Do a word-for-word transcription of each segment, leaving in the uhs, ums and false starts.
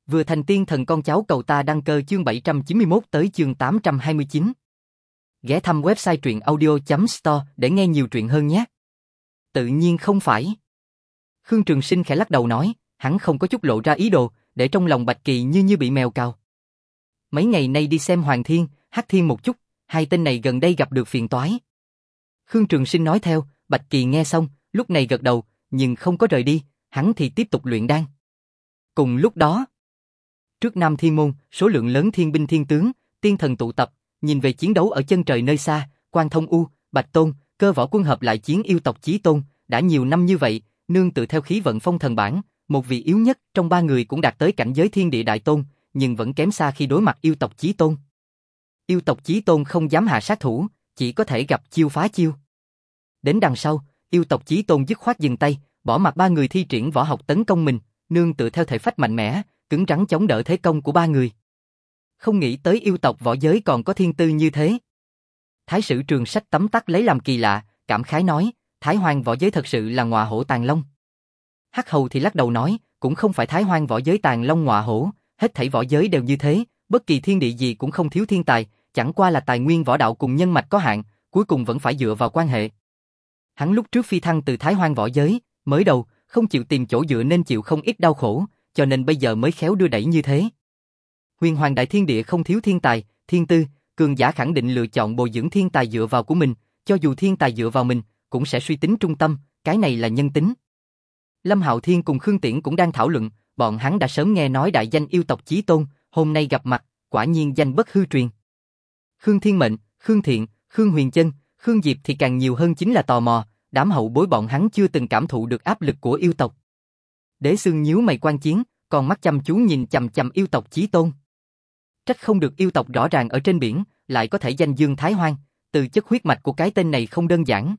Vừa thành tiên thần con cháu cầu ta đăng cơ chương bảy trăm chín mươi mốt tới chương tám trăm hai mươi chín. Ghé thăm website truyện audio chấm store để nghe nhiều truyện hơn nhé. Tự nhiên không phải. Khương Trường Sinh khẽ lắc đầu nói, hắn không có chút lộ ra ý đồ, để trong lòng Bạch Kỳ như như bị mèo cào. Mấy ngày nay đi xem Hoàng Thiên, Hắc Thiên một chút, hai tên này gần đây gặp được phiền toái. Khương Trường Sinh nói theo, Bạch Kỳ nghe xong, lúc này gật đầu, nhưng không có rời đi, hắn thì tiếp tục luyện đan. Cùng lúc đó, trước Nam Thiên Môn, số lượng lớn thiên binh thiên tướng, tiên thần tụ tập, nhìn về chiến đấu ở chân trời nơi xa, Quan Thông U, Bạch Tôn, Cơ Võ Quân hợp lại chiến yêu tộc Chí Tôn, đã nhiều năm như vậy, nương tự theo khí vận phong thần bảng, một vị yếu nhất trong ba người cũng đạt tới cảnh giới thiên địa đại tôn, nhưng vẫn kém xa khi đối mặt yêu tộc Chí Tôn. Yêu tộc Chí Tôn không dám hạ sát thủ, chỉ có thể gặp chiêu phá chiêu. Đến đằng sau, yêu tộc Chí Tôn dứt khoát dừng tay, bỏ mặc ba người thi triển võ học tấn công mình, nương tự theo thể phách mạnh mẽ, cứng rắn chống đỡ thế công của ba người. Không nghĩ tới yêu tộc võ giới còn có thiên tư như thế. Thái sử Trường Sách tấm tắc lấy làm kỳ lạ, cảm khái nói, Thái Hoang võ giới thật sự là ngọa hổ tàn long. Hắc Hầu thì lắc đầu nói, cũng không phải Thái Hoang võ giới tàn long ngọa hổ, hết thảy võ giới đều như thế, bất kỳ thiên địa gì cũng không thiếu thiên tài, chẳng qua là tài nguyên võ đạo cùng nhân mạch có hạn, cuối cùng vẫn phải dựa vào quan hệ. Hắn lúc trước phi thăng từ Thái Hoang võ giới, mới đầu không chịu tìm chỗ dựa nên chịu không ít đau khổ, cho nên bây giờ mới khéo đưa đẩy như thế. Huyền Hoàng đại thiên địa không thiếu thiên tài, thiên tư, cường giả khẳng định lựa chọn bồi dưỡng thiên tài dựa vào của mình, cho dù thiên tài dựa vào mình, cũng sẽ suy tính trung tâm, cái này là nhân tính. Lâm Hạo Thiên cùng Khương Tiễn cũng đang thảo luận, bọn hắn đã sớm nghe nói đại danh yêu tộc Chí Tôn, hôm nay gặp mặt, quả nhiên danh bất hư truyền. Khương Thiên Mệnh, Khương Thiện, Khương Huyền Chân, Khương Diệp thì càng nhiều hơn chính là tò mò, đám hậu bối bọn hắn chưa từng cảm thụ được áp lực của yêu tộc. Đế Xương nhíu mày quan chiến, còn mắt chăm chú nhìn chằm chằm yêu tộc Chí Tôn. Trách không được yêu tộc rõ ràng ở trên biển, lại có thể danh dương Thái Hoang, từ chất huyết mạch của cái tên này không đơn giản.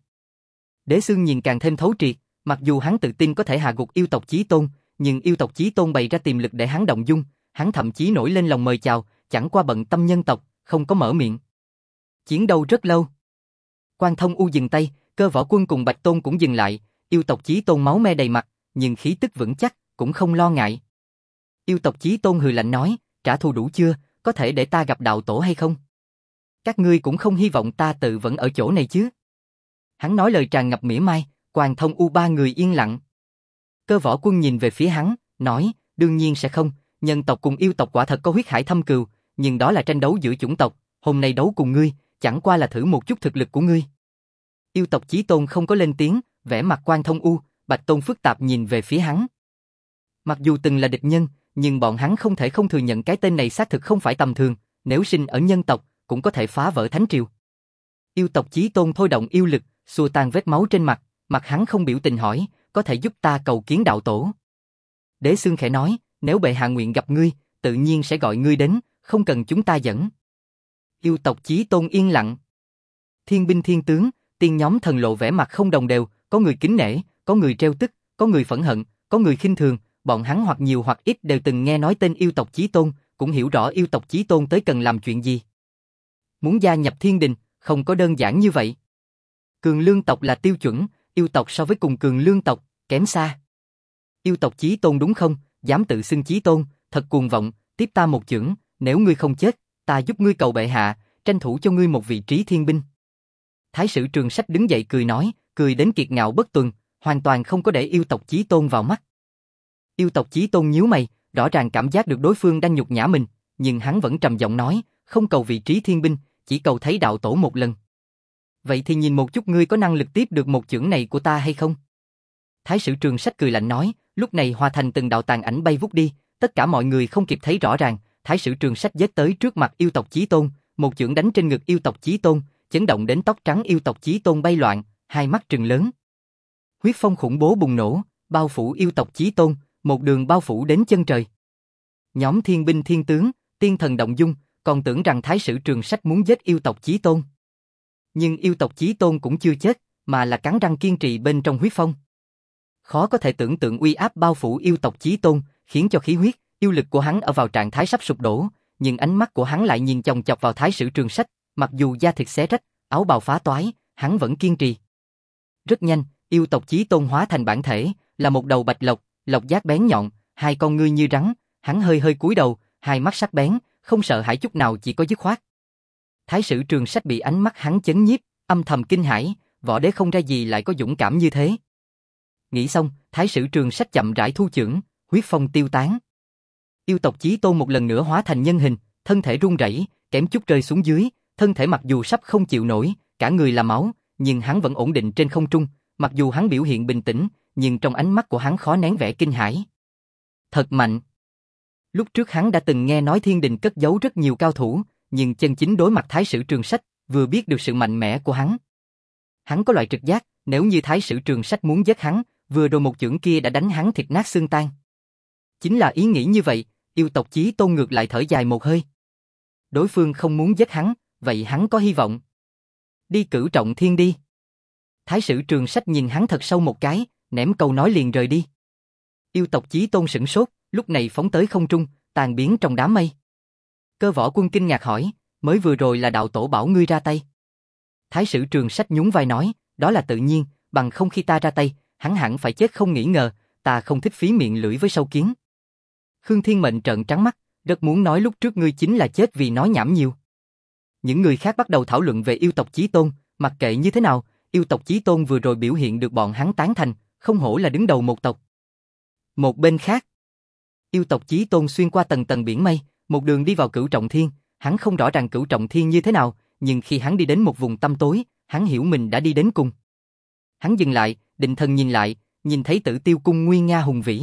Đế Xương nhìn càng thêm thấu triệt, mặc dù hắn tự tin có thể hạ gục yêu tộc Chí Tôn, nhưng yêu tộc Chí Tôn bày ra tiềm lực để hắn động dung, hắn thậm chí nổi lên lòng mời chào, chẳng qua bận tâm nhân tộc, không có mở miệng. Chiến đấu rất lâu. Quan Thông U dừng tay, Cơ Võ Quân cùng Bạch Tôn cũng dừng lại, yêu tộc Chí Tôn máu me đầy mặt, nhưng khí tức vững chắc, cũng không lo ngại. Yêu tộc Chí Tôn hừ lạnh nói, trả thù đủ chưa, có thể để ta gặp đạo tổ hay không? Các ngươi cũng không hy vọng ta tự vẫn ở chỗ này chứ? Hắn nói lời tràn ngập mỉa mai, Quan Thông U ba người yên lặng. Cơ Võ Quân nhìn về phía hắn, nói, đương nhiên sẽ không, nhân tộc cùng yêu tộc quả thật có huyết hải thâm cừu, nhưng đó là tranh đấu giữa chủng tộc, hôm nay đấu cùng ngươi, chẳng qua là thử một chút thực lực của ngươi. Yêu tộc Chí Tôn không có lên tiếng, vẻ mặt Quan Thông U, Bạch Tôn phức tạp nhìn về phía hắn. Mặc dù từng là địch nhân, nhưng bọn hắn không thể không thừa nhận cái tên này xác thực không phải tầm thường, nếu sinh ở nhân tộc, cũng có thể phá vỡ thánh triều. Yêu tộc Chí Tôn thôi động yêu lực, xua tan vết máu trên mặt, mặt hắn không biểu tình hỏi, có thể giúp ta cầu kiến đạo tổ. Đế Xương khẽ nói, nếu bệ hạ nguyện gặp ngươi, tự nhiên sẽ gọi ngươi đến, không cần chúng ta dẫn. Yêu tộc Chí Tôn yên lặng. Thiên binh thiên tướng, tiên nhóm thần lộ vẻ mặt không đồng đều, có người kính nể, có người treo tức, có người phẫn hận, có người khinh thường, bọn hắn hoặc nhiều hoặc ít đều từng nghe nói tên yêu tộc Chí Tôn, cũng hiểu rõ yêu tộc Chí Tôn tới cần làm chuyện gì. Muốn gia nhập thiên đình, không có đơn giản như vậy. Cường lương tộc là tiêu chuẩn, yêu tộc so với cùng cường lương tộc, kém xa. Yêu tộc Chí Tôn đúng không, dám tự xưng Chí Tôn, thật cuồng vọng, tiếp ta một chưởng, nếu ngươi không chết, ta giúp ngươi cầu bệ hạ, tranh thủ cho ngươi một vị trí thiên binh. Thái sử Trường Sách đứng dậy cười nói, cười đến kiệt ngạo bất tuần, hoàn toàn không có để yêu tộc Chí Tôn vào mắt. Yêu tộc Chí Tôn nhíu mày, rõ ràng cảm giác được đối phương đang nhục nhã mình, nhưng hắn vẫn trầm giọng nói, không cầu vị trí thiên binh, chỉ cầu thấy đạo tổ một lần. Vậy thì nhìn một chút ngươi có năng lực tiếp được một chưởng này của ta hay không? Thái sử Trường Sách cười lạnh nói, lúc này hòa thành từng đạo tàn ảnh bay vút đi, tất cả mọi người không kịp thấy rõ ràng, Thái sử Trường Sách giết tới trước mặt yêu tộc Chí Tôn, một chưởng đánh trên ngực yêu tộc Chí Tôn, chấn động đến tóc trắng yêu tộc Chí Tôn bay loạn, hai mắt trừng lớn. Huyết phong khủng bố bùng nổ, bao phủ yêu tộc Chí Tôn, một đường bao phủ đến chân trời. Nhóm thiên binh thiên tướng, tiên thần động dung, còn tưởng rằng Thái sử Trường Sách muốn giết yêu tộc Chí Tôn. Nhưng yêu tộc Chí Tôn cũng chưa chết, mà là cắn răng kiên trì bên trong huyết phong. Khó có thể tưởng tượng uy áp bao phủ yêu tộc Chí Tôn, khiến cho khí huyết, yêu lực của hắn ở vào trạng thái sắp sụp đổ, nhưng ánh mắt của hắn lại nhìn chòng chọc vào Thái sử Trường Sách, mặc dù da thịt xé rách, áo bào phá toái, hắn vẫn kiên trì. Rất nhanh, yêu tộc Chí Tôn hóa thành bản thể, là một đầu bạch lộc, lộc giác bén nhọn, hai con ngươi như rắn, Hắn hơi hơi cúi đầu, hai mắt sắc bén, không sợ hãi chút nào, chỉ có dứt khoát. Thái sử Trường Sách bị ánh mắt hắn chấn nhiếp, âm thầm kinh hãi, võ đế không ra gì lại có dũng cảm như thế. Nghĩ xong, Thái sử Trường Sách chậm rãi thu chưởng, huyết phong tiêu tán. Yêu tộc Chí Tôn một lần nữa hóa thành nhân hình, thân thể run rẩy, kém chút rơi xuống dưới, thân thể mặc dù sắp không chịu nổi, cả người là máu, nhưng hắn vẫn ổn định trên không trung, mặc dù hắn biểu hiện bình tĩnh, nhưng trong ánh mắt của hắn khó nén vẻ kinh hãi. Thật mạnh. Lúc trước hắn đã từng nghe nói thiên đình cất giấu rất nhiều cao thủ, nhưng chân chính đối mặt Thái sử Trường Sách, vừa biết được sự mạnh mẽ của hắn. Hắn có loại trực giác, nếu như Thái sử Trường Sách muốn giết hắn, vừa rồi một chưởng kia đã đánh hắn thịt nát xương tan. Chính là ý nghĩ như vậy, yêu tộc Chí Tôn ngược lại thở dài một hơi. Đối phương không muốn giết hắn, vậy hắn có hy vọng. Đi Cửu Trọng Thiên đi. Thái sử Trường Sách nhìn hắn thật sâu một cái, ném câu nói liền rời đi. Yêu tộc Chí Tôn sửng sốt, lúc này phóng tới không trung, tan biến trong đám mây. Cơ Võ Quân kinh ngạc hỏi, mới vừa rồi là đạo tổ bảo ngươi ra tay. Thái sử Trường Sách nhún vai nói, đó là tự nhiên, bằng không khi ta ra tay, hắn hẳn phải chết không nghi ngờ, ta không thích phí miệng lưỡi với sâu kiến. Khương Thiên Mệnh trợn trắng mắt, rất muốn nói lúc trước ngươi chính là chết vì nói nhảm nhiều. Những người khác bắt đầu thảo luận về yêu tộc Chí Tôn, mặc kệ như thế nào, yêu tộc Chí Tôn vừa rồi biểu hiện được bọn hắn tán thành, không hổ là đứng đầu một tộc. Một bên khác, yêu tộc Chí Tôn xuyên qua tầng tầng biển mây, một đường đi vào Cửu Trọng Thiên, hắn không rõ ràng Cửu Trọng Thiên như thế nào, nhưng khi hắn đi đến một vùng tăm tối, hắn hiểu mình đã đi đến cùng. Hắn dừng lại, định thần nhìn lại, nhìn thấy Tử Tiêu Cung nguy nga hùng vĩ.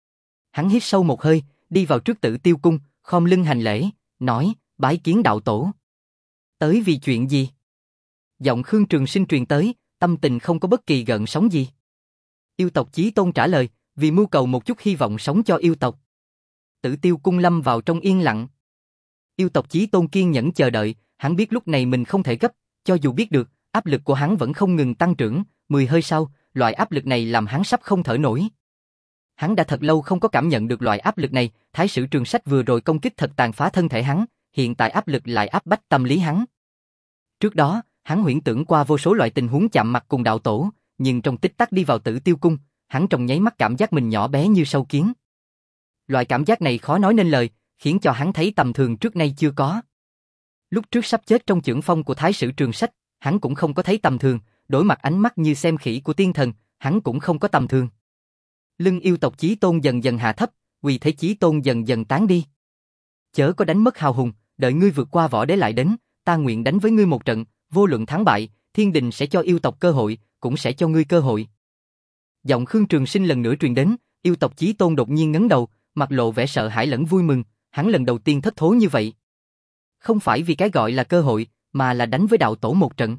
Hắn hít sâu một hơi, đi vào trước Tử Tiêu Cung, khom lưng hành lễ, nói, bái kiến đạo tổ. Tới vì chuyện gì? Giọng Khương Trường Sinh truyền tới, tâm tình không có bất kỳ gợn sóng gì. Yêu tộc Chí Tôn trả lời, vì mưu cầu một chút hy vọng sống cho yêu tộc. Tử Tiêu Cung lâm vào trong yên lặng. Yêu tộc Chí Tôn kiên nhẫn chờ đợi, hắn biết lúc này mình không thể gấp, cho dù biết được, áp lực của hắn vẫn không ngừng tăng trưởng, mười hơi sau, loại áp lực này làm hắn sắp không thở nổi. Hắn đã thật lâu không có cảm nhận được loại áp lực này, Thái sử Trường Sách vừa rồi công kích thật tàn phá thân thể hắn, hiện tại áp lực lại áp bách tâm lý hắn. Trước đó, hắn huyễn tưởng qua vô số loại tình huống chạm mặt cùng đạo tổ, nhưng trong tích tắc đi vào Tử Tiêu Cung, hắn trong nháy mắt cảm giác mình nhỏ bé như sâu kiến. Loại cảm giác này khó nói nên lời, khiến cho hắn thấy tầm thường trước nay chưa có. Lúc trước sắp chết trong chưởng phong của Thái sử Trường Sách, hắn cũng không có thấy tầm thường, đối mặt ánh mắt như xem khỉ của tiên thần, hắn cũng không có tầm thường. Lưng yêu tộc Chí Tôn dần dần hạ thấp, uy thế Chí Tôn dần dần tán đi. Chớ có đánh mất hào hùng, đợi ngươi vượt qua võ đế lại đến, ta nguyện đánh với ngươi một trận, vô luận thắng bại, thiên đình sẽ cho yêu tộc cơ hội, cũng sẽ cho ngươi cơ hội. Giọng Khương Trường Sinh lần nữa truyền đến, yêu tộc Chí Tôn đột nhiên ngẩng đầu, mặt lộ vẻ sợ hãi lẫn vui mừng, hắn lần đầu tiên thất thố như vậy. Không phải vì cái gọi là cơ hội, mà là đánh với đạo tổ một trận.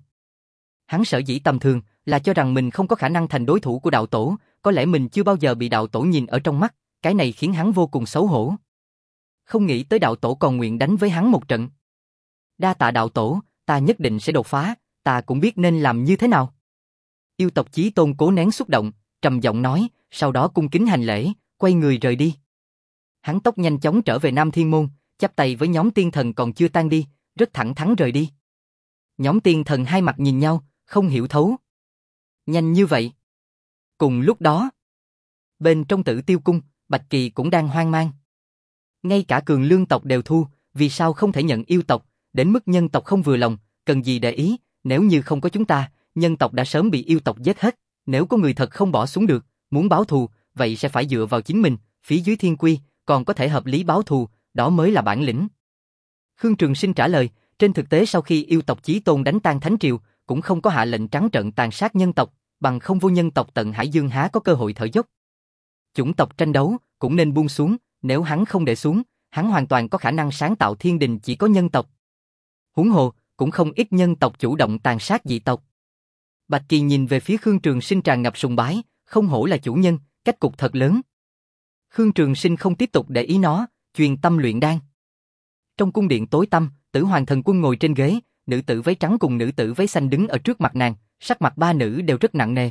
Hắn sở dĩ tầm thường, là cho rằng mình không có khả năng thành đối thủ của đạo tổ, có lẽ mình chưa bao giờ bị đạo tổ nhìn ở trong mắt, cái này khiến hắn vô cùng xấu hổ. Không nghĩ tới đạo tổ còn nguyện đánh với hắn một trận. Đa tạ đạo tổ, ta nhất định sẽ đột phá, ta cũng biết nên làm như thế nào. Yêu tộc Chí Tôn cố nén xúc động, trầm giọng nói, sau đó cung kính hành lễ, quay người rời đi. Hắn tốc nhanh chóng trở về Nam Thiên Môn, chắp tay với nhóm tiên thần còn chưa tan đi, rất thẳng thắn rời đi. Nhóm tiên thần hai mặt nhìn nhau, không hiểu thấu. Nhanh như vậy. Cùng lúc đó, bên trong Tử Tiêu Cung, Bạch Kỳ cũng đang hoang mang. Ngay cả Cường Lương tộc đều thu, vì sao không thể nhận yêu tộc, đến mức nhân tộc không vừa lòng, cần gì để ý, nếu như không có chúng ta, nhân tộc đã sớm bị yêu tộc giết hết, nếu có người thật không bỏ xuống được, muốn báo thù, vậy sẽ phải dựa vào chính mình, phía dưới thiên quy, còn có thể hợp lý báo thù, đó mới là bản lĩnh. Khương Trường Sinh trả lời, trên thực tế sau khi yêu tộc Chí Tôn đánh tan Thánh Triều, cũng không có hạ lệnh trắng trợn tàn sát nhân tộc, bằng không vô nhân tộc tận Hải Dương há có cơ hội thở dốc. Chủng tộc tranh đấu, cũng nên buông xuống, nếu hắn không để xuống, hắn hoàn toàn có khả năng sáng tạo thiên đình chỉ có nhân tộc. Huống hồ, cũng không ít nhân tộc chủ động tàn sát dị tộc. Bạch Kỳ nhìn về phía Khương Trường Sinh tràn ngập sùng bái, không hổ là chủ nhân, cách cục thật lớn. Khương Trường Sinh không tiếp tục để ý nó, truyền tâm luyện đan. Trong cung điện tối tăm, Tử Hoàng Thần Quân ngồi trên ghế, nữ tử váy trắng cùng nữ tử váy xanh đứng ở trước mặt nàng, sắc mặt ba nữ đều rất nặng nề.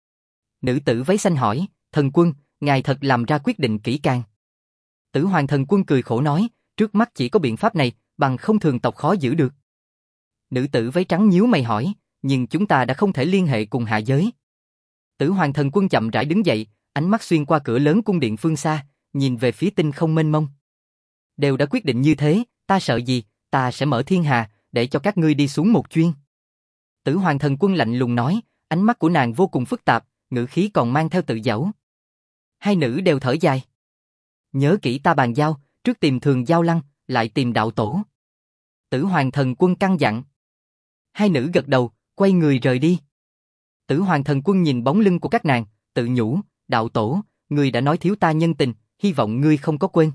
Nữ tử váy xanh hỏi, Thần Quân, ngài thật làm ra quyết định kỹ càng. Tử Hoàng Thần Quân cười khổ nói, trước mắt chỉ có biện pháp này, bằng không thường tộc khó giữ được. Nữ tử váy trắng nhíu mày hỏi, nhưng chúng ta đã không thể liên hệ cùng hạ giới. Tử Hoàng Thần Quân chậm rãi đứng dậy, ánh mắt xuyên qua cửa lớn cung điện phương xa, nhìn về phía tinh không mênh mông. đều đã quyết định như thế, ta sợ gì, ta sẽ mở thiên hà, để cho các ngươi đi xuống một chuyên. Tử Hoàng Thần Quân lạnh lùng nói, ánh mắt của nàng vô cùng phức tạp, ngữ khí còn mang theo tự giễu. Hai nữ đều thở dài. Nhớ kỹ ta bàn giao, trước tìm Thường Giao Lăng, lại tìm đạo tổ. Tử Hoàng Thần Quân căn dặn. Hai nữ gật đầu, quay người rời đi. Tử Hoàng Thần Quân nhìn bóng lưng của các nàng, tự nhủ, đạo tổ, ngươi đã nói thiếu ta nhân tình, hy vọng ngươi không có quên.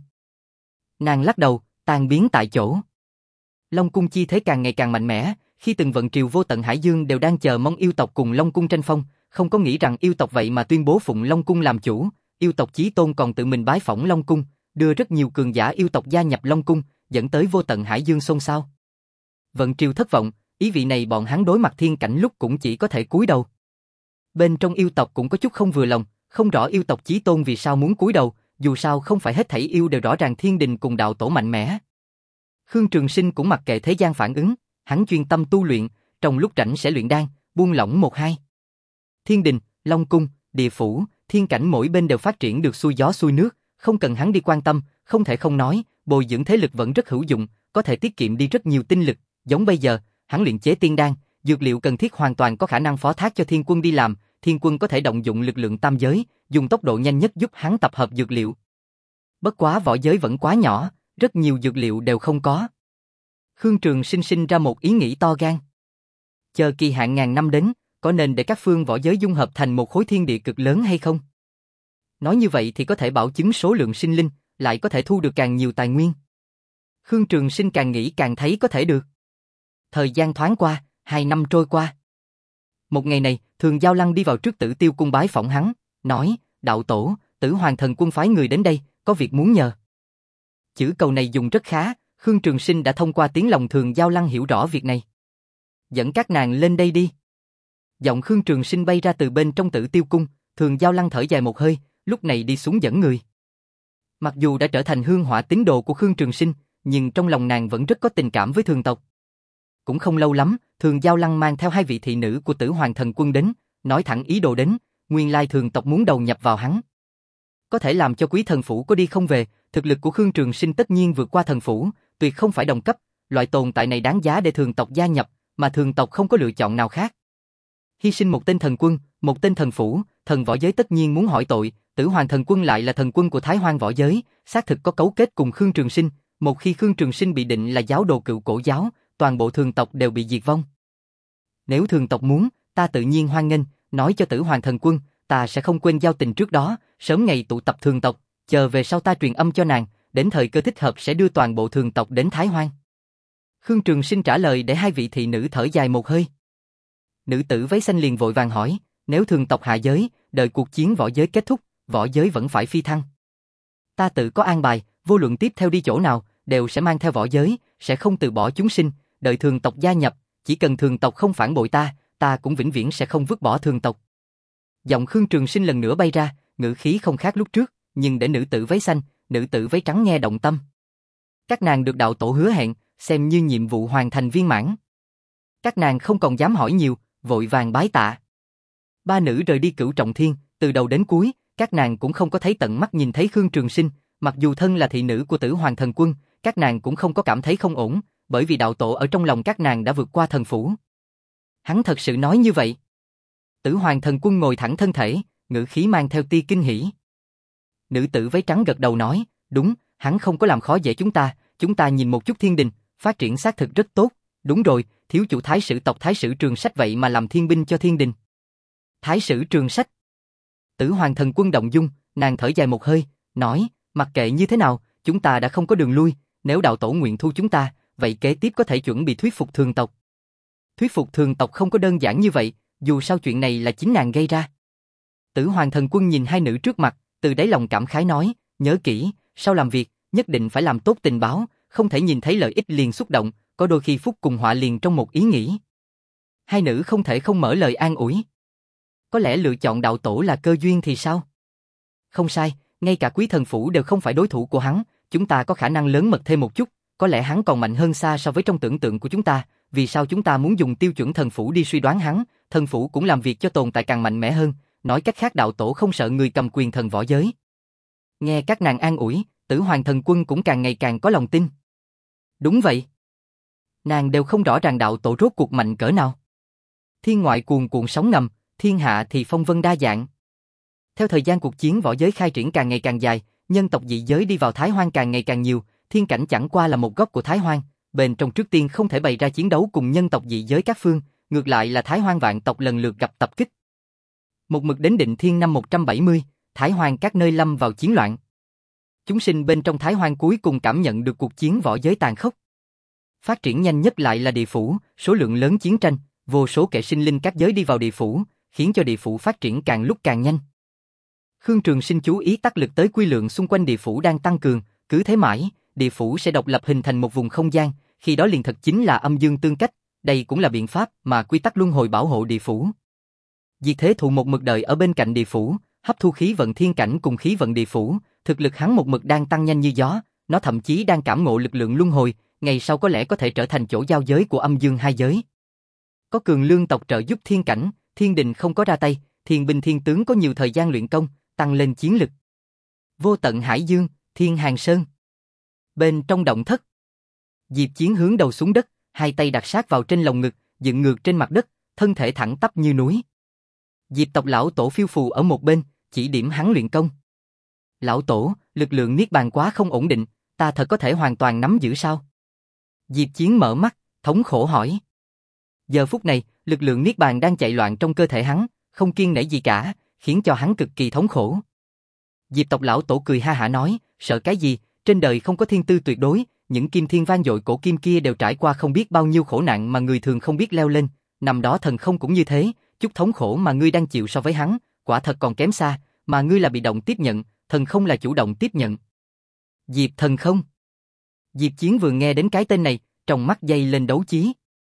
Nàng lắc đầu, tan biến tại chỗ. Long cung chi thế càng ngày càng mạnh mẽ, khi từng vận triều vô tận hải dương đều đang chờ mong yêu tộc cùng Long cung tranh phong, không có nghĩ rằng yêu tộc vậy mà tuyên bố phụng Long cung làm chủ, yêu tộc Chí Tôn còn tự mình bái phỏng Long cung, đưa rất nhiều cường giả yêu tộc gia nhập Long cung, dẫn tới vô tận hải dương xôn xao. Vận triều thất vọng, ý vị này bọn hắn đối mặt thiên cảnh lúc cũng chỉ có thể cúi đầu. Bên trong yêu tộc cũng có chút không vừa lòng, không rõ yêu tộc Chí Tôn vì sao muốn cúi đầu, dù sao không phải hết thảy yêu đều rõ ràng thiên đình cùng đạo tổ mạnh mẽ. Khương Trường Sinh cũng mặc kệ thế gian phản ứng, hắn chuyên tâm tu luyện, trong lúc rảnh sẽ luyện đan, buông lỏng một hai. Thiên đình, Long cung, địa phủ, thiên cảnh mỗi bên đều phát triển được xuôi gió xuôi nước, không cần hắn đi quan tâm, không thể không nói, bồi dưỡng thế lực vẫn rất hữu dụng, có thể tiết kiệm đi rất nhiều tinh lực, giống bây giờ, hắn luyện chế tiên đan, dược liệu cần thiết hoàn toàn có khả năng phó thác cho Thiên Quân đi làm, Thiên Quân có thể động dụng lực lượng tam giới, dùng tốc độ nhanh nhất giúp hắn tập hợp dược liệu. Bất quá võ giới vẫn quá nhỏ, rất nhiều dược liệu đều không có. Khương Trường Sinh sinh ra một ý nghĩ to gan. Chờ kỳ hạn ngàn năm đến, có nên để các phương võ giới dung hợp thành một khối thiên địa cực lớn hay không? Nói như vậy thì có thể bảo chứng số lượng sinh linh, lại có thể thu được càng nhiều tài nguyên. Khương Trường Sinh càng nghĩ càng thấy có thể được. Thời gian thoáng qua, hai năm trôi qua. Một ngày này, Thường Giao Lăng đi vào trước Tử Tiêu cung bái phỏng hắn, nói, đạo tổ, Tử Hoàng Thần Quân phái người đến đây, có việc muốn nhờ. Chữ cầu này dùng rất khá, Khương Trường Sinh đã thông qua tiếng lòng Thường Giao Lăng hiểu rõ việc này. Dẫn các nàng lên đây đi. Giọng Khương Trường Sinh bay ra từ bên trong Tử Tiêu cung, Thường Giao Lăng thở dài một hơi, lúc này đi xuống dẫn người. Mặc dù đã trở thành hương hỏa tín đồ của Khương Trường Sinh, nhưng trong lòng nàng vẫn rất có tình cảm với thường tộc. Cũng không lâu lắm, Thường Giao Lăng mang theo hai vị thị nữ của Tử Hoàng Thần Quân đến, nói thẳng ý đồ đến, nguyên lai thường tộc muốn đầu nhập vào hắn. Có thể làm cho quý thần phủ có đi không về, thực lực của Khương Trường Sinh tất nhiên vượt qua thần phủ, tuyệt không phải đồng cấp, loại tồn tại này đáng giá để thường tộc gia nhập, mà thường tộc không có lựa chọn nào khác. Hy sinh một tên thần quân, một tên thần phủ, thần võ giới tất nhiên muốn hỏi tội, Tử Hoàng Thần Quân lại là thần quân của Thái Hoang võ giới, xác thực có cấu kết cùng Khương Trường Sinh, một khi Khương Trường Sinh bị định là giáo đồ cựu cổ giáo, toàn bộ thường tộc đều bị diệt vong. Nếu thường tộc muốn, ta tự nhiên hoan nghênh, nói cho Tử Hoàng Thần Quân, ta sẽ không quên giao tình trước đó, sớm ngày tụ tập thường tộc, chờ về sau ta truyền âm cho nàng, đến thời cơ thích hợp sẽ đưa toàn bộ thường tộc đến Thái Hoang. Khương Trường Sinh trả lời để hai vị thị nữ thở dài một hơi. Nữ tử váy xanh liền vội vàng hỏi, nếu thường tộc hạ giới, đợi cuộc chiến võ giới kết thúc, võ giới vẫn phải phi thăng. Ta tự có an bài, vô luận tiếp theo đi chỗ nào, đều sẽ mang theo võ giới, sẽ không từ bỏ chúng sinh, đợi thường tộc gia nhập, chỉ cần thường tộc không phản bội ta, ta cũng vĩnh viễn sẽ không vứt bỏ thường tộc. Giọng Khương Trường Sinh lần nữa bay ra, ngữ khí không khác lúc trước, nhưng để nữ tử váy xanh, nữ tử váy trắng nghe động tâm. Các nàng được đạo tổ hứa hẹn, xem như nhiệm vụ hoàn thành viên mãn. Các nàng không còn dám hỏi nhiều, vội vàng bái tạ. Ba nữ rời đi Cửu Trọng Thiên, từ đầu đến cuối, các nàng cũng không có thấy tận mắt nhìn thấy Khương Trường Sinh, mặc dù thân là thị nữ của Tử Hoàng Thần Quân, các nàng cũng không có cảm thấy không ổn, bởi vì đạo tổ ở trong lòng các nàng đã vượt qua thần phủ. Hắn thật sự nói như vậy. Tử Hoàng Thần Quân ngồi thẳng thân thể, ngữ khí mang theo tia kinh hỉ. Nữ tử váy trắng gật đầu nói, đúng, hắn không có làm khó dễ chúng ta, chúng ta nhìn một chút thiên đình, phát triển xác thực rất tốt, đúng rồi, thiếu chủ thái sử tộc thái sử Trường Sách vậy mà làm thiên binh cho thiên đình. Thái sử Trường Sách. Tử Hoàng Thần Quân động dung, nàng thở dài một hơi, nói, mặc kệ như thế nào, chúng ta đã không có đường lui, nếu đạo tổ nguyện thu chúng ta, vậy kế tiếp có thể chuẩn bị thuyết phục thường tộc. Thuyết phục thường tộc không có đơn giản như vậy, dù sao chuyện này là chính nàng gây ra. Tử Hoàng Thần Quân nhìn hai nữ trước mặt, từ đáy lòng cảm khái nói, nhớ kỹ, sau làm việc, nhất định phải làm tốt tình báo, không thể nhìn thấy lợi ích liền xúc động, có đôi khi phúc cùng họa liền trong một ý nghĩ. Hai nữ không thể không mở lời an ủi. Có lẽ lựa chọn đạo tổ là cơ duyên thì sao? Không sai, ngay cả quý thần phủ đều không phải đối thủ của hắn, chúng ta có khả năng lớn mật thêm một chút, có lẽ hắn còn mạnh hơn xa so với trong tưởng tượng của chúng ta, vì sao chúng ta muốn dùng tiêu chuẩn thần phủ đi suy đoán hắn, thần phủ cũng làm việc cho tồn tại càng mạnh mẽ hơn, nói cách khác đạo tổ không sợ người cầm quyền thần võ giới. Nghe các nàng an ủi, Tử Hoàng Thần Quân cũng càng ngày càng có lòng tin. Đúng vậy. Nàng đều không rõ ràng đạo tổ rốt cuộc mạnh cỡ nào. Thiên ngoại cuồn cuộn sóng ngầm, thiên hạ thì phong vân đa dạng. Theo thời gian cuộc chiến võ giới khai triển càng ngày càng dài, nhân tộc dị giới đi vào Thái Hoang càng ngày càng nhiều, thiên cảnh chẳng qua là một góc của Thái Hoang, bên trong trước tiên không thể bày ra chiến đấu cùng nhân tộc dị giới các phương, ngược lại là Thái Hoang vạn tộc lần lượt gặp tập kích. Một mực đến Định Thiên năm một trăm bảy mươi, Thái Hoang các nơi lâm vào chiến loạn. Chúng sinh bên trong Thái Hoang cuối cùng cảm nhận được cuộc chiến võ giới tàn khốc. Phát triển nhanh nhất lại là địa phủ, số lượng lớn chiến tranh, vô số kẻ sinh linh các giới đi vào địa phủ, khiến cho địa phủ phát triển càng lúc càng nhanh. Khương Trường Sinh chú ý tác lực tới quy lượng xung quanh địa phủ đang tăng cường, cứ thế mãi, địa phủ sẽ độc lập hình thành một vùng không gian, khi đó liền thật chính là âm dương tương cách, đây cũng là biện pháp mà quy tắc luân hồi bảo hộ địa phủ. Diệt Thế Thụ một mực đợi ở bên cạnh địa phủ, hấp thu khí vận thiên cảnh cùng khí vận địa phủ, thực lực hắn một mực đang tăng nhanh như gió, nó thậm chí đang cảm ngộ lực lượng luân hồi, ngày sau có lẽ có thể trở thành chỗ giao giới của âm dương hai giới. Có Cường Lương tộc trợ giúp thiên cảnh, Thiên Đình không có ra tay, Thiên binh thiên tướng có nhiều thời gian luyện công, tăng lên chiến lực. Vô tận hải dương, Thiên Hàng Sơn. Bên trong động thất, Diệp Chiến hướng đầu xuống đất, hai tay đặt sát vào trên lồng ngực, dựng ngược trên mặt đất, thân thể thẳng tắp như núi. Diệp tộc lão tổ phiêu phù ở một bên, chỉ điểm hắn luyện công. Lão tổ, lực lượng niết bàn quá không ổn định, ta thật có thể hoàn toàn nắm giữ sao? Diệp Chiến mở mắt, thống khổ hỏi. Giờ phút này, lực lượng niết bàn đang chạy loạn trong cơ thể hắn, không kiêng nể gì cả, khiến cho hắn cực kỳ thống khổ. Diệp tộc lão tổ cười ha hả nói, sợ cái gì, trên đời không có thiên tư tuyệt đối, những kim thiên vang dội cổ kim kia đều trải qua không biết bao nhiêu khổ nạn mà người thường không biết leo lên, năm đó thần không cũng như thế, chút thống khổ mà ngươi đang chịu so với hắn, quả thật còn kém xa, mà ngươi là bị động tiếp nhận, thần không là chủ động tiếp nhận. Diệp thần không. Diệp Chiến vừa nghe đến cái tên này, trong mắt dây lên đấu chí.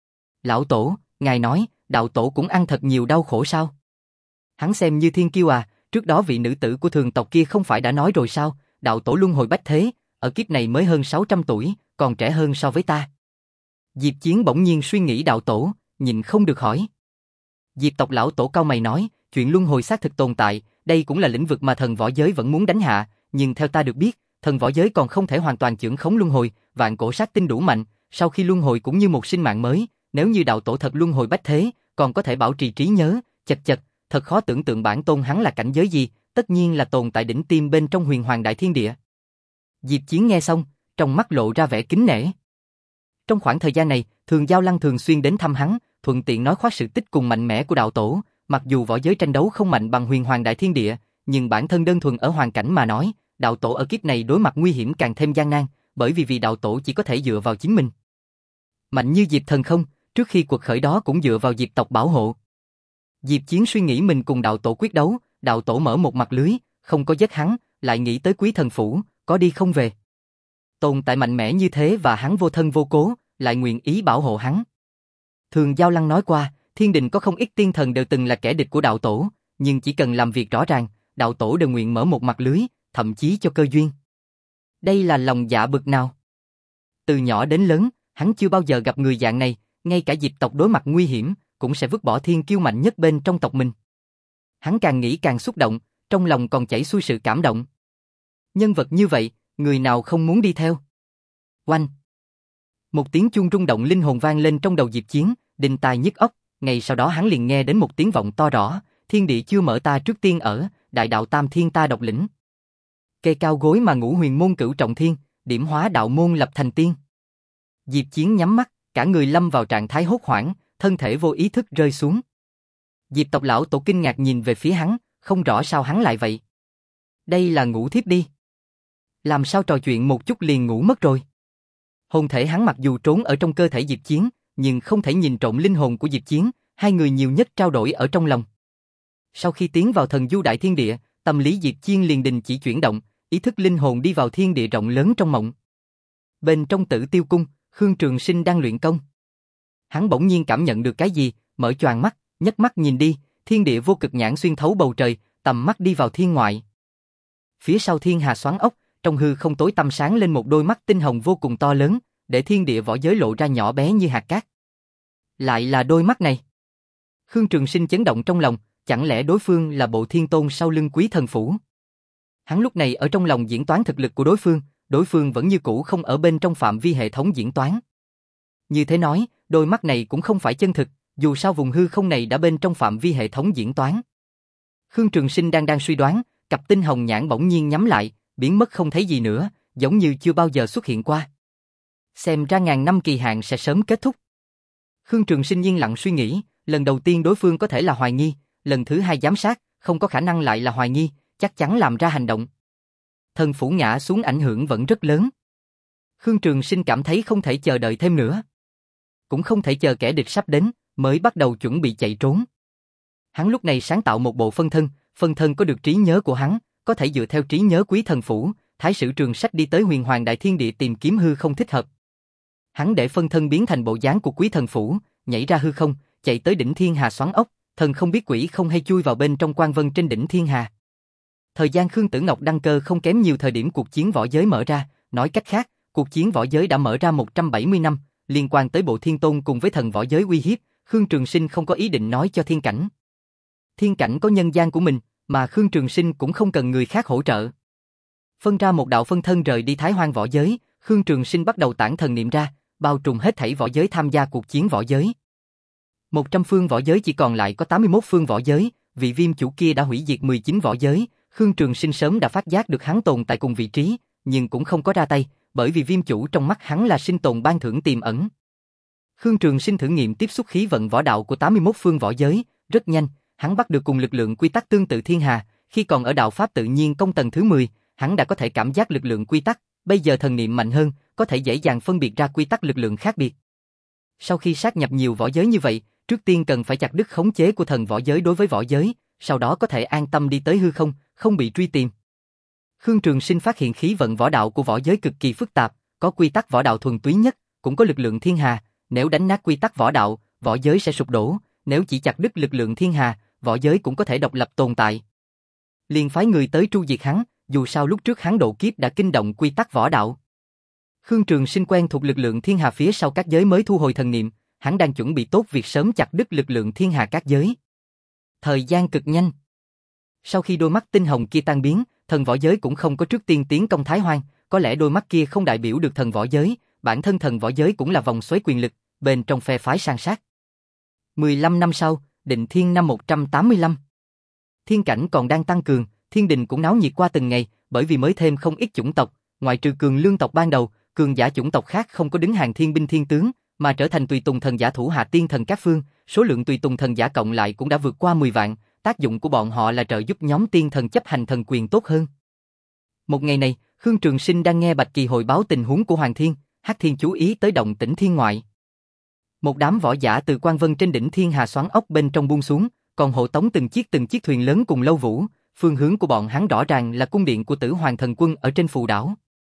Lão tổ, ngài nói, đạo tổ cũng ăn thật nhiều đau khổ sao? Hắn xem như thiên kiêu à, trước đó vị nữ tử của thường tộc kia không phải đã nói rồi sao, đạo tổ luân hồi bách thế, ở kiếp này mới hơn sáu trăm tuổi, còn trẻ hơn so với ta. Diệp Chiến bỗng nhiên suy nghĩ đạo tổ, nhịn không được hỏi. Diệp tộc lão tổ cau mày nói, chuyện luân hồi xác thực tồn tại, đây cũng là lĩnh vực mà thần võ giới vẫn muốn đánh hạ, nhưng theo ta được biết, thần võ giới còn không thể hoàn toàn chưởng khống luân hồi, vạn cổ sát tinh đủ mạnh, sau khi luân hồi cũng như một sinh mạng mới, nếu như đạo tổ thật luân hồi bách thế, còn có thể bảo trì trí nhớ, chật chật, thật khó tưởng tượng bản tôn hắn là cảnh giới gì, tất nhiên là tồn tại đỉnh tiêm bên trong huyền hoàng đại thiên địa. Diệp Chiến nghe xong, trong mắt lộ ra vẻ kính nể. Trong khoảng thời gian này, Thường Giao Lăng thường xuyên đến thăm hắn, thuận tiện nói khoác sự tích cùng mạnh mẽ của đạo tổ, mặc dù võ giới tranh đấu không mạnh bằng huyền hoàng đại thiên địa, nhưng bản thân đơn thuần ở hoàn cảnh mà nói, đạo tổ ở kiếp này đối mặt nguy hiểm càng thêm gian nan, bởi vì vì đạo tổ chỉ có thể dựa vào chính mình. Mạnh như Diệp thần không, trước khi cuộc khởi đó cũng dựa vào Diệp tộc bảo hộ. Diệp Chiến suy nghĩ mình cùng đạo tổ quyết đấu, đạo tổ mở một mặt lưới, không có giết hắn, lại nghĩ tới Quý Thần Phủ, có đi không về. Tồn tại mạnh mẽ như thế và hắn vô thân vô cố, lại nguyện ý bảo hộ hắn. Thường Giao Lăng nói qua, thiên đình có không ít tiên thần đều từng là kẻ địch của đạo tổ, nhưng chỉ cần làm việc rõ ràng, đạo tổ đều nguyện mở một mặt lưới, thậm chí cho cơ duyên. Đây là lòng dạ bực nào? Từ nhỏ đến lớn, hắn chưa bao giờ gặp người dạng này, ngay cả Diệp tộc đối mặt nguy hiểm, cũng sẽ vứt bỏ thiên kiêu mạnh nhất bên trong tộc mình. Hắn càng nghĩ càng xúc động, trong lòng còn chảy xuôi sự cảm động. Nhân vật như vậy, người nào không muốn đi theo? Oanh! Một tiếng chuông rung động linh hồn vang lên trong đầu Diệp Chiến, đinh tai nhức óc, ngay sau đó hắn liền nghe đến một tiếng vọng to rõ, thiên địa chưa mở ta trước tiên ở, đại đạo tam thiên ta độc lĩnh. Kê cao gối mà ngũ huyền môn cửu trọng thiên, điểm hóa đạo môn lập thành tiên. Diệp Chiến nhắm mắt, cả người lâm vào trạng thái hốt hoảng, thân thể vô ý thức rơi xuống. Diệp tộc lão tổ kinh ngạc nhìn về phía hắn, không rõ sao hắn lại vậy. Đây là ngủ thiếp đi. Làm sao trò chuyện một chút liền ngủ mất rồi. Hồn thể hắn mặc dù trốn ở trong cơ thể Diệp Chiến, nhưng không thể nhìn trộm linh hồn của Diệp Chiến, hai người nhiều nhất trao đổi ở trong lòng. Sau khi tiến vào thần du đại thiên địa, tâm lý Diệp Chiến liền đình chỉ chuyển động, ý thức linh hồn đi vào thiên địa rộng lớn trong mộng. Bên trong Tử Tiêu cung, Khương Trường Sinh đang luyện công. Hắn bỗng nhiên cảm nhận được cái gì, mở choàng mắt, nhấc mắt nhìn đi, thiên địa vô cực nhãn xuyên thấu bầu trời, tầm mắt đi vào thiên ngoại. Phía sau thiên hà xoắn ốc, trong hư không tối tăm sáng lên một đôi mắt tinh hồng vô cùng to lớn, để thiên địa võ giới lộ ra nhỏ bé như hạt cát. Lại là đôi mắt này. Khương Trường Sinh chấn động trong lòng, chẳng lẽ đối phương là bộ thiên tôn sau lưng Quý Thần Phủ? Hắn lúc này ở trong lòng diễn toán thực lực của đối phương, đối phương vẫn như cũ không ở bên trong phạm vi hệ thống diễn toán. Như thế nói, đôi mắt này cũng không phải chân thực, dù sao vùng hư không này đã bên trong phạm vi hệ thống diễn toán. Khương Trường Sinh đang đang suy đoán, cặp tinh hồng nhãn bỗng nhiên nhắm lại, biến mất không thấy gì nữa, giống như chưa bao giờ xuất hiện qua. Xem ra ngàn năm kỳ hạn sẽ sớm kết thúc. Khương Trường Sinh yên lặng suy nghĩ, lần đầu tiên đối phương có thể là hoài nghi, lần thứ hai giám sát, không có khả năng lại là hoài nghi, chắc chắn làm ra hành động. Thần phủ ngã xuống ảnh hưởng vẫn rất lớn. Khương Trường Sinh cảm thấy không thể chờ đợi thêm nữa. Cũng không thể chờ kẻ địch sắp đến, mới bắt đầu chuẩn bị chạy trốn. Hắn lúc này sáng tạo một bộ phân thân, phân thân có được trí nhớ của hắn, có thể dựa theo trí nhớ quý thần phủ, thái sử trường sách đi tới huyền hoàng đại thiên địa tìm kiếm hư không thích hợp. Hắn để phân thân biến thành bộ dáng của quý thần phủ, nhảy ra hư không, chạy tới đỉnh thiên hà xoắn ốc, thần không biết quỷ không hay chui vào bên trong quan vân trên đỉnh thiên hà. Thời gian Khương Tử Ngọc đăng cơ không kém nhiều thời điểm cuộc chiến võ giới mở ra, nói cách khác, cuộc chiến võ giới đã mở ra một trăm bảy mươi năm, liên quan tới bộ thiên tôn cùng với thần võ giới uy hiếp, Khương Trường Sinh không có ý định nói cho thiên cảnh. Thiên cảnh có nhân gian của mình, mà Khương Trường Sinh cũng không cần người khác hỗ trợ. Phân ra một đạo phân thân rời đi Thái Hoang võ giới, Khương Trường Sinh bắt đầu tản thần niệm ra, bao trùm hết thảy võ giới tham gia cuộc chiến võ giới. một trăm phương võ giới chỉ còn lại có tám mươi mốt phương võ giới, vị viêm chủ kia đã hủy diệt mười chín võ giới, Khương Trường Sinh sớm đã phát giác được hắn tồn tại cùng vị trí, nhưng cũng không có ra tay, bởi vì viêm chủ trong mắt hắn là sinh tồn ban thưởng tiềm ẩn. Khương Trường Sinh thử nghiệm tiếp xúc khí vận võ đạo của tám mươi mốt phương võ giới, rất nhanh, hắn bắt được cùng lực lượng quy tắc tương tự thiên hà, khi còn ở đạo pháp tự nhiên công tầng thứ mười, hắn đã có thể cảm giác lực lượng quy tắc, bây giờ thần niệm mạnh hơn, có thể dễ dàng phân biệt ra quy tắc lực lượng khác biệt. Sau khi sát nhập nhiều võ giới như vậy, trước tiên cần phải chặt đứt khống chế của thần võ giới đối với võ giới, sau đó có thể an tâm đi tới hư không, không bị truy tìm. Khương Trường Sinh phát hiện khí vận võ đạo của võ giới cực kỳ phức tạp, có quy tắc võ đạo thuần túy nhất, cũng có lực lượng thiên hà, nếu đánh nát quy tắc võ đạo, võ giới sẽ sụp đổ, nếu chỉ chặt đứt lực lượng thiên hà, võ giới cũng có thể độc lập tồn tại. Liền phái người tới tru diệt hắn, dù sao lúc trước hắn độ kiếp đã kinh động quy tắc võ đạo. Khương Trường Sinh quen thuộc lực lượng thiên hà phía sau các giới mới thu hồi thần niệm, hắn đang chuẩn bị tốt việc sớm chặt đứt lực lượng thiên hà các giới. Thời gian cực nhanh. Sau khi đôi mắt tinh hồng kia tan biến, thần võ giới cũng không có trước tiên tiến công Thái Hoang, có lẽ đôi mắt kia không đại biểu được thần võ giới, bản thân thần võ giới cũng là vòng xoáy quyền lực, bên trong phe phái san sát. mười lăm năm sau, Định Thiên năm một trăm tám mươi lăm. Thiên cảnh còn đang tăng cường, thiên đình cũng náo nhiệt qua từng ngày, bởi vì mới thêm không ít chủng tộc, ngoại trừ cường lương tộc ban đầu, cường giả chủng tộc khác không có đứng hàng thiên binh thiên tướng, mà trở thành tùy tùng thần giả thủ hạ tiên thần các phương, số lượng tùy tùng thần giả cộng lại cũng đã vượt qua mười vạn, tác dụng của bọn họ là trợ giúp nhóm tiên thần chấp hành thần quyền tốt hơn. Một ngày này, Khương Trường Sinh đang nghe Bạch Kỳ hồi báo tình huống của Hoàng Thiên, Hắc Thiên chú ý tới động tĩnh thiên ngoại. Một đám võ giả từ quan vân trên đỉnh thiên hà xoắn ốc bên trong buông xuống, còn hộ tống từng chiếc từng chiếc thuyền lớn cùng lâu vũ, phương hướng của bọn hắn rõ ràng là cung điện của Tử Hoàng Thần Quân ở trên phù đảo.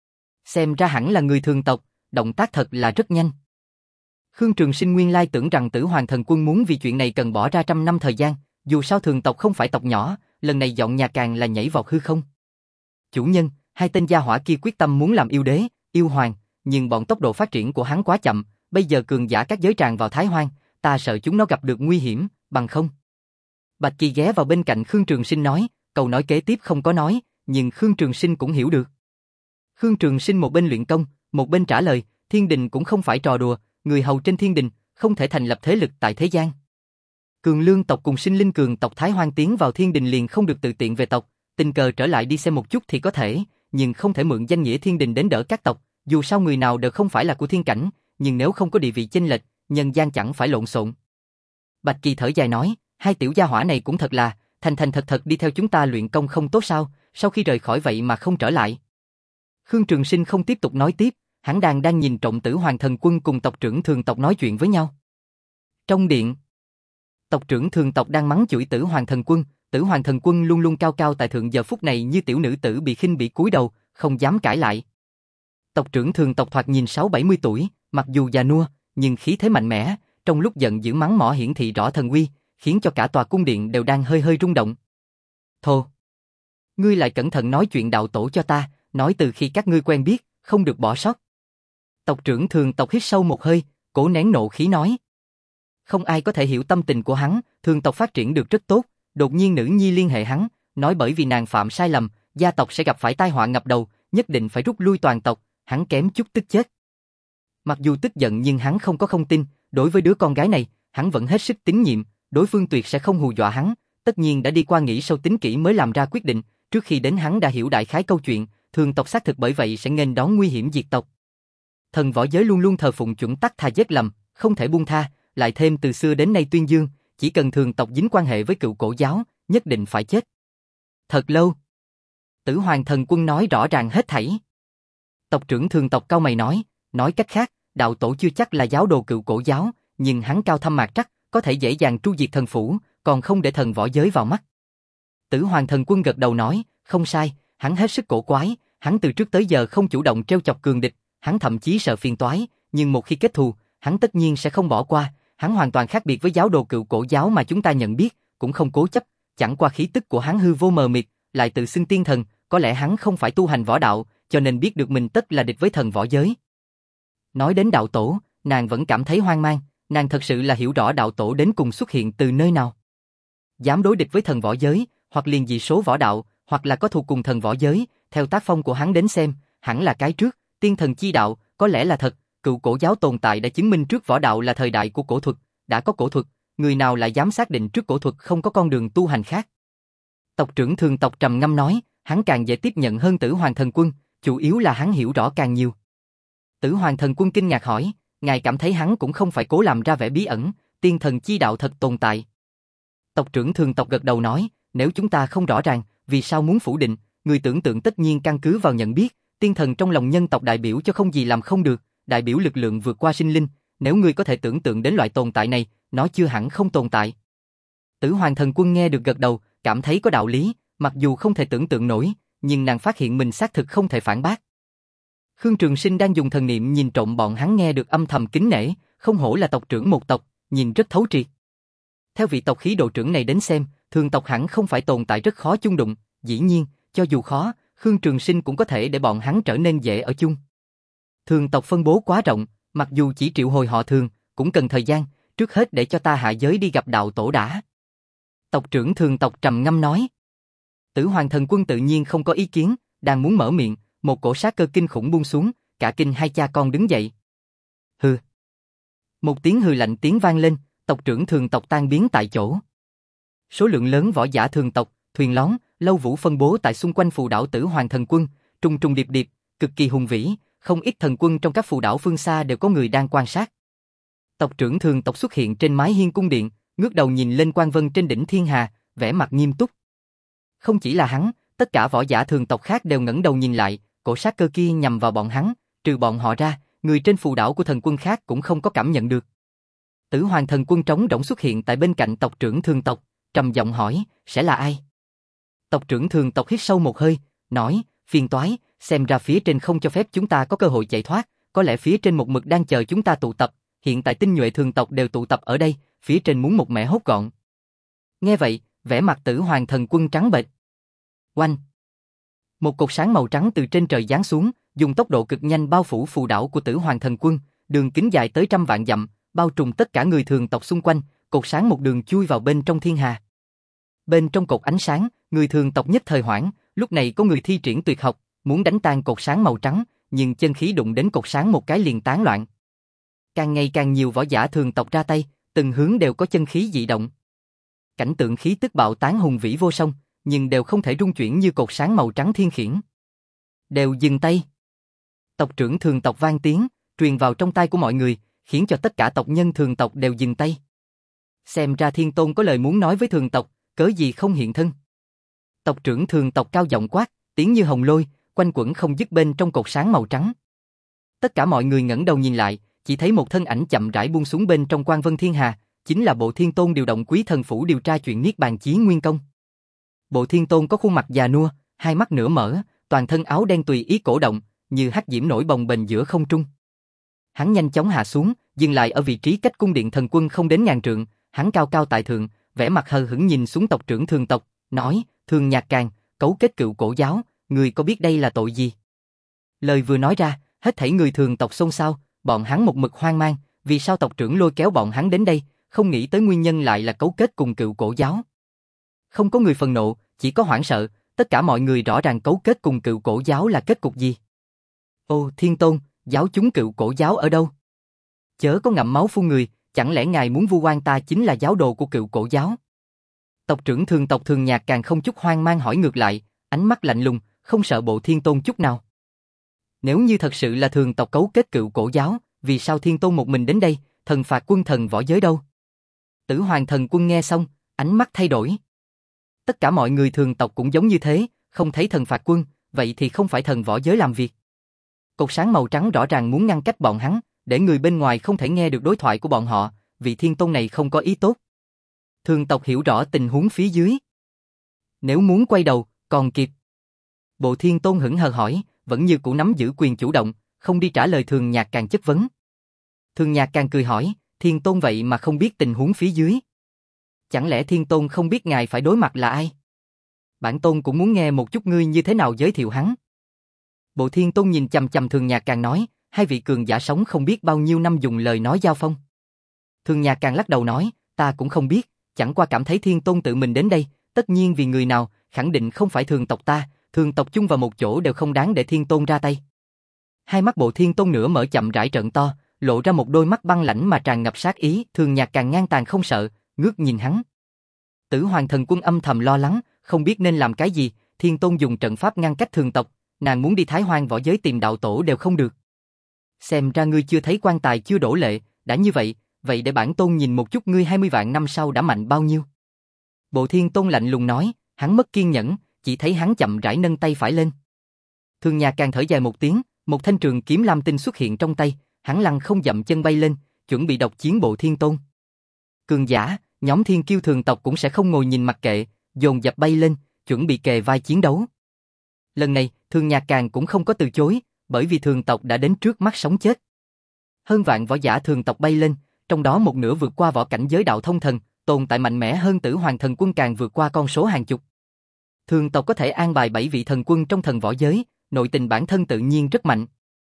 Xem ra hẳn là người thường tộc, động tác thật là rất nhanh. Khương Trường Sinh nguyên lai tưởng rằng Tử Hoàng Thần Quân muốn vì chuyện này cần bỏ ra trăm năm thời gian, dù sao thường tộc không phải tộc nhỏ, lần này dọn nhà càng là nhảy vọt hư không. Chủ nhân, hai tên gia hỏa kia quyết tâm muốn làm yêu đế, yêu hoàng, nhưng bọn tốc độ phát triển của hắn quá chậm, bây giờ cường giả các giới tràn vào Thái Hoang, ta sợ chúng nó gặp được nguy hiểm, bằng không. Bạch Kỳ ghé vào bên cạnh Khương Trường Sinh nói, câu nói kế tiếp không có nói, nhưng Khương Trường Sinh cũng hiểu được. Khương Trường Sinh một bên luyện công, một bên trả lời, thiên đình cũng không phải trò đùa, người hầu trên thiên đình, không thể thành lập thế lực tại thế gian. Cường lương tộc cùng sinh linh cường tộc Thái Hoang tiến vào thiên đình liền không được tự tiện về tộc, tình cờ trở lại đi xem một chút thì có thể, nhưng không thể mượn danh nghĩa thiên đình đến đỡ các tộc, dù sao người nào đều không phải là của thiên cảnh, nhưng nếu không có địa vị chênh lệch, nhân gian chẳng phải lộn xộn. Bạch Kỳ thở dài nói, hai tiểu gia hỏa này cũng thật là, thành thành thật thật đi theo chúng ta luyện công không tốt sao, sau khi rời khỏi vậy mà không trở lại. Khương Trường Sinh không tiếp tục nói tiếp, hắn đang đang nhìn Trọng Tử Hoàng Thần Quân cùng tộc trưởng thường tộc nói chuyện với nhau. Trong điện, tộc trưởng thường tộc đang mắng chửi Tử Hoàng Thần Quân, Tử Hoàng Thần Quân luôn luôn cao cao tại thượng, giờ phút này như tiểu nữ tử bị khinh bỉ cúi đầu, không dám cãi lại. Tộc trưởng thường tộc thoạt nhìn sáu bảy mươi tuổi, mặc dù già nua, nhưng khí thế mạnh mẽ, trong lúc giận dữ mắng mỏ hiển thị rõ thần uy, khiến cho cả tòa cung điện đều đang hơi hơi rung động. Thô! Ngươi lại cẩn thận nói chuyện đạo tổ cho ta, nói từ khi các ngươi quen biết, không được bỏ sót. Tộc trưởng thường tộc hít sâu một hơi, cố nén nộ khí nói. Không ai có thể hiểu tâm tình của hắn, thường tộc phát triển được rất tốt, đột nhiên nữ nhi liên hệ hắn, nói bởi vì nàng phạm sai lầm, gia tộc sẽ gặp phải tai họa ngập đầu, nhất định phải rút lui toàn tộc, hắn kém chút tức chết. Mặc dù tức giận nhưng hắn không có không tin, đối với đứa con gái này, hắn vẫn hết sức tín nhiệm, đối phương tuyệt sẽ không hù dọa hắn, tất nhiên đã đi qua nghĩ sâu tính kỹ mới làm ra quyết định, trước khi đến hắn đã hiểu đại khái câu chuyện, thường tộc xác thực bởi vậy sẽ nghênh đón nguy hiểm diệt tộc. Thần võ giới luôn luôn thờ phụng chuẩn tắc tha giết lầm, không thể buông tha, lại thêm từ xưa đến nay tuyên dương, chỉ cần thường tộc dính quan hệ với cựu cổ giáo, nhất định phải chết. Thật lâu. Tử Hoàng Thần Quân nói rõ ràng hết thảy. Tộc trưởng thường tộc cau mày nói, nói cách khác, đạo tổ chưa chắc là giáo đồ cựu cổ giáo, nhưng hắn cao thâm mạc trắc, có thể dễ dàng tru diệt thần phủ, còn không để thần võ giới vào mắt. Tử Hoàng Thần Quân gật đầu nói, không sai, hắn hết sức cổ quái, hắn từ trước tới giờ không chủ động trêu chọc cường địch, hắn thậm chí sợ phiền toái, nhưng một khi kết thù, hắn tất nhiên sẽ không bỏ qua, hắn hoàn toàn khác biệt với giáo đồ cựu cổ giáo mà chúng ta nhận biết, cũng không cố chấp, chẳng qua khí tức của hắn hư vô mờ mịt, lại tự xưng tiên thần, có lẽ hắn không phải tu hành võ đạo, cho nên biết được mình tất là địch với thần võ giới. Nói đến đạo tổ, nàng vẫn cảm thấy hoang mang, nàng thật sự là hiểu rõ đạo tổ đến cùng xuất hiện từ nơi nào. Dám đối địch với thần võ giới, hoặc liền dị số võ đạo, hoặc là có thù cùng thần võ giới, theo tác phong của hắn đến xem, hẳn là cái trước, tiên thần chi đạo, có lẽ là thật, cựu cổ giáo tồn tại đã chứng minh trước võ đạo là thời đại của cổ thuật, đã có cổ thuật, người nào lại dám xác định trước cổ thuật không có con đường tu hành khác. Tộc trưởng thường tộc trầm ngâm nói, hắn càng dễ tiếp nhận hơn Tử Hoàng Thần Quân, chủ yếu là hắn hiểu rõ càng nhiều. Tử Hoàng Thần Quân kinh ngạc hỏi, ngài cảm thấy hắn cũng không phải cố làm ra vẻ bí ẩn, tiên thần chi đạo thật tồn tại. Tộc trưởng thường tộc gật đầu nói, nếu chúng ta không rõ ràng, vì sao muốn phủ định, người tưởng tượng tất nhiên căn cứ vào nhận biết, tiên thần trong lòng nhân tộc đại biểu cho không gì làm không được, đại biểu lực lượng vượt qua sinh linh, nếu ngươi có thể tưởng tượng đến loại tồn tại này, nó chưa hẳn không tồn tại. Tử Hoàng Thần Quân nghe được gật đầu, cảm thấy có đạo lý, mặc dù không thể tưởng tượng nổi, nhưng nàng phát hiện mình xác thực không thể phản bác. Khương Trường Sinh đang dùng thần niệm nhìn trộm bọn hắn nghe được âm thầm kính nể, không hổ là tộc trưởng một tộc, nhìn rất thấu triệt. Theo vị tộc khí độ trưởng này đến xem, thường tộc hẳn không phải tồn tại rất khó chung đụng, dĩ nhiên, cho dù khó, Khương Trường Sinh cũng có thể để bọn hắn trở nên dễ ở chung. Thường tộc phân bố quá rộng, mặc dù chỉ triệu hồi họ thường, cũng cần thời gian, trước hết để cho ta hạ giới đi gặp đạo tổ đã. Tộc trưởng thường tộc trầm ngâm nói. Tử Hoàng Thần Quân tự nhiên không có ý kiến, đang muốn mở miệng, một cổ sát cơ kinh khủng buông xuống, cả kinh hai cha con đứng dậy. Hừ. Một tiếng hừ lạnh tiếng vang lên, tộc trưởng thường tộc tan biến tại chỗ. Số lượng lớn võ giả thường tộc, thuyền lón, lâu vũ phân bố tại xung quanh phù đảo Tử Hoàng Thần Quân, trùng trùng điệp điệp, cực kỳ hùng vĩ, không ít thần quân trong các phù đảo phương xa đều có người đang quan sát. Tộc trưởng thường tộc xuất hiện trên mái hiên cung điện, ngước đầu nhìn lên quang vân trên đỉnh thiên hà, vẻ mặt nghiêm túc. Không chỉ là hắn, tất cả võ giả thường tộc khác đều ngẩng đầu nhìn lại, cổ sát cơ kia nhằm vào bọn hắn, trừ bọn họ ra, người trên phù đảo của thần quân khác cũng không có cảm nhận được. Tử Hoàng Thần Quân trống rỗng xuất hiện tại bên cạnh tộc trưởng thường tộc, trầm giọng hỏi, sẽ là ai? Tộc trưởng thường tộc hít sâu một hơi, nói, phiền toái, xem ra phía trên không cho phép chúng ta có cơ hội chạy thoát, có lẽ phía trên một mực đang chờ chúng ta tụ tập, hiện tại tinh nhuệ thường tộc đều tụ tập ở đây, phía trên muốn một mẻ hốt gọn. Nghe vậy, vẻ mặt Tử Hoàng Thần Quân trắng bệch. Oanh! Một cột sáng màu trắng từ trên trời giáng xuống, dùng tốc độ cực nhanh bao phủ phù đảo của Tử Hoàng Thần Quân, đường kính dài tới trăm vạn dặm, bao trùm tất cả người thường tộc xung quanh, cột sáng một đường chui vào bên trong thiên hà. Bên trong cột ánh sáng, người thường tộc nhất thời hoảng, lúc này có người thi triển tuyệt học, muốn đánh tan cột sáng màu trắng, nhưng chân khí đụng đến cột sáng một cái liền tán loạn. Càng ngày càng nhiều võ giả thường tộc ra tay, từng hướng đều có chân khí dị động. Cảnh tượng khí tức bạo tán hùng vĩ vô song, nhưng đều không thể rung chuyển như cột sáng màu trắng thiên khiển. Đều dừng tay. Tộc trưởng thường tộc vang tiếng, truyền vào trong tai của mọi người, khiến cho tất cả tộc nhân thường tộc đều dừng tay. Xem ra Thiên Tôn có lời muốn nói với thường tộc, cớ gì không hiện thân. Tộc trưởng thường tộc cao giọng quát, tiếng như hồng lôi, quanh quẩn không dứt bên trong cột sáng màu trắng. Tất cả mọi người ngẩng đầu nhìn lại, chỉ thấy một thân ảnh chậm rãi buông xuống bên trong quang vân thiên hà, chính là Bộ Thiên Tôn điều động Quý Thần Phủ điều tra chuyện Niết Bàn Chí Nguyên Công. Bộ Thiên Tôn có khuôn mặt già nua, hai mắt nửa mở, toàn thân áo đen tùy ý cổ động, như hắc diễm nổi bồng bềnh giữa không trung. Hắn nhanh chóng hạ xuống, dừng lại ở vị trí cách cung điện thần quân không đến ngàn trượng, hắn cao cao tại thượng, vẻ mặt hờ hững nhìn xuống tộc trưởng thường tộc, nói, Thường Nhạc Càng, cấu kết cựu cổ giáo, người có biết đây là tội gì? Lời vừa nói ra, hết thảy người thường tộc xôn xao, bọn hắn một mực hoang mang, vì sao tộc trưởng lôi kéo bọn hắn đến đây, không nghĩ tới nguyên nhân lại là cấu kết cùng cựu cổ giáo. Không có người phần nộ, chỉ có hoảng sợ, tất cả mọi người rõ ràng cấu kết cùng cựu cổ giáo là kết cục gì. Ô, Thiên Tôn, giáo chúng cựu cổ giáo ở đâu? Chớ có ngậm máu phun người, chẳng lẽ ngài muốn vu oan ta chính là giáo đồ của cựu cổ giáo? Tộc trưởng Thường tộc Thường Nhạc càng không chút hoang mang hỏi ngược lại, ánh mắt lạnh lùng, không sợ Bộ Thiên Tôn chút nào. Nếu như thật sự là Thường tộc cấu kết cựu cổ giáo, vì sao Thiên Tôn một mình đến đây, thần phạt quân thần võ giới đâu? Tử Hoàng thần quân nghe xong, ánh mắt thay đổi. Tất cả mọi người Thường tộc cũng giống như thế, không thấy thần phạt quân, vậy thì không phải thần võ giới làm việc. Cột sáng màu trắng rõ ràng muốn ngăn cách bọn hắn, để người bên ngoài không thể nghe được đối thoại của bọn họ, vị Thiên Tôn này không có ý tốt. Thường tộc hiểu rõ tình huống phía dưới. Nếu muốn quay đầu, còn kịp. Bộ Thiên Tôn hững hờ hỏi, vẫn như cũ nắm giữ quyền chủ động, không đi trả lời Thường Nhạc Càng chất vấn. Thường Nhạc Càng cười hỏi, Thiên Tôn vậy mà không biết tình huống phía dưới. Chẳng lẽ Thiên Tôn không biết ngài phải đối mặt là ai? Bản Tôn cũng muốn nghe một chút ngươi như thế nào giới thiệu hắn. Bộ Thiên Tôn nhìn chằm chằm Thường Nhạc Càng nói, hai vị cường giả sống không biết bao nhiêu năm dùng lời nói giao phong. Thường Nhạc Càng lắc đầu nói, ta cũng không biết, chẳng qua cảm thấy Thiên Tôn tự mình đến đây, tất nhiên vì người nào, khẳng định không phải Thường tộc ta, Thường tộc chung vào một chỗ đều không đáng để Thiên Tôn ra tay. Hai mắt Bộ Thiên Tôn nửa mở chậm rãi trợn to, lộ ra một đôi mắt băng lãnh mà tràn ngập sát ý, Thường Nhạc Càng ngang tàn không sợ, ngước nhìn hắn. Tử Hoàng thần quân âm thầm lo lắng, không biết nên làm cái gì, Thiên Tôn dùng trận pháp ngăn cách Thường tộc, nàng muốn đi Thái Hoang võ giới tìm đạo tổ đều không được. Xem ra ngươi chưa thấy quan tài chưa đổ lệ, đã như vậy, vậy để bản Tôn nhìn một chút ngươi hai mươi vạn năm sau đã mạnh bao nhiêu. Bộ Thiên Tôn lạnh lùng nói, hắn mất kiên nhẫn, chỉ thấy hắn chậm rãi nâng tay phải lên. Thường Nhạc Càng thở dài một tiếng, một thanh trường kiếm lam tinh xuất hiện trong tay, hắn lăng không dậm chân bay lên, chuẩn bị độc chiến Bộ Thiên Tôn. Cường giả, nhóm thiên kiêu Thường tộc cũng sẽ không ngồi nhìn mặc kệ, dồn dập bay lên, chuẩn bị kề vai chiến đấu. Lần này, Thường Nhạc Càng cũng không có từ chối, bởi vì Thường tộc đã đến trước mắt sống chết. Hơn vạn võ giả Thường tộc bay lên, trong đó một nửa vượt qua võ cảnh giới đạo thông thần, tồn tại mạnh mẽ hơn Tử Hoàng thần quân càng vượt qua con số hàng chục. Thường tộc có thể an bài bảy vị thần quân trong thần võ giới, nội tình bản thân tự nhiên rất mạnh.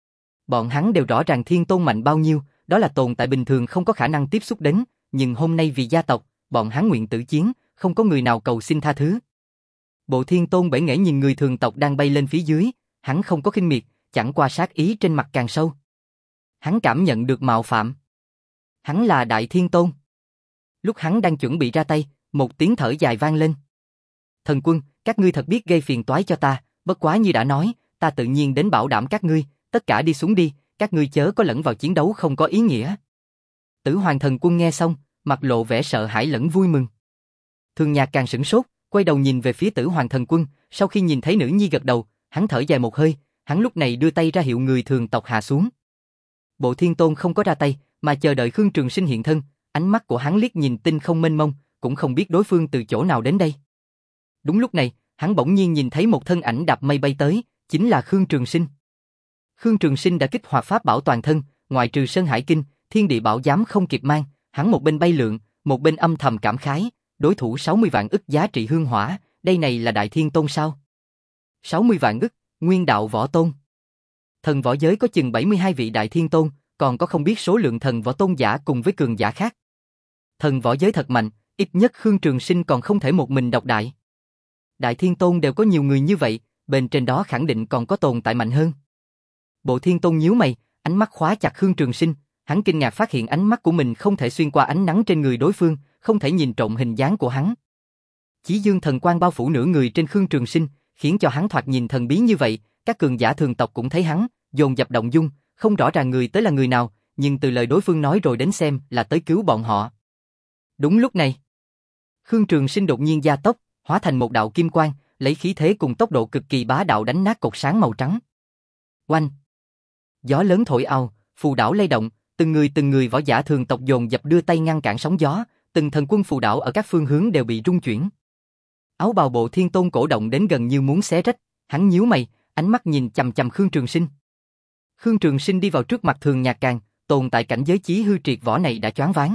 Bọn hắn đều rõ ràng Thiên Tôn mạnh bao nhiêu, đó là tồn tại bình thường không có khả năng tiếp xúc đến, nhưng hôm nay vì gia tộc, bọn hắn nguyện tử chiến, không có người nào cầu xin tha thứ. Bộ Thiên Tôn bể nghễ nhìn người Thường tộc đang bay lên phía dưới, hắn không có khinh miệt, chẳng qua sát ý trên mặt càng sâu. Hắn cảm nhận được mạo phạm. Hắn là Đại Thiên Tôn. Lúc hắn đang chuẩn bị ra tay, một tiếng thở dài vang lên. Thần quân, các ngươi thật biết gây phiền toái cho ta, bất quá như đã nói, ta tự nhiên đến bảo đảm các ngươi, tất cả đi xuống đi, các ngươi chớ có lẫn vào chiến đấu không có ý nghĩa. Tử Hoàng thần quân nghe xong, mặt lộ vẻ sợ hãi lẫn vui mừng. Thường Nhạc Càng sửng sốt, quay đầu nhìn về phía Tử Hoàng thần quân, sau khi nhìn thấy nữ nhi gật đầu, hắn thở dài một hơi, hắn lúc này đưa tay ra hiệu người Thường tộc hạ xuống. Bộ Thiên Tôn không có ra tay, mà chờ đợi Khương Trường Sinh hiện thân, ánh mắt của hắn liếc nhìn tinh không mênh mông, cũng không biết đối phương từ chỗ nào đến đây. Đúng lúc này, hắn bỗng nhiên nhìn thấy một thân ảnh đạp mây bay tới, chính là Khương Trường Sinh. Khương Trường Sinh đã kích hoạt pháp bảo toàn thân, ngoài trừ Sơn Hải Kinh, Thiên Địa Bảo Giám không kịp mang, hắn một bên bay lượn, một bên âm thầm cảm khái, đối thủ sáu mươi vạn ức giá trị hương hỏa, đây này là Đại Thiên Tôn sao? sáu mươi vạn ức, nguyên đạo võ tôn. Thần võ giới có chừng bảy mươi hai vị Đại Thiên Tôn, còn có không biết số lượng thần võ tôn giả cùng với cường giả khác. Thần võ giới thật mạnh, ít nhất Khương Trường Sinh còn không thể một mình độc đại. Đại Thiên Tôn đều có nhiều người như vậy, bên trên đó khẳng định còn có tồn tại mạnh hơn. Bộ Thiên Tôn nhíu mày, ánh mắt khóa chặt Khương Trường Sinh, hắn kinh ngạc phát hiện ánh mắt của mình không thể xuyên qua ánh nắng trên người đối phương, không thể nhìn trộm hình dáng của hắn. Chí dương thần quang bao phủ nửa người trên Khương Trường Sinh, khiến cho hắn thoạt nhìn thần bí như vậy, các cường giả Thường tộc cũng thấy hắn, dồn dập động dung, không rõ ràng người tới là người nào, nhưng từ lời đối phương nói rồi đến xem là tới cứu bọn họ. Đúng lúc này, Khương Trường Sinh đột nhiên gia tốc, hóa thành một đạo kim quang, lấy khí thế cùng tốc độ cực kỳ bá đạo đánh nát cột sáng màu trắng. Oanh! Gió lớn thổi ào, phù đảo lay động, từng người từng người võ giả Thường tộc dồn dập đưa tay ngăn cản sóng gió, từng thần quân phù đảo ở các phương hướng đều bị rung chuyển. Áo bào Bộ Thiên Tôn cổ động đến gần như muốn xé rách, hắn nhíu mày, ánh mắt nhìn chằm chằm Khương Trường Sinh. Khương Trường Sinh đi vào trước mặt Thường Nhạc Càng, tồn tại cảnh giới chí hư triệt võ này đã choáng váng.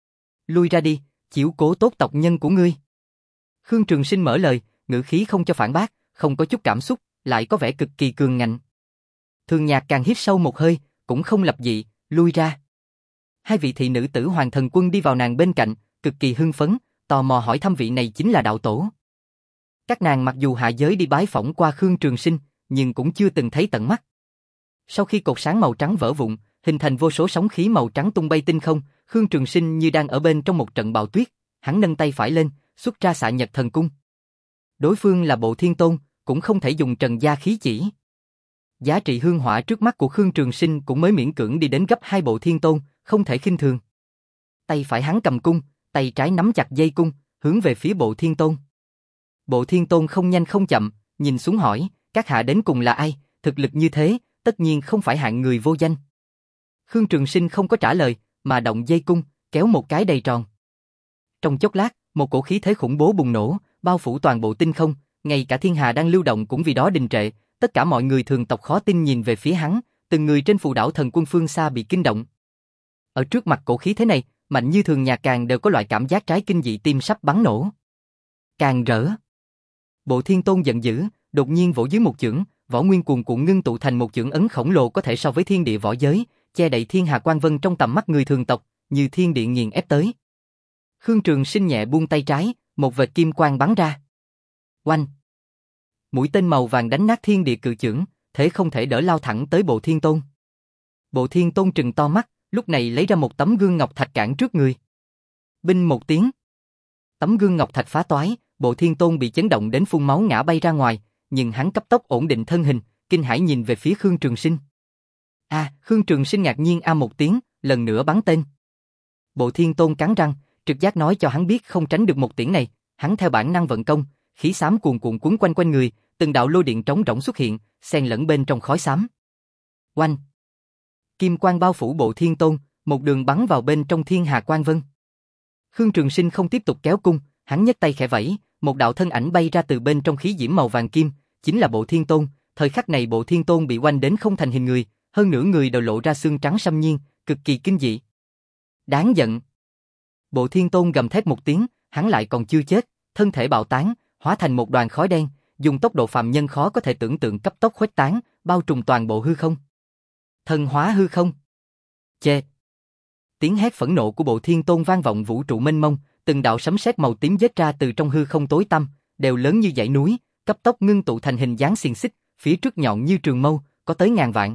Lui ra đi, chiếu cố tốt tộc nhân của ngươi. Khương Trường Sinh mở lời, ngữ khí không cho phản bác, không có chút cảm xúc, lại có vẻ cực kỳ cường ngạnh. Thường Nhạc Càng hít sâu một hơi, cũng không lập dị, lui ra. Hai vị thị nữ Tử Hoàng thần quân đi vào nàng bên cạnh, cực kỳ hưng phấn, tò mò hỏi thăm vị này chính là đạo tổ. Các nàng mặc dù hạ giới đi bái phỏng qua Khương Trường Sinh, nhưng cũng chưa từng thấy tận mắt. Sau khi cột sáng màu trắng vỡ vụn, hình thành vô số sóng khí màu trắng tung bay tinh không, Khương Trường Sinh như đang ở bên trong một trận bão tuyết, hắn nâng tay phải lên, xuất ra Xạ Nhật Thần Cung. Đối phương là Bộ Thiên Tôn, cũng không thể dùng trần gia khí chỉ. Giá trị hương hỏa trước mắt của Khương Trường Sinh cũng mới miễn cưỡng đi đến gấp hai Bộ Thiên Tôn, không thể khinh thường. Tay phải hắn cầm cung, tay trái nắm chặt dây cung, hướng về phía Bộ Thiên Tôn. Bộ Thiên Tôn không nhanh không chậm, nhìn xuống hỏi, các hạ đến cùng là ai, thực lực như thế, tất nhiên không phải hạng người vô danh. Khương Trường Sinh không có trả lời, mà động dây cung, kéo một cái đầy tròn. Trong chốc lát, một cổ khí thế khủng bố bùng nổ, bao phủ toàn bộ tinh không, ngay cả thiên hà đang lưu động cũng vì đó đình trệ, tất cả mọi người thường tộc khó tin nhìn về phía hắn, từng người trên phù đảo thần quân phương xa bị kinh động. Ở trước mặt cổ khí thế này, Mạnh Như Thường Nhạc càng đều có loại cảm giác trái kinh dị tim sắp bắn nổ. Càng rỡ. Bộ Thiên Tôn giận dữ, đột nhiên vỗ dưới một chưởng, võ nguyên cuồn cuộn ngưng tụ thành một chưởng ấn khổng lồ có thể so với thiên địa võ giới, che đậy thiên hà quang vân trong tầm mắt người thường tộc, như thiên địa nghiền ép tới. Khương Trường Sinh nhẹ buông tay trái, một vệt kim quang bắn ra. Oanh! Mũi tên màu vàng đánh nát thiên địa cự chưởng, thế không thể đỡ lao thẳng tới Bộ Thiên Tôn. Bộ Thiên Tôn trừng to mắt, lúc này lấy ra một tấm gương ngọc thạch cản trước người. Binh một tiếng. Tấm gương ngọc thạch phá toái, Bộ Thiên Tôn bị chấn động đến phun máu ngã bay ra ngoài, nhưng hắn cấp tốc ổn định thân hình, kinh hãi nhìn về phía Khương Trường Sinh. A, à, Khương Trường Sinh ngạc nhiên a một tiếng, lần nữa bắn tên. Bộ Thiên Tôn cắn răng, trực giác nói cho hắn biết không tránh được một tiễn này, hắn theo bản năng vận công, khí xám cuồn cuộn quấn quanh quanh người, từng đạo lôi điện trống rỗng xuất hiện, xen lẫn bên trong khói xám. Oanh! Kim quang bao phủ Bộ Thiên Tôn, một đường bắn vào bên trong thiên hà quang vân. Khương Trường Sinh không tiếp tục kéo cung, hắn nhấc tay khẽ vẫy, một đạo thân ảnh bay ra từ bên trong khí diễm màu vàng kim, chính là Bộ Thiên Tôn. Thời khắc này Bộ Thiên Tôn bị oanh đến không thành hình người, hơn nửa người đều lộ ra xương trắng xâm nhiên, cực kỳ kinh dị. Đáng giận! Bộ Thiên Tôn gầm thét một tiếng, hắn lại còn chưa chết, thân thể bạo tán, hóa thành một đoàn khói đen, dùng tốc độ phàm nhân khó có thể tưởng tượng cấp tốc khuếch tán, bao trùm toàn bộ hư không. Thần hóa hư không. Chê! Tiếng hét phẫn nộ của Bộ Thiên Tôn vang vọng vũ trụ mênh mông, từng đạo sấm sét màu tím giết ra từ trong hư không tối tăm, đều lớn như dãy núi, cấp tốc ngưng tụ thành hình dáng xiềng xích, phía trước nhọn như trường mâu, có tới ngàn vạn.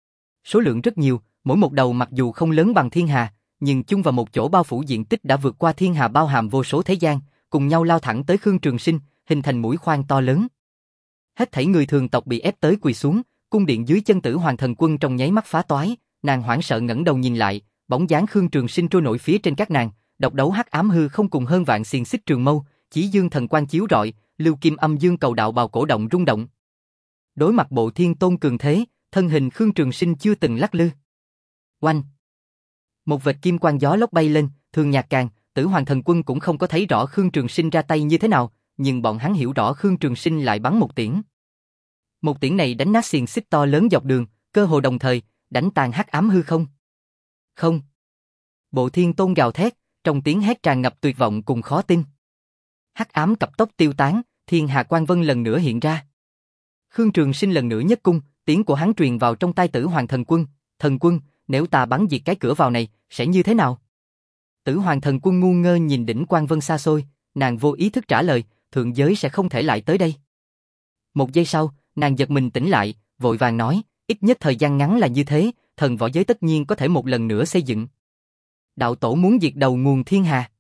Số lượng rất nhiều, mỗi một đầu mặc dù không lớn bằng thiên hà, nhưng chung vào một chỗ bao phủ diện tích đã vượt qua thiên hà bao hàm vô số thế gian, cùng nhau lao thẳng tới Khương Trường Sinh, hình thành mũi khoan to lớn. Hết thảy người thường tộc bị ép tới quỳ xuống, cung điện dưới chân Tử Hoàng Thần Quân trong nháy mắt phá toái, nàng hoảng sợ ngẩng đầu nhìn lại, bóng dáng Khương Trường Sinh trôi nổi phía trên các nàng, độc đấu hắc ám hư không cùng hơn vạn xiềng xích trường mâu, chỉ dương thần quang chiếu rọi, lưu kim âm dương cầu đạo bào cổ động rung động. Đối mặt Bộ Thiên Tôn cường thế, thân hình Khương Trường Sinh chưa từng lắc lư. Oanh! Một vệt kim quang gió lốc bay lên, Thường Nhạc Càng, Tử Hoàng Thần Quân cũng không có thấy rõ Khương Trường Sinh ra tay như thế nào, nhưng bọn hắn hiểu rõ Khương Trường Sinh lại bắn một tiễn. Một tiễn này đánh nát xiềng xích to lớn dọc đường, cơ hồ đồng thời, đánh tàn hắc ám hư không. Không! Bộ Thiên Tôn gào thét, trong tiếng hét tràn ngập tuyệt vọng cùng khó tin. Hắc ám cấp tốc tiêu tán, thiên hà quang vân lần nữa hiện ra. Khương Trường Sinh lần nữa nhất cung, tiếng của hắn truyền vào trong tai Tử Hoàng Thần Quân, "Thần Quân, nếu ta bắn diệt cái cửa vào này, sẽ như thế nào?" Tử Hoàng Thần Quân ngu ngơ nhìn đỉnh quang vân xa xôi, nàng vô ý thức trả lời, "Thượng giới sẽ không thể lại tới đây." Một giây sau, nàng giật mình tỉnh lại, vội vàng nói, "Ít nhất thời gian ngắn là như thế, thần võ giới tất nhiên có thể một lần nữa xây dựng." Đạo tổ muốn diệt đầu nguồn thiên hà.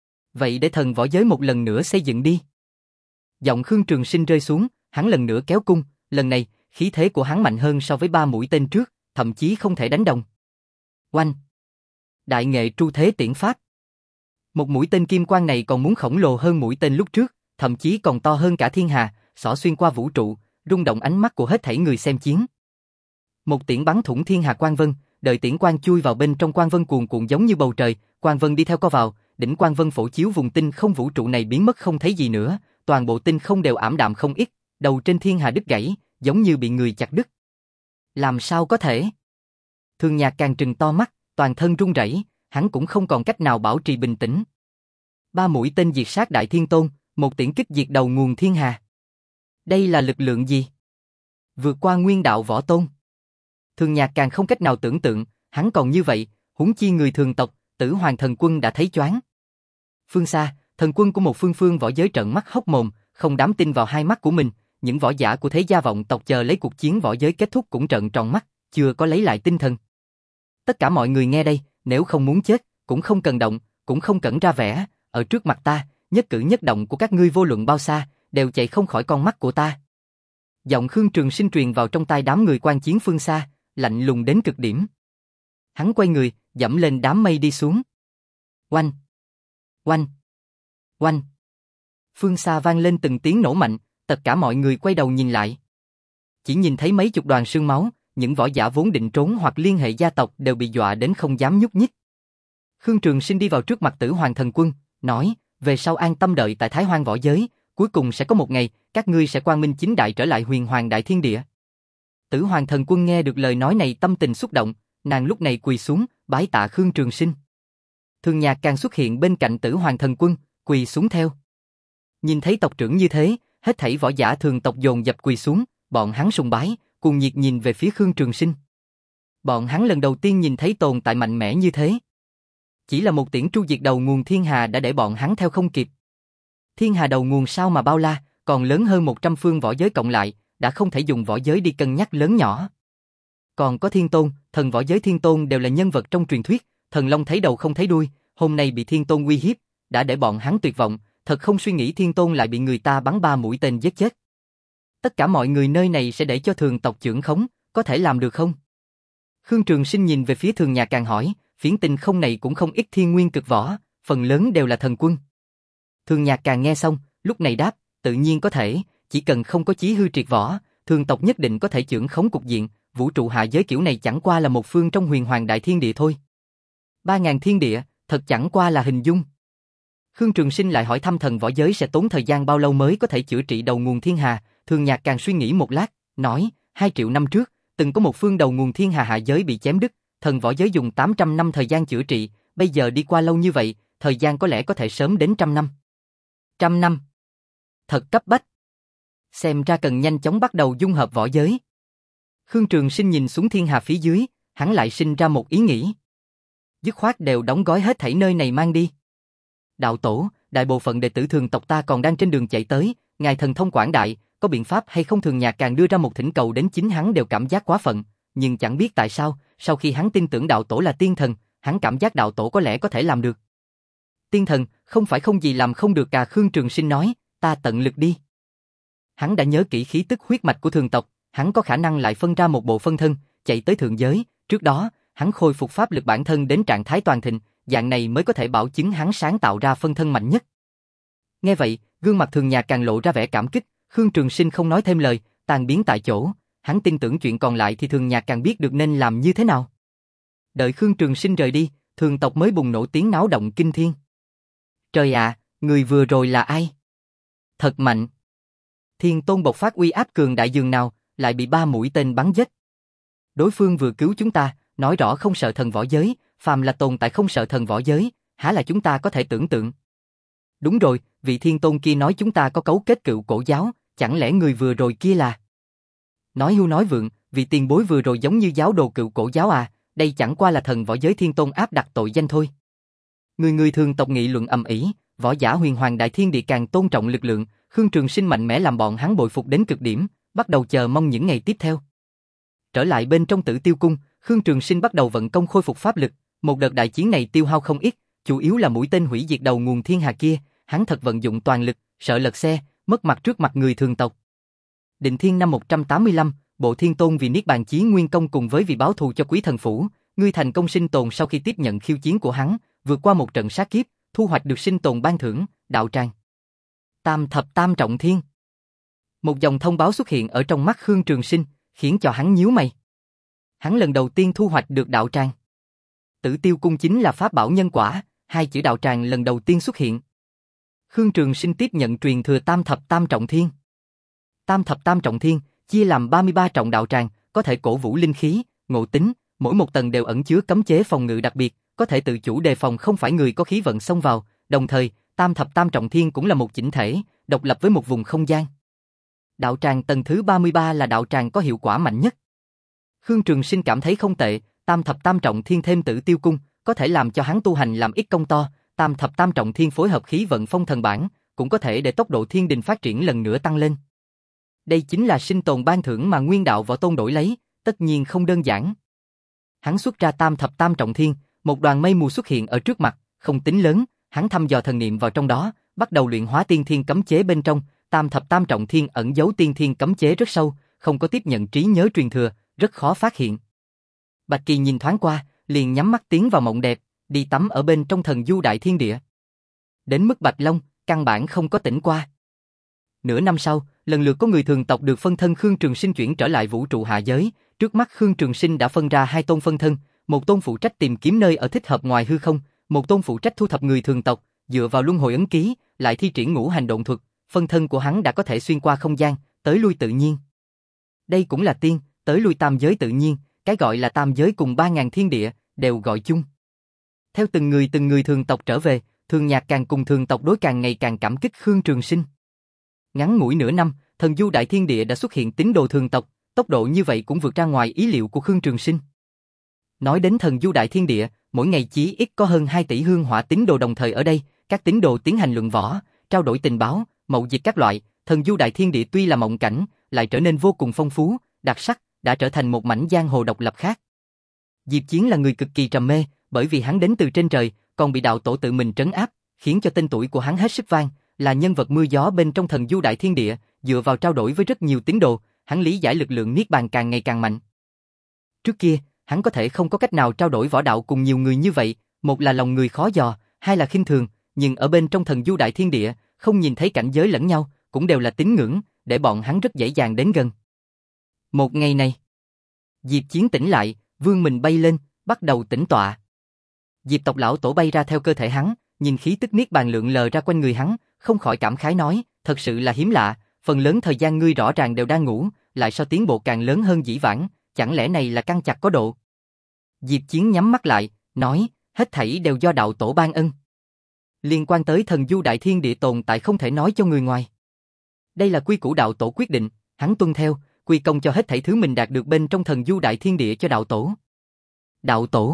Vậy để thần võ giới một lần nữa xây dựng đi. Giọng Khương Trường Sinh rơi xuống, hắn lần nữa kéo cung, lần này, khí thế của hắn mạnh hơn so với ba mũi tên trước, thậm chí không thể đánh đồng. Oanh! Đại nghệ tru thế tiễn pháp. Một mũi tên kim quang này còn muốn khổng lồ hơn mũi tên lúc trước, thậm chí còn to hơn cả thiên hà, xỏ xuyên qua vũ trụ, rung động ánh mắt của hết thảy người xem chiến. Một tiễn bắn thủng thiên hà quang vân, đợi tiễn quang chui vào bên trong quang vân cuồn cuộn giống như bầu trời, quang vân đi theo co vào, đỉnh quang vân phổ chiếu vùng tinh không vũ trụ này biến mất không thấy gì nữa, toàn bộ tinh không đều ảm đạm không ít, đầu trên thiên hà đứt gãy, giống như bị người chặt đứt. Làm sao có thể? Thường Nhạc càng trừng to mắt, toàn thân run rẩy, hắn cũng không còn cách nào bảo trì bình tĩnh. Ba mũi tên diệt sát Đại Thiên Tôn, một tiễn kích diệt đầu nguồn thiên hà. Đây là lực lượng gì? Vượt qua nguyên đạo võ tôn. Thường Nhạc càng không cách nào tưởng tượng, hắn còn như vậy, huống chi người thường tộc, Tử Hoàng Thần Quân đã thấy choáng. Phương xa, thần quân của một phương phương võ giới trợn mắt hốc mồm, không dám tin vào hai mắt của mình, những võ giả của thế gia vọng tộc chờ lấy cuộc chiến võ giới kết thúc cũng trợn tròn mắt, chưa có lấy lại tinh thần. Tất cả mọi người nghe đây, nếu không muốn chết, cũng không cần động, cũng không cần ra vẻ, ở trước mặt ta, nhất cử nhất động của các ngươi vô luận bao xa, đều chạy không khỏi con mắt của ta. Giọng Khương Trường Sinh truyền vào trong tai đám người quan chiến phương xa, lạnh lùng đến cực điểm. Hắn quay người, dẫm lên đám mây đi xuống. Oanh! Oanh! Oanh! Phương xa vang lên từng tiếng nổ mạnh, tất cả mọi người quay đầu nhìn lại. Chỉ nhìn thấy mấy chục đoàn sương máu, những võ giả vốn định trốn hoặc liên hệ gia tộc đều bị dọa đến không dám nhúc nhích. Khương Trường Sinh đi vào trước mặt Tử Hoàng Thần Quân, nói, về sau an tâm đợi tại Thái Hoang võ giới, cuối cùng sẽ có một ngày, các ngươi sẽ quang minh chính đại trở lại Huyền Hoàng Đại Thiên Địa. Tử Hoàng Thần Quân nghe được lời nói này tâm tình xúc động, nàng lúc này quỳ xuống, bái tạ Khương Trường Sinh. Thường Nhạc càng xuất hiện bên cạnh Tử Hoàng Thần Quân, quỳ xuống theo. Nhìn thấy tộc trưởng như thế, hết thảy võ giả thường tộc dồn dập quỳ xuống, bọn hắn sùng bái, cuồng nhiệt nhìn về phía Khương Trường Sinh. Bọn hắn lần đầu tiên nhìn thấy tồn tại mạnh mẽ như thế. Chỉ là một tiễn tru diệt đầu nguồn thiên hà đã để bọn hắn theo không kịp. Thiên hà đầu nguồn sao mà bao la, còn lớn hơn một trăm phương võ giới cộng lại, đã không thể dùng võ giới đi cân nhắc lớn nhỏ. Còn có Thiên Tôn, thần võ giới Thiên Tôn đều là nhân vật trong truyền thuyết, thần long thấy đầu không thấy đuôi, hôm nay bị Thiên Tôn uy hiếp, đã để bọn hắn tuyệt vọng, thật không suy nghĩ Thiên Tôn lại bị người ta bắn ba mũi tên giết chết. Tất cả mọi người nơi này sẽ để cho thường tộc trưởng khống, có thể làm được không? Khương Trường Sinh nhìn về phía Thường Nhà càng hỏi, phiến tinh không này cũng không ít thiên nguyên cực võ, phần lớn đều là thần quân. Thường Nhạc càng nghe xong, lúc này đáp, tự nhiên có thể, chỉ cần không có chí hư triệt võ, thường tộc nhất định có thể trưởng khống cục diện, vũ trụ hạ giới kiểu này chẳng qua là một phương trong Huyền Hoàng Đại Thiên Địa thôi. Ba ngàn thiên địa, thật chẳng qua là hình dung. Khương Trường Sinh lại hỏi thăm thần võ giới sẽ tốn thời gian bao lâu mới có thể chữa trị đầu nguồn thiên hà, Thường Nhạc càng suy nghĩ một lát, nói, hai triệu năm trước, từng có một phương đầu nguồn thiên hà hạ giới bị chém đứt, thần võ giới dùng tám trăm năm thời gian chữa trị, bây giờ đi qua lâu như vậy, thời gian có lẽ có thể sớm đến trăm năm. Trăm năm. Thật cấp bách. Xem ra cần nhanh chóng bắt đầu dung hợp võ giới. Khương Trường Sinh nhìn xuống thiên hà phía dưới, hắn lại sinh ra một ý nghĩ. Dứt khoát đều đóng gói hết thảy nơi này mang đi. Đạo tổ, đại bộ phận đệ tử thường tộc ta còn đang trên đường chạy tới, ngài thần thông quảng đại, có biện pháp hay không? Thường Nhạc càng đưa ra một thỉnh cầu đến chính hắn đều cảm giác quá phận, nhưng chẳng biết tại sao, sau khi hắn tin tưởng đạo tổ là tiên thần, hắn cảm giác đạo tổ có lẽ có thể làm được. Tiên thần, không phải không gì làm không được cả. Khương Trường Sinh nói, ta tận lực đi. Hắn đã nhớ kỹ khí tức huyết mạch của thường tộc, hắn có khả năng lại phân ra một bộ phân thân, chạy tới thượng giới, trước đó, hắn khôi phục pháp lực bản thân đến trạng thái toàn thịnh, dạng này mới có thể bảo chứng hắn sáng tạo ra phân thân mạnh nhất. Nghe vậy, gương mặt Thường Nhạc càng lộ ra vẻ cảm kích, Khương Trường Sinh không nói thêm lời, tan biến tại chỗ, hắn tin tưởng chuyện còn lại thì Thường Nhạc càng biết được nên làm như thế nào. Đợi Khương Trường Sinh rời đi, thường tộc mới bùng nổ tiếng náo động kinh thiên. Trời ạ, người vừa rồi là ai? Thật mạnh. Thiên Tôn bộc phát uy áp cường đại dường nào, lại bị ba mũi tên bắn chết. Đối phương vừa cứu chúng ta, nói rõ không sợ thần võ giới, phàm là tồn tại không sợ thần võ giới, há là chúng ta có thể tưởng tượng. Đúng rồi, vị Thiên Tôn kia nói chúng ta có cấu kết cựu cổ giáo, chẳng lẽ người vừa rồi kia là... Nói hưu nói vượng, vị tiền bối vừa rồi giống như giáo đồ cựu cổ giáo à, đây chẳng qua là thần võ giới Thiên Tôn áp đặt tội danh thôi. Người người thường tộc nghị luận ầm ĩ, võ giả Huyền Hoàng Đại Thiên Địa càng tôn trọng lực lượng, Khương Trường Sinh mạnh mẽ làm bọn hắn bội phục đến cực điểm, bắt đầu chờ mong những ngày tiếp theo. Trở lại bên trong Tử Tiêu Cung, Khương Trường Sinh bắt đầu vận công khôi phục pháp lực, một đợt đại chiến này tiêu hao không ít, chủ yếu là mũi tên hủy diệt đầu nguồn thiên hà kia, hắn thật vận dụng toàn lực, sợ lật xe, mất mặt trước mặt người thường tộc. Định Thiên năm một trăm tám mươi lăm, Bộ Thiên Tôn vì Niết Bàn Chí Nguyên Công cùng với vì báo thù cho Quý Thần Phủ, ngươi thành công sinh tồn sau khi tiếp nhận khiêu chiến của hắn, vượt qua một trận sát kiếp, thu hoạch được sinh tồn ban thưởng, đạo tràng. Tam thập tam trọng thiên. Một dòng thông báo xuất hiện ở trong mắt Khương Trường Sinh, khiến cho hắn nhíu mày. Hắn lần đầu tiên thu hoạch được đạo tràng. Tử Tiêu Cung chính là pháp bảo nhân quả, hai chữ đạo tràng lần đầu tiên xuất hiện. Khương Trường Sinh tiếp nhận truyền thừa tam thập tam trọng thiên. Tam thập tam trọng thiên chia làm ba mươi ba trọng đạo tràng, có thể cổ vũ linh khí, ngộ tính, mỗi một tầng đều ẩn chứa cấm chế phòng ngự đặc biệt, có thể tự chủ đề phòng không phải người có khí vận xông vào, đồng thời, tam thập tam trọng thiên cũng là một chỉnh thể, độc lập với một vùng không gian. Đạo tràng tầng thứ ba mươi ba là đạo tràng có hiệu quả mạnh nhất. Khương Trường Sinh cảm thấy không tệ, tam thập tam trọng thiên thêm Tử Tiêu Cung, có thể làm cho hắn tu hành làm ít công to, tam thập tam trọng thiên phối hợp khí vận phong thần bản, cũng có thể để tốc độ thiên đình phát triển lần nữa tăng lên. Đây chính là sinh tồn ban thưởng mà Nguyên Đạo Võ Tôn đổi lấy, tất nhiên không đơn giản. Hắn xuất ra tam thập tam trọng thiên, một đoàn mây mù xuất hiện ở trước mặt, không tính lớn, hắn thăm dò thần niệm vào trong đó, bắt đầu luyện hóa tiên thiên cấm chế bên trong, tam thập tam trọng thiên ẩn giấu tiên thiên cấm chế rất sâu, không có tiếp nhận trí nhớ truyền thừa, rất khó phát hiện. Bạch Kỳ nhìn thoáng qua, liền nhắm mắt tiến vào mộng đẹp, đi tắm ở bên trong thần du đại thiên địa. Đến mức Bạch Long, căn bản không có tỉnh qua. Nửa năm sau, lần lượt có người thường tộc được phân thân Khương Trường Sinh chuyển trở lại vũ trụ hạ giới, trước mắt Khương Trường Sinh đã phân ra hai tôn phân thân, một tôn phụ trách tìm kiếm nơi ở thích hợp ngoài hư không, một tôn phụ trách thu thập người thường tộc, dựa vào luân hồi ấn ký, lại thi triển ngũ hành độn thuật, phân thân của hắn đã có thể xuyên qua không gian, tới lui tự nhiên. Đây cũng là tiên, tới lui tam giới tự nhiên, cái gọi là tam giới cùng ba ngàn thiên địa, đều gọi chung. Theo từng người từng người thường tộc trở về, Thường Nhạc càng cùng thường tộc đối càng ngày càng cảm kích Khương Trường Sinh. Ngắn ngủi nửa năm, thần du đại thiên địa đã xuất hiện tín đồ thường tộc, tốc độ như vậy cũng vượt ra ngoài ý liệu của Khương Trường Sinh. Nói đến thần du đại thiên địa, mỗi ngày chí ít có hơn hai tỷ hương hỏa tín đồ đồng thời ở đây, các tín đồ tiến hành luận võ, trao đổi tình báo, mậu dịch các loại, thần du đại thiên địa tuy là mộng cảnh, lại trở nên vô cùng phong phú, đặc sắc, đã trở thành một mảnh giang hồ độc lập khác. Diệp Chiến là người cực kỳ trầm mê, bởi vì hắn đến từ trên trời, còn bị đạo tổ tự mình trấn áp, khiến cho tên tuổi của hắn hết sức vang, là nhân vật mưa gió bên trong thần du đại thiên địa, dựa vào trao đổi với rất nhiều tín đồ, hắn lý giải lực lượng niết bàn càng ngày càng mạnh. Trước kia, hắn có thể không có cách nào trao đổi võ đạo cùng nhiều người như vậy, một là lòng người khó dò, hai là khinh thường, nhưng ở bên trong thần du đại thiên địa, không nhìn thấy cảnh giới lẫn nhau, cũng đều là tín ngưỡng, để bọn hắn rất dễ dàng đến gần. Một ngày này, Diệp Chiến tỉnh lại, vươn mình bay lên, bắt đầu tĩnh tọa. Diệp tộc lão tổ bay ra theo cơ thể hắn, nhìn khí tức niết bàn lượng lờ ra quanh người hắn, không khỏi cảm khái nói, thật sự là hiếm lạ, phần lớn thời gian ngươi rõ ràng đều đang ngủ, lại so tiến bộ càng lớn hơn dĩ vãng, chẳng lẽ này là căn chặt có độ. Diệp Chiến nhắm mắt lại, nói, hết thảy đều do đạo tổ ban ân. Liên quan tới thần du đại thiên địa tồn tại không thể nói cho người ngoài. Đây là quy củ đạo tổ quyết định, hắn tuân theo, quy công cho hết thảy thứ mình đạt được bên trong thần du đại thiên địa cho đạo tổ. Đạo tổ,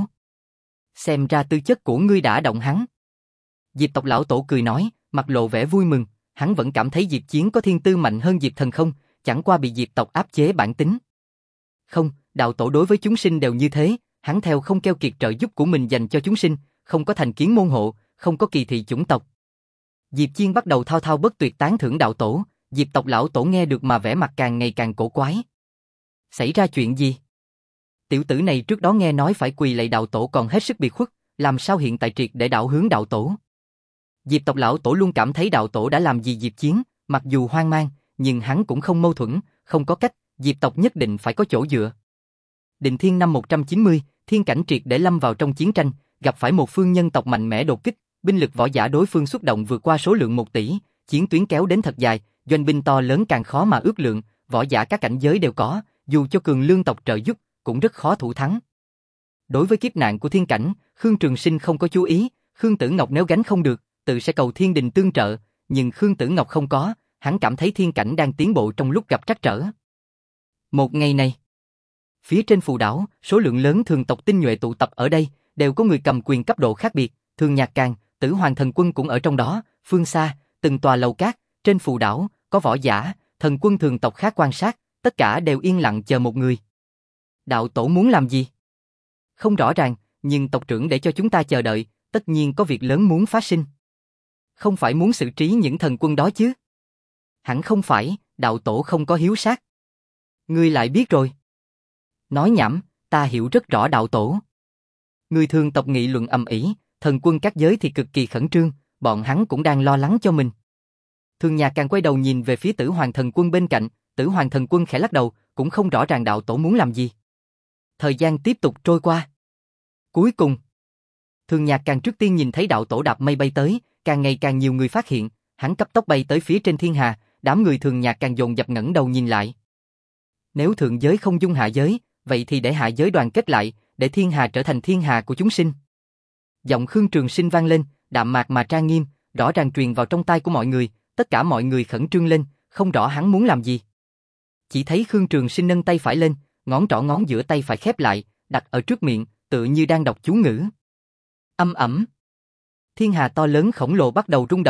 xem ra tư chất của ngươi đã động hắn. Diệp tộc lão tổ cười nói, mặt lộ vẻ vui mừng, hắn vẫn cảm thấy Diệp Chiến có thiên tư mạnh hơn Diệp Thần không, chẳng qua bị Diệp tộc áp chế bản tính. Không, đạo tổ đối với chúng sinh đều như thế, hắn theo không keo kiệt trợ giúp của mình dành cho chúng sinh, không có thành kiến môn hộ, không có kỳ thị chủng tộc. Diệp Chiến bắt đầu thao thao bất tuyệt tán thưởng đạo tổ, Diệp tộc lão tổ nghe được mà vẻ mặt càng ngày càng cổ quái. Xảy ra chuyện gì? Tiểu tử này trước đó nghe nói phải quỳ lạy đạo tổ còn hết sức biệt khuất, làm sao hiện tại triệt để đạo hướng đạo tổ? Diệp tộc lão tổ luôn cảm thấy đạo tổ đã làm gì Diệp Chiến, mặc dù hoang mang, nhưng hắn cũng không mâu thuẫn, không có cách, Diệp tộc nhất định phải có chỗ dựa. Định Thiên năm một trăm chín mươi, thiên cảnh triệt để lâm vào trong chiến tranh, gặp phải một phương nhân tộc mạnh mẽ đột kích, binh lực võ giả đối phương xuất động vượt qua số lượng một tỷ, chiến tuyến kéo đến thật dài, doanh binh to lớn càng khó mà ước lượng, võ giả các cảnh giới đều có, dù cho cường lương tộc trợ giúp, cũng rất khó thủ thắng. Đối với kiếp nạn của thiên cảnh, Khương Trường Sinh không có chú ý, Khương Tử Ngọc nếu gánh không được, tự sẽ cầu thiên đình tương trợ, nhưng Khương Tử Ngọc không có, hắn cảm thấy thiên cảnh đang tiến bộ trong lúc gặp trắc trở. Một ngày này, phía trên phù đảo, số lượng lớn thường tộc tinh nhuệ tụ tập ở đây, đều có người cầm quyền cấp độ khác biệt, Thường Nhạc Càng, Tử Hoàng Thần Quân cũng ở trong đó, phương xa, từng tòa lầu cát, trên phù đảo, có võ giả, thần quân thường tộc khác quan sát, tất cả đều yên lặng chờ một người. Đạo tổ muốn làm gì? Không rõ ràng, nhưng tộc trưởng để cho chúng ta chờ đợi, tất nhiên có việc lớn muốn phát sinh. Không phải muốn xử trí những thần quân đó chứ? Hẳn không phải, đạo tổ không có hiếu sát. Ngươi lại biết rồi. Nói nhảm, ta hiểu rất rõ đạo tổ. Người thường tộc nghị luận ầm ĩ, thần quân các giới thì cực kỳ khẩn trương, bọn hắn cũng đang lo lắng cho mình. Thường Nhạc Càng quay đầu nhìn về phía Tử Hoàng Thần Quân bên cạnh, Tử Hoàng Thần Quân khẽ lắc đầu, cũng không rõ ràng đạo tổ muốn làm gì. Thời gian tiếp tục trôi qua. Cuối cùng, Thường Nhạc Càng trước tiên nhìn thấy đạo tổ đạp mây bay tới, càng ngày càng nhiều người phát hiện, hắn cấp tốc bay tới phía trên thiên hà, đám người Thường Nhạc Càng dồn dập ngẩng đầu nhìn lại. Nếu thượng giới không dung hạ giới, vậy thì để hạ giới đoàn kết lại, để thiên hà trở thành thiên hà của chúng sinh. Giọng Khương Trường Sinh vang lên, đạm mạc mà trang nghiêm, rõ ràng truyền vào trong tai của mọi người, tất cả mọi người khẩn trương lên, không rõ hắn muốn làm gì. Chỉ thấy Khương Trường Sinh nâng tay phải lên, ngón trỏ ngón giữa tay phải khép lại, đặt ở trước miệng, tựa như đang đọc chú ngữ. Âm ẩm. Thiên hà to lớn khổng lồ bắt đầu rung động,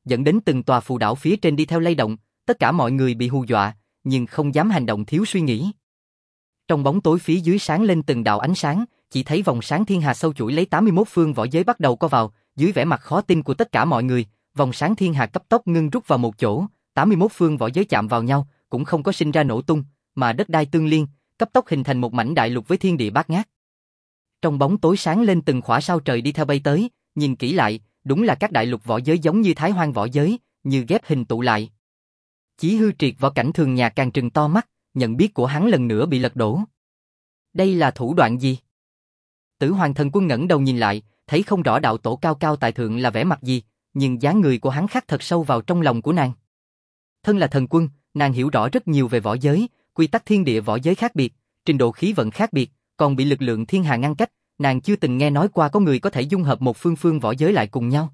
dẫn đến từng tòa phù đảo phía trên đi theo lay động, tất cả mọi người bị hù dọa, nhưng không dám hành động thiếu suy nghĩ. Trong bóng tối phía dưới sáng lên từng đạo ánh sáng, chỉ thấy vòng sáng thiên hà sâu chuỗi lấy tám mươi mốt phương võ giới bắt đầu co vào, dưới vẻ mặt khó tin của tất cả mọi người, vòng sáng thiên hà cấp tốc ngưng rút vào một chỗ, tám mươi mốt phương võ giới chạm vào nhau, cũng không có sinh ra nổ tung, mà đất đai tương liên, cấp tốc hình thành một mảnh đại lục với thiên địa bát ngát. Trong bóng tối sáng lên từng khỏa sao trời đi theo bay tới, nhìn kỹ lại, đúng là các đại lục võ giới giống như Thái Hoang võ giới, như ghép hình tụ lại. Chí hư triệt võ cảnh Thường Nhạc càng trừng to mắt, nhận biết của hắn lần nữa bị lật đổ. Đây là thủ đoạn gì? Tử Hoàng Thần Quân ngẩng đầu nhìn lại, thấy không rõ đạo tổ cao cao tại thượng là vẻ mặt gì, nhưng dáng người của hắn khắc thật sâu vào trong lòng của nàng. Thân là thần quân, nàng hiểu rõ rất nhiều về võ giới, quy tắc thiên địa võ giới khác biệt, trình độ khí vận khác biệt, còn bị lực lượng thiên hà ngăn cách, nàng chưa từng nghe nói qua có người có thể dung hợp một phương phương võ giới lại cùng nhau.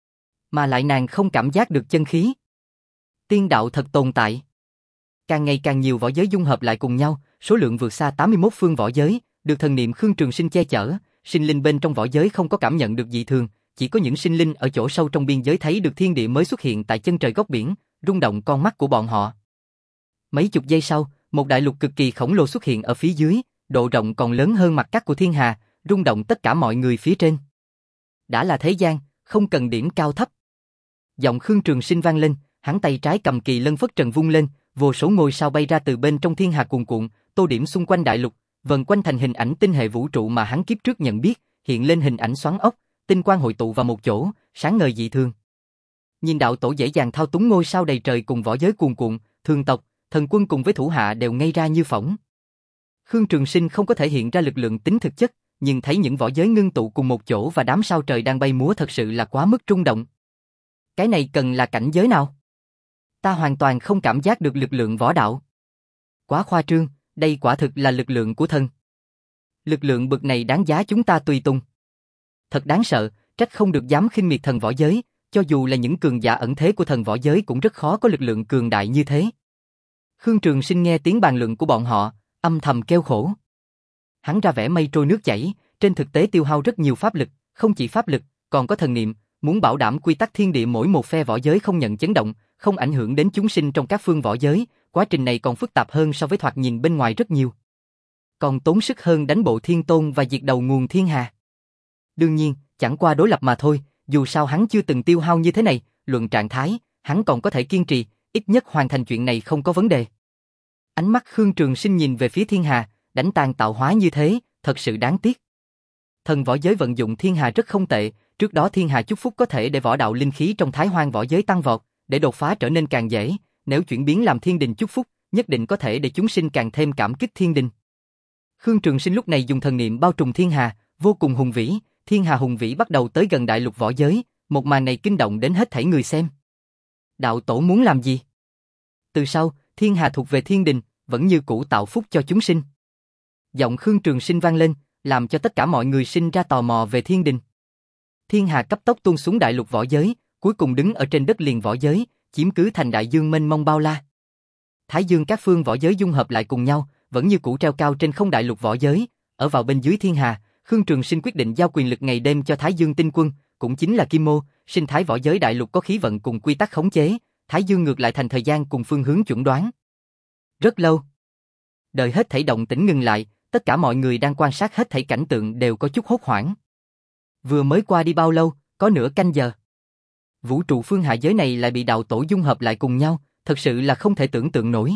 Mà lại nàng không cảm giác được chân khí. Tiên đạo thật tồn tại. Càng ngày càng nhiều võ giới dung hợp lại cùng nhau, số lượng vượt xa tám mươi mốt phương võ giới, được thần niệm Khương Trường Sinh che chở, sinh linh bên trong võ giới không có cảm nhận được dị thường, chỉ có những sinh linh ở chỗ sâu trong biên giới thấy được thiên địa mới xuất hiện tại chân trời góc biển, rung động con mắt của bọn họ. Mấy chục giây sau, một đại lục cực kỳ khổng lồ xuất hiện ở phía dưới, độ rộng còn lớn hơn mặt cắt của thiên hà, rung động tất cả mọi người phía trên. Đã là thế gian, không cần điểm cao thấp. Giọng Khương Trường Sinh vang lên, hắn tay trái cầm kỳ lân phất trần vung lên, vô số ngôi sao bay ra từ bên trong thiên hà cuồn cuộn, tô điểm xung quanh đại lục, vần quanh thành hình ảnh tinh hệ vũ trụ mà hắn kiếp trước nhận biết, hiện lên hình ảnh xoắn ốc, tinh quang hội tụ vào một chỗ, sáng ngời dị thường. Nhìn đạo tổ dễ dàng thao túng ngôi sao đầy trời cùng võ giới cuồn cuộn, thương tộc, thần quân cùng với thủ hạ đều ngây ra như phỏng. Khương Trường Sinh không có thể hiện ra lực lượng tính thực chất, nhưng thấy những võ giới ngưng tụ cùng một chỗ và đám sao trời đang bay múa thật sự là quá mức rung động. Cái này cần là cảnh giới nào? Ta hoàn toàn không cảm giác được lực lượng võ đạo. Quá khoa trương, đây quả thực là lực lượng của thần. Lực lượng bực này đáng giá chúng ta tùy tùng. Thật đáng sợ, trách không được dám khinh miệt thần võ giới, cho dù là những cường giả ẩn thế của thần võ giới cũng rất khó có lực lượng cường đại như thế. Khương Trường Sinh nghe tiếng bàn luận của bọn họ, âm thầm kêu khổ. Hắn ra vẻ mây trôi nước chảy, trên thực tế tiêu hao rất nhiều pháp lực, không chỉ pháp lực, còn có thần niệm, muốn bảo đảm quy tắc thiên địa mỗi một phe võ giới không nhận chấn động, không ảnh hưởng đến chúng sinh trong các phương võ giới, quá trình này còn phức tạp hơn so với thoạt nhìn bên ngoài rất nhiều. Còn tốn sức hơn đánh bộ thiên tôn và diệt đầu nguồn thiên hà. Đương nhiên, chẳng qua đối lập mà thôi, dù sao hắn chưa từng tiêu hao như thế này, luận trạng thái, hắn còn có thể kiên trì, ít nhất hoàn thành chuyện này không có vấn đề. Ánh mắt Khương Trường Sinh nhìn về phía thiên hà, đánh tan tạo hóa như thế, thật sự đáng tiếc. Thần võ giới vận dụng thiên hà rất không tệ, trước đó thiên hà chúc phúc có thể để võ đạo linh khí trong Thái Hoang võ giới tăng vọt, để đột phá trở nên càng dễ, nếu chuyển biến làm thiên đình chúc phúc, nhất định có thể để chúng sinh càng thêm cảm kích thiên đình. Khương Trường Sinh lúc này dùng thần niệm bao trùm thiên hà, vô cùng hùng vĩ, thiên hà hùng vĩ bắt đầu tới gần đại lục võ giới, một màn này kinh động đến hết thảy người xem. Đạo tổ muốn làm gì? Từ sau, thiên hà thuộc về thiên đình, vẫn như cũ tạo phúc cho chúng sinh. Giọng Khương Trường Sinh vang lên, làm cho tất cả mọi người sinh ra tò mò về thiên đình. Thiên hà cấp tốc tuôn xuống đại lục võ giới, cuối cùng đứng ở trên đất liền võ giới, chiếm cứ thành đại dương mênh mông bao la. Thái dương các phương võ giới dung hợp lại cùng nhau, vẫn như cũ treo cao trên không đại lục võ giới, ở vào bên dưới thiên hà, Khương Trường Sinh quyết định giao quyền lực ngày đêm cho Thái Dương tinh quân, cũng chính là Kim Mô, sinh thái võ giới đại lục có khí vận cùng quy tắc khống chế, Thái Dương ngược lại thành thời gian cùng phương hướng chuẩn đoán. Rất lâu, đợi hết thảy động tĩnh ngừng lại, tất cả mọi người đang quan sát hết thảy cảnh tượng đều có chút hốt hoảng. Vừa mới qua đi bao lâu, có nửa canh giờ. Vũ trụ phương hạ giới này lại bị đạo tổ dung hợp lại cùng nhau, thật sự là không thể tưởng tượng nổi.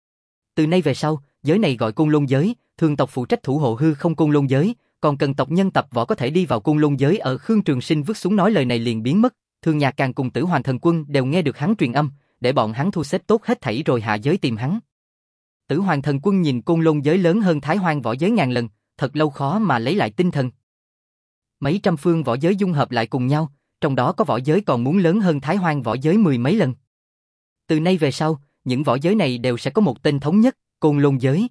Từ nay về sau, giới này gọi Côn Lôn giới, thường tộc phụ trách thủ hộ hư không Côn Lôn giới, còn cần tộc nhân tập võ có thể đi vào Côn Lôn giới. Ở Khương Trường Sinh vứt xuống nói lời này liền biến mất, Thường Nhạc Càng cùng Tử Hoàng Thần Quân đều nghe được hắn truyền âm, để bọn hắn thu xếp tốt hết thảy rồi hạ giới tìm hắn. Tử Hoàng Thần Quân nhìn Côn Lôn giới lớn hơn Thái Hoang võ giới ngàn lần, thật lâu khó mà lấy lại tinh thần. Mấy trăm phương võ giới dung hợp lại cùng nhau, trong đó có võ giới còn muốn lớn hơn Thái Hoang võ giới mười mấy lần. Từ nay về sau, những võ giới này đều sẽ có một tên thống nhất, Côn Lôn giới.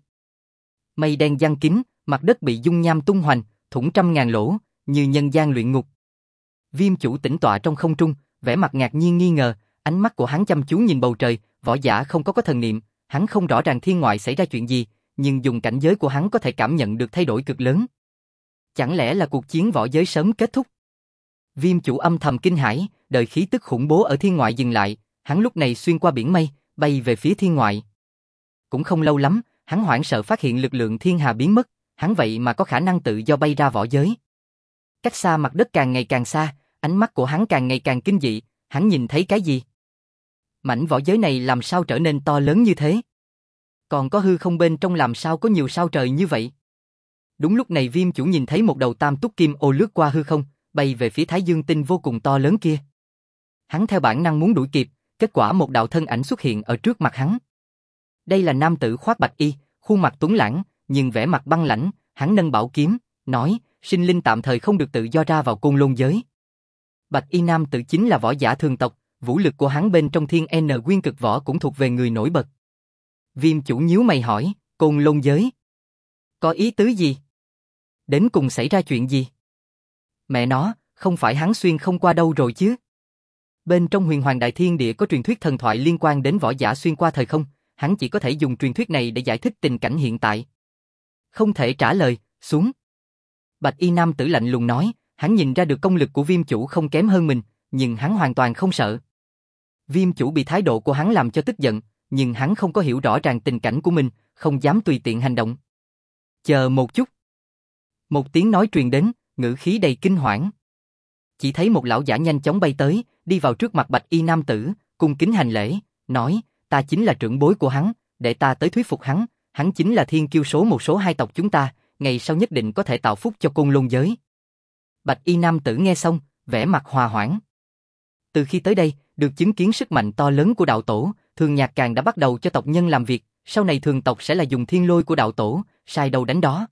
Mây đen giăng kín, mặt đất bị dung nham tung hoành, thủng trăm ngàn lỗ, như nhân gian luyện ngục. Viêm Chủ tĩnh tọa trong không trung, vẻ mặt ngạc nhiên nghi ngờ, ánh mắt của hắn chăm chú nhìn bầu trời, võ giả không có có thần niệm, hắn không rõ ràng thiên ngoại xảy ra chuyện gì, nhưng dùng cảnh giới của hắn có thể cảm nhận được thay đổi cực lớn. Chẳng lẽ là cuộc chiến võ giới sớm kết thúc? Viêm chủ âm thầm kinh hãi, đợi khí tức khủng bố ở thiên ngoại dừng lại, hắn lúc này xuyên qua biển mây, bay về phía thiên ngoại. Cũng không lâu lắm, hắn hoảng sợ phát hiện lực lượng thiên hà biến mất, hắn vậy mà có khả năng tự do bay ra võ giới. Cách xa mặt đất càng ngày càng xa, ánh mắt của hắn càng ngày càng kinh dị, hắn nhìn thấy cái gì? Mảnh võ giới này làm sao trở nên to lớn như thế? Còn có hư không bên trong làm sao có nhiều sao trời như vậy? Đúng lúc này Viêm chủ nhìn thấy một đầu tam túc kim ô lướt qua hư không, bay về phía Thái Dương tinh vô cùng to lớn kia. Hắn theo bản năng muốn đuổi kịp, kết quả một đạo thân ảnh xuất hiện ở trước mặt hắn. Đây là nam tử khoác bạch y, khuôn mặt tuấn lãng, nhưng vẻ mặt băng lãnh, hắn nâng bảo kiếm, nói, sinh linh tạm thời không được tự do ra vào Côn Lôn giới. Bạch y nam tử chính là võ giả thường tộc, vũ lực của hắn bên trong thiên N nguyên cực võ cũng thuộc về người nổi bật. Viêm chủ nhíu mày hỏi, Côn Lôn giới? Có ý tứ gì? Đến cùng xảy ra chuyện gì? Mẹ nó, không phải hắn xuyên không qua đâu rồi chứ? Bên trong huyền hoàng đại thiên địa có truyền thuyết thần thoại liên quan đến võ giả xuyên qua thời không, hắn chỉ có thể dùng truyền thuyết này để giải thích tình cảnh hiện tại. Không thể trả lời, xuống. Bạch y nam tử lạnh lùng nói, hắn nhìn ra được công lực của viêm chủ không kém hơn mình, nhưng hắn hoàn toàn không sợ. Viêm chủ bị thái độ của hắn làm cho tức giận, nhưng hắn không có hiểu rõ ràng tình cảnh của mình, không dám tùy tiện hành động. Chờ một chút. Một tiếng nói truyền đến, ngữ khí đầy kinh hoảng. Chỉ thấy một lão giả nhanh chóng bay tới, đi vào trước mặt bạch y nam tử, cung kính hành lễ, nói, ta chính là trưởng bối của hắn, để ta tới thuyết phục hắn, hắn chính là thiên kiêu số một số hai tộc chúng ta, ngày sau nhất định có thể tạo phúc cho Côn Lôn giới. Bạch y nam tử nghe xong, vẻ mặt hòa hoãn. Từ khi tới đây, được chứng kiến sức mạnh to lớn của đạo tổ, Thường Nhạc Càng đã bắt đầu cho tộc nhân làm việc, sau này thường tộc sẽ là dùng thiên lôi của đạo tổ, sai đâu đánh đó.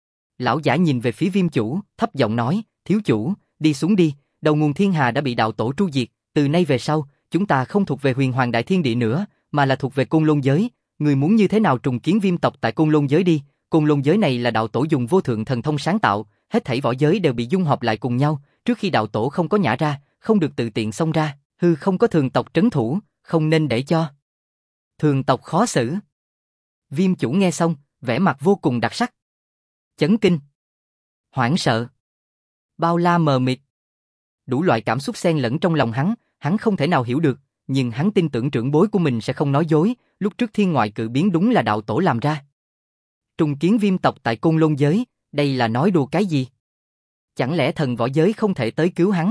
Lão giả nhìn về phía viêm chủ, thấp giọng nói, thiếu chủ, đi xuống đi, đầu nguồn thiên hà đã bị đạo tổ tru diệt, từ nay về sau, chúng ta không thuộc về huyền hoàng đại thiên địa nữa, mà là thuộc về Côn Lôn giới, người muốn như thế nào trùng kiến viêm tộc tại Côn Lôn giới đi, Côn Lôn giới này là đạo tổ dùng vô thượng thần thông sáng tạo, hết thảy võ giới đều bị dung hợp lại cùng nhau, trước khi đạo tổ không có nhả ra, không được tự tiện xông ra, hư không có thường tộc trấn thủ, không nên để cho thường tộc khó xử. Viêm chủ nghe xong, vẻ mặt vô cùng đặc sắc. Chấn kinh, hoảng sợ, bao la mờ mịt. Đủ loại cảm xúc xen lẫn trong lòng hắn, hắn không thể nào hiểu được, nhưng hắn tin tưởng trưởng bối của mình sẽ không nói dối, lúc trước thiên ngoại cự biến đúng là đạo tổ làm ra. Trùng kiến viêm tộc tại Côn Lôn giới, đây là nói đùa cái gì? Chẳng lẽ thần võ giới không thể tới cứu hắn?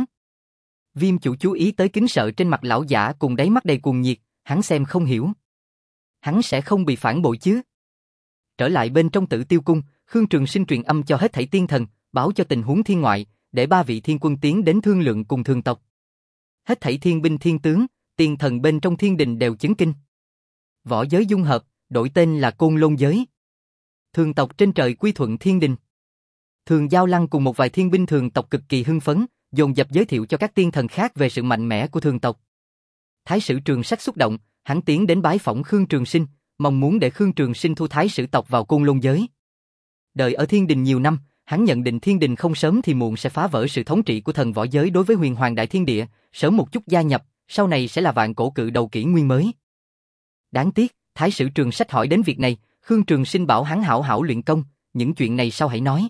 Viêm chủ chú ý tới kính sợ trên mặt lão giả cùng đáy mắt đầy cuồng nhiệt, hắn xem không hiểu. Hắn sẽ không bị phản bội chứ? Trở lại bên trong Tử Tiêu cung, Khương Trường Sinh truyền âm cho hết thảy tiên thần, báo cho tình huống thiên ngoại, để ba vị thiên quân tiến đến thương lượng cùng thường tộc. Hết thảy thiên binh thiên tướng, tiên thần bên trong thiên đình đều chấn kinh. Võ giới dung hợp, đổi tên là Côn Lôn giới. Thường tộc trên trời quy thuận thiên đình. Thường Giao Lăng cùng một vài thiên binh thường tộc cực kỳ hưng phấn, dồn dập giới thiệu cho các tiên thần khác về sự mạnh mẽ của thường tộc. Thái sử Trường Sách xúc động, hắn tiến đến bái phỏng Khương Trường Sinh, mong muốn để Khương Trường Sinh thu thái sử tộc vào Côn Lôn giới. Đợi ở thiên đình nhiều năm, hắn nhận định thiên đình không sớm thì muộn sẽ phá vỡ sự thống trị của thần võ giới đối với huyền hoàng đại thiên địa, sớm một chút gia nhập, sau này sẽ là vạn cổ cự đầu kỷ nguyên mới. Đáng tiếc, Thái sử Trường Sách hỏi đến việc này, Khương Trường Sinh bảo hắn hảo hảo luyện công, những chuyện này sau hãy nói.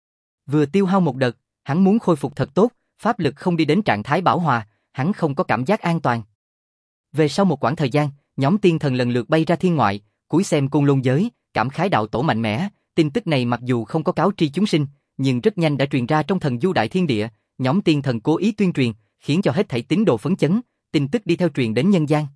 Vừa tiêu hao một đợt, hắn muốn khôi phục thật tốt, pháp lực không đi đến trạng thái bảo hòa, hắn không có cảm giác an toàn. Về sau một quãng thời gian, nhóm tiên thần lần lượt bay ra thiên ngoại, cúi xem Côn Lôn giới, cảm khái đạo tổ mạnh mẽ. Tin tức này mặc dù không có cáo tri chúng sinh, nhưng rất nhanh đã truyền ra trong thần du đại thiên địa, nhóm tiên thần cố ý tuyên truyền, khiến cho hết thảy tín đồ phấn chấn, tin tức đi theo truyền đến nhân gian.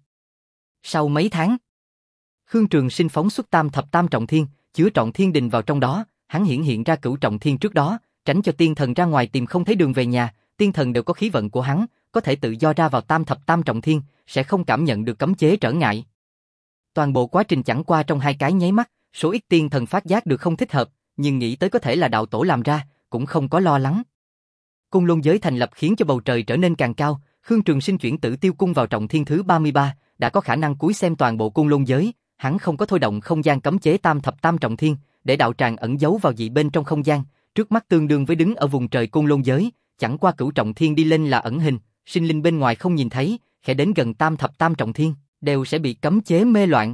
Sau mấy tháng, Khương Trường Sinh phóng xuất tam thập tam trọng thiên, chứa trọn thiên đình vào trong đó, hắn hiển hiện ra cửu trọng thiên trước đó, tránh cho tiên thần ra ngoài tìm không thấy đường về nhà, tiên thần đều có khí vận của hắn, có thể tự do ra vào tam thập tam trọng thiên, sẽ không cảm nhận được cấm chế trở ngại. Toàn bộ quá trình chẳng qua trong hai cái nháy mắt, số ít tiên thần phát giác được không thích hợp, nhưng nghĩ tới có thể là đạo tổ làm ra, cũng không có lo lắng. Côn Lôn giới thành lập khiến cho bầu trời trở nên càng cao, Khương Trường Sinh chuyển Tử Tiêu cung vào trọng thiên thứ ba mươi ba, đã có khả năng cúi xem toàn bộ Côn Lôn giới, hắn không có thôi động không gian cấm chế tam thập tam trọng thiên, để đạo tràng ẩn giấu vào dị bên trong không gian, trước mắt tương đương với đứng ở vùng trời Côn Lôn giới, chẳng qua cửu trọng thiên đi lên là ẩn hình, sinh linh bên ngoài không nhìn thấy, khẽ đến gần tam thập tam trọng thiên, đều sẽ bị cấm chế mê loạn.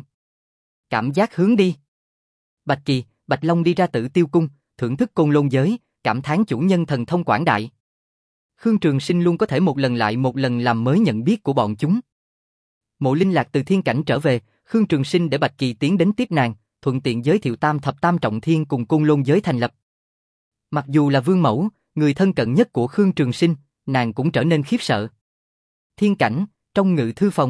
Cảm giác hướng đi. Bạch Kỳ, Bạch Long đi ra Tử Tiêu cung, thưởng thức Côn Lôn giới, cảm thán chủ nhân thần thông quảng đại. Khương Trường Sinh luôn có thể một lần lại một lần làm mới nhận biết của bọn chúng. Mộ Linh Lạc từ thiên cảnh trở về, Khương Trường Sinh để Bạch Kỳ tiến đến tiếp nàng, thuận tiện giới thiệu Tam Thập Tam Trọng Thiên cùng Côn Lôn giới thành lập. Mặc dù là vương mẫu, người thân cận nhất của Khương Trường Sinh, nàng cũng trở nên khiếp sợ. Thiên cảnh, trong ngự thư phòng.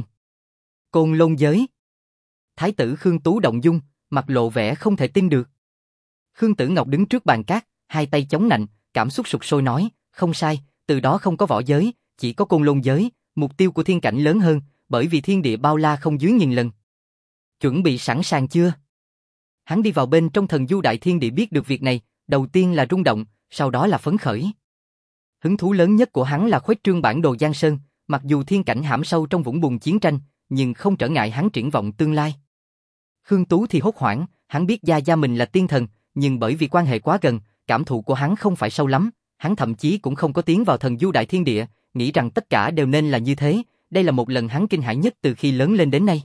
Côn Lôn giới. Thái tử Khương Tú động dung, mặt lộ vẻ không thể tin được. Khương Tử Ngọc đứng trước bàn cát, hai tay chống nạnh, cảm xúc sục sôi nói, không sai, từ đó không có võ giới, chỉ có Côn Lôn giới, mục tiêu của thiên cảnh lớn hơn, bởi vì thiên địa bao la không dưới nghìn lần. Chuẩn bị sẵn sàng chưa? Hắn đi vào bên trong thần du đại thiên địa biết được việc này, đầu tiên là rung động, sau đó là phấn khởi. Hứng thú lớn nhất của hắn là khuếch trương bản đồ Giang Sơn, mặc dù thiên cảnh hãm sâu trong vũng bùn chiến tranh, nhưng không trở ngại hắn triển vọng tương lai. Khương Tú thì hốt hoảng, hắn biết gia gia mình là tiên thần, nhưng bởi vì quan hệ quá gần, cảm thụ của hắn không phải sâu lắm, hắn thậm chí cũng không có tiến vào thần du đại thiên địa, nghĩ rằng tất cả đều nên là như thế, đây là một lần hắn kinh hãi nhất từ khi lớn lên đến nay.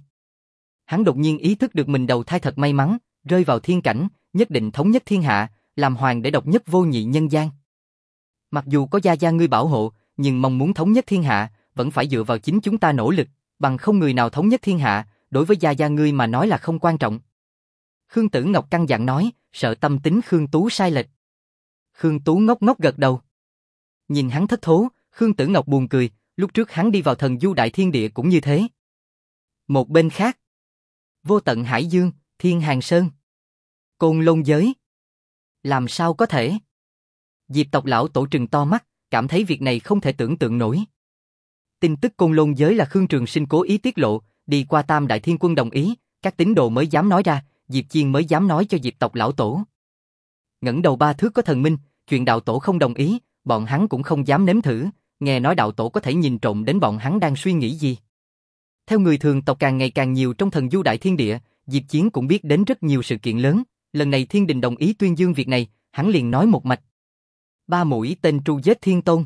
Hắn đột nhiên ý thức được mình đầu thai thật may mắn, rơi vào thiên cảnh, nhất định thống nhất thiên hạ, làm hoàng để độc nhất vô nhị nhân gian. Mặc dù có gia gia ngươi bảo hộ, nhưng mong muốn thống nhất thiên hạ, vẫn phải dựa vào chính chúng ta nỗ lực, bằng không người nào thống nhất thiên hạ, đối với gia gia ngươi mà nói là không quan trọng. Khương Tử Ngọc căn dặn nói, sợ tâm tính Khương Tú sai lệch. Khương Tú ngốc ngốc gật đầu. Nhìn hắn thất thố, Khương Tử Ngọc buồn cười, lúc trước hắn đi vào thần du đại thiên địa cũng như thế. Một bên khác, vô tận hải dương, thiên hàng sơn, Côn Lôn giới. Làm sao có thể? Diệp tộc lão tổ trừng to mắt, cảm thấy việc này không thể tưởng tượng nổi. Tin tức Côn Lôn giới là Khương Trường Sinh cố ý tiết lộ, đi qua Tam Đại Thiên Quân đồng ý, các tín đồ mới dám nói ra, Diệp Chiên mới dám nói cho Diệp tộc lão tổ. Ngẩng đầu ba thước có thần minh, chuyện đạo tổ không đồng ý, bọn hắn cũng không dám nếm thử, nghe nói đạo tổ có thể nhìn trộm đến bọn hắn đang suy nghĩ gì. Theo người thường tộc càng ngày càng nhiều trong thần du đại thiên địa, Diệp Chiến cũng biết đến rất nhiều sự kiện lớn, lần này thiên đình đồng ý tuyên dương việc này, hắn liền nói một mạch. Ba mũi tên tru giết thiên tôn.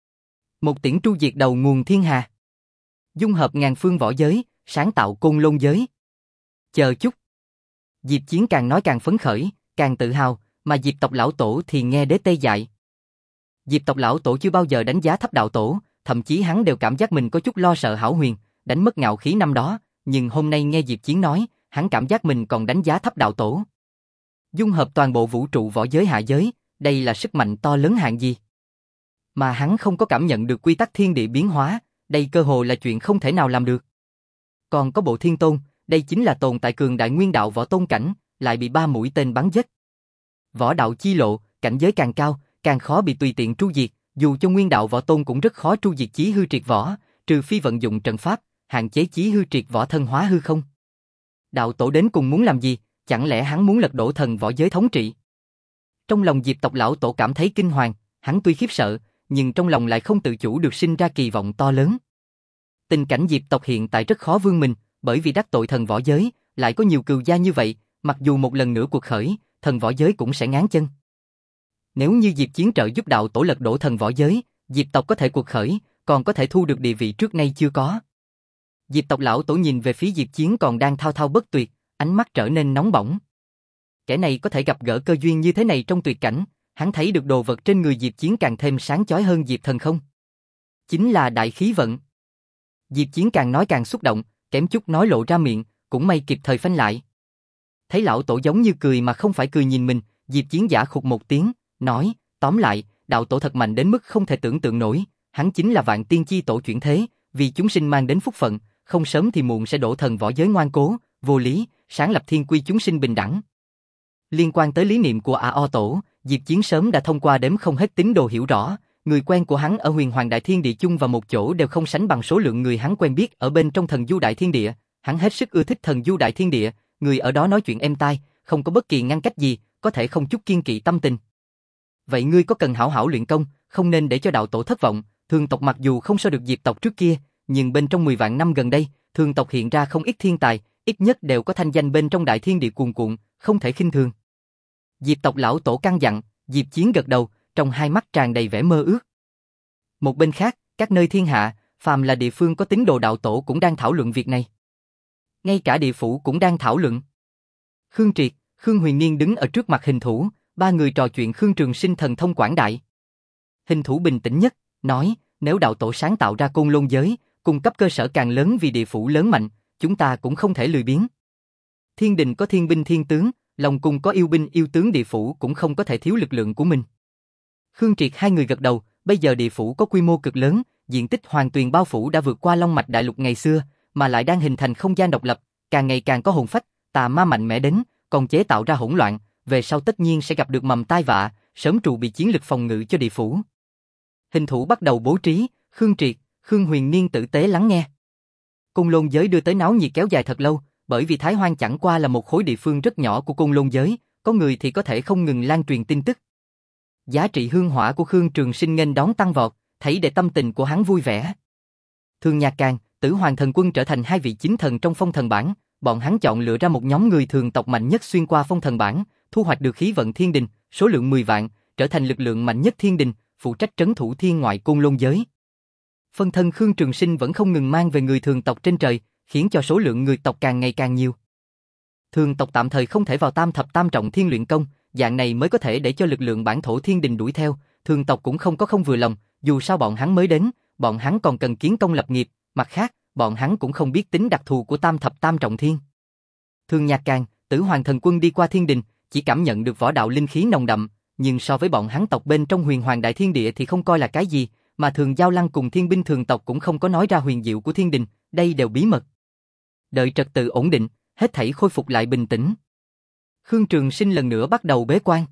Một tiễn tru diệt đầu nguồn thiên hà. Dung hợp ngàn phương võ giới, sáng tạo Côn Lôn giới. Chờ chút. Diệp Chiến càng nói càng phấn khởi, càng tự hào, mà Diệp tộc lão tổ thì nghe đế tê dại. Diệp tộc lão tổ chưa bao giờ đánh giá thấp đạo tổ, thậm chí hắn đều cảm giác mình có chút lo sợ Hảo Huyền, đánh mất ngạo khí năm đó, nhưng hôm nay nghe Diệp Chiến nói, hắn cảm giác mình còn đánh giá thấp đạo tổ. Dung hợp toàn bộ vũ trụ võ giới hạ giới, đây là sức mạnh to lớn hạng gì? Mà hắn không có cảm nhận được quy tắc thiên địa biến hóa, đây cơ hồ là chuyện không thể nào làm được. Còn có bộ thiên tôn, đây chính là tồn tại cường đại nguyên đạo võ tôn cảnh, lại bị ba mũi tên bắn chết. Võ đạo chi lộ, cảnh giới càng cao, càng khó bị tùy tiện tru diệt, dù cho nguyên đạo võ tôn cũng rất khó tru diệt chí hư triệt võ, trừ phi vận dụng trận pháp, hạn chế chí hư triệt võ thân hóa hư không. Đạo tổ đến cùng muốn làm gì, chẳng lẽ hắn muốn lật đổ thần võ giới thống trị? Trong lòng Diệp tộc lão tổ cảm thấy kinh hoàng, hắn tuy khiếp sợ, nhưng trong lòng lại không tự chủ được sinh ra kỳ vọng to lớn. Tình cảnh Diệp tộc hiện tại rất khó vươn mình, bởi vì đắc tội thần võ giới, lại có nhiều cừu gia như vậy, mặc dù một lần nữa cuộc khởi, thần võ giới cũng sẽ ngáng chân. Nếu như Diệp Chiến trợ giúp đạo tổ lật đổ thần võ giới, Diệp tộc có thể cuộc khởi, còn có thể thu được địa vị trước nay chưa có. Diệp tộc lão tổ nhìn về phía Diệp Chiến còn đang thao thao bất tuyệt, ánh mắt trở nên nóng bỏng. Kẻ này có thể gặp gỡ cơ duyên như thế này trong tuyệt cảnh, hắn thấy được đồ vật trên người Diệp Chiến càng thêm sáng chói hơn Diệp Thần không? Chính là đại khí vận. Diệp Chiến càng nói càng xúc động, kém chút nói lộ ra miệng, cũng may kịp thời phanh lại. Thấy lão tổ giống như cười mà không phải cười nhìn mình, Diệp Chiến giả khục một tiếng, nói, tóm lại, đạo tổ thật mạnh đến mức không thể tưởng tượng nổi, hắn chính là vạn tiên chi tổ chuyển thế, vì chúng sinh mang đến phúc phận, không sớm thì muộn sẽ đổ thần võ giới ngoan cố, vô lý, sáng lập thiên quy chúng sinh bình đẳng. Liên quan tới lý niệm của A O tổ, Diệp Chiến sớm đã thông qua đếm không hết tín đồ hiểu rõ, người quen của hắn ở Huyền Hoàng Đại Thiên Địa chung vào một chỗ đều không sánh bằng số lượng người hắn quen biết ở bên trong Thần Du Đại Thiên Địa, hắn hết sức ưa thích Thần Du Đại Thiên Địa, người ở đó nói chuyện êm tai, không có bất kỳ ngăn cách gì, có thể không chút kiên kỵ tâm tình. Vậy ngươi có cần hảo hảo luyện công, không nên để cho đạo tổ thất vọng, Thường tộc mặc dù không so được Diệp tộc trước kia, nhưng bên trong mười vạn năm gần đây, Thường tộc hiện ra không ít thiên tài, ít nhất đều có thanh danh bên trong Đại Thiên Địa cuồn cuộn, không thể khinh thường. Diệp tộc lão tổ căn dặn, Diệp Chiến gật đầu, trong hai mắt tràn đầy vẻ mơ ước. Một bên khác, các nơi thiên hạ, phàm là địa phương có tín đồ đạo tổ cũng đang thảo luận việc này. Ngay cả địa phủ cũng đang thảo luận. Khương Triệt, Khương Huyền Niên đứng ở trước mặt hình thủ, ba người trò chuyện Khương Trường Sinh thần thông quảng đại. Hình thủ bình tĩnh nhất, nói, nếu đạo tổ sáng tạo ra Côn Lôn giới, cung cấp cơ sở càng lớn vì địa phủ lớn mạnh, chúng ta cũng không thể lười biếng. Thiên đình có thiên binh thiên tướng, Long cung có yêu binh yêu tướng, địa phủ cũng không có thể thiếu lực lượng của mình. Khương Triệt hai người gật đầu, bây giờ địa phủ có quy mô cực lớn, diện tích hoàn tuyền bao phủ đã vượt qua Long mạch đại lục ngày xưa, mà lại đang hình thành không gian độc lập, càng ngày càng có hồn phách, tà ma mạnh mẽ đến, còn chế tạo ra hỗn loạn, về sau tất nhiên sẽ gặp được mầm tai vạ, sớm trù bị chiến lực phòng ngự cho địa phủ. Hình thủ bắt đầu bố trí, Khương Triệt, Khương Huyền Niên tử tế lắng nghe. Côn Lôn giới đưa tới náo nhiệt kéo dài thật lâu, bởi vì Thái Hoang chẳng qua là một khối địa phương rất nhỏ của Côn Lôn giới, có người thì có thể không ngừng lan truyền tin tức. Giá trị hương hỏa của Khương Trường Sinh nghênh đón tăng vọt, thấy để tâm tình của hắn vui vẻ. Thương Nhạc Càng, Tử Hoàng Thần Quân trở thành hai vị chính thần trong phong thần bảng, bọn hắn chọn lựa ra một nhóm người thường tộc mạnh nhất xuyên qua phong thần bảng, thu hoạch được khí vận thiên đình, số lượng mười vạn, trở thành lực lượng mạnh nhất thiên đình, phụ trách trấn thủ thiên ngoại Côn Lôn giới. Phân thân Khương Trường Sinh vẫn không ngừng mang về người thường tộc trên trời, khiến cho số lượng người tộc càng ngày càng nhiều. Thường tộc tạm thời không thể vào tam thập tam trọng thiên luyện công, dạng này mới có thể để cho lực lượng bản thổ thiên đình đuổi theo, thường tộc cũng không có không vừa lòng, dù sao bọn hắn mới đến, bọn hắn còn cần kiến công lập nghiệp, mặt khác, bọn hắn cũng không biết tính đặc thù của tam thập tam trọng thiên. Thương Nhạc Càng, Tử Hoàng Thần Quân đi qua thiên đình, chỉ cảm nhận được võ đạo linh khí nồng đậm, nhưng so với bọn hắn tộc bên trong Huyền Hoàng Đại Thiên Địa thì không coi là cái gì, mà Thường Giao Lăng cùng thiên binh thường tộc cũng không có nói ra huyền diệu của thiên đình, đây đều bí mật. Đợi trật tự ổn định, hết thảy khôi phục lại bình tĩnh. Khương Trường Sinh lần nữa bắt đầu bế quan.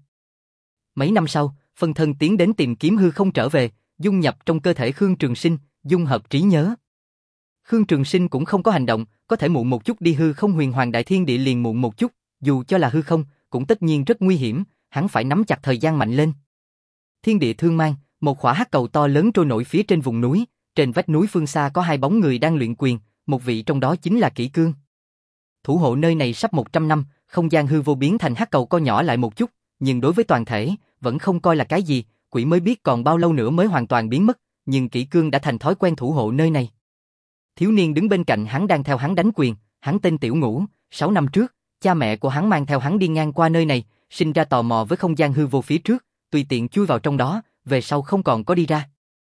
Mấy năm sau, phân thân tiến đến tìm kiếm hư không trở về, dung nhập trong cơ thể Khương Trường Sinh, dung hợp trí nhớ. Khương Trường Sinh cũng không có hành động, có thể muộn một chút đi hư không Huyền Hoàng Đại Thiên Địa liền muộn một chút, dù cho là hư không, cũng tất nhiên rất nguy hiểm, hắn phải nắm chặt thời gian mạnh lên. Thiên địa thương mang, một khỏa hắc cầu to lớn trôi nổi phía trên vùng núi, trên vách núi phương xa có hai bóng người đang luyện quyền, một vị trong đó chính là Kỷ Cương. Thủ hộ nơi này sắp một trăm năm, không gian hư vô biến thành hắc cầu co nhỏ lại một chút, nhưng đối với toàn thể, vẫn không coi là cái gì, quỷ mới biết còn bao lâu nữa mới hoàn toàn biến mất, nhưng Kỷ Cương đã thành thói quen thủ hộ nơi này. Thiếu niên đứng bên cạnh hắn đang theo hắn đánh quyền, hắn tên Tiểu Ngũ, sáu năm trước, cha mẹ của hắn mang theo hắn đi ngang qua nơi này, sinh ra tò mò với không gian hư vô phía trước, tùy tiện chui vào trong đó, về sau không còn có đi ra.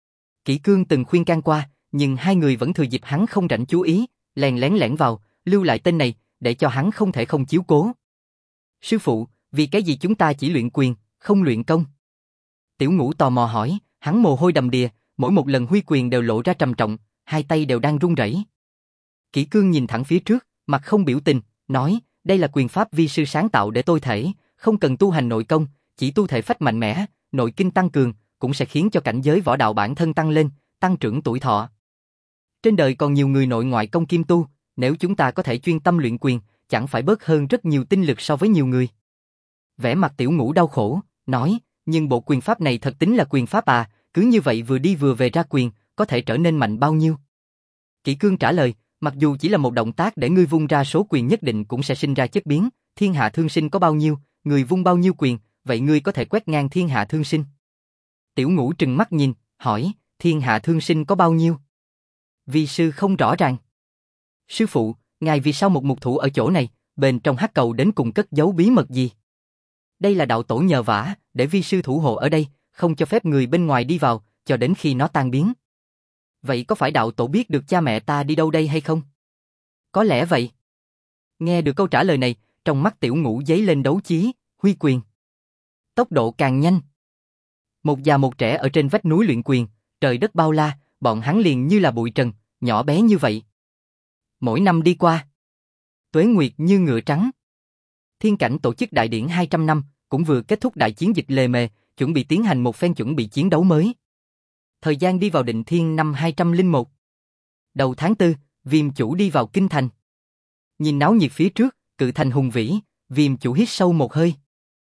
Kỷ Cương từng khuyên can qua, nhưng hai người vẫn thừa dịp hắn không rảnh chú ý, lén lén lẻn vào, lưu lại tên này, để cho hắn không thể không chiếu cố. Sư phụ, vì cái gì chúng ta chỉ luyện quyền, không luyện công? Tiểu Ngũ tò mò hỏi, hắn mồ hôi đầm đìa, mỗi một lần huy quyền đều lộ ra trầm trọng, hai tay đều đang run rẩy. Kỷ Cương nhìn thẳng phía trước, mặt không biểu tình, nói, đây là quyền pháp vi sư sáng tạo để tôi thể, không cần tu hành nội công, chỉ tu thể phách mạnh mẽ, nội kinh tăng cường, cũng sẽ khiến cho cảnh giới võ đạo bản thân tăng lên, tăng trưởng tuổi thọ. Trên đời còn nhiều người nội ngoại công kim tu, nếu chúng ta có thể chuyên tâm luyện quyền, chẳng phải bớt hơn rất nhiều tinh lực so với nhiều người. Vẻ mặt Tiểu Ngũ đau khổ, nói, nhưng bộ quyền pháp này thật tính là quyền pháp à, cứ như vậy vừa đi vừa về ra quyền, có thể trở nên mạnh bao nhiêu? Kỷ Cương trả lời, mặc dù chỉ là một động tác để ngươi vung ra số quyền nhất định cũng sẽ sinh ra chất biến, thiên hạ thương sinh có bao nhiêu, người vung bao nhiêu quyền, vậy ngươi có thể quét ngang thiên hạ thương sinh. Tiểu Ngũ trừng mắt nhìn, hỏi, thiên hạ thương sinh có bao nhiêu? Vi sư không rõ ràng. Sư phụ, ngài vì sao một mục thủ ở chỗ này, bên trong hắc cầu đến cùng cất giấu bí mật gì? Đây là đạo tổ nhờ vả, để vi sư thủ hộ ở đây, không cho phép người bên ngoài đi vào, cho đến khi nó tan biến. Vậy có phải đạo tổ biết được cha mẹ ta đi đâu đây hay không? Có lẽ vậy. Nghe được câu trả lời này, trong mắt Tiểu Ngũ giấy lên đấu chí, huy quyền. Tốc độ càng nhanh. Một già một trẻ ở trên vách núi luyện quyền, trời đất bao la, bọn hắn liền như là bụi trần, nhỏ bé như vậy. Mỗi năm đi qua, tuế nguyệt như ngựa trắng. Thiên Cảnh tổ chức đại điển hai trăm năm, cũng vừa kết thúc đại chiến dịch Lề Mề, chuẩn bị tiến hành một phen chuẩn bị chiến đấu mới. Thời gian đi vào định thiên năm hai trăm lẻ một. Đầu tháng tư, Viêm Chủ đi vào kinh thành. Nhìn náo nhiệt phía trước, cự thành hùng vĩ, Viêm Chủ hít sâu một hơi.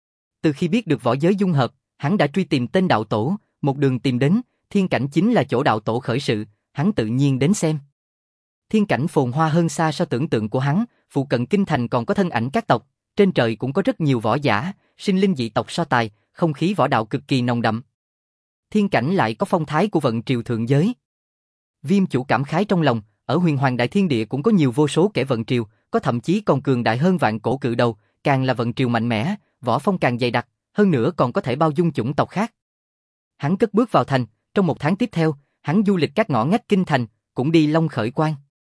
Từ khi biết được võ giới dung hợp, hắn đã truy tìm tên đạo tổ, một đường tìm đến, Thiên Cảnh chính là chỗ đạo tổ khởi sự, hắn tự nhiên đến xem. Thiên Cảnh phồn hoa hơn xa so tưởng tượng của hắn, phụ cận kinh thành còn có thân ảnh các tộc, trên trời cũng có rất nhiều võ giả, sinh linh dị tộc so tài, không khí võ đạo cực kỳ nồng đậm. Thiên Cảnh lại có phong thái của vận triều thượng giới. Viêm Chủ cảm khái trong lòng, ở Huyền Hoàng Đại Thiên Địa cũng có nhiều vô số kẻ vận triều, có thậm chí còn cường đại hơn vạn cổ cự đầu, càng là vận triều mạnh mẽ, võ phong càng dày đặc, hơn nữa còn có thể bao dung chủng tộc khác. Hắn cất bước vào thành, Trong một tháng tiếp theo, hắn du lịch các ngõ ngách kinh thành, cũng đi Long Khởi Quan.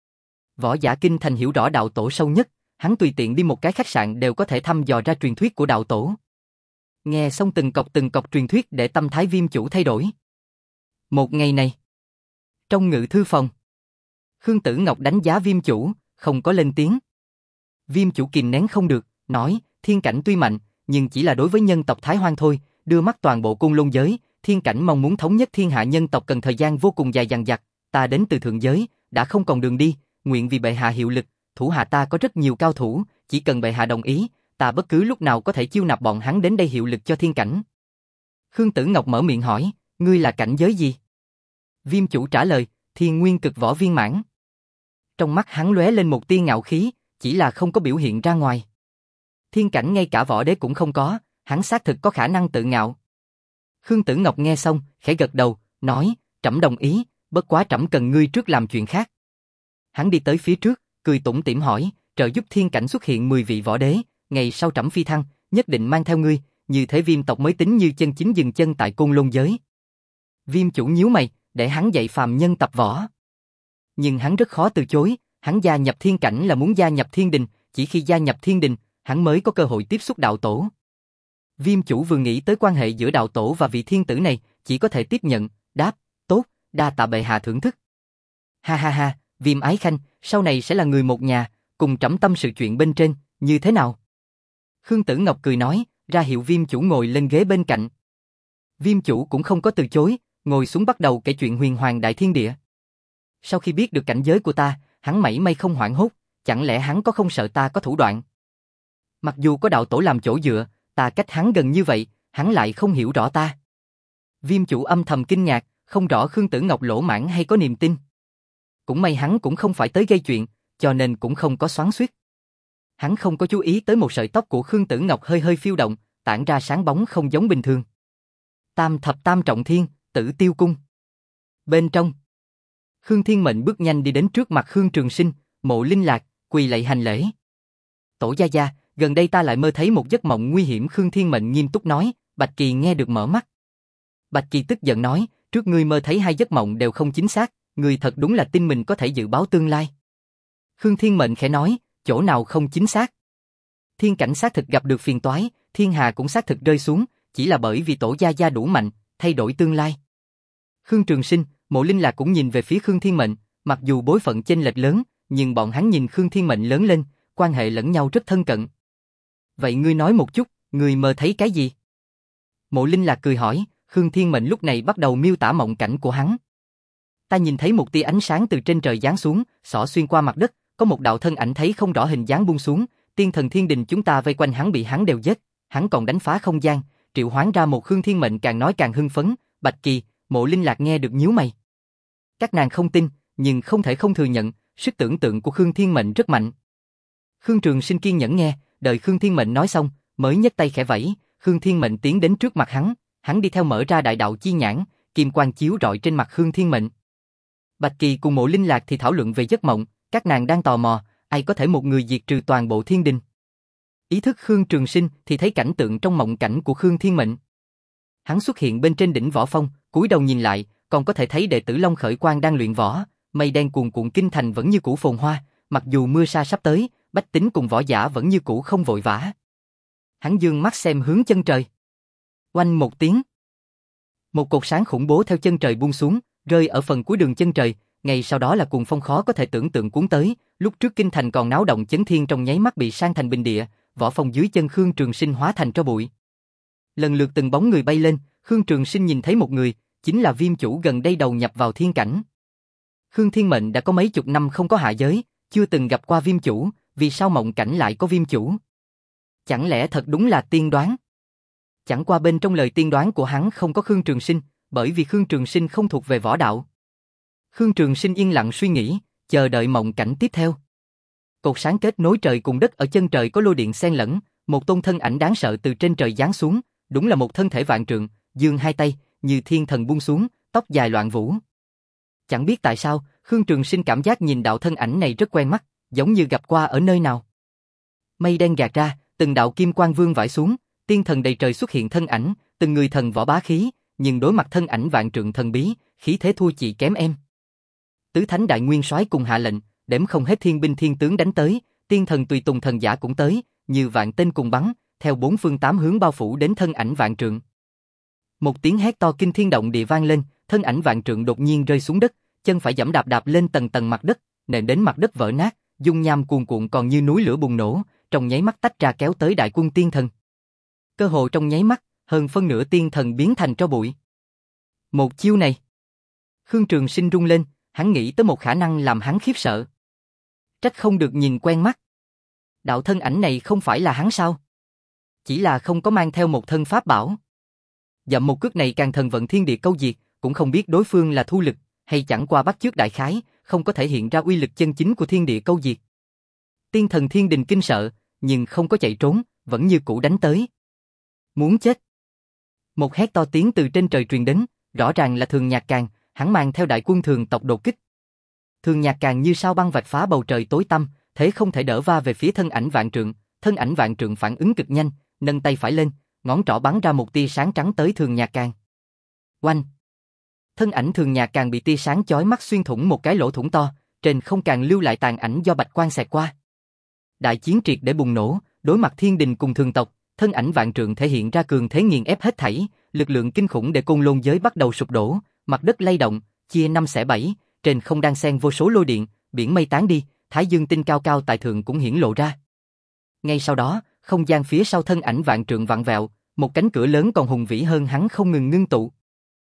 Võ giả kinh thành hiểu rõ đạo tổ sâu nhất, hắn tùy tiện đi một cái khách sạn đều có thể thăm dò ra truyền thuyết của đạo tổ. Nghe xong từng cọc từng cọc truyền thuyết để tâm thái Viêm chủ thay đổi. Một ngày này, trong ngự thư phòng, Khương Tử Ngọc đánh giá Viêm chủ, không có lên tiếng. Viêm chủ kìm nén không được, nói, thiên cảnh tuy mạnh, nhưng chỉ là đối với nhân tộc Thái Hoang thôi, đưa mắt toàn bộ Côn Lôn giới, thiên cảnh mong muốn thống nhất thiên hạ nhân tộc cần thời gian vô cùng dài dằng dặc, ta đến từ thượng giới, đã không còn đường đi, nguyện vì bệ hạ hiệu lực, thủ hạ ta có rất nhiều cao thủ, chỉ cần bệ hạ đồng ý, ta bất cứ lúc nào có thể chiêu nạp bọn hắn đến đây hiệu lực cho thiên cảnh. Khương Tử Ngọc mở miệng hỏi, ngươi là cảnh giới gì? Viêm chủ trả lời, thiên nguyên cực võ viên mãn. Trong mắt hắn lóe lên một tia ngạo khí, chỉ là không có biểu hiện ra ngoài. Thiên cảnh ngay cả võ đế cũng không có, hắn xác thực có khả năng tự ngạo. Khương Tử Ngọc nghe xong, khẽ gật đầu, nói, trẫm đồng ý, bất quá trẫm cần ngươi trước làm chuyện khác. Hắn đi tới phía trước, cười tủm tỉm hỏi, trợ giúp thiên cảnh xuất hiện mười vị võ đế, ngày sau trẫm phi thăng, nhất định mang theo ngươi, như thế Viêm tộc mới tính như chân chính dừng chân tại Côn Lôn giới. Viêm chủ nhíu mày, để hắn dạy phàm nhân tập võ. Nhưng hắn rất khó từ chối, hắn gia nhập thiên cảnh là muốn gia nhập thiên đình, chỉ khi gia nhập thiên đình, hắn mới có cơ hội tiếp xúc đạo tổ. Viêm chủ vừa nghĩ tới quan hệ giữa đạo tổ và vị thiên tử này, chỉ có thể tiếp nhận, đáp, tốt, đa tạ bệ hạ thưởng thức. Ha ha ha, Viêm ái khanh, sau này sẽ là người một nhà, cùng trẫm tâm sự chuyện bên trên, như thế nào? Khương Tử Ngọc cười nói, ra hiệu Viêm chủ ngồi lên ghế bên cạnh. Viêm chủ cũng không có từ chối, ngồi xuống bắt đầu kể chuyện huyền hoàng đại thiên địa. Sau khi biết được cảnh giới của ta, hắn mảy may không hoảng hốt, chẳng lẽ hắn có không sợ ta có thủ đoạn? Mặc dù có đạo tổ làm chỗ dựa, ta cách hắn gần như vậy, hắn lại không hiểu rõ ta. Viêm chủ âm thầm kinh ngạc, không rõ Khương Tử Ngọc lỗ mãng hay có niềm tin. Cũng may hắn cũng không phải tới gây chuyện, cho nên cũng không có xoắn xuýt. Hắn không có chú ý tới một sợi tóc của Khương Tử Ngọc hơi hơi phiêu động, tản ra sáng bóng không giống bình thường. Tam thập tam trọng thiên, Tử Tiêu cung. Bên trong, Khương Thiên Mệnh bước nhanh đi đến trước mặt Khương Trường Sinh, Mộ Linh Lạc, quỳ lạy hành lễ. Tổ gia gia, gần đây ta lại mơ thấy một giấc mộng nguy hiểm. Khương Thiên Mệnh nghiêm túc nói. Bạch Kỳ nghe được mở mắt. Bạch Kỳ tức giận nói, trước ngươi mơ thấy hai giấc mộng đều không chính xác, ngươi thật đúng là tin mình có thể dự báo tương lai. Khương Thiên Mệnh khẽ nói, chỗ nào không chính xác? Thiên cảnh xác thực gặp được phiền toái, thiên hà cũng xác thực rơi xuống, chỉ là bởi vì tổ gia gia đủ mạnh, thay đổi tương lai. Khương Trường Sinh, Mộ Linh Lạc cũng nhìn về phía Khương Thiên Mệnh, mặc dù bối phận chênh lệch lớn, nhưng bọn hắn nhìn Khương Thiên Mệnh lớn lên, quan hệ lẫn nhau rất thân cận. Vậy ngươi nói một chút, ngươi mơ thấy cái gì? Mộ Linh Lạc cười hỏi, Khương Thiên Mệnh lúc này bắt đầu miêu tả mộng cảnh của hắn. Ta nhìn thấy một tia ánh sáng từ trên trời giáng xuống, xỏ xuyên qua mặt đất, có một đạo thân ảnh thấy không rõ hình dáng buông xuống, tiên thần thiên đình chúng ta vây quanh hắn bị hắn đều giết, hắn còn đánh phá không gian, triệu hoán ra một Khương Thiên Mệnh càng nói càng hưng phấn. Bạch Kỳ, Mộ Linh Lạc nghe được nhíu mày. Các nàng không tin, nhưng không thể không thừa nhận, sức tưởng tượng của Khương Thiên Mệnh rất mạnh. Khương Trường Sinh kiên nhẫn nghe, đợi Khương Thiên Mệnh nói xong, mới nhấc tay khẽ vẫy, Khương Thiên Mệnh tiến đến trước mặt hắn, hắn đi theo mở ra đại đạo chi nhãn, kim quang chiếu rọi trên mặt Khương Thiên Mệnh. Bạch Kỳ cùng Mộ Linh Lạc thì thảo luận về giấc mộng, các nàng đang tò mò, ai có thể một người diệt trừ toàn bộ thiên đình. Ý thức Khương Trường Sinh thì thấy cảnh tượng trong mộng cảnh của Khương Thiên Mệnh. Hắn xuất hiện bên trên đỉnh võ phong, cúi đầu nhìn lại, còn có thể thấy đệ tử Long Khởi Quan đang luyện võ, mây đen cuồn cuộn kinh thành vẫn như cũ phồn hoa, mặc dù mưa sa sắp tới, bách tính cùng võ giả vẫn như cũ không vội vã. Hắn dương mắt xem hướng chân trời. Oanh một tiếng. Một cột sáng khủng bố theo chân trời buông xuống, rơi ở phần cuối đường chân trời, ngay sau đó là cuồng phong khó có thể tưởng tượng cuốn tới, lúc trước kinh thành còn náo động chấn thiên trong nháy mắt bị san thành bình địa, võ phong dưới chân Khương Trường Sinh hóa thành tro bụi. Lần lượt từng bóng người bay lên, Khương Trường Sinh nhìn thấy một người, chính là Viêm chủ gần đây đầu nhập vào thiên cảnh. Khương Thiên Mệnh đã có mấy chục năm không có hạ giới, chưa từng gặp qua Viêm chủ, vì sao mộng cảnh lại có Viêm chủ? Chẳng lẽ thật đúng là tiên đoán? Chẳng qua bên trong lời tiên đoán của hắn không có Khương Trường Sinh, bởi vì Khương Trường Sinh không thuộc về võ đạo. Khương Trường Sinh yên lặng suy nghĩ, chờ đợi mộng cảnh tiếp theo. Cột sáng kết nối trời cùng đất ở chân trời có lôi điện xen lẫn, một tôn thân ảnh đáng sợ từ trên trời giáng xuống, đúng là một thân thể vạn trượng, giương hai tay, như thiên thần buông xuống, tóc dài loạn vũ. Chẳng biết tại sao, Khương Trường Sinh cảm giác nhìn đạo thân ảnh này rất quen mắt, giống như gặp qua ở nơi nào. Mây đen gạt ra, từng đạo kim quang vương vãi xuống, tiên thần đầy trời xuất hiện thân ảnh, từng người thần võ bá khí, nhưng đối mặt thân ảnh vạn trượng thần bí, khí thế thua chị kém em. Tứ thánh đại nguyên soái cùng hạ lệnh, đếm không hết thiên binh thiên tướng đánh tới, tiên thần tùy tùng thần giả cũng tới, như vạn tên cùng bắn, theo bốn phương tám hướng bao phủ đến thân ảnh vạn trượng. Một tiếng hét to kinh thiên động địa vang lên, thân ảnh vạn trượng đột nhiên rơi xuống đất, chân phải giẫm đạp đạp lên tầng tầng mặt đất, nện đến mặt đất vỡ nát, dung nham cuồn cuộn còn như núi lửa bùng nổ, trong nháy mắt tách ra kéo tới đại quân tiên thần. Cơ hồ trong nháy mắt, hơn phân nửa tiên thần biến thành tro bụi. Một chiêu này, Khương Trường Sinh rung lên, hắn nghĩ tới một khả năng làm hắn khiếp sợ. Trách không được nhìn quen mắt. Đạo thân ảnh này không phải là hắn sao? Chỉ là không có mang theo một thân pháp bảo. Dậm một cước này càng thần vận thiên địa câu diệt, cũng không biết đối phương là thu lực, hay chẳng qua bắt chước đại khái, không có thể hiện ra uy lực chân chính của thiên địa câu diệt. Tiên thần thiên đình kinh sợ, nhưng không có chạy trốn, vẫn như cũ đánh tới. Muốn chết. Một hét to tiếng từ trên trời truyền đến, rõ ràng là Thường Nhạc Càng, hắn mang theo đại quân thường tộc đột kích. Thường Nhạc Càng như sao băng vạch phá bầu trời tối tăm, thế không thể đỡ va về phía thân ảnh vạn trượng, thân ảnh vạn trượng phản ứng cực nhanh, nâng tay phải lên, ngón trỏ bắn ra một tia sáng trắng tới Thường Nhạc Càng. Oanh! Thân ảnh Thường Nhạc Càng bị tia sáng chói mắt xuyên thủng một cái lỗ thủng to, trên không càng lưu lại tàn ảnh do bạch quang xẹt qua. Đại chiến triệt để bùng nổ, đối mặt thiên đình cùng thường tộc, thân ảnh vạn trượng thể hiện ra cường thế nghiền ép hết thảy, lực lượng kinh khủng để côn lôn giới bắt đầu sụp đổ, mặt đất lay động, chia năm xẻ bảy, trên không đang xen vô số lôi điện, biển mây tán đi, thái dương tinh cao cao tại thượng cũng hiển lộ ra. Ngay sau đó, không gian phía sau thân ảnh vạn trượng vặn vẹo, một cánh cửa lớn còn hùng vĩ hơn hắn không ngừng ngưng tụ.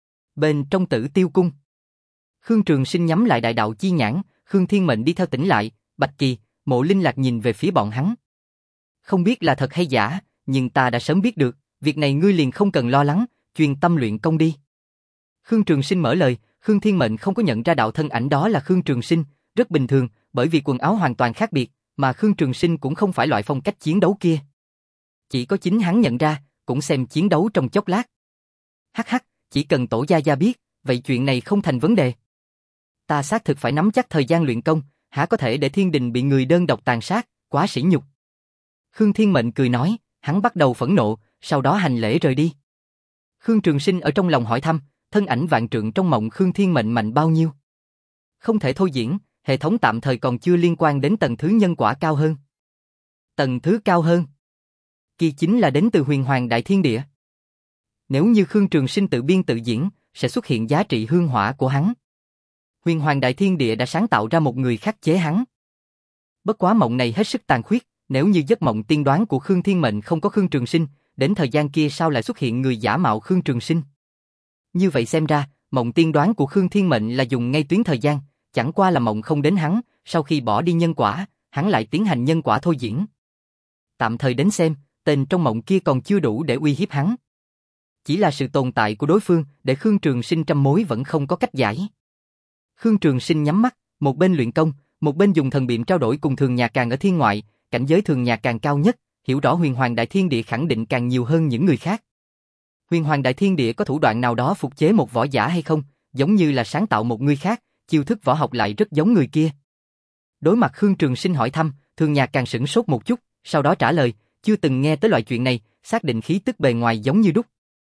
Bên trong Tử Tiêu cung, Khương Trường Sinh nhắm lại đại đạo chi nhãn, Khương Thiên Mệnh đi theo tỉnh lại, Bạch Kỳ, Mộ Linh Lạc nhìn về phía bọn hắn. Không biết là thật hay giả, nhưng ta đã sớm biết được, việc này ngươi liền không cần lo lắng, chuyên tâm luyện công đi. Khương Trường Sinh mở lời, Khương Thiên Mệnh không có nhận ra đạo thân ảnh đó là Khương Trường Sinh, rất bình thường, bởi vì quần áo hoàn toàn khác biệt, mà Khương Trường Sinh cũng không phải loại phong cách chiến đấu kia. Chỉ có chính hắn nhận ra, cũng xem chiến đấu trong chốc lát. Hắc hắc, chỉ cần Tổ gia gia biết, vậy chuyện này không thành vấn đề. Ta xác thực phải nắm chắc thời gian luyện công, há có thể để thiên đình bị người đơn độc tàn sát, quá sỉ nhục. Khương Thiên Mệnh cười nói, hắn bắt đầu phẫn nộ, sau đó hành lễ rời đi. Khương Trường Sinh ở trong lòng hỏi thăm, thân ảnh vạn trượng trong mộng Khương Thiên Mệnh mạnh bao nhiêu? Không thể thôi diễn, hệ thống tạm thời còn chưa liên quan đến tầng thứ nhân quả cao hơn. Tầng thứ cao hơn? Kia chính là đến từ huyền hoàng đại thiên địa. Nếu như Khương Trường Sinh tự biên tự diễn, sẽ xuất hiện giá trị hương hỏa của hắn. Huyền hoàng đại thiên địa đã sáng tạo ra một người khắc chế hắn. Bất quá mộng này hết sức tàn khuyết, nếu như giấc mộng tiên đoán của Khương Thiên Mệnh không có Khương Trường Sinh, đến thời gian kia sao lại xuất hiện người giả mạo Khương Trường Sinh? Như vậy xem ra, mộng tiên đoán của Khương Thiên Mệnh là dùng ngay tuyến thời gian, chẳng qua là mộng không đến hắn, sau khi bỏ đi nhân quả, hắn lại tiến hành nhân quả thôi diễn. Tạm thời đến xem, tên trong mộng kia còn chưa đủ để uy hiếp hắn. Chỉ là sự tồn tại của đối phương để Khương Trường Sinh trăm mối vẫn không có cách giải. Khương Trường Sinh nhắm mắt, một bên luyện công, một bên dùng thần biệm trao đổi cùng Thường Nhạc Càng ở thiên ngoại, cảnh giới Thường Nhạc Càng cao nhất, hiểu rõ huyền hoàng đại thiên địa khẳng định càng nhiều hơn những người khác. Huyền hoàng đại thiên địa có thủ đoạn nào đó phục chế một võ giả hay không, giống như là sáng tạo một người khác, chiêu thức võ học lại rất giống người kia. Đối mặt Khương Trường Sinh hỏi thăm, Thường Nhạc Càng sửng sốt một chút, sau đó trả lời, chưa từng nghe tới loại chuyện này, xác định khí tức bề ngoài giống như đúc.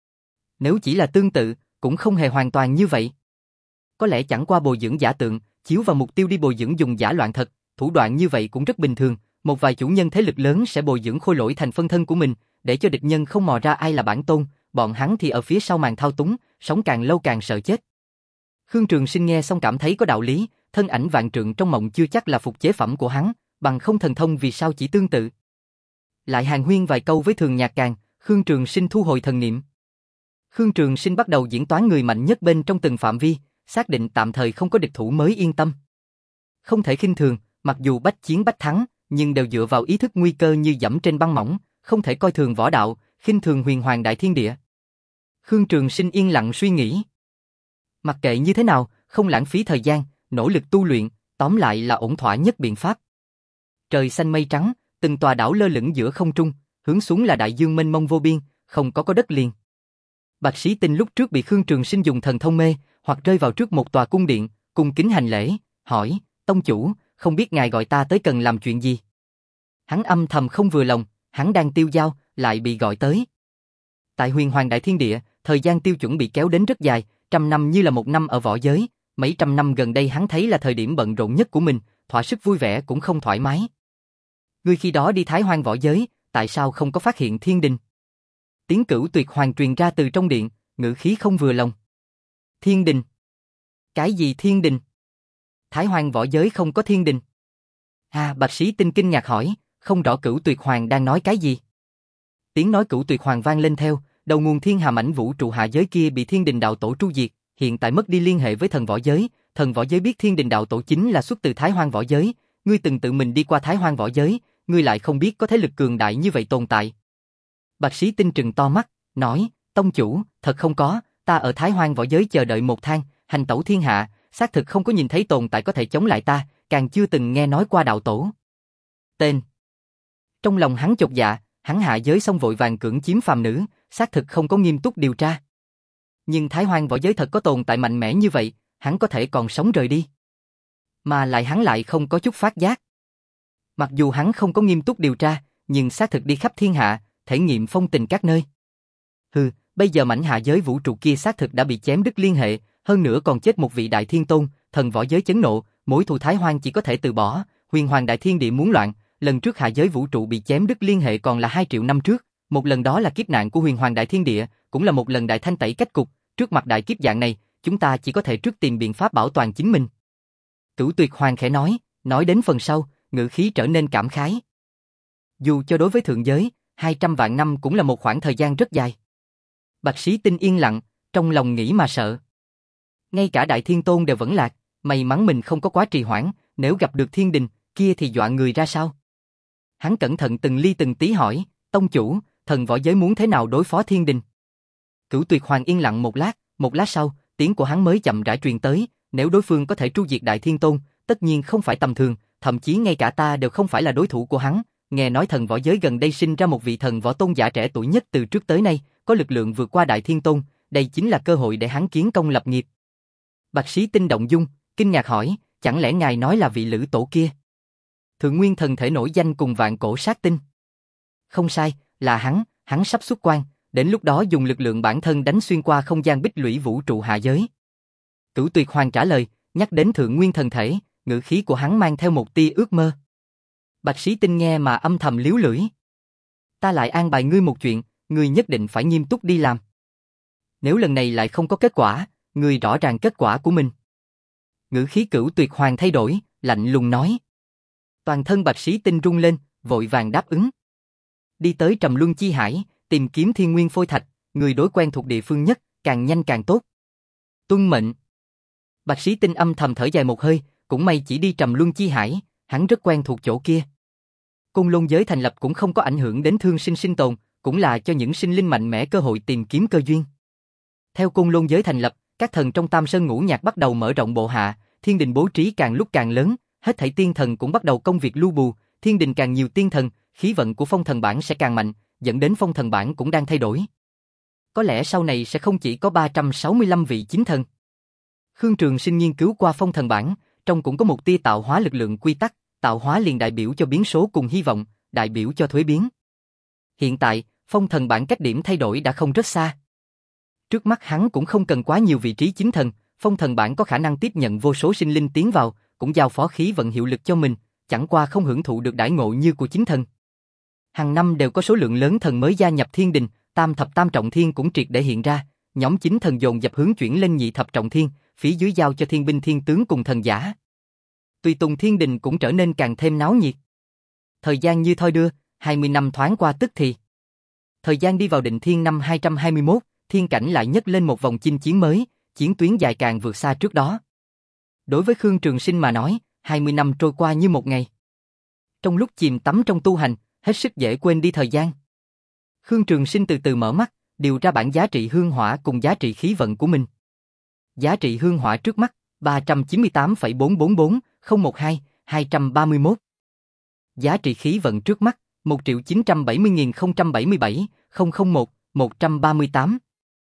Nếu chỉ là tương tự, cũng không hề hoàn toàn như vậy. Có lẽ chẳng qua bồi dưỡng giả tượng, chiếu vào mục tiêu đi bồi dưỡng dùng giả loạn thật, thủ đoạn như vậy cũng rất bình thường, một vài chủ nhân thế lực lớn sẽ bồi dưỡng khôi lỗi thành phân thân của mình, để cho địch nhân không mò ra ai là bản tôn, bọn hắn thì ở phía sau màn thao túng, sống càng lâu càng sợ chết. Khương Trường Sinh nghe xong cảm thấy có đạo lý, thân ảnh vạn trượng trong mộng chưa chắc là phục chế phẩm của hắn, bằng không thần thông vì sao chỉ tương tự. Lại hàn huyên vài câu với Thường Nhạc Càng, Khương Trường Sinh thu hồi thần niệm. Khương Trường Sinh bắt đầu diễn toán người mạnh nhất bên trong từng phạm vi, xác định tạm thời không có địch thủ mới yên tâm. Không thể khinh thường, mặc dù bách chiến bách thắng, nhưng đều dựa vào ý thức nguy cơ như dẫm trên băng mỏng, không thể coi thường võ đạo, khinh thường huyền hoàng đại thiên địa. Khương Trường Sinh yên lặng suy nghĩ. Mặc kệ như thế nào, không lãng phí thời gian, nỗ lực tu luyện, tóm lại là ổn thỏa nhất biện pháp. Trời xanh mây trắng, từng tòa đảo lơ lửng giữa không trung, hướng xuống là đại dương mênh mông vô biên, không có có đất liền. Bạch Sĩ Tinh lúc trước bị Khương Trường Sinh dùng thần thông mê, hoặc rơi vào trước một tòa cung điện, cung kính hành lễ, hỏi, tông chủ, không biết ngài gọi ta tới cần làm chuyện gì? Hắn âm thầm không vừa lòng, hắn đang tiêu dao, lại bị gọi tới. Tại huyền hoàng đại thiên địa, Thời gian tiêu chuẩn bị kéo đến rất dài, trăm năm như là một năm ở võ giới, mấy trăm năm gần đây hắn thấy là thời điểm bận rộn nhất của mình, thỏa sức vui vẻ cũng không thoải mái. Ngươi khi đó đi Thái Hoang võ giới, tại sao không có phát hiện thiên đình? Tiếng Cửu Tuyệt Hoàng truyền ra từ trong điện, ngữ khí không vừa lòng. Thiên đình? Cái gì thiên đình? Thái Hoang võ giới không có thiên đình. À, Bạch Sĩ Tinh kinh ngạc hỏi, không rõ Cửu Tuyệt Hoàng đang nói cái gì. Tiếng nói Cửu Tuyệt Hoàng vang lên theo, đầu nguồn thiên hà mảnh vũ trụ hạ giới kia bị thiên đình đạo tổ tru diệt, hiện tại mất đi liên hệ với thần võ giới, thần võ giới biết thiên đình đạo tổ chính là xuất từ Thái Hoang võ giới, ngươi từng tự mình đi qua Thái Hoang võ giới, ngươi lại không biết có thế lực cường đại như vậy tồn tại. Bạch Sĩ Tinh trừng to mắt, nói, tông chủ, thật không có, ta ở Thái Hoang võ giới chờ đợi một tháng, hành tẩu thiên hạ, xác thực không có nhìn thấy tồn tại có thể chống lại ta, càng chưa từng nghe nói qua đạo tổ. Tên. Trong lòng hắn chột dạ, hắn hạ giới xong vội vàng cưỡng chiếm phàm nữ, xác thực không có nghiêm túc điều tra. Nhưng Thái Hoang võ giới thật có tồn tại mạnh mẽ như vậy, hắn có thể còn sống rời đi. Mà lại hắn lại không có chút phát giác. Mặc dù hắn không có nghiêm túc điều tra, nhưng xác thực đi khắp thiên hạ, thể nghiệm phong tình các nơi. Hừ, bây giờ mảnh hạ giới vũ trụ kia xác thực đã bị chém đứt liên hệ, hơn nữa còn chết một vị đại thiên tôn, thần võ giới chấn nộ, mối thù Thái Hoang chỉ có thể từ bỏ, huyền hoàng đại thiên địa muốn loạn, lần trước hạ giới vũ trụ bị chém đứt liên hệ còn là hai triệu năm trước, một lần đó là kiếp nạn của huyền hoàng đại thiên địa, cũng là một lần đại thanh tẩy cách cục, trước mặt đại kiếp dạng này, chúng ta chỉ có thể trước tìm biện pháp bảo toàn chính mình. Cửu Tuyệt Hoàng khẽ nói, nói đến phần sau, ngữ khí trở nên cảm khái. Dù cho đối với thượng giới, hai trăm vạn năm cũng là một khoảng thời gian rất dài. Bạch Sĩ Tinh yên lặng, trong lòng nghĩ mà sợ. Ngay cả đại thiên tôn đều vẫn lạc, may mắn mình không có quá trì hoãn, nếu gặp được thiên đình, kia thì dọa người ra sao? Hắn cẩn thận từng ly từng tí hỏi, tông chủ, thần võ giới muốn thế nào đối phó thiên đình? Cửu Tuyệt Hoàng yên lặng một lát, một lát sau, tiếng của hắn mới chậm rãi truyền tới, nếu đối phương có thể tru diệt đại thiên tôn, tất nhiên không phải tầm thường, thậm chí ngay cả ta đều không phải là đối thủ của hắn. Nghe nói thần võ giới gần đây sinh ra một vị thần võ tôn giả trẻ tuổi nhất từ trước tới nay, có lực lượng vượt qua đại thiên tôn, đây chính là cơ hội để hắn kiến công lập nghiệp. Bạch Sĩ Tinh động dung, kinh ngạc hỏi, chẳng lẽ ngài nói là vị lữ tổ kia? Thượng nguyên thần thể nổi danh cùng vạn cổ sát tinh. Không sai, là hắn, hắn sắp xuất quan, đến lúc đó dùng lực lượng bản thân đánh xuyên qua không gian bích lũy vũ trụ hạ giới. Cửu Tuyệt Hoàng trả lời, nhắc đến thượng nguyên thần thể, ngữ khí của hắn mang theo một tia ước mơ. Bạch Sĩ Tinh nghe mà âm thầm liếu lưỡi. Ta lại an bài ngươi một chuyện, ngươi nhất định phải nghiêm túc đi làm. Nếu lần này lại không có kết quả, ngươi rõ ràng kết quả của mình. Ngữ khí Cửu Tuyệt Hoàng thay đổi, lạnh lùng nói. Toàn thân Bạch Sĩ Tinh rung lên, vội vàng đáp ứng. Đi tới Trầm Luân Chi Hải, tìm kiếm thiên nguyên phôi thạch, người đối quen thuộc địa phương nhất, càng nhanh càng tốt. Tuân mệnh. Bạch Sĩ Tinh âm thầm thở dài một hơi, cũng may chỉ đi Trầm Luân Chi Hải, hắn rất quen thuộc chỗ kia. Côn Lôn giới thành lập cũng không có ảnh hưởng đến thương sinh sinh tồn, cũng là cho những sinh linh mạnh mẽ cơ hội tìm kiếm cơ duyên. Theo Côn Lôn giới thành lập, các thần trong Tam Sơn Ngũ Nhạc bắt đầu mở rộng bộ hạ, thiên đình bố trí càng lúc càng lớn, hết thảy tiên thần cũng bắt đầu công việc lưu bù, thiên đình càng nhiều tiên thần, khí vận của phong thần bảng sẽ càng mạnh, dẫn đến phong thần bảng cũng đang thay đổi. Có lẽ sau này sẽ không chỉ có ba trăm sáu mươi lăm vị chính thần. Khương Trường Sinh nghiên cứu qua phong thần bảng, trong cũng có một tia tạo hóa lực lượng quy tắc, tạo hóa liền đại biểu cho biến số cùng hy vọng, đại biểu cho thuế biến. Hiện tại, phong thần bảng cách điểm thay đổi đã không rất xa. Trước mắt hắn cũng không cần quá nhiều vị trí chính thần, phong thần bảng có khả năng tiếp nhận vô số sinh linh tiến vào, cũng giao phó khí vận hiệu lực cho mình, chẳng qua không hưởng thụ được đãi ngộ như của chính thần. Hàng năm đều có số lượng lớn thần mới gia nhập thiên đình, tam thập tam trọng thiên cũng triệt để hiện ra, nhóm chính thần dồn dập hướng chuyển lên nhị thập trọng thiên, phía dưới giao cho thiên binh thiên tướng cùng thần giả. Tùy tùng thiên đình cũng trở nên càng thêm náo nhiệt. Thời gian như thoi đưa, hai mươi năm thoáng qua tức thì. Thời gian đi vào định thiên năm hai trăm hai mươi mốt, thiên cảnh lại nhấc lên một vòng chinh chiến mới, chiến tuyến dài càng vượt xa trước đó. Đối với Khương Trường Sinh mà nói, hai mươi năm trôi qua như một ngày. Trong lúc chìm tắm trong tu hành, hết sức dễ quên đi thời gian. Khương Trường Sinh từ từ mở mắt, điều ra bảng giá trị hương hỏa cùng giá trị khí vận của mình. Giá trị hương hỏa trước mắt, ba trăm chín mươi tám phẩy bốn bốn bốn không một hai, hai trăm ba mươi mốt. Giá trị khí vận trước mắt, một triệu chín trăm bảy mươi nghìn không trăm bảy mươi bảy, không không một, một trăm ba mươi tám.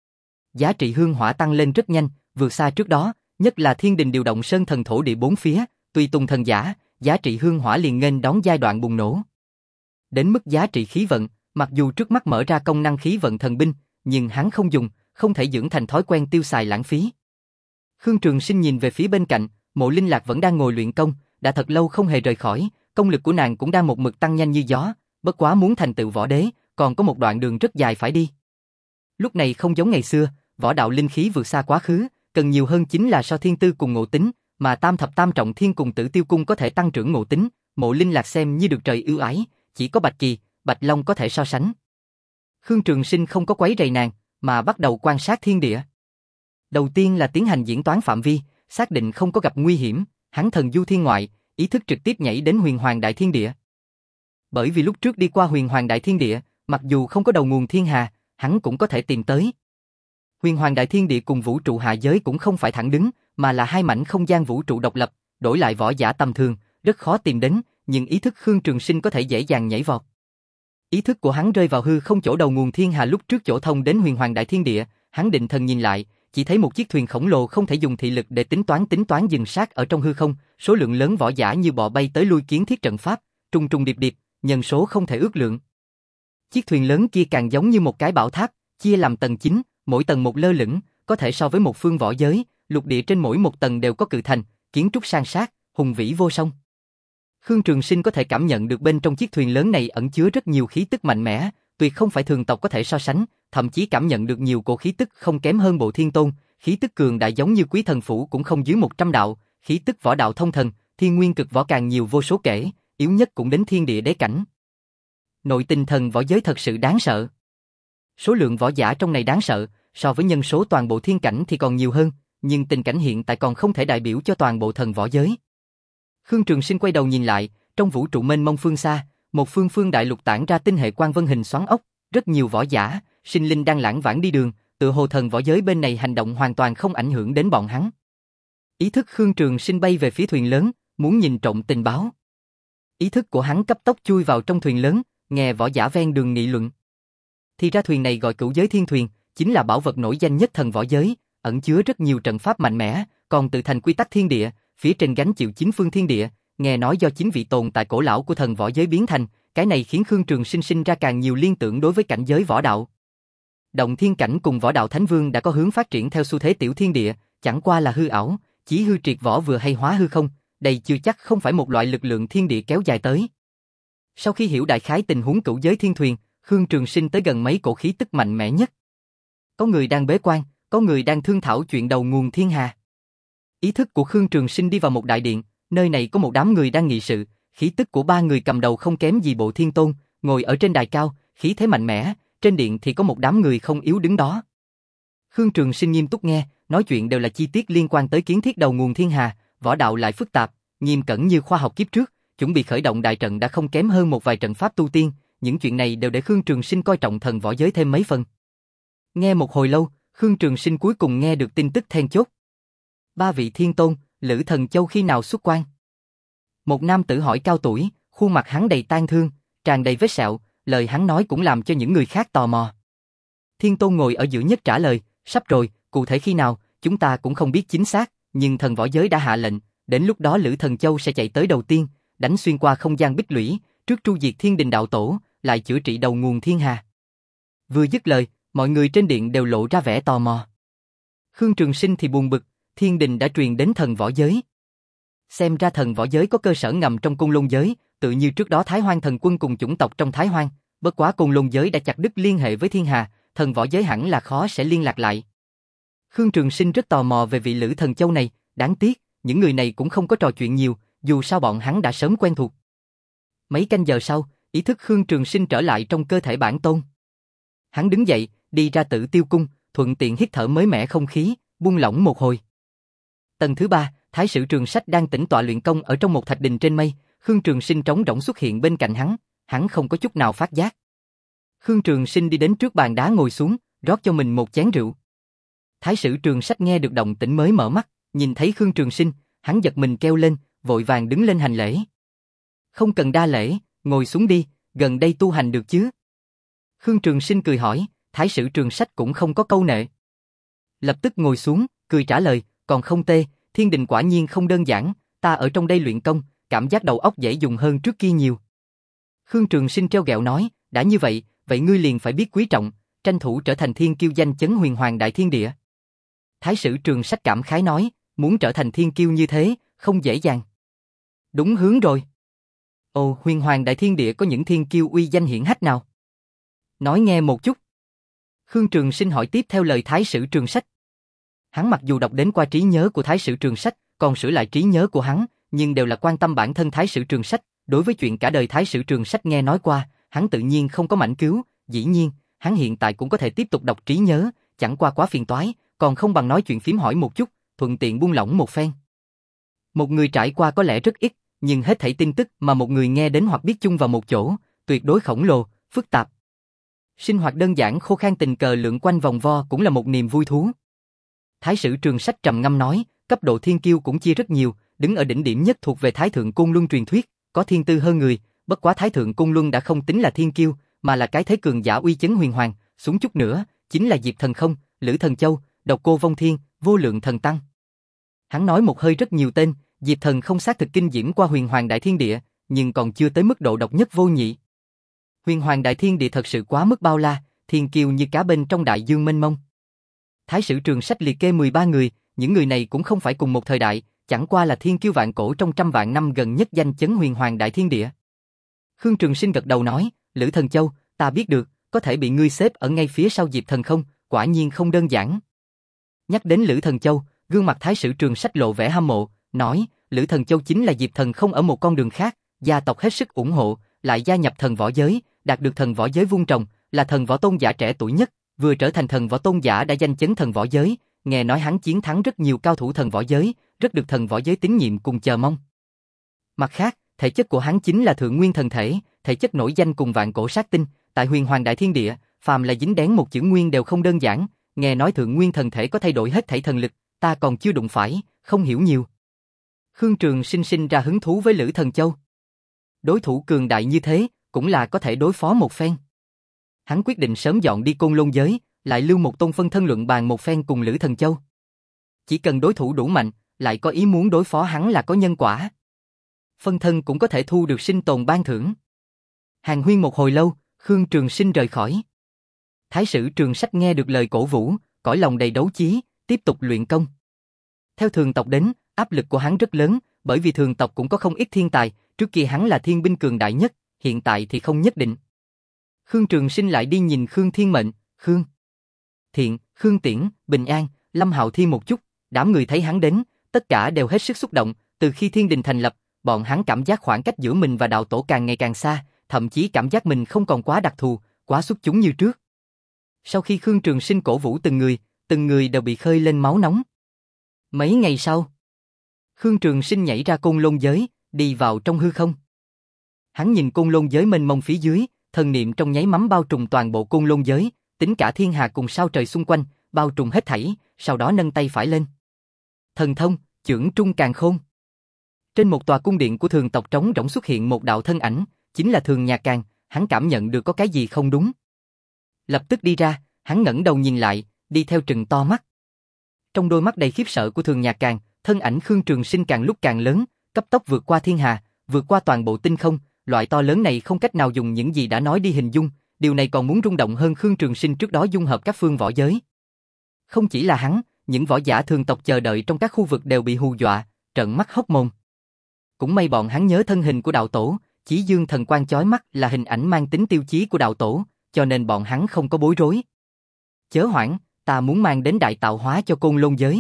Giá trị hương hỏa tăng lên rất nhanh, vượt xa trước đó, nhất là thiên đình điều động sơn thần thổ địa bốn phía, tùy tùng thần giả, giá trị hương hỏa liền nghênh đón giai đoạn bùng nổ. Đến mức giá trị khí vận, mặc dù trước mắt mở ra công năng khí vận thần binh, nhưng hắn không dùng, không thể dưỡng thành thói quen tiêu xài lãng phí. Khương Trường Sinh nhìn về phía bên cạnh, Mộ Linh Lạc vẫn đang ngồi luyện công, đã thật lâu không hề rời khỏi, công lực của nàng cũng đang một mực tăng nhanh như gió, bất quá muốn thành tựu võ đế, còn có một đoạn đường rất dài phải đi. Lúc này không giống ngày xưa, võ đạo linh khí vượt xa quá khứ, cần nhiều hơn chính là so thiên tư cùng ngộ tính, mà tam thập tam trọng thiên cùng Tử Tiêu cung có thể tăng trưởng ngộ tính, Mộ Linh Lạc xem như được trời ưu ái, chỉ có Bạch Kỳ, Bạch Long có thể so sánh. Khương Trường Sinh không có quấy rầy nàng, mà bắt đầu quan sát thiên địa. Đầu tiên là tiến hành diễn toán phạm vi, xác định không có gặp nguy hiểm, hắn thần du thiên ngoại, ý thức trực tiếp nhảy đến Huyền Hoàng Đại Thiên Địa. Bởi vì lúc trước đi qua Huyền Hoàng Đại Thiên Địa, mặc dù không có đầu nguồn thiên hà, hắn cũng có thể tìm tới. Huyền Hoàng Đại Thiên Địa cùng vũ trụ hạ giới cũng không phải thẳng đứng, mà là hai mảnh không gian vũ trụ độc lập, đổi lại võ giả tầm thường, rất khó tìm đến, nhưng ý thức Khương Trường Sinh có thể dễ dàng nhảy vọt. Ý thức của hắn rơi vào hư không chỗ đầu nguồn thiên hà lúc trước chỗ thông đến Huyền Hoàng Đại Thiên Địa, hắn định thần nhìn lại, chỉ thấy một chiếc thuyền khổng lồ không thể dùng thị lực để tính toán tính toán dừng sát ở trong hư không, số lượng lớn võ giả như bọ bay tới lui kiến thiết trận pháp, trùng trùng điệp điệp, nhân số không thể ước lượng. Chiếc thuyền lớn kia càng giống như một cái bảo tháp, chia làm tầng chín, mỗi tầng một lơ lửng, có thể so với một phương võ giới, lục địa trên mỗi một tầng đều có cự thành, kiến trúc san sát, hùng vĩ vô song. Khương Trường Sinh có thể cảm nhận được bên trong chiếc thuyền lớn này ẩn chứa rất nhiều khí tức mạnh mẽ, tuyệt không phải thường tộc có thể so sánh, thậm chí cảm nhận được nhiều cổ khí tức không kém hơn Bộ Thiên Tôn, khí tức cường đại giống như Quý Thần Phủ cũng không dưới một trăm đạo, khí tức võ đạo thông thần, thiên nguyên cực võ càng nhiều vô số kể, yếu nhất cũng đến thiên địa đế cảnh. Nội tình thần võ giới thật sự đáng sợ. Số lượng võ giả trong này đáng sợ, so với nhân số toàn bộ thiên cảnh thì còn nhiều hơn, nhưng tình cảnh hiện tại còn không thể đại biểu cho toàn bộ thần võ giới. Khương Trường Sinh quay đầu nhìn lại, trong vũ trụ mênh mông phương xa, một phương phương đại lục tản ra tinh hệ quang vân hình xoắn ốc, rất nhiều võ giả, sinh linh đang lãng vãng đi đường, tựa hồ thần võ giới bên này hành động hoàn toàn không ảnh hưởng đến bọn hắn. Ý thức Khương Trường Sinh bay về phía thuyền lớn, muốn nhìn trộm tình báo. Ý thức của hắn cấp tốc chui vào trong thuyền lớn, nghe võ giả ven đường nghị luận. Thì ra thuyền này gọi Cửu Giới Thiên Thuyền, chính là bảo vật nổi danh nhất thần võ giới, ẩn chứa rất nhiều trận pháp mạnh mẽ, còn tự thành quy tắc thiên địa, phía trên gánh chịu chín phương thiên địa, nghe nói do chính vị tồn tại cổ lão của thần võ giới biến thành, cái này khiến Khương Trường Sinh sinh ra càng nhiều liên tưởng đối với cảnh giới võ đạo. Động thiên cảnh cùng võ đạo thánh vương đã có hướng phát triển theo xu thế tiểu thiên địa, chẳng qua là hư ảo, chí hư triệt võ vừa hay hóa hư không, đây chưa chắc không phải một loại lực lượng thiên địa kéo dài tới. Sau khi hiểu đại khái tình huống Cửu Giới Thiên Thuyền, Khương Trường Sinh tới gần mấy cổ khí tức mạnh mẽ nhất. Có người đang bế quan, có người đang thương thảo chuyện đầu nguồn thiên hà. Ý thức của Khương Trường Sinh đi vào một đại điện, nơi này có một đám người đang nghị sự, khí tức của ba người cầm đầu không kém gì Bộ Thiên Tôn, ngồi ở trên đài cao, khí thế mạnh mẽ, trên điện thì có một đám người không yếu đứng đó. Khương Trường Sinh nghiêm túc nghe, nói chuyện đều là chi tiết liên quan tới kiến thiết đầu nguồn thiên hà, võ đạo lại phức tạp, nghiêm cẩn như khoa học kiếp trước, chuẩn bị khởi động đại trận đã không kém hơn một vài trận pháp tu tiên, những chuyện này đều để Khương Trường Sinh coi trọng thần võ giới thêm mấy phần. Nghe một hồi lâu, Khương Trường Sinh cuối cùng nghe được tin tức then chốt. Ba vị thiên tôn, Lữ Thần Châu khi nào xuất quan? Một nam tử hỏi cao tuổi, khuôn mặt hắn đầy tang thương, tràn đầy vết sẹo, lời hắn nói cũng làm cho những người khác tò mò. Thiên tôn ngồi ở giữa nhất trả lời, sắp rồi, cụ thể khi nào, chúng ta cũng không biết chính xác, nhưng thần võ giới đã hạ lệnh, đến lúc đó Lữ Thần Châu sẽ chạy tới đầu tiên, đánh xuyên qua không gian bích lũy, trước tru diệt thiên đình đạo tổ, lại chữa trị đầu nguồn thiên hà. Vừa dứt lời, mọi người trên điện đều lộ ra vẻ tò mò. Khương Trường Sinh thì buồn bực, thiên đình đã truyền đến thần võ giới. Xem ra thần võ giới có cơ sở ngầm trong Côn Lôn giới, tự như trước đó Thái Hoang thần quân cùng chủng tộc trong Thái Hoang, bất quá Côn Lôn giới đã chặt đứt liên hệ với thiên hà, thần võ giới hẳn là khó sẽ liên lạc lại. Khương Trường Sinh rất tò mò về vị Lữ Thần Châu này, đáng tiếc, những người này cũng không có trò chuyện nhiều, dù sao bọn hắn đã sớm quen thuộc. Mấy canh giờ sau, ý thức Khương Trường Sinh trở lại trong cơ thể bản tôn. Hắn đứng dậy, đi ra Tử Tiêu cung, thuận tiện hít thở mới mẻ không khí, buông lỏng một hồi. Tầng thứ ba, Thái sử Trường Sách đang tĩnh tọa luyện công ở trong một thạch đình trên mây, Khương Trường Sinh trống rỗng xuất hiện bên cạnh hắn, hắn không có chút nào phát giác. Khương Trường Sinh đi đến trước bàn đá ngồi xuống, rót cho mình một chén rượu. Thái sử Trường Sách nghe được động tĩnh mới mở mắt, nhìn thấy Khương Trường Sinh, hắn giật mình kêu lên, vội vàng đứng lên hành lễ. Không cần đa lễ, ngồi xuống đi, gần đây tu hành được chứ? Khương Trường Sinh cười hỏi, Thái sử Trường Sách cũng không có câu nệ. Lập tức ngồi xuống, cười trả lời, còn không tê, thiên đình quả nhiên không đơn giản, ta ở trong đây luyện công, cảm giác đầu óc dễ dùng hơn trước kia nhiều. Khương Trường Sinh trêu ghẹo nói, đã như vậy, vậy ngươi liền phải biết quý trọng, tranh thủ trở thành thiên kiêu danh chấn huyền hoàng đại thiên địa. Thái sử Trường Sách cảm khái nói, muốn trở thành thiên kiêu như thế, không dễ dàng. Đúng hướng rồi. Ồ, huyền hoàng đại thiên địa có những thiên kiêu uy danh hiển hách nào? Nói nghe một chút. Khương Trường Sinh hỏi tiếp theo lời Thái sử Trường Sách. Hắn mặc dù đọc đến qua trí nhớ của Thái sử Trường Sách, còn sửa lại trí nhớ của hắn, nhưng đều là quan tâm bản thân Thái sử Trường Sách. Đối với chuyện cả đời Thái sử Trường Sách nghe nói qua, hắn tự nhiên không có mảnh cứu. Dĩ nhiên, hắn hiện tại cũng có thể tiếp tục đọc trí nhớ, chẳng qua quá phiền toái, còn không bằng nói chuyện phím hỏi một chút, thuận tiện buông lỏng một phen. Một người trải qua có lẽ rất ít, nhưng hết thảy tin tức mà một người nghe đến hoặc biết chung vào một chỗ, tuyệt đối khổng lồ, phức tạp. Sinh hoạt đơn giản khô khan tình cờ lượn quanh vòng vo cũng là một niềm vui thú. Thái sử Trường Sách trầm ngâm nói, cấp độ thiên kiêu cũng chia rất nhiều, đứng ở đỉnh điểm nhất thuộc về Thái thượng Côn Luân truyền thuyết, có thiên tư hơn người, bất quá Thái thượng Côn Luân đã không tính là thiên kiêu, mà là cái thế cường giả uy chấn huyền hoàng, xuống chút nữa, chính là Diệp Thần Không, Lữ Thần Châu, Độc Cô Vong Thiên, Vô Lượng Thần Tăng. Hắn nói một hơi rất nhiều tên, Diệp Thần Không xác thực kinh diễm qua huyền hoàng đại thiên địa, nhưng còn chưa tới mức độ độc nhất vô nhị. Huyền hoàng đại thiên địa thật sự quá mức bao la, thiên kiêu như cá bên trong đại dương mênh mông. Thái sử Trường Sách liệt kê mười ba người, những người này cũng không phải cùng một thời đại, chẳng qua là thiên kiêu vạn cổ trong trăm vạn năm gần nhất danh chấn huyền hoàng đại thiên địa. Khương Trường Sinh gật đầu nói, Lữ Thần Châu, ta biết được, có thể bị ngươi xếp ở ngay phía sau Diệp Thần Không, quả nhiên không đơn giản. Nhắc đến Lữ Thần Châu, gương mặt Thái sử Trường Sách lộ vẻ hâm mộ, nói, Lữ Thần Châu chính là Diệp Thần Không ở một con đường khác, gia tộc hết sức ủng hộ, lại gia nhập thần võ giới, đạt được thần võ giới vung trồng, là thần võ tôn giả trẻ tuổi nhất, vừa trở thành thần võ tôn giả đã danh chấn thần võ giới, nghe nói hắn chiến thắng rất nhiều cao thủ thần võ giới, rất được thần võ giới tín nhiệm cùng chờ mong. Mặt khác, thể chất của hắn chính là thượng nguyên thần thể, thể chất nổi danh cùng vạn cổ sát tinh, tại huyền hoàng đại thiên địa, phàm là dính dáng một chữ nguyên đều không đơn giản, nghe nói thượng nguyên thần thể có thay đổi hết thảy thần lực, ta còn chưa đụng phải, không hiểu nhiều. Khương Trường Sinh sinh ra hứng thú với Lữ Thần Châu. Đối thủ cường đại như thế, cũng là có thể đối phó một phen. Hắn quyết định sớm dọn đi Côn Lôn giới, lại lưu một tôn phân thân luận bàn một phen cùng Lữ Thần Châu. Chỉ cần đối thủ đủ mạnh, lại có ý muốn đối phó hắn là có nhân quả. Phân thân cũng có thể thu được sinh tồn ban thưởng. Hàn huyên một hồi lâu, Khương Trường Sinh rời khỏi. Thái sử Trường Sách nghe được lời cổ vũ, cõi lòng đầy đấu chí, tiếp tục luyện công. Theo thường tộc đến, áp lực của hắn rất lớn, bởi vì thường tộc cũng có không ít thiên tài, trước kia hắn là thiên binh cường đại nhất, hiện tại thì không nhất định. Khương Trường Sinh lại đi nhìn Khương Thiên Mệnh, Khương Thiện, Khương Tiễn, Bình An, Lâm Hạo Thiên một chút, đám người thấy hắn đến, tất cả đều hết sức xúc động, từ khi thiên đình thành lập, bọn hắn cảm giác khoảng cách giữa mình và đạo tổ càng ngày càng xa, thậm chí cảm giác mình không còn quá đặc thù, quá xuất chúng như trước. Sau khi Khương Trường Sinh cổ vũ từng người, từng người đều bị khơi lên máu nóng. Mấy ngày sau, Khương Trường Sinh nhảy ra Côn Lôn giới, đi vào trong hư không. Hắn nhìn Côn Lôn giới mênh mông phía dưới, thần niệm trong nháy mắm bao trùm toàn bộ Côn Lôn giới, tính cả thiên hà cùng sao trời xung quanh, bao trùm hết thảy, sau đó nâng tay phải lên. Thần thông, chưởng trung càn khôn. Trên một tòa cung điện của thường tộc trống rỗng xuất hiện một đạo thân ảnh, chính là Thường Nhạc Càn, hắn cảm nhận được có cái gì không đúng. Lập tức đi ra, hắn ngẩng đầu nhìn lại, đi theo trừng to mắt. Trong đôi mắt đầy khiếp sợ của Thường Nhạc Càn, thân ảnh Khương Trường Sinh càng lúc càng lớn, cấp tốc vượt qua thiên hà, vượt qua toàn bộ tinh không, loại to lớn này không cách nào dùng những gì đã nói đi hình dung, điều này còn muốn rung động hơn Khương Trường Sinh trước đó dung hợp các phương võ giới. Không chỉ là hắn, những võ giả thường tộc chờ đợi trong các khu vực đều bị hù dọa, trợn mắt hốc mồm. Cũng may bọn hắn nhớ thân hình của đạo tổ, Chí Dương thần quang chói mắt là hình ảnh mang tính tiêu chí của đạo tổ, cho nên bọn hắn không có bối rối. Chớ hoảng, ta muốn mang đến đại tạo hóa cho Côn Lôn giới.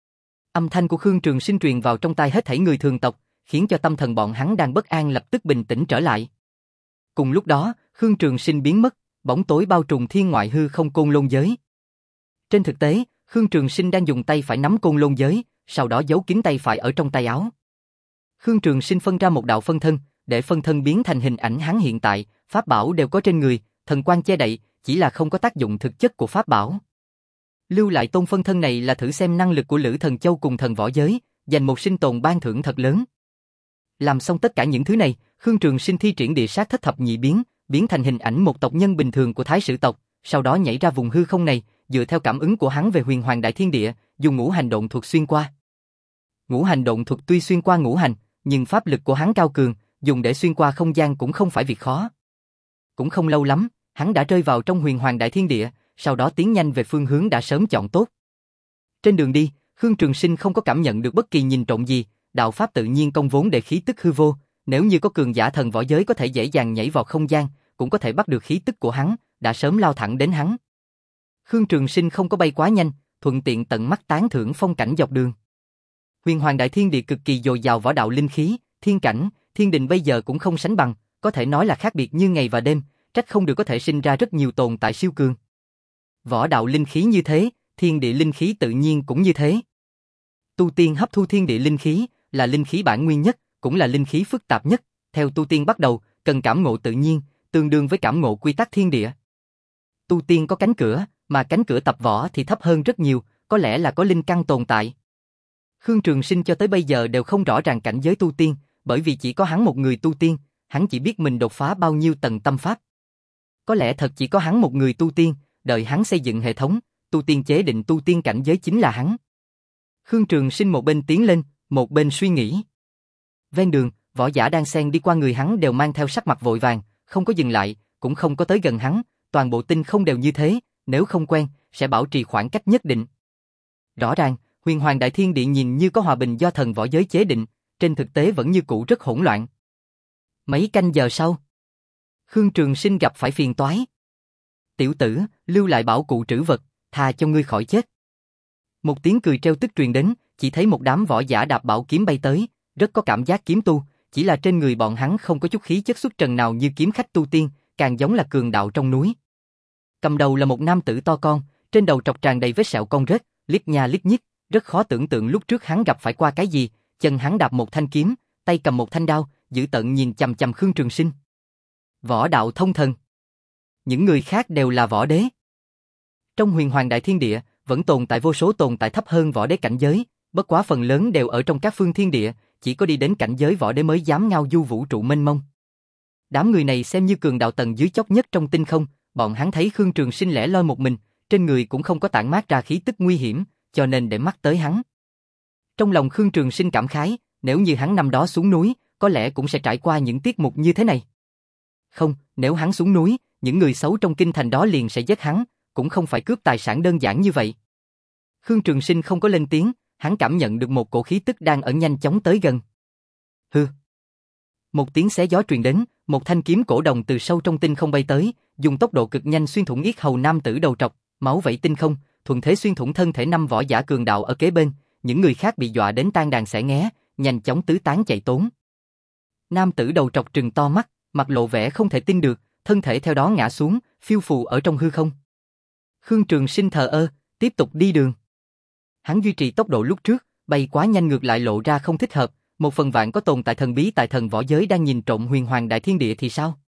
Âm thanh của Khương Trường Sinh truyền vào trong tai hết thảy người thường tộc, khiến cho tâm thần bọn hắn đang bất an lập tức bình tĩnh trở lại. Cùng lúc đó, Khương Trường Sinh biến mất, bóng tối bao trùm thiên ngoại hư không Côn Lôn giới. Trên thực tế, Khương Trường Sinh đang dùng tay phải nắm Côn Lôn giới, sau đó giấu kín tay phải ở trong tay áo. Khương Trường Sinh phân ra một đạo phân thân, để phân thân biến thành hình ảnh hắn hiện tại, pháp bảo đều có trên người, thần quang che đậy, chỉ là không có tác dụng thực chất của pháp bảo. Lưu lại tôn phân thân này là thử xem năng lực của Lữ Thần Châu cùng thần võ giới, giành một sinh tồn ban thưởng thật lớn. Làm xong tất cả những thứ này, Khương Trường Sinh thi triển địa sát thất thập nhị biến, biến thành hình ảnh một tộc nhân bình thường của Thái sử tộc, sau đó nhảy ra vùng hư không này, dựa theo cảm ứng của hắn về huyền hoàng đại thiên địa, dùng ngũ hành độn thuật xuyên qua. Ngũ hành độn thuật tuy xuyên qua ngũ hành, nhưng pháp lực của hắn cao cường, dùng để xuyên qua không gian cũng không phải việc khó. Cũng không lâu lắm, hắn đã rơi vào trong huyền hoàng đại thiên địa, sau đó tiến nhanh về phương hướng đã sớm chọn tốt. Trên đường đi, Khương Trường Sinh không có cảm nhận được bất kỳ nhìn trộm gì, đạo pháp tự nhiên công vốn để khí tức hư vô, nếu như có cường giả thần võ giới có thể dễ dàng nhảy vào không gian, cũng có thể bắt được khí tức của hắn, đã sớm lao thẳng đến hắn. Khương Trường Sinh không có bay quá nhanh, thuận tiện tận mắt tán thưởng phong cảnh dọc đường. Huyền Hoàng Đại Thiên Địa cực kỳ dồi dào võ đạo linh khí, thiên cảnh, thiên đình bây giờ cũng không sánh bằng, có thể nói là khác biệt như ngày và đêm, trách không được có thể sinh ra rất nhiều tồn tại siêu cường. Võ đạo linh khí như thế, thiên địa linh khí tự nhiên cũng như thế. Tu tiên hấp thu thiên địa linh khí là linh khí bản nguyên nhất, cũng là linh khí phức tạp nhất, theo tu tiên bắt đầu, cần cảm ngộ tự nhiên, tương đương với cảm ngộ quy tắc thiên địa. Tu tiên có cánh cửa, mà cánh cửa tập võ thì thấp hơn rất nhiều, có lẽ là có linh căn tồn tại. Khương Trường Sinh cho tới bây giờ đều không rõ ràng cảnh giới tu tiên, bởi vì chỉ có hắn một người tu tiên, hắn chỉ biết mình đột phá bao nhiêu tầng tâm pháp. Có lẽ thật chỉ có hắn một người tu tiên, đợi hắn xây dựng hệ thống, tu tiên chế định tu tiên cảnh giới chính là hắn. Khương Trường Sinh một bên tiến lên, một bên suy nghĩ. Ven đường, võ giả đang xen đi qua người hắn đều mang theo sắc mặt vội vàng, không có dừng lại, cũng không có tới gần hắn, toàn bộ tinh không đều như thế, nếu không quen, sẽ bảo trì khoảng cách nhất định. Rõ ràng, Huyền Hoàng Đại Thiên Địa nhìn như có hòa bình do thần võ giới chế định, trên thực tế vẫn như cũ rất hỗn loạn. Mấy canh giờ sau, Khương Trường Sinh gặp phải phiền toái. Tiểu tử, lưu lại bảo cụ trữ vật, tha cho ngươi khỏi chết. Một tiếng cười trêu tức truyền đến, chỉ thấy một đám võ giả đạp bảo kiếm bay tới, rất có cảm giác kiếm tu, chỉ là trên người bọn hắn không có chút khí chất xuất trần nào như kiếm khách tu tiên, càng giống là cường đạo trong núi. Cầm đầu là một nam tử to con, trên đầu trọc tràn đầy vết sẹo cong rết, liếc nha liếc nhích, rất khó tưởng tượng lúc trước hắn gặp phải qua cái gì, chân hắn đạp một thanh kiếm, tay cầm một thanh đao, dữ tợn nhìn chằm chằm Khương Trường Sinh. Võ đạo thông thần. Những người khác đều là võ đế. Trong Huyền Hoàng Đại Thiên Địa, vẫn tồn tại vô số tồn tại thấp hơn võ đế cảnh giới, bất quá phần lớn đều ở trong các phương thiên địa, chỉ có đi đến cảnh giới võ đế mới dám ngao du vũ trụ mênh mông. Đám người này xem như cường đạo tầng dưới chót nhất trong tinh không, bọn hắn thấy Khương Trường Sinh lẻ loi một mình, trên người cũng không có tản mát ra khí tức nguy hiểm, cho nên để mắt tới hắn. Trong lòng Khương Trường Sinh cảm khái, nếu như hắn năm đó xuống núi, có lẽ cũng sẽ trải qua những tiết mục như thế này. Không, nếu hắn xuống núi, những người xấu trong kinh thành đó liền sẽ giết hắn, cũng không phải cướp tài sản đơn giản như vậy. Khương Trường Sinh không có lên tiếng, hắn cảm nhận được một cổ khí tức đang ở nhanh chóng tới gần. Hừ. Một tiếng xé gió truyền đến, một thanh kiếm cổ đồng từ sâu trong tinh không bay tới, dùng tốc độ cực nhanh xuyên thủng yết hầu nam tử đầu trọc, máu vẩy tinh không, thuận thế xuyên thủng thân thể năm võ giả cường đạo ở kế bên, những người khác bị dọa đến tan đàn xẻ nghé, nhanh chóng tứ tán chạy trốn. Nam tử đầu trọc trừng to mắt, mặt lộ vẻ không thể tin được, thân thể theo đó ngã xuống, phiêu phù ở trong hư không. Khương Trường Sinh thờ ơ, tiếp tục đi đường. Hắn duy trì tốc độ lúc trước, bay quá nhanh ngược lại lộ ra không thích hợp, một phần vạn có tồn tại thần bí tại thần võ giới đang nhìn trộm Huyền Hoàng Đại Thiên Địa thì sao?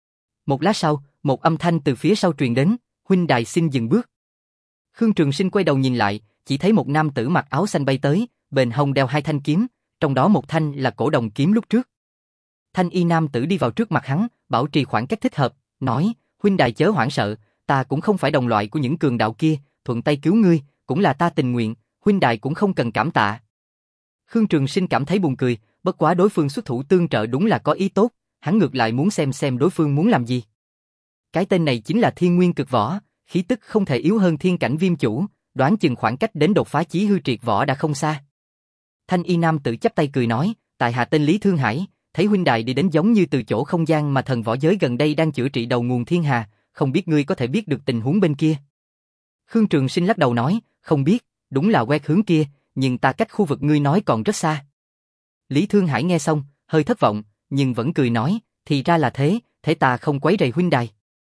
Một lát sau, một âm thanh từ phía sau truyền đến, huynh đài xin dừng bước. Khương Trường Sinh quay đầu nhìn lại, chỉ thấy một nam tử mặc áo xanh bay tới, bền hông đeo hai thanh kiếm, trong đó một thanh là cổ đồng kiếm lúc trước. Thanh y nam tử đi vào trước mặt hắn, bảo trì khoảng cách thích hợp, nói, huynh đài chớ hoảng sợ, ta cũng không phải đồng loại của những cường đạo kia, thuận tay cứu ngươi, cũng là ta tình nguyện, huynh đài cũng không cần cảm tạ. Khương Trường Sinh cảm thấy buồn cười, bất quá đối phương xuất thủ tương trợ đúng là có ý tốt, hắn ngược lại muốn xem xem đối phương muốn làm gì. Cái tên này chính là Thiên Nguyên Cực Võ, khí tức không thể yếu hơn thiên cảnh viêm chủ, đoán chừng khoảng cách đến đột phá chí hư triệt võ đã không xa. Thanh y nam tử chắp tay cười nói, tại hạ tên Lý Thương Hải, thấy huynh đài đi đến giống như từ chỗ không gian mà thần võ giới gần đây đang chữa trị đầu nguồn thiên hà, không biết ngươi có thể biết được tình huống bên kia. Khương Trường Sinh lắc đầu nói, không biết, đúng là quét hướng kia, nhưng ta cách khu vực ngươi nói còn rất xa. Lý Thương Hải nghe xong, hơi thất vọng, nhưng vẫn cười nói, thì ra là thế, thế ta không quấy rầy huynh đài.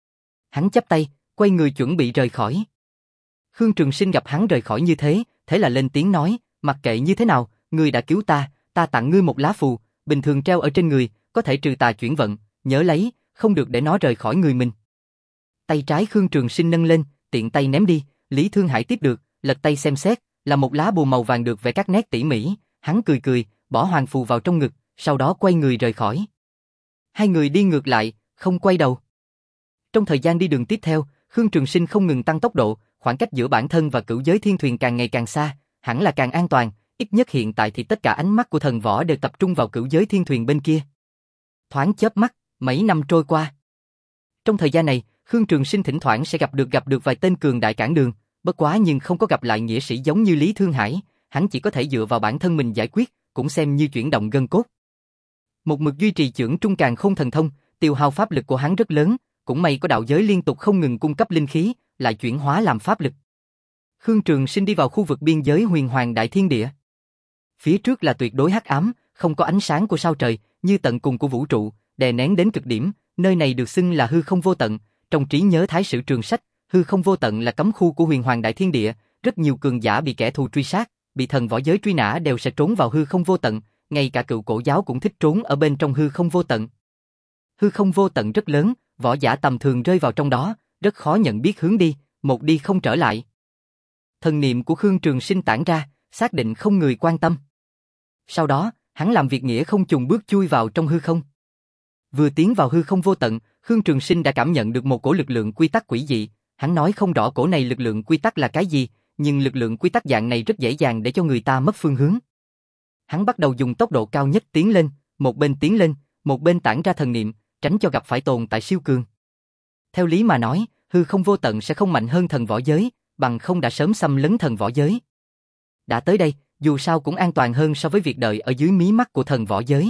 Hắn chắp tay, quay người chuẩn bị rời khỏi. Khương Trường Sinh gặp hắn rời khỏi như thế, thế là lên tiếng nói, mặc kệ như thế nào, ngươi đã cứu ta, ta tặng ngươi một lá phù, bình thường treo ở trên người, có thể trừ tà chuyển vận, nhớ lấy, không được để nó rời khỏi người mình. Tay trái Khương Trường Sinh nâng lên, tiện tay ném đi, Lý Thương Hải tiếp được, lật tay xem xét, là một lá bùa màu vàng được vẽ các nét tỉ mỉ, hắn cười cười, bỏ hoàng phù vào trong ngực, sau đó quay người rời khỏi. Hai người đi ngược lại, không quay đầu. Trong thời gian đi đường tiếp theo, Khương Trường Sinh không ngừng tăng tốc độ, khoảng cách giữa bản thân và cửu giới thiên thuyền càng ngày càng xa, hẳn là càng an toàn, ít nhất hiện tại thì tất cả ánh mắt của thần võ đều tập trung vào cửu giới thiên thuyền bên kia. Thoáng chớp mắt, mấy năm trôi qua. Trong thời gian này, Khương Trường Sinh thỉnh thoảng sẽ gặp được gặp được vài tên cường đại cản đường, bất quá nhưng không có gặp lại nghĩa sĩ giống như Lý Thương Hải, hắn chỉ có thể dựa vào bản thân mình giải quyết, cũng xem như chuyển động gân cốt. Một mực duy trì chưởng trung càn khôn thần thông, tiêu hao pháp lực của hắn rất lớn, cũng may có đạo giới liên tục không ngừng cung cấp linh khí, lại chuyển hóa làm pháp lực. Khương Trường Sinh đi vào khu vực biên giới Huyền Hoàng Đại Thiên Địa. Phía trước là tuyệt đối hắc ám, không có ánh sáng của sao trời, như tận cùng của vũ trụ, đè nén đến cực điểm, nơi này được xưng là hư không vô tận, trong trí nhớ Thái Sử Trường Sách, hư không vô tận là cấm khu của Huyền Hoàng Đại Thiên Địa, rất nhiều cường giả bị kẻ thù truy sát, bị thần võ giới truy nã đều sẽ trốn vào hư không vô tận, ngay cả cựu cổ giáo cũng thích trốn ở bên trong hư không vô tận. Hư không vô tận rất lớn, võ giả tầm thường rơi vào trong đó, rất khó nhận biết hướng đi, một đi không trở lại. Thần niệm của Khương Trường Sinh tản ra, xác định không người quan tâm. Sau đó, hắn làm việc nghĩa không chùng bước chui vào trong hư không. Vừa tiến vào hư không vô tận, Khương Trường Sinh đã cảm nhận được một cổ lực lượng quy tắc quỷ dị, hắn nói không rõ cổ này lực lượng quy tắc là cái gì, nhưng lực lượng quy tắc dạng này rất dễ dàng để cho người ta mất phương hướng. Hắn bắt đầu dùng tốc độ cao nhất tiến lên, một bên tiến lên, một bên tản ra thần niệm, tránh cho gặp phải tồn tại siêu cường. Theo lý mà nói, hư không vô tận sẽ không mạnh hơn thần võ giới, bằng không đã sớm xâm lấn thần võ giới. Đã tới đây, dù sao cũng an toàn hơn so với việc đợi ở dưới mí mắt của thần võ giới.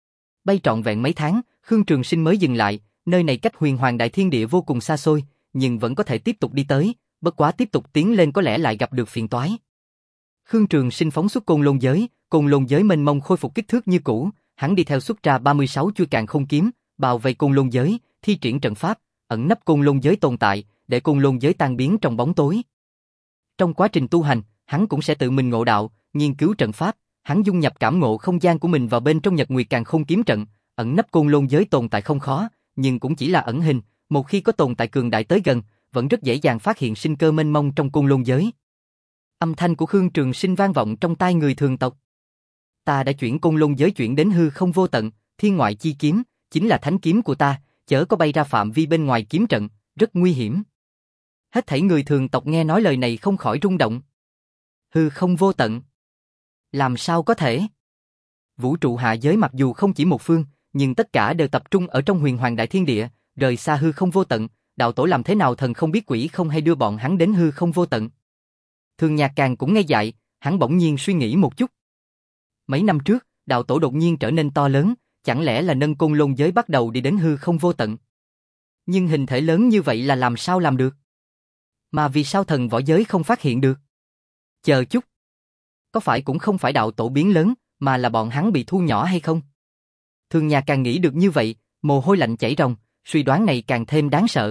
Bay trọn vẹn mấy tháng, Khương Trường Sinh mới dừng lại, nơi này cách Huyền Hoàng Đại Thiên Địa vô cùng xa xôi, nhưng vẫn có thể tiếp tục đi tới, bất quá tiếp tục tiến lên có lẽ lại gặp được phiền toái. Khương Trường Sinh phóng xuất côn lôn giới, côn lôn giới mênh mông khôi phục kích thước như cũ, hắn đi theo xuất ra ba mươi sáu chuôi càn khôn kiếm, bao vây côn lôn giới, thi triển trận pháp, ẩn nấp côn lôn giới tồn tại, để côn lôn giới tan biến trong bóng tối. Trong quá trình tu hành, hắn cũng sẽ tự mình ngộ đạo, nghiên cứu trận pháp, hắn dung nhập cảm ngộ không gian của mình vào bên trong Nhật Nguyệt Càn Khôn kiếm trận, ẩn nấp côn lôn giới tồn tại không khó, nhưng cũng chỉ là ẩn hình, một khi có tồn tại cường đại tới gần, vẫn rất dễ dàng phát hiện sinh cơ mênh mông trong côn lôn giới. Âm thanh của Khương Trường Sinh vang vọng trong tai người thường tộc. Ta đã chuyển côn lôn giới chuyển đến hư không vô tận, thiên ngoại chi kiếm, chính là thánh kiếm của ta, chớ có bay ra phạm vi bên ngoài kiếm trận, rất nguy hiểm. Hết thảy người thường tộc nghe nói lời này không khỏi rung động. Hư không vô tận. Làm sao có thể? Vũ trụ hạ giới mặc dù không chỉ một phương, nhưng tất cả đều tập trung ở trong Huyền Hoàng Đại Thiên Địa, rời xa hư không vô tận, đạo tổ làm thế nào thần không biết quỷ không hay đưa bọn hắn đến hư không vô tận. Thường Nhạc Càng cũng ngây dại, hắn bỗng nhiên suy nghĩ một chút. Mấy năm trước, đạo tổ đột nhiên trở nên to lớn, chẳng lẽ là nâng côn lôn giới bắt đầu đi đến hư không vô tận? Nhưng hình thể lớn như vậy là làm sao làm được? Mà vì sao thần võ giới không phát hiện được? Chờ chút. Có phải cũng không phải đạo tổ biến lớn, mà là bọn hắn bị thu nhỏ hay không? Thường Nhạc Càng nghĩ được như vậy, mồ hôi lạnh chảy ròng, suy đoán này càng thêm đáng sợ.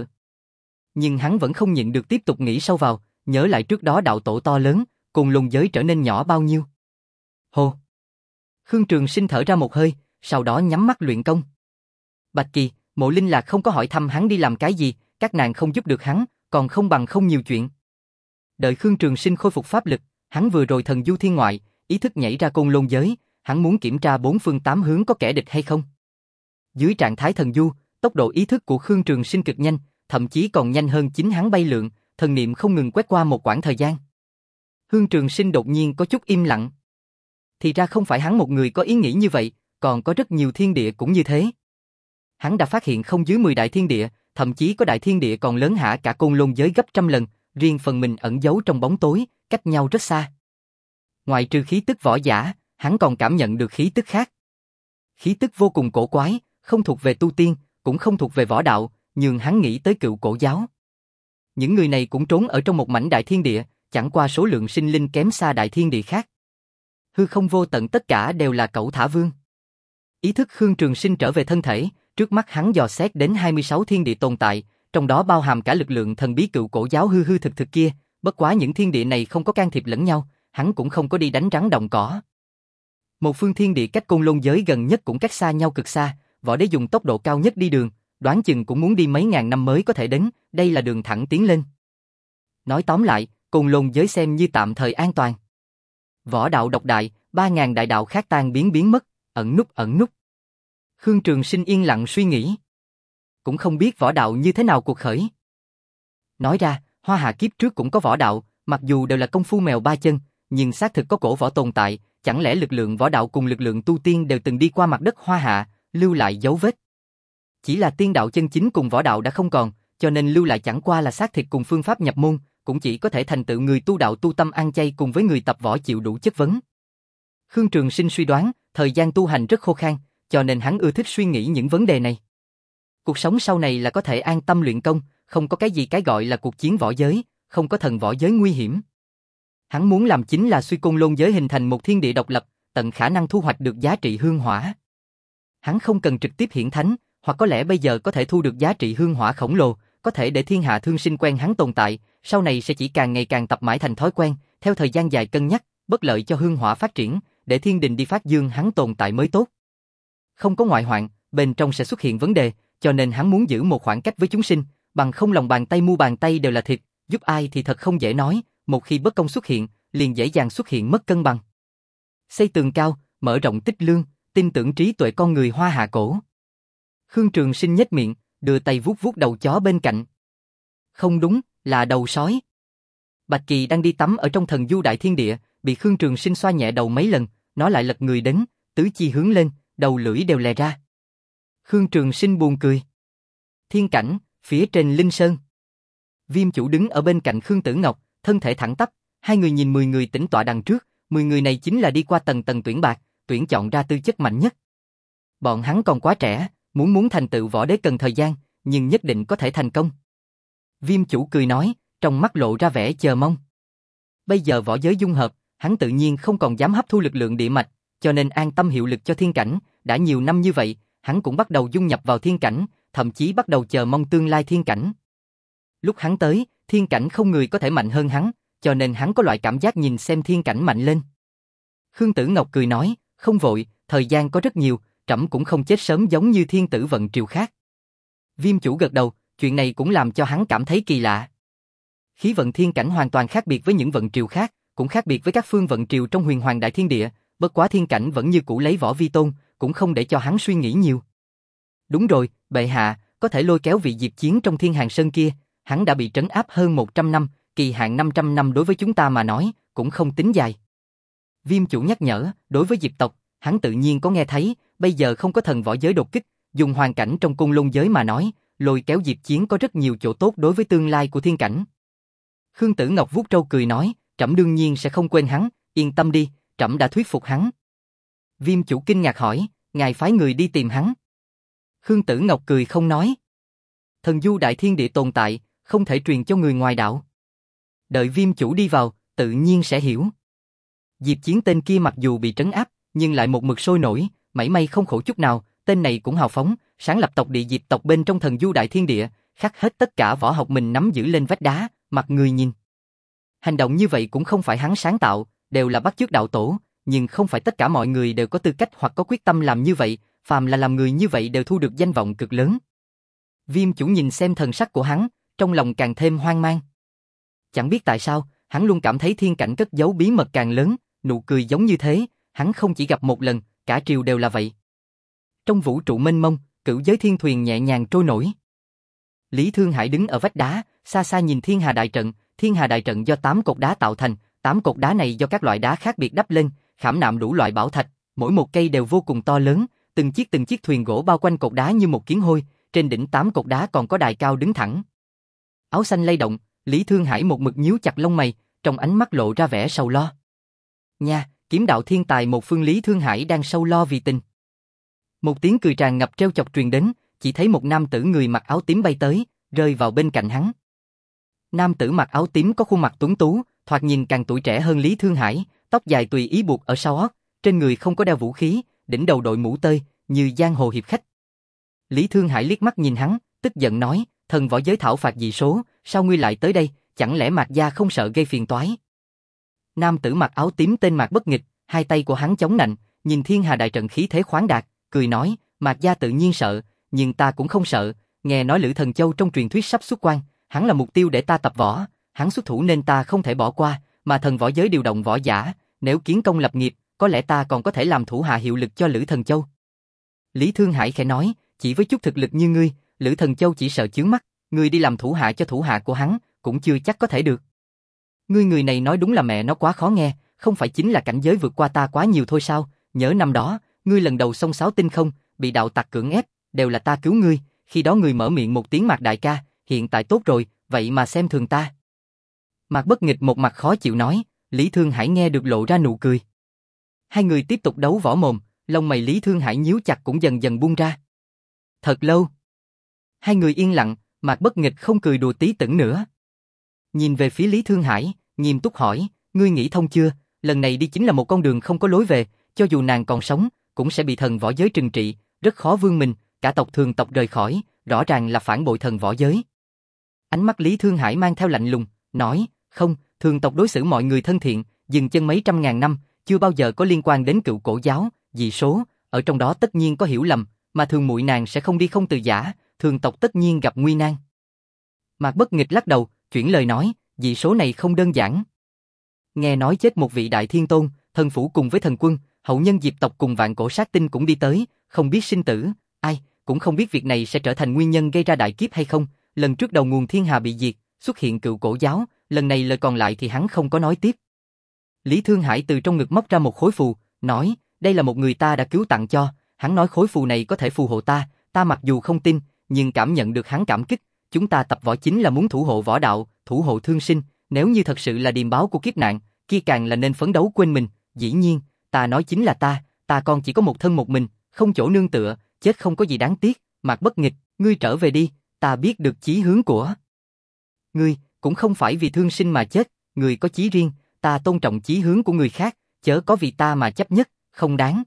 Nhưng hắn vẫn không nhịn được tiếp tục nghĩ sâu vào, nhớ lại trước đó đạo tổ to lớn, cùng lôn giới trở nên nhỏ bao nhiêu. Hô! Khương Trường Sinh thở ra một hơi, sau đó nhắm mắt luyện công. Bạch Kỳ, Mộ Linh Lạc không có hỏi thăm hắn đi làm cái gì, các nàng không giúp được hắn, còn không bằng không nhiều chuyện. Đợi Khương Trường Sinh khôi phục pháp lực, hắn vừa rồi thần du thiên ngoại, ý thức nhảy ra côn lôn giới, hắn muốn kiểm tra bốn phương tám hướng có kẻ địch hay không. Dưới trạng thái thần du, tốc độ ý thức của Khương Trường Sinh cực nhanh, thậm chí còn nhanh hơn chính hắn bay lượn, thần niệm không ngừng quét qua một quãng thời gian. Khương Trường Sinh đột nhiên có chút im lặng. Thì ra không phải hắn một người có ý nghĩ như vậy, còn có rất nhiều thiên địa cũng như thế. Hắn đã phát hiện không dưới mười đại thiên địa, thậm chí có đại thiên địa còn lớn hả cả côn lôn giới gấp trăm lần, riêng phần mình ẩn giấu trong bóng tối, cách nhau rất xa. Ngoài trừ khí tức võ giả, hắn còn cảm nhận được khí tức khác. Khí tức vô cùng cổ quái, không thuộc về tu tiên, cũng không thuộc về võ đạo, nhưng hắn nghĩ tới cựu cổ giáo. Những người này cũng trốn ở trong một mảnh đại thiên địa, chẳng qua số lượng sinh linh kém xa đại thiên địa khác. Hư không vô tận tất cả đều là Cẩu Thả Vương. Ý thức Khương Trường Sinh trở về thân thể, trước mắt hắn dò xét đến hai mươi sáu thiên địa tồn tại, trong đó bao hàm cả lực lượng thần bí cựu cổ giáo hư hư thực thực kia, bất quá những thiên địa này không có can thiệp lẫn nhau, hắn cũng không có đi đánh rắn động cỏ. Một phương thiên địa cách côn lôn giới gần nhất cũng cách xa nhau cực xa, võ đế dùng tốc độ cao nhất đi đường, đoán chừng cũng muốn đi mấy ngàn năm mới có thể đến, đây là đường thẳng tiến lên. Nói tóm lại, côn lôn giới xem như tạm thời an toàn. Võ đạo độc đại, ba ngàn đại đạo khác tan biến biến mất, ẩn núp ẩn núp. Khương Trường Sinh yên lặng suy nghĩ. Cũng không biết võ đạo như thế nào cuộc khởi. Nói ra, Hoa Hạ kiếp trước cũng có võ đạo, mặc dù đều là công phu mèo ba chân, nhưng xác thực có cổ võ tồn tại, chẳng lẽ lực lượng võ đạo cùng lực lượng tu tiên đều từng đi qua mặt đất Hoa Hạ, lưu lại dấu vết. Chỉ là tiên đạo chân chính cùng võ đạo đã không còn, cho nên lưu lại chẳng qua là xác thịt cùng phương pháp nhập môn, cũng chỉ có thể thành tựu người tu đạo tu tâm ăn chay cùng với người tập võ chịu đủ chất vấn. Khương Trường Sinh suy đoán, thời gian tu hành rất khô khan, cho nên hắn ưa thích suy nghĩ những vấn đề này. Cuộc sống sau này là có thể an tâm luyện công, không có cái gì cái gọi là cuộc chiến võ giới, không có thần võ giới nguy hiểm. Hắn muốn làm chính là suy côn lôn giới hình thành một thiên địa độc lập, tận khả năng thu hoạch được giá trị hương hỏa. Hắn không cần trực tiếp hiển thánh, hoặc có lẽ bây giờ có thể thu được giá trị hương hỏa khổng lồ, có thể để thiên hạ thương sinh quen hắn tồn tại, sau này sẽ chỉ càng ngày càng tập mãi thành thói quen, theo thời gian dài cân nhắc, bất lợi cho hương hỏa phát triển, để thiên đình đi phát dương hắn tồn tại mới tốt. Không có ngoại hoạn, bên trong sẽ xuất hiện vấn đề, cho nên hắn muốn giữ một khoảng cách với chúng sinh, bằng không lòng bàn tay mu bàn tay đều là thịt, giúp ai thì thật không dễ nói, một khi bất công xuất hiện, liền dễ dàng xuất hiện mất cân bằng. Xây tường cao, mở rộng tích lương, tin tưởng trí tuệ con người hoa hạ cổ. Khương Trường Sinh nhếch miệng, đưa tay vuốt vuốt đầu chó bên cạnh. Không đúng, là đầu sói. Bạch Kỳ đang đi tắm ở trong thần du đại thiên địa, bị Khương Trường Sinh xoa nhẹ đầu mấy lần, nó lại lật người đến, tứ chi hướng lên, đầu lưỡi đều lè ra. Khương Trường Sinh buồn cười. Thiên cảnh, phía trên Linh Sơn. Viêm Chủ đứng ở bên cạnh Khương Tử Ngọc, thân thể thẳng tắp, hai người nhìn mười người tĩnh tọa đằng trước, mười người này chính là đi qua tầng tầng tuyển bạc, tuyển chọn ra tư chất mạnh nhất. Bọn hắn còn quá trẻ, muốn muốn thành tựu võ đế cần thời gian, nhưng nhất định có thể thành công. Viêm Chủ cười nói, trong mắt lộ ra vẻ chờ mong. Bây giờ võ giới dung hợp, hắn tự nhiên không còn dám hấp thu lực lượng địa mạch, cho nên an tâm hiệu lực cho thiên cảnh, đã nhiều năm như vậy, hắn cũng bắt đầu dung nhập vào thiên cảnh, thậm chí bắt đầu chờ mong tương lai thiên cảnh. Lúc hắn tới, thiên cảnh không người có thể mạnh hơn hắn, cho nên hắn có loại cảm giác nhìn xem thiên cảnh mạnh lên. Khương Tử Ngọc cười nói, không vội, thời gian có rất nhiều, trẫm cũng không chết sớm giống như thiên tử vận triều khác. Viêm Chủ gật đầu, chuyện này cũng làm cho hắn cảm thấy kỳ lạ. Khí vận thiên cảnh hoàn toàn khác biệt với những vận triều khác, cũng khác biệt với các phương vận triều trong huyền hoàng đại thiên địa, bất quá thiên cảnh vẫn như cũ lấy võ vi tôn, cũng không để cho hắn suy nghĩ nhiều. Đúng rồi, bệ hạ, có thể lôi kéo vị Diệp Chiến trong Thiên Hàng Sơn kia, hắn đã bị trấn áp hơn một trăm năm, kỳ hạn năm trăm năm đối với chúng ta mà nói, cũng không tính dài. Viêm Chủ nhắc nhở, đối với Diệp tộc, hắn tự nhiên có nghe thấy, bây giờ không có thần võ giới đột kích, dùng hoàn cảnh trong côn lôn giới mà nói, lôi kéo Diệp Chiến có rất nhiều chỗ tốt đối với tương lai của thiên cảnh. Khương Tử Ngọc vuốt râu cười nói, trẫm đương nhiên sẽ không quên hắn, yên tâm đi, trẫm đã thuyết phục hắn. Viêm Chủ kinh ngạc hỏi, ngài phái người đi tìm hắn. Khương Tử Ngọc cười không nói. Thần du đại thiên địa tồn tại, không thể truyền cho người ngoài đạo. Đợi Viêm Chủ đi vào, tự nhiên sẽ hiểu. Diệp Chiến tên kia mặc dù bị trấn áp, nhưng lại một mực sôi nổi, mảy may không khổ chút nào, tên này cũng hào phóng, sáng lập tộc địa Diệp tộc bên trong thần du đại thiên địa, khắc hết tất cả võ học mình nắm giữ lên vách đá, mặt người nhìn. Hành động như vậy cũng không phải hắn sáng tạo, đều là bắt chước đạo tổ, nhưng không phải tất cả mọi người đều có tư cách hoặc có quyết tâm làm như vậy, phàm là làm người như vậy đều thu được danh vọng cực lớn. Viêm Chủ nhìn xem thần sắc của hắn, trong lòng càng thêm hoang mang. Chẳng biết tại sao, hắn luôn cảm thấy thiên cảnh cất giấu bí mật càng lớn, nụ cười giống như thế, hắn không chỉ gặp một lần, cả triều đều là vậy. Trong vũ trụ mênh mông, cửu giới thiên thuyền nhẹ nhàng trôi nổi. Lý Thương Hải đứng ở vách đá, xa xa nhìn Thiên Hà Đại Trận, Thiên Hà Đại Trận do tám cột đá tạo thành, tám cột đá này do các loại đá khác biệt đắp lên, khảm nạm đủ loại bảo thạch, mỗi một cây đều vô cùng to lớn, từng chiếc từng chiếc thuyền gỗ bao quanh cột đá như một kiến hôi, trên đỉnh tám cột đá còn có đài cao đứng thẳng. Áo xanh lay động, Lý Thương Hải một mực nhíu chặt lông mày, trong ánh mắt lộ ra vẻ sầu lo. Nha, kiếm đạo thiên tài một phương Lý Thương Hải đang sầu lo vì tình. Một tiếng cười tràn ngập trêu chọc truyền đến, chỉ thấy một nam tử người mặc áo tím bay tới, rơi vào bên cạnh hắn. Nam tử mặc áo tím có khuôn mặt tuấn tú, thoạt nhìn càng tuổi trẻ hơn Lý Thương Hải, tóc dài tùy ý buộc ở sau óc, trên người không có đeo vũ khí, đỉnh đầu đội mũ tơi, như giang hồ hiệp khách. Lý Thương Hải liếc mắt nhìn hắn, tức giận nói, thần võ giới thảo phạt dị số, sao ngươi lại tới đây, chẳng lẽ Mạc gia không sợ gây phiền toái? Nam tử mặc áo tím tên Mạc Bất Nghịch, hai tay của hắn chống nạnh, nhìn Thiên Hà Đại Trận khí thế khoáng đạt, cười nói, Mạc gia tự nhiên sợ, nhưng ta cũng không sợ, nghe nói Lữ Thần Châu trong truyền thuyết sắp xuất quan, hắn là mục tiêu để ta tập võ, hắn xuất thủ nên ta không thể bỏ qua, mà thần võ giới điều động võ giả, nếu kiến công lập nghiệp, có lẽ ta còn có thể làm thủ hạ hiệu lực cho Lữ Thần Châu. Lý Thương Hải khẽ nói, chỉ với chút thực lực như ngươi, Lữ Thần Châu chỉ sợ chướng mắt, ngươi đi làm thủ hạ cho thủ hạ của hắn, cũng chưa chắc có thể được. Ngươi người này nói đúng là mẹ nó quá khó nghe, không phải chính là cảnh giới vượt qua ta quá nhiều thôi sao, nhớ năm đó, ngươi lần đầu xông xáo tinh không, bị đạo tặc cưỡng ép, đều là ta cứu ngươi, khi đó ngươi mở miệng một tiếng Mạc đại ca, hiện tại tốt rồi, vậy mà xem thường ta. Mạc Bất Nghịch một mặt khó chịu nói, Lý Thương Hải nghe được lộ ra nụ cười. Hai người tiếp tục đấu võ mồm, lông mày Lý Thương Hải nhíu chặt cũng dần dần buông ra. Thật lâu. Hai người yên lặng, Mạc Bất Nghịch không cười đùa tí tửng nữa. Nhìn về phía Lý Thương Hải, nghiêm túc hỏi, ngươi nghĩ thông chưa, lần này đi chính là một con đường không có lối về, cho dù nàng còn sống, cũng sẽ bị thần võ giới trừng trị, rất khó vươn mình, cả tộc thường tộc rời khỏi, rõ ràng là phản bội thần võ giới. Ánh mắt Lý Thương Hải mang theo lạnh lùng, nói, không, thường tộc đối xử mọi người thân thiện, dừng chân mấy trăm ngàn năm, chưa bao giờ có liên quan đến cựu cổ giáo, dị số, ở trong đó tất nhiên có hiểu lầm, mà thường muội nàng sẽ không đi không từ giả, thường tộc tất nhiên gặp nguy nan. Mạc Bất Nghịch lắc đầu, chuyển lời nói, dị số này không đơn giản. Nghe nói chết một vị đại thiên tôn, thần phủ cùng với thần quân, hậu nhân Diệp tộc cùng vạn cổ sát tinh cũng đi tới, không biết sinh tử, ai, cũng không biết việc này sẽ trở thành nguyên nhân gây ra đại kiếp hay không, lần trước đầu nguồn thiên hà bị diệt, xuất hiện cựu cổ giáo, lần này lời còn lại thì hắn không có nói tiếp. Lý Thương Hải từ trong ngực móc ra một khối phù, nói, đây là một người ta đã cứu tặng cho, hắn nói khối phù này có thể phù hộ ta, ta mặc dù không tin, nhưng cảm nhận được hắn cảm kích, chúng ta tập võ chính là muốn thủ hộ võ đạo, thủ hộ thương sinh, nếu như thật sự là điềm báo của kiếp nạn, kia càng là nên phấn đấu quên mình, dĩ nhiên, ta nói chính là ta, ta còn chỉ có một thân một mình, không chỗ nương tựa, chết không có gì đáng tiếc, Mạc Bất Nghịch, ngươi trở về đi, ta biết được chí hướng của ngươi, cũng không phải vì thương sinh mà chết, người có chí riêng, ta tôn trọng chí hướng của người khác, chớ có vì ta mà chấp nhất, không đáng.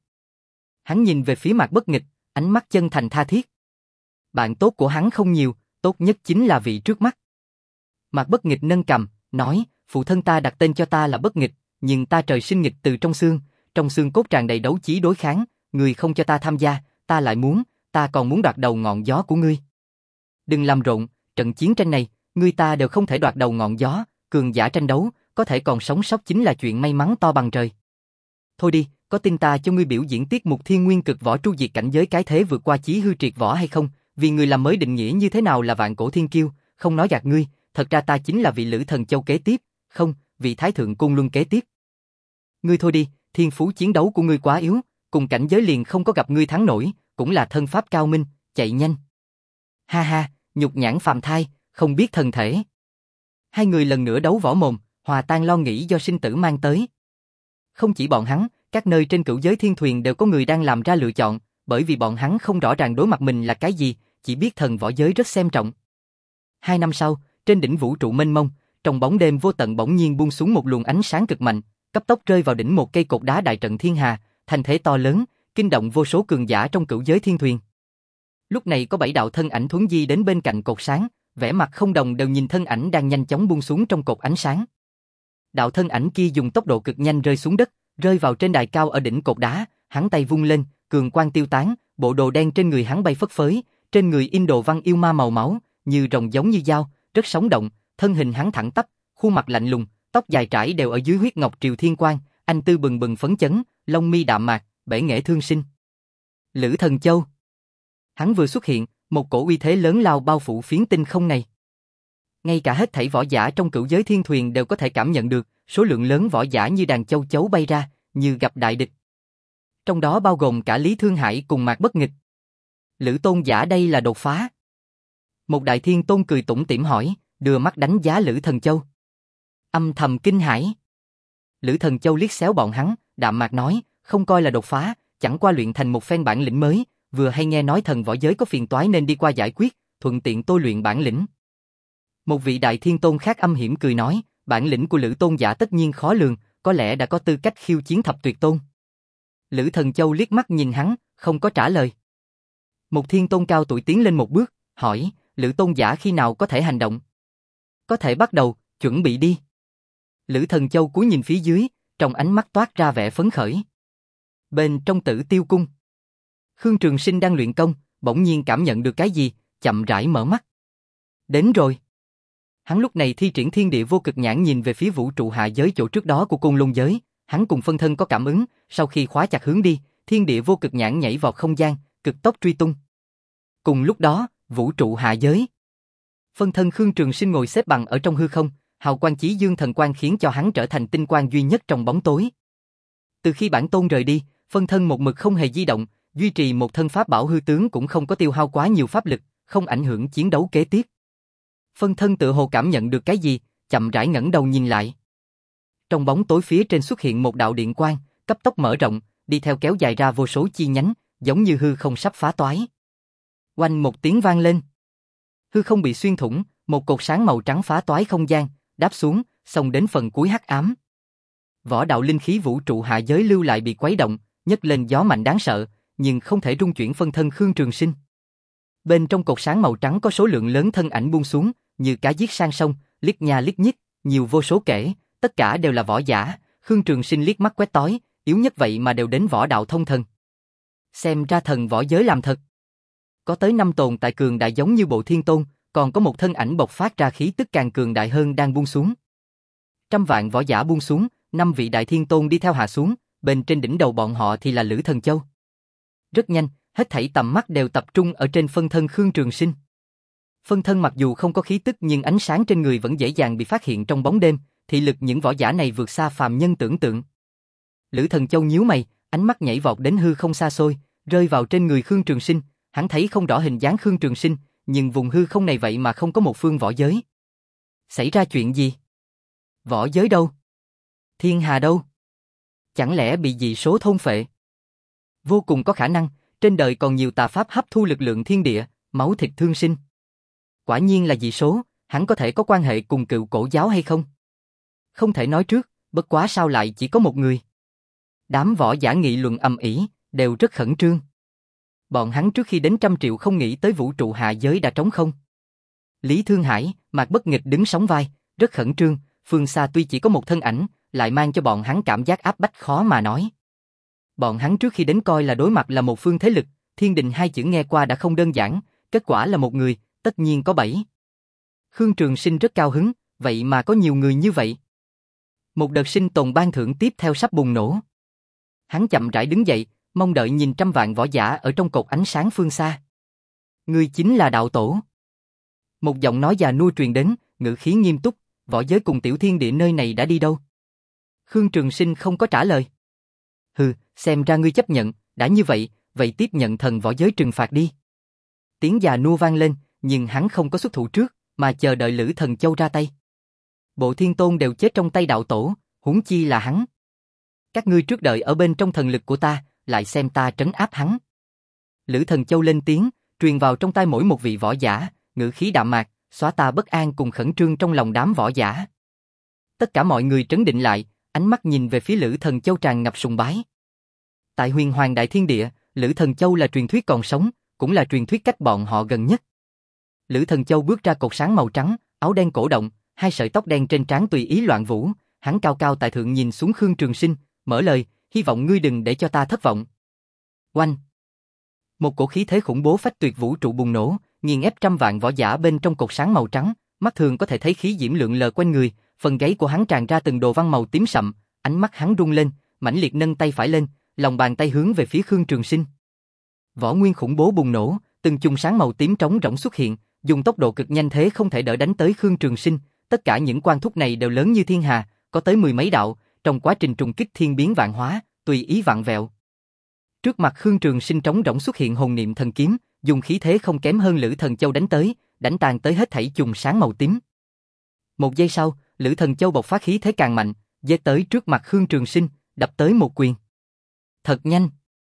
Hắn nhìn về phía Mạc Bất Nghịch, ánh mắt chân thành tha thiết. Bạn tốt của hắn không nhiều, tốt nhất chính là vị trước mắt. Mạc Bất Nghịch nâng cằm, nói, phụ thân ta đặt tên cho ta là Bất Nghịch, nhưng ta trời sinh nghịch từ trong xương, trong xương cốt tràn đầy đấu chí đối kháng, người không cho ta tham gia, ta lại muốn, ta còn muốn đoạt đầu ngọn gió của ngươi. Đừng làm rộn, trận chiến tranh này, ngươi ta đều không thể đoạt đầu ngọn gió, cường giả tranh đấu, có thể còn sống sót chính là chuyện may mắn to bằng trời. Thôi đi, có tin ta cho ngươi biểu diễn tiết mục thiên nguyên cực võ tru diệt cảnh giới cái thế vượt qua chí hư triệt võ hay không, vì người làm mới định nghĩa như thế nào là vạn cổ thiên kiêu, không nói gạt ngươi, thật ra ta chính là vị Lữ Thần Châu kế tiếp, không, vị Thái Thượng Côn Luân kế tiếp. Ngươi thôi đi, thiên phú chiến đấu của ngươi quá yếu, cùng cảnh giới liền không có gặp ngươi thắng nổi, cũng là thân pháp cao minh, chạy nhanh. Ha ha, nhục nhãn phàm thai, không biết thần thể. Hai người lần nữa đấu võ mồm, hòa tan lo nghĩ do sinh tử mang tới. Không chỉ bọn hắn, các nơi trên cửu giới thiên thuyền đều có người đang làm ra lựa chọn, bởi vì bọn hắn không rõ ràng đối mặt mình là cái gì, chỉ biết thần võ giới rất xem trọng. Hai năm sau, trên đỉnh vũ trụ mênh mông, trong bóng đêm vô tận bỗng nhiên buông xuống một luồng ánh sáng cực mạnh, cấp tốc rơi vào đỉnh một cây cột đá đại trận thiên hà, thành thế to lớn, kinh động vô số cường giả trong cửu giới thiên thuyền. Lúc này có bảy đạo thân ảnh thuấn di đến bên cạnh cột sáng, vẻ mặt không đồng đều nhìn thân ảnh đang nhanh chóng buông xuống trong cột ánh sáng. Đạo thân ảnh kia dùng tốc độ cực nhanh rơi xuống đất, rơi vào trên đài cao ở đỉnh cột đá, hắn tay vung lên, cường quang tiêu tán, bộ đồ đen trên người hắn bay phất phới, trên người in đồ văn yêu ma màu máu, như rồng giống như dao, rất sống động, thân hình hắn thẳng tắp, khuôn mặt lạnh lùng, tóc dài trải đều ở dưới huyết ngọc triều thiên quang, anh tư bừng bừng phấn chấn, lông mi đạm mạc, bể nghệ thương sinh. Lữ Thần Châu. Hắn vừa xuất hiện, một cổ uy thế lớn lao bao phủ phiến tinh không này. Ngay cả hết thảy võ giả trong cửu giới thiên thuyền đều có thể cảm nhận được, số lượng lớn võ giả như đàn châu chấu bay ra, như gặp đại địch. Trong đó bao gồm cả Lý Thương Hải cùng Mạc Bất Nghịch. Lữ tôn giả đây là đột phá. Một đại thiên tôn cười tủm tỉm hỏi, đưa mắt đánh giá Lữ Thần Châu. Âm thầm kinh hãi. Lữ Thần Châu liếc xéo bọn hắn, đạm mạc nói, không coi là đột phá, chẳng qua luyện thành một phen bản lĩnh mới, vừa hay nghe nói thần võ giới có phiền toái nên đi qua giải quyết, thuận tiện tôi luyện bản lĩnh. Một vị đại thiên tôn khác âm hiểm cười nói, bản lĩnh của Lữ tôn giả tất nhiên khó lường, có lẽ đã có tư cách khiêu chiến thập tuyệt tôn. Lữ Thần Châu liếc mắt nhìn hắn, không có trả lời. Một thiên tôn cao tuổi tiến lên một bước, hỏi, Lữ tôn giả khi nào có thể hành động? Có thể bắt đầu, chuẩn bị đi. Lữ Thần Châu cúi nhìn phía dưới, trong ánh mắt toát ra vẻ phấn khởi. Bên trong Tử Tiêu cung, Khương Trường Sinh đang luyện công, bỗng nhiên cảm nhận được cái gì, chậm rãi mở mắt. Đến rồi. Hắn lúc này thi triển thiên địa vô cực nhãn nhìn về phía vũ trụ hạ giới chỗ trước đó của Côn Lôn giới, hắn cùng phân thân có cảm ứng, sau khi khóa chặt hướng đi, thiên địa vô cực nhãn nhảy vào không gian, cực tốc truy tung. Cùng lúc đó, vũ trụ hạ giới, phân thân Khương Trường Sinh ngồi xếp bằng ở trong hư không, hào quang chí dương thần quang khiến cho hắn trở thành tinh quang duy nhất trong bóng tối. Từ khi bản tôn rời đi, phân thân một mực không hề di động, duy trì một thân pháp bảo hư tướng cũng không có tiêu hao quá nhiều pháp lực, không ảnh hưởng chiến đấu kế tiếp. Phân thân tự hồ cảm nhận được cái gì, chậm rãi ngẩng đầu nhìn lại. Trong bóng tối phía trên xuất hiện một đạo điện quang, cấp tốc mở rộng, đi theo kéo dài ra vô số chi nhánh, giống như hư không sắp phá toái. Oanh một tiếng vang lên. Hư không bị xuyên thủng, một cột sáng màu trắng phá toái không gian, đáp xuống, xông đến phần cuối hắc ám. Võ đạo linh khí vũ trụ hạ giới lưu lại bị quấy động, nhấc lên gió mạnh đáng sợ, nhưng không thể rung chuyển phân thân Khương Trường Sinh. Bên trong cột sáng màu trắng có số lượng lớn thân ảnh buông xuống, như cá giết sang sông, liếc nha liếc nhích, nhiều vô số kể, tất cả đều là võ giả. Khương Trường Sinh liếc mắt quét tối, yếu nhất vậy mà đều đến võ đạo thông thần. Xem ra thần võ giới làm thật. Có tới năm tồn tại cường đại giống như Bộ Thiên Tôn, còn có một thân ảnh bộc phát ra khí tức càng cường đại hơn đang buông xuống. Trăm vạn võ giả buông xuống, năm vị đại thiên tôn đi theo hạ xuống, bên trên đỉnh đầu bọn họ thì là Lữ Thần Châu. Rất nhanh, hết thảy tầm mắt đều tập trung ở trên phân thân Khương Trường Sinh. Phân thân mặc dù không có khí tức nhưng ánh sáng trên người vẫn dễ dàng bị phát hiện trong bóng đêm, thị lực những võ giả này vượt xa phàm nhân tưởng tượng. Lữ Thần Châu nhíu mày, ánh mắt nhảy vọt đến hư không xa xôi, rơi vào trên người Khương Trường Sinh, hắn thấy không rõ hình dáng Khương Trường Sinh, nhưng vùng hư không này vậy mà không có một phương võ giới. Xảy ra chuyện gì? Võ giới đâu? Thiên hà đâu? Chẳng lẽ bị dị số thôn phệ? Vô cùng có khả năng, trên đời còn nhiều tà pháp hấp thu lực lượng thiên địa, máu thịt thương sinh. Quả nhiên là dị số, hắn có thể có quan hệ cùng cựu cổ giáo hay không? Không thể nói trước, bất quá sao lại chỉ có một người. Đám võ giả nghị luận ầm ĩ, đều rất khẩn trương. Bọn hắn trước khi đến trăm triệu không nghĩ tới vũ trụ hạ giới đã trống không. Lý Thương Hải, Mạc Bất Nghịch đứng sóng vai, rất khẩn trương, phương xa tuy chỉ có một thân ảnh, lại mang cho bọn hắn cảm giác áp bách khó mà nói. Bọn hắn trước khi đến coi là đối mặt là một phương thế lực, thiên đình hai chữ nghe qua đã không đơn giản, kết quả là một người, tất nhiên có bảy. Khương Trường Sinh rất cao hứng, vậy mà có nhiều người như vậy. Một đợt sinh tồn ban thưởng tiếp theo sắp bùng nổ. Hắn chậm rãi đứng dậy, mong đợi nhìn trăm vạn võ giả ở trong cột ánh sáng phương xa. Người chính là đạo tổ. Một giọng nói già nua truyền đến, ngữ khí nghiêm túc, võ giới cùng tiểu thiên địa nơi này đã đi đâu? Khương Trường Sinh không có trả lời. Hừ, xem ra ngươi chấp nhận, đã như vậy, vậy tiếp nhận thần võ giới trừng phạt đi. Tiếng già nua vang lên, nhưng hắn không có xuất thủ trước, mà chờ đợi Lữ Thần Châu ra tay. Bộ Thiên Tôn đều chết trong tay đạo tổ, huống chi là hắn. Các ngươi trước đợi ở bên trong thần lực của ta, lại xem ta trấn áp hắn. Lữ Thần Châu lên tiếng, truyền vào trong tai mỗi một vị võ giả, ngữ khí đạm mạc, xóa ta bất an cùng khẩn trương trong lòng đám võ giả. Tất cả mọi người trấn định lại, ánh mắt nhìn về phía Lữ Thần Châu tràn ngập sùng bái. Tại Huyền Hoàng Đại Thiên Địa, Lữ Thần Châu là truyền thuyết còn sống, cũng là truyền thuyết cách bọn họ gần nhất. Lữ Thần Châu bước ra cột sáng màu trắng, áo đen cổ động, hai sợi tóc đen trên trán tùy ý loạn vũ, hắn cao cao tại thượng nhìn xuống Khương Trường Sinh, mở lời, hy vọng ngươi đừng để cho ta thất vọng. Oanh! Một cổ khí thế khủng bố phách tuyệt vũ trụ bùng nổ, nghiền ép trăm vạn võ giả bên trong cột sáng màu trắng, mắt thường có thể thấy khí diễm lượn lờ quanh người, phần gáy của hắn tràn ra từng đồ văn màu tím sậm, ánh mắt hắn rung lên, mãnh liệt nâng tay phải lên, lòng bàn tay hướng về phía Khương Trường Sinh. Võ nguyên khủng bố bùng nổ, từng chùm sáng màu tím trống rỗng xuất hiện, dùng tốc độ cực nhanh thế không thể đỡ đánh tới Khương Trường Sinh, tất cả những quan thúc này đều lớn như thiên hà, có tới mười mấy đạo, trong quá trình trùng kích thiên biến vạn hóa, tùy ý vạn vẹo. Trước mặt Khương Trường Sinh trống rỗng xuất hiện hồn niệm thần kiếm, dùng khí thế không kém hơn Lữ Thần Châu đánh tới, đánh tàn tới hết thảy chùm sáng màu tím. Một giây sau, Lữ Thần Châu bộc phát khí thế càng mạnh, giết tới trước mặt Khương Trường Sinh, đập tới một quyền. Thật nhanh.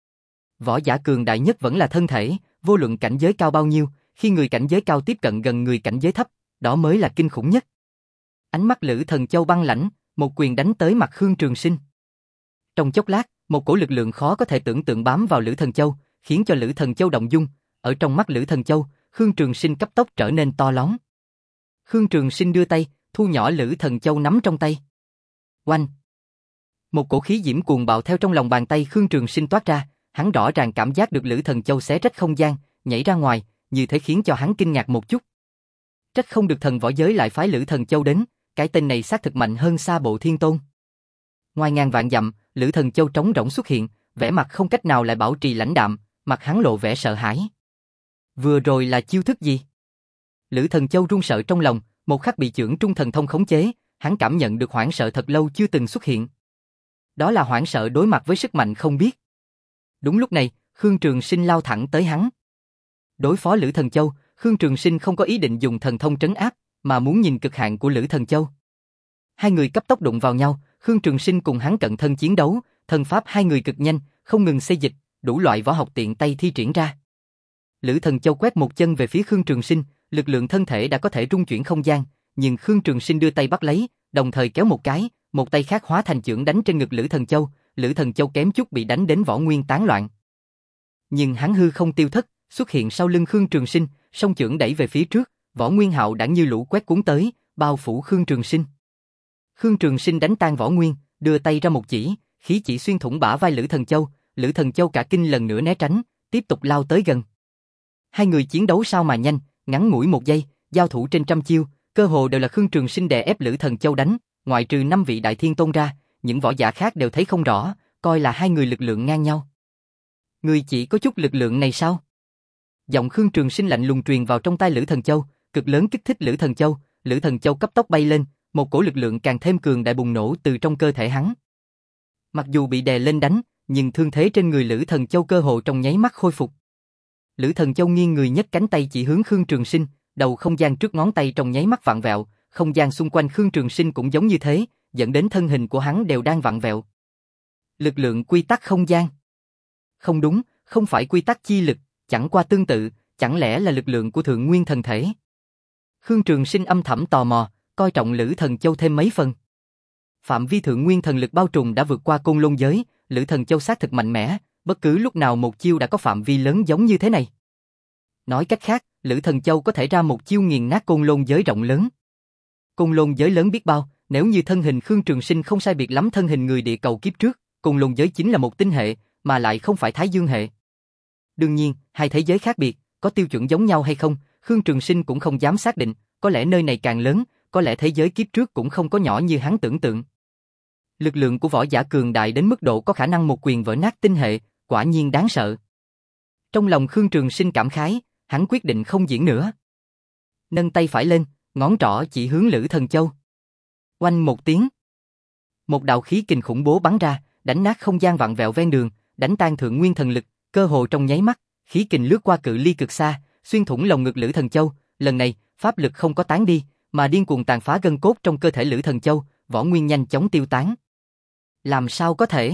Võ giả cường đại nhất vẫn là thân thể, vô luận cảnh giới cao bao nhiêu, khi người cảnh giới cao tiếp cận gần người cảnh giới thấp, đó mới là kinh khủng nhất. Ánh mắt Lữ Thần Châu băng lãnh, một quyền đánh tới mặt Khương Trường Sinh. Trong chốc lát, một cổ lực lượng khó có thể tưởng tượng bám vào Lữ Thần Châu, khiến cho Lữ Thần Châu động dung. Ở trong mắt Lữ Thần Châu, Khương Trường Sinh cấp tốc trở nên to lớn. Khương Trường Sinh đưa tay, thu nhỏ Lữ Thần Châu nắm trong tay. Oanh! Một cổ khí diễm cuồng bạo theo trong lòng bàn tay Khương Trường Sinh toát ra, hắn rõ ràng cảm giác được Lữ Thần Châu xé rách không gian, nhảy ra ngoài, như thế khiến cho hắn kinh ngạc một chút. Trách không được thần võ giới lại phái Lữ Thần Châu đến, cái tên này xác thực mạnh hơn xa Bộ Thiên Tôn. Ngoài ngàn vạn dặm, Lữ Thần Châu trống rỗng xuất hiện, vẻ mặt không cách nào lại bảo trì lãnh đạm, mặt hắn lộ vẻ sợ hãi. Vừa rồi là chiêu thức gì? Lữ Thần Châu run sợ trong lòng, một khắc bị chưởng trung thần thông khống chế, hắn cảm nhận được hoảng sợ thật lâu chưa từng xuất hiện. Đó là hoảng sợ đối mặt với sức mạnh không biết. Đúng lúc này, Khương Trường Sinh lao thẳng tới hắn. Đối phó Lữ Thần Châu, Khương Trường Sinh không có ý định dùng thần thông trấn áp, mà muốn nhìn cực hạn của Lữ Thần Châu. Hai người cấp tốc đụng vào nhau, Khương Trường Sinh cùng hắn cận thân chiến đấu, thân pháp hai người cực nhanh, không ngừng xê dịch, đủ loại võ học tiện tay thi triển ra. Lữ Thần Châu quét một chân về phía Khương Trường Sinh, lực lượng thân thể đã có thể rung chuyển không gian, nhưng Khương Trường Sinh đưa tay bắt lấy, đồng thời kéo một cái, một tay khác hóa thành chưởng đánh trên ngực Lữ Thần Châu, Lữ Thần Châu kém chút bị đánh đến võ nguyên tán loạn. Nhưng hắn hư không tiêu thất, xuất hiện sau lưng Khương Trường Sinh, song chưởng đẩy về phía trước, võ nguyên hạo đãng như lũ quét cuốn tới, bao phủ Khương Trường Sinh. Khương Trường Sinh đánh tan võ nguyên, đưa tay ra một chỉ, khí chỉ xuyên thủng bả vai Lữ Thần Châu, Lữ Thần Châu cả kinh lần nữa né tránh, tiếp tục lao tới gần. Hai người chiến đấu sao mà nhanh, ngắn ngủi một giây, giao thủ trên trăm chiêu, cơ hồ đều là Khương Trường Sinh đè ép Lữ Thần Châu đánh, ngoại trừ năm vị đại thiên tôn ra, những võ giả khác đều thấy không rõ, coi là hai người lực lượng ngang nhau. Người chỉ có chút lực lượng này sao? Giọng Khương Trường Sinh lạnh lùng truyền vào trong tai Lữ Thần Châu, cực lớn kích thích Lữ Thần Châu, Lữ Thần Châu cấp tốc bay lên, một cổ lực lượng càng thêm cường đại bùng nổ từ trong cơ thể hắn. Mặc dù bị đè lên đánh, nhưng thương thế trên người Lữ Thần Châu cơ hồ trong nháy mắt khôi phục. Lữ Thần Châu nghiêng người nhấc cánh tay chỉ hướng Khương Trường Sinh, đầu không gian trước ngón tay trong nháy mắt vặn vẹo, không gian xung quanh Khương Trường Sinh cũng giống như thế, dẫn đến thân hình của hắn đều đang vặn vẹo. Lực lượng quy tắc không gian. Không đúng, không phải quy tắc chi lực, chẳng qua tương tự, chẳng lẽ là lực lượng của thượng nguyên thần thể? Khương Trường Sinh âm thầm tò mò, coi trọng Lữ Thần Châu thêm mấy phần. Phạm vi thượng nguyên thần lực bao trùm đã vượt qua côn lôn giới, Lữ Thần Châu xác thực mạnh mẽ, bất cứ lúc nào một chiêu đã có phạm vi lớn giống như thế này. Nói cách khác, Lữ Thần Châu có thể ra một chiêu nghiền nát côn lôn giới rộng lớn. Côn lôn giới lớn biết bao, nếu như thân hình Khương Trường Sinh không sai biệt lắm thân hình người địa cầu kiếp trước, côn lôn giới chính là một tinh hệ, mà lại không phải Thái Dương hệ. Đương nhiên, hai thế giới khác biệt, có tiêu chuẩn giống nhau hay không, Khương Trường Sinh cũng không dám xác định, có lẽ nơi này càng lớn, có lẽ thế giới kiếp trước cũng không có nhỏ như hắn tưởng tượng. Lực lượng của võ giả cường đại đến mức độ có khả năng một quyền vỡ nát tinh hệ, quả nhiên đáng sợ. Trong lòng Khương Trường Sinh cảm khái, hắn quyết định không diễn nữa. Nâng tay phải lên, ngón trỏ chỉ hướng Lữ Thần Châu. Oanh một tiếng. Một đạo khí kình khủng bố bắn ra, đánh nát không gian vặn vẹo ven đường, đánh tan thượng nguyên thần lực, cơ hồ trong nháy mắt, khí kình lướt qua cự ly cực xa, xuyên thủng lồng ngực Lữ Thần Châu, lần này, pháp lực không có tán đi, mà điên cuồng tàn phá gân cốt trong cơ thể Lữ Thần Châu, võ nguyên nhanh chóng tiêu tán. Làm sao có thể?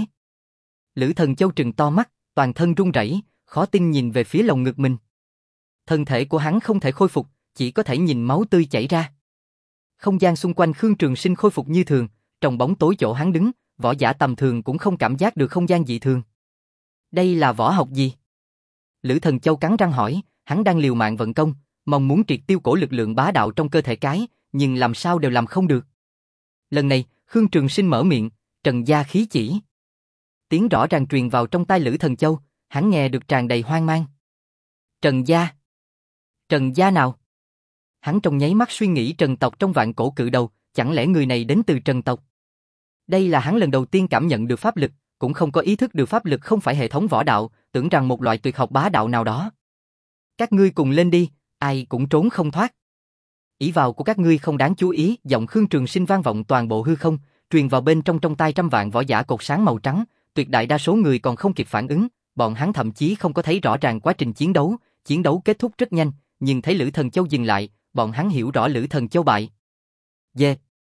Lữ Thần Châu trừng to mắt, toàn thân run rẩy, khó tin nhìn về phía lồng ngực mình. Thân thể của hắn không thể khôi phục, chỉ có thể nhìn máu tươi chảy ra. Không gian xung quanh Khương Trường Sinh khôi phục như thường, trong bóng tối chỗ hắn đứng, võ giả tầm thường cũng không cảm giác được không gian dị thường. Đây là võ học gì? Lữ Thần Châu cắn răng hỏi, hắn đang liều mạng vận công, mong muốn triệt tiêu cổ lực lượng bá đạo trong cơ thể cái, nhưng làm sao đều làm không được. Lần này, Khương Trường Sinh mở miệng, Trần gia khí chỉ. Tiếng rõ ràng truyền vào trong tai Lữ Thần Châu, hắn nghe được tràn đầy hoang mang. Trần gia? Trần gia nào? Hắn trong nháy mắt suy nghĩ Trần tộc trong vạn cổ cự đầu, chẳng lẽ người này đến từ Trần tộc? Đây là hắn lần đầu tiên cảm nhận được pháp lực, cũng không có ý thức được pháp lực không phải hệ thống võ đạo, tưởng rằng một loại tuyệt học bá đạo nào đó. Các ngươi cùng lên đi, ai cũng trốn không thoát. Ý vào của các ngươi không đáng chú ý, giọng Khương Trường Sinh vang vọng toàn bộ hư không, truyền vào bên trong trong tai trăm vạn võ giả cột sáng màu trắng, tuyệt đại đa số người còn không kịp phản ứng, bọn hắn thậm chí không có thấy rõ ràng quá trình chiến đấu, chiến đấu kết thúc rất nhanh, nhưng thấy Lữ Thần Châu dừng lại, bọn hắn hiểu rõ Lữ Thần Châu bại. Dê!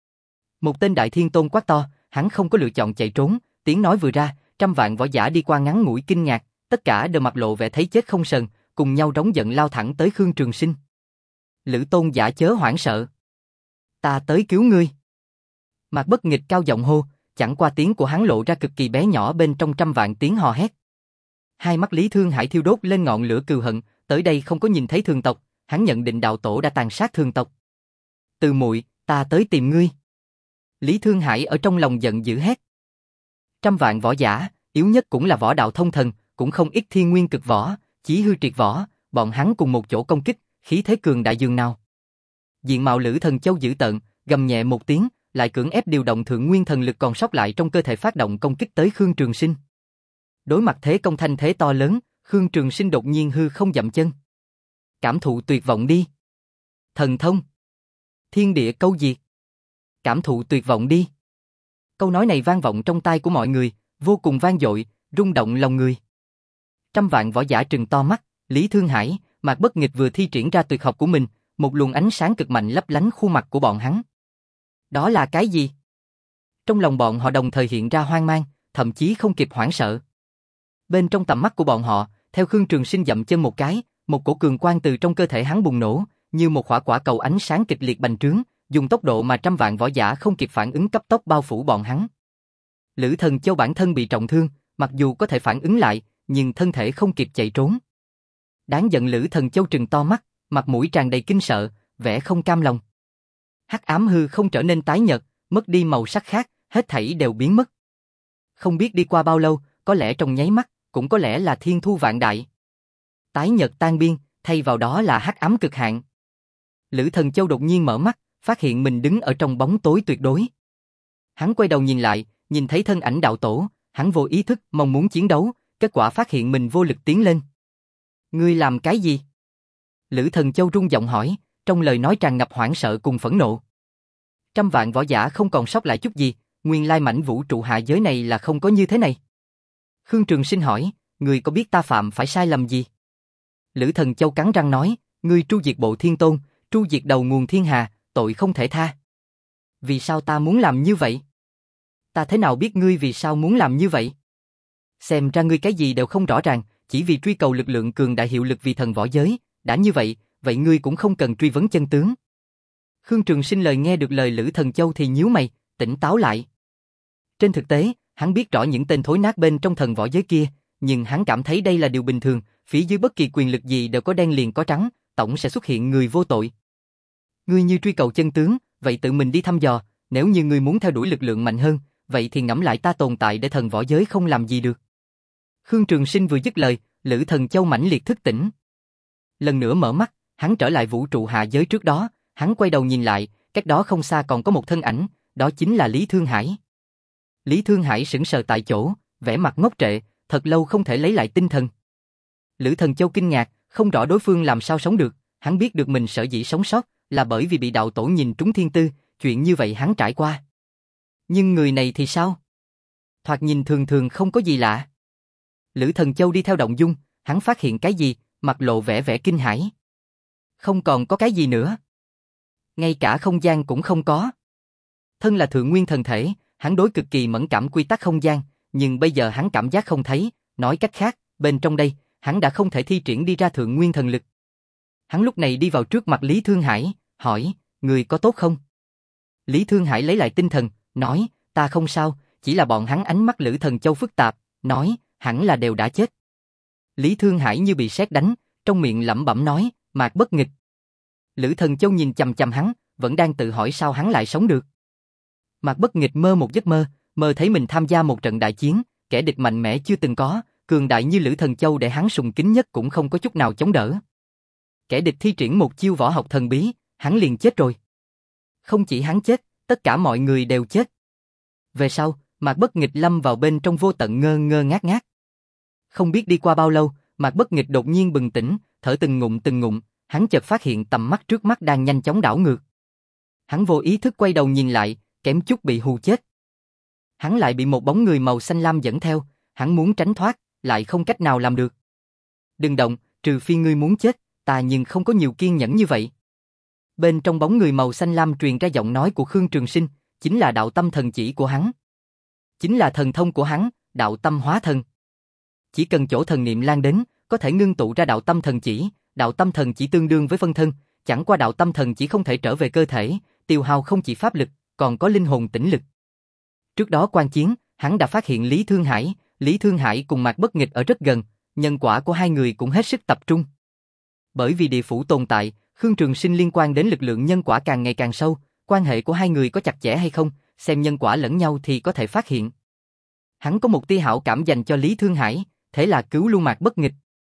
Một tên đại thiên tôn quát to, hắn không có lựa chọn chạy trốn, tiếng nói vừa ra, trăm vạn võ giả đi qua ngắn ngủi kinh ngạc, tất cả đều mặt lộ vẻ thấy chết không sờn, cùng nhau rống giận lao thẳng tới Khương Trường Sinh. Lữ tôn giả chớ hoảng sợ. Ta tới cứu ngươi. Mạc Bất Nghịch cao giọng hô, chẳng qua tiếng của hắn lộ ra cực kỳ bé nhỏ bên trong trăm vạn tiếng hò hét. Hai mắt Lý Thương Hải thiêu đốt lên ngọn lửa cừu hận, tới đây không có nhìn thấy thường tộc, hắn nhận định đạo tổ đã tàn sát thường tộc. Từ muội, ta tới tìm ngươi. Lý Thương Hải ở trong lòng giận dữ hét. Trăm vạn võ giả, yếu nhất cũng là võ đạo thông thần, cũng không ít thiên nguyên cực võ, chí hư triệt võ, bọn hắn cùng một chỗ công kích, khí thế cường đại dường nào. Diện mạo Lữ Thần Châu dữ tợn, gầm nhẹ một tiếng, lại cưỡng ép điều động thượng nguyên thần lực còn sót lại trong cơ thể phát động công kích tới Khương Trường Sinh. Đối mặt thế công thanh thế to lớn, Khương Trường Sinh đột nhiên hư không dậm chân. Cảm thụ tuyệt vọng đi. Thần thông. Thiên địa câu diệt. Cảm thụ tuyệt vọng đi. Câu nói này vang vọng trong tai của mọi người, vô cùng vang dội, rung động lòng người. Trăm vạn võ giả trừng to mắt, Lý Thương Hải, Mạc Bất Nghịch vừa thi triển ra tuyệt học của mình, một luồng ánh sáng cực mạnh lấp lánh khuôn mặt của bọn hắn. Đó là cái gì? Trong lòng bọn họ đồng thời hiện ra hoang mang, thậm chí không kịp hoảng sợ. Bên trong tầm mắt của bọn họ, theo Khương Trường Sinh dậm chân một cái, một cổ cường quang từ trong cơ thể hắn bùng nổ, như một quả quả cầu ánh sáng kịch liệt bành trướng, dùng tốc độ mà trăm vạn võ giả không kịp phản ứng cấp tốc bao phủ bọn hắn. Lữ Thần Châu bản thân bị trọng thương, mặc dù có thể phản ứng lại, nhưng thân thể không kịp chạy trốn. Đáng giận Lữ Thần Châu trừng to mắt, mặt mũi tràn đầy kinh sợ, vẻ không cam lòng. Hắc ám hư không trở nên tái nhợt, mất đi màu sắc khác, hết thảy đều biến mất. Không biết đi qua bao lâu, có lẽ trong nháy mắt, cũng có lẽ là thiên thu vạn đại. Tái nhợt tan biên, thay vào đó là hắc ám cực hạn. Lữ Thần Châu đột nhiên mở mắt, phát hiện mình đứng ở trong bóng tối tuyệt đối. Hắn quay đầu nhìn lại, nhìn thấy thân ảnh đạo tổ, hắn vô ý thức mong muốn chiến đấu, kết quả phát hiện mình vô lực tiến lên. Ngươi làm cái gì? Lữ Thần Châu run giọng hỏi, trong lời nói tràn ngập hoảng sợ cùng phẫn nộ. Trăm vạn võ giả không còn sót lại chút gì, nguyên lai mảnh vũ trụ hạ giới này là không có như thế này. Khương Trường Sinh hỏi, ngươi có biết ta phạm phải sai lầm gì? Lữ Thần Châu cắn răng nói, ngươi tru diệt bộ thiên tôn, tru diệt đầu nguồn thiên hà, tội không thể tha. Vì sao ta muốn làm như vậy? Ta thế nào biết ngươi vì sao muốn làm như vậy? Xem ra ngươi cái gì đều không rõ ràng, chỉ vì truy cầu lực lượng cường đại hiệu lực vì thần võ giới, đã như vậy, vậy ngươi cũng không cần truy vấn chân tướng. Khương Trường Sinh lời nghe được lời Lữ Thần Châu thì nhíu mày, tỉnh táo lại. Trên thực tế, hắn biết rõ những tên thối nát bên trong thần võ giới kia, nhưng hắn cảm thấy đây là điều bình thường, phía dưới bất kỳ quyền lực gì đều có đen liền có trắng, tổng sẽ xuất hiện người vô tội. Ngươi như truy cầu chân tướng, vậy tự mình đi thăm dò, nếu như ngươi muốn theo đuổi lực lượng mạnh hơn, vậy thì ngẫm lại ta tồn tại để thần võ giới không làm gì được. Khương Trường Sinh vừa dứt lời, Lữ Thần Châu mãnh liệt thức tỉnh. Lần nữa mở mắt, hắn trở lại vũ trụ hạ giới trước đó, hắn quay đầu nhìn lại, cách đó không xa còn có một thân ảnh, đó chính là Lý Thương Hải. Lý Thương Hải sững sờ tại chỗ, vẻ mặt ngốc trệ, thật lâu không thể lấy lại tinh thần. Lữ Thần Châu kinh ngạc, không rõ đối phương làm sao sống được, hắn biết được mình sở dĩ sống sót là bởi vì bị đạo tổ nhìn trúng thiên tư, chuyện như vậy hắn trải qua. Nhưng người này thì sao? Thoạt nhìn thường thường không có gì lạ. Lữ Thần Châu đi theo động dung, hắn phát hiện cái gì, mặt lộ vẻ vẻ kinh hãi. Không còn có cái gì nữa. Ngay cả không gian cũng không có. Thân là thượng nguyên thần thể, hắn đối cực kỳ mẫn cảm quy tắc không gian, nhưng bây giờ hắn cảm giác không thấy, nói cách khác, bên trong đây, hắn đã không thể thi triển đi ra thượng nguyên thần lực. Hắn lúc này đi vào trước mặt Lý Thương Hải, hỏi, người có tốt không? Lý Thương Hải lấy lại tinh thần, nói, ta không sao, chỉ là bọn hắn ánh mắt Lữ Thần Châu phức tạp, nói, hẳn là đều đã chết. Lý Thương Hải như bị sét đánh, trong miệng lẩm bẩm nói, Mạc Bất Nghịch. Lữ Thần Châu nhìn chằm chằm hắn, vẫn đang tự hỏi sao hắn lại sống được. Mạc Bất Nghịch mơ một giấc mơ, mơ thấy mình tham gia một trận đại chiến, kẻ địch mạnh mẽ chưa từng có, cường đại như Lữ Thần Châu để hắn sùng kính nhất cũng không có chút nào chống đỡ. Kẻ địch thi triển một chiêu võ học thần bí, hắn liền chết rồi. Không chỉ hắn chết, tất cả mọi người đều chết. Về sau, Mạc Bất Nghịch lâm vào bên trong vô tận ngơ ngơ ngác ngác. Không biết đi qua bao lâu, Mạc Bất Nghịch đột nhiên bừng tỉnh, thở từng ngụm từng ngụm, hắn chợt phát hiện tầm mắt trước mắt đang nhanh chóng đảo ngược. Hắn vô ý thức quay đầu nhìn lại, kém chút bị hù chết. Hắn lại bị một bóng người màu xanh lam dẫn theo, hắn muốn tránh thoát, lại không cách nào làm được. Đừng động, trừ phi ngươi muốn chết, ta nhưng không có nhiều kiên nhẫn như vậy. Bên trong bóng người màu xanh lam truyền ra giọng nói của Khương Trường Sinh, chính là đạo tâm thần chỉ của hắn. Chính là thần thông của hắn, đạo tâm hóa thần. Chỉ cần chỗ thần niệm lan đến, có thể ngưng tụ ra đạo tâm thần chỉ, đạo tâm thần chỉ tương đương với phân thân, chẳng qua đạo tâm thần chỉ không thể trở về cơ thể, tiêu hao không chỉ pháp lực, còn có linh hồn tĩnh lực. Trước đó quan chiến, hắn đã phát hiện Lý Thương Hải, Lý Thương Hải cùng Mạc Bất Nghịch ở rất gần, nhân quả của hai người cũng hết sức tập trung. Bởi vì địa phủ tồn tại, Khương Trường Sinh liên quan đến lực lượng nhân quả càng ngày càng sâu, quan hệ của hai người có chặt chẽ hay không, xem nhân quả lẫn nhau thì có thể phát hiện. Hắn có một tia hảo cảm dành cho Lý Thương Hải, thế là cứu luôn Mạc Bất Nghịch.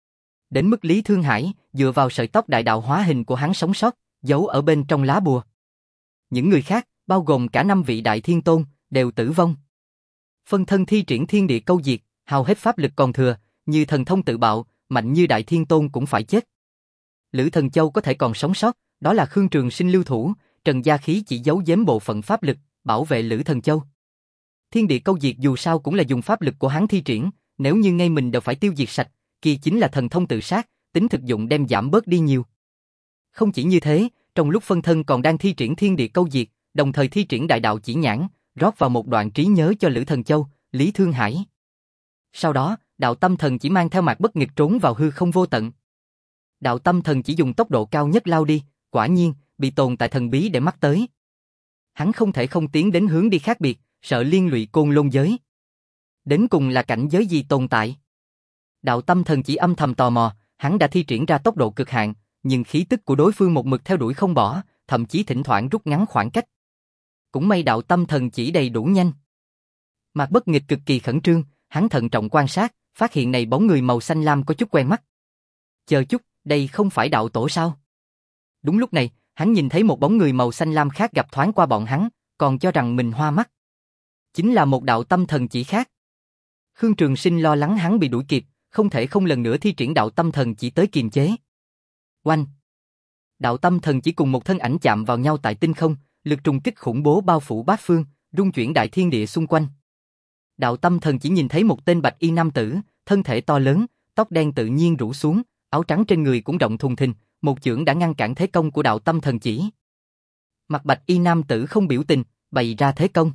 Đến mức Lý Thương Hải dựa vào sợi tóc đại đạo hóa hình của hắn sống sót, giấu ở bên trong lá bùa. Những người khác, bao gồm cả năm vị đại thiên tôn, đều tử vong. Phân thân thi triển thiên địa câu diệt, hao hết pháp lực còn thừa, như thần thông tự bạo, mạnh như đại thiên tôn cũng phải chết. Lữ Thần Châu có thể còn sống sót, đó là Khương Trường Sinh lưu thủ, Trần Gia Khí chỉ giấu giếm bộ phận pháp lực, bảo vệ Lữ Thần Châu. Thiên địa câu diệt dù sao cũng là dùng pháp lực của hắn thi triển, nếu như ngay mình đều phải tiêu diệt sạch, kia chính là thần thông tự sát, tính thực dụng đem giảm bớt đi nhiều. Không chỉ như thế, trong lúc phân thân còn đang thi triển thiên địa câu diệt, đồng thời thi triển đại đạo chỉ nhãn, rót vào một đoạn trí nhớ cho Lữ Thần Châu, Lý Thương Hải. Sau đó, đạo tâm thần chỉ mang theo Mạc Bất Nghịch trốn vào hư không vô tận. Đạo tâm thần chỉ dùng tốc độ cao nhất lao đi, quả nhiên, bị tồn tại thần bí để mắt tới. Hắn không thể không tiến đến hướng đi khác biệt, sợ liên lụy Côn Lôn giới. Đến cùng là cảnh giới gì tồn tại? Đạo tâm thần chỉ âm thầm tò mò, hắn đã thi triển ra tốc độ cực hạn, nhưng khí tức của đối phương một mực theo đuổi không bỏ, thậm chí thỉnh thoảng rút ngắn khoảng cách. Cũng may đạo tâm thần chỉ đầy đủ nhanh. Mạc Bất Nghịch cực kỳ khẩn trương, hắn thận trọng quan sát, phát hiện này bóng người màu xanh lam có chút quen mắt. Chờ chút, đây không phải đạo tổ sao? Đúng lúc này, hắn nhìn thấy một bóng người màu xanh lam khác gặp thoáng qua bọn hắn, còn cho rằng mình hoa mắt. Chính là một đạo tâm thần chỉ khác. Khương Trường Sinh lo lắng hắn bị đuổi kịp, không thể không lần nữa thi triển đạo tâm thần chỉ tới kiềm chế. Oanh! Đạo tâm thần chỉ cùng một thân ảnh chạm vào nhau tại tinh không, lực trùng kích khủng bố bao phủ bát phương, rung chuyển đại thiên địa xung quanh. Đạo tâm thần chỉ nhìn thấy một tên bạch y nam tử, thân thể to lớn, tóc đen tự nhiên rủ xuống, áo trắng trên người cũng rộng thùng thình, một chưởng đã ngăn cản thế công của đạo tâm thần chỉ. Mặt bạch y nam tử không biểu tình, bày ra thế công.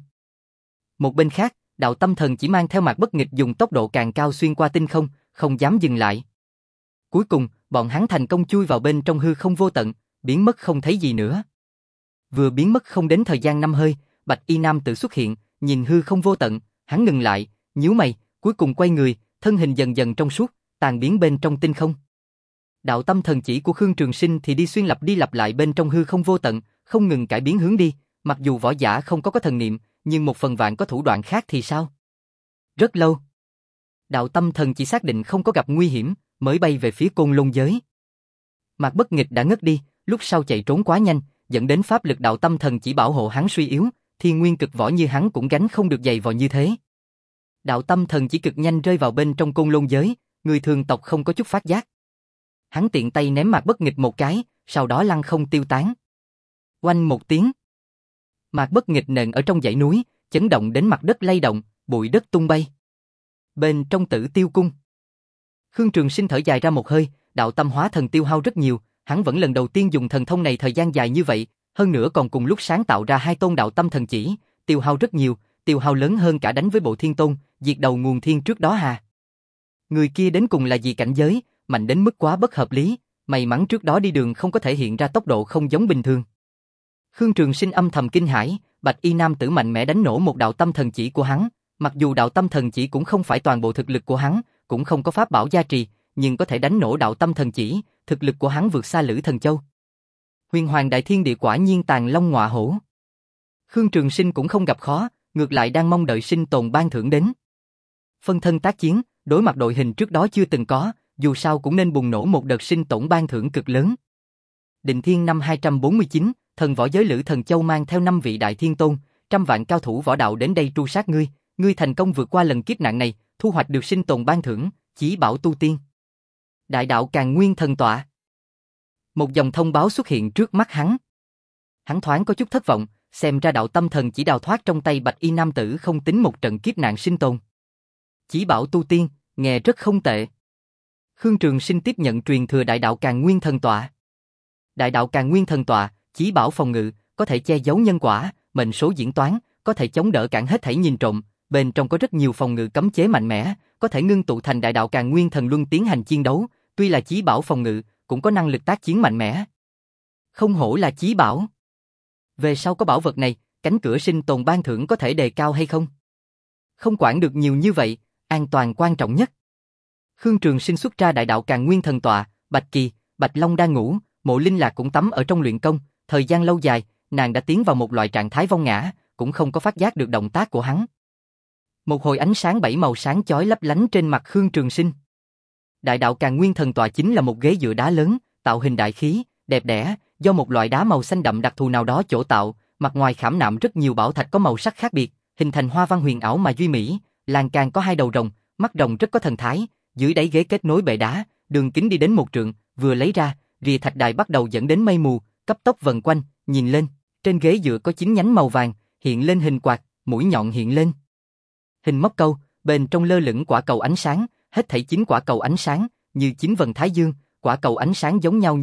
Một bên khác, đạo tâm thần chỉ mang theo Mạc Bất Nghịch dùng tốc độ càng cao xuyên qua tinh không, không dám dừng lại. Cuối cùng, bọn hắn thành công chui vào bên trong hư không vô tận, biến mất không thấy gì nữa. Vừa biến mất không đến thời gian năm hơi, bạch y nam tử xuất hiện, nhìn hư không vô tận, hắn ngừng lại, nhíu mày, cuối cùng quay người, thân hình dần dần trong suốt, tàn biến bên trong tinh không. Đạo tâm thần chỉ của Khương Trường Sinh thì đi xuyên lặp đi lặp lại bên trong hư không vô tận, không ngừng cải biến hướng đi, mặc dù võ giả không có có thần niệm, nhưng một phần vạn có thủ đoạn khác thì sao? Rất lâu, đạo tâm thần chỉ xác định không có gặp nguy hiểm, mới bay về phía Côn Lôn giới. Mạc Bất Nghịch đã ngất đi, lúc sau chạy trốn quá nhanh, dẫn đến pháp lực đạo tâm thần chỉ bảo hộ hắn suy yếu, thiên nguyên cực võ như hắn cũng gánh không được dày vò như thế. Đạo tâm thần chỉ cực nhanh rơi vào bên trong Côn Lôn giới, người thường tộc không có chút phát giác. Hắn tiện tay ném Mạc Bất Nghịch một cái, sau đó lăng không tiêu tán. Oanh một tiếng. Mạc Bất Nghịch nện ở trong dãy núi, chấn động đến mặt đất lay động, bụi đất tung bay. Bên trong Tử Tiêu cung, Khương Trường Sinh thở dài ra một hơi, đạo tâm hóa thần tiêu hao rất nhiều, hắn vẫn lần đầu tiên dùng thần thông này thời gian dài như vậy, hơn nữa còn cùng lúc sáng tạo ra hai tôn đạo tâm thần chỉ, tiêu hao rất nhiều, tiêu hao lớn hơn cả đánh với Bộ Thiên Tôn, diệt đầu nguồn thiên trước đó hà. Người kia đến cùng là gì cảnh giới, mạnh đến mức quá bất hợp lý, may mắn trước đó đi đường không có thể hiện ra tốc độ không giống bình thường. Khương Trường Sinh âm thầm kinh hãi, bạch y nam tử mạnh mẽ đánh nổ một đạo tâm thần chỉ của hắn, mặc dù đạo tâm thần chỉ cũng không phải toàn bộ thực lực của hắn, cũng không có pháp bảo gia trì, nhưng có thể đánh nổ đạo tâm thần chỉ, thực lực của hắn vượt xa Lữ Thần Châu. Huyền Hoàng Đại Thiên Địa quả nhiên tàn long ngọa hổ. Khương Trường Sinh cũng không gặp khó, ngược lại đang mong đợi sinh tồn ban thưởng đến. Phân thân tác chiến, đối mặt đội hình trước đó chưa từng có, dù sao cũng nên bùng nổ một đợt sinh tổn ban thưởng cực lớn. Định Thiên năm hai trăm bốn mươi chín, thần võ giới Lữ Thần Châu mang theo năm vị đại thiên tôn, trăm vạn cao thủ võ đạo đến đây tru sát ngươi, ngươi thành công vượt qua lần kiếp nạn này, thu hoạch được sinh tồn ban thưởng, chí bảo tu tiên. Đại đạo Càn Nguyên Thần Tọa. Một dòng thông báo xuất hiện trước mắt hắn. Hắn thoáng có chút thất vọng, xem ra đạo tâm thần chỉ đào thoát trong tay bạch y nam tử không tính một trận kiếp nạn sinh tồn. Chí bảo tu tiên, nghe rất không tệ. Khương Trường Sinh tiếp nhận truyền thừa đại đạo Càn Nguyên Thần Tọa. Đại đạo Càn Nguyên Thần Tọa, chí bảo phòng ngự, có thể che giấu nhân quả, mệnh số diễn toán, có thể chống đỡ cản hết thảy nhìn trộm, bên trong có rất nhiều phòng ngự cấm chế mạnh mẽ, có thể ngưng tụ thành đại đạo Càn Nguyên Thần Luân tiến hành chiến đấu, tuy là chí bảo phòng ngự, cũng có năng lực tác chiến mạnh mẽ. Không hổ là chí bảo. Về sau có bảo vật này, cánh cửa sinh tồn ban thưởng có thể đề cao hay không? Không quản được nhiều như vậy, an toàn quan trọng nhất. Khương Trường Sinh xuất ra đại đạo Càn Nguyên Thần Tọa, Bạch Kỳ, Bạch Long đang ngủ, Mộ Linh Lạc cũng tắm ở trong luyện công, thời gian lâu dài, nàng đã tiến vào một loại trạng thái vong ngã, cũng không có phát giác được động tác của hắn. Một hồi ánh sáng bảy màu sáng chói lấp lánh trên mặt Khương Trường Sinh. Đại đạo Càn Nguyên Thần Tọa chính là một ghế dựa đá lớn, tạo hình đại khí, đẹp đẽ, do một loại đá màu xanh đậm đặc thù nào đó chỗ tạo, mặt ngoài khảm nạm rất nhiều bảo thạch có màu sắc khác biệt, hình thành hoa văn huyền ảo mà duy mỹ, lan can có hai đầu rồng, mắt rồng rất có thần thái, dưới đáy ghế kết nối bệ đá, đường kính đi đến một trượng, vừa lấy ra, rìa thạch đài bắt đầu dẫn đến mây mù, cấp tốc vần quanh, nhìn lên, trên ghế dựa có chín nhánh màu vàng, hiện lên hình quạt, mũi nhọn hiện lên. Hình móc câu, bên trong lơ lửng quả cầu ánh sáng, hết thảy chín quả cầu ánh sáng, như chín vần thái dương, quả cầu ánh sáng giống nhau như đúc,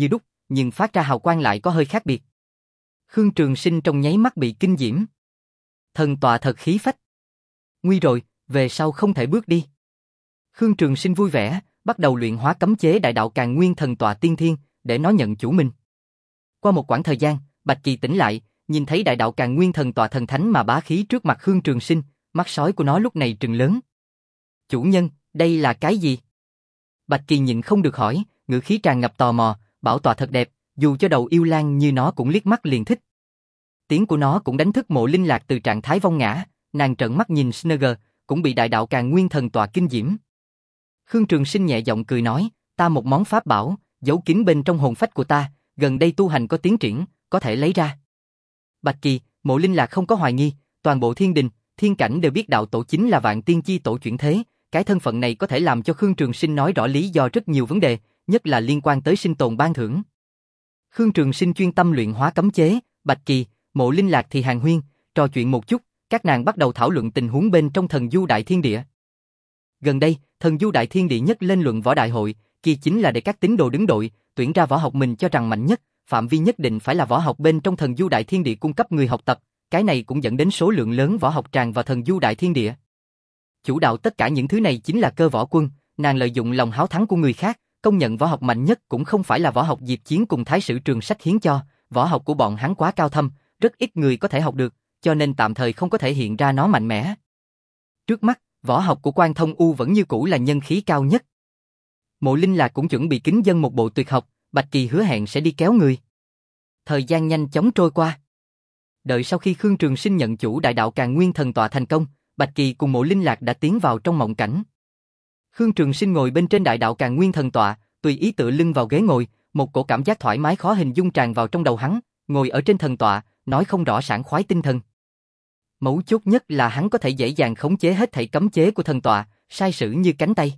nhưng phát ra hào quang lại có hơi khác biệt. Khương Trường Sinh trong nháy mắt bị kinh diễm. Thần tọa thật khí phách. Nguy rồi, về sau không thể bước đi. Khương Trường Sinh vui vẻ, bắt đầu luyện hóa cấm chế đại đạo Càn Nguyên thần tọa tiên thiên, để nó nhận chủ mình. Qua một quãng thời gian, Bạch Kỳ tỉnh lại, nhìn thấy đại đạo Càn Nguyên thần tọa thần thánh mà bá khí trước mặt Khương Trường Sinh, mắt sói của nó lúc này trừng lớn. Chủ nhân, đây là cái gì? Bạch Kỳ nhịn không được hỏi, ngữ khí tràn ngập tò mò, bảo tọa thật đẹp, dù cho đầu yêu lang như nó cũng liếc mắt liền thích. Tiếng của nó cũng đánh thức Mộ Linh Lạc từ trạng thái vong ngã, nàng trợn mắt nhìn Snugger, cũng bị đại đạo Càn Nguyên thần tọa kinh diễm. Khương Trường Sinh nhẹ giọng cười nói, ta một món pháp bảo, giấu kín bên trong hồn phách của ta, gần đây tu hành có tiến triển, có thể lấy ra. Bạch Kỳ, Mộ Linh Lạc không có hoài nghi, toàn bộ thiên đình, thiên cảnh đều biết đạo tổ chính là Vạn Tiên Chi Tổ chuyển thế, cái thân phận này có thể làm cho Khương Trường Sinh nói rõ lý do rất nhiều vấn đề, nhất là liên quan tới sinh tồn ban thưởng. Khương Trường Sinh chuyên tâm luyện hóa cấm chế, Bạch Kỳ, Mộ Linh Lạc thì hàng huyên, trò chuyện một chút, các nàng bắt đầu thảo luận tình huống bên trong Thần Du Đại Thiên Địa. Gần đây, Thần Du Đại Thiên Địa nhất lên luận võ đại hội, kia chính là để các tín đồ đứng đội, tuyển ra võ học mình cho rằng mạnh nhất, phạm vi nhất định phải là võ học bên trong Thần Du Đại Thiên Địa cung cấp người học tập, cái này cũng dẫn đến số lượng lớn võ học tràn vào Thần Du Đại Thiên Địa. Chủ đạo tất cả những thứ này chính là Cơ Võ Quân, nàng lợi dụng lòng háo thắng của người khác, công nhận võ học mạnh nhất cũng không phải là võ học Diệp Chiến cùng Thái Sử Trường Sách hiến cho, võ học của bọn hắn quá cao thâm, rất ít người có thể học được, cho nên tạm thời không có thể hiện ra nó mạnh mẽ. Trước mắt, võ học của Quan Thông U vẫn như cũ là nhân khí cao nhất. Mộ Linh Lạc cũng chuẩn bị kính dâng một bộ tuyệt học, Bạch Kỳ hứa hẹn sẽ đi kéo người. Thời gian nhanh chóng trôi qua. Đợi sau khi Khương Trường Sinh nhận chủ đại đạo Càn Nguyên thần tọa thành công, Bạch Kỳ cùng Mộ Linh Lạc đã tiến vào trong mộng cảnh. Khương Trường Sinh ngồi bên trên đại đạo Càn Nguyên thần tọa, tùy ý tựa lưng vào ghế ngồi, một cổ cảm giác thoải mái khó hình dung tràn vào trong đầu hắn, ngồi ở trên thần tọa, nói không rõ sảng khoái tinh thần. Mấu chốt nhất là hắn có thể dễ dàng khống chế hết thảy cấm chế của thần tọa, sai sử như cánh tay.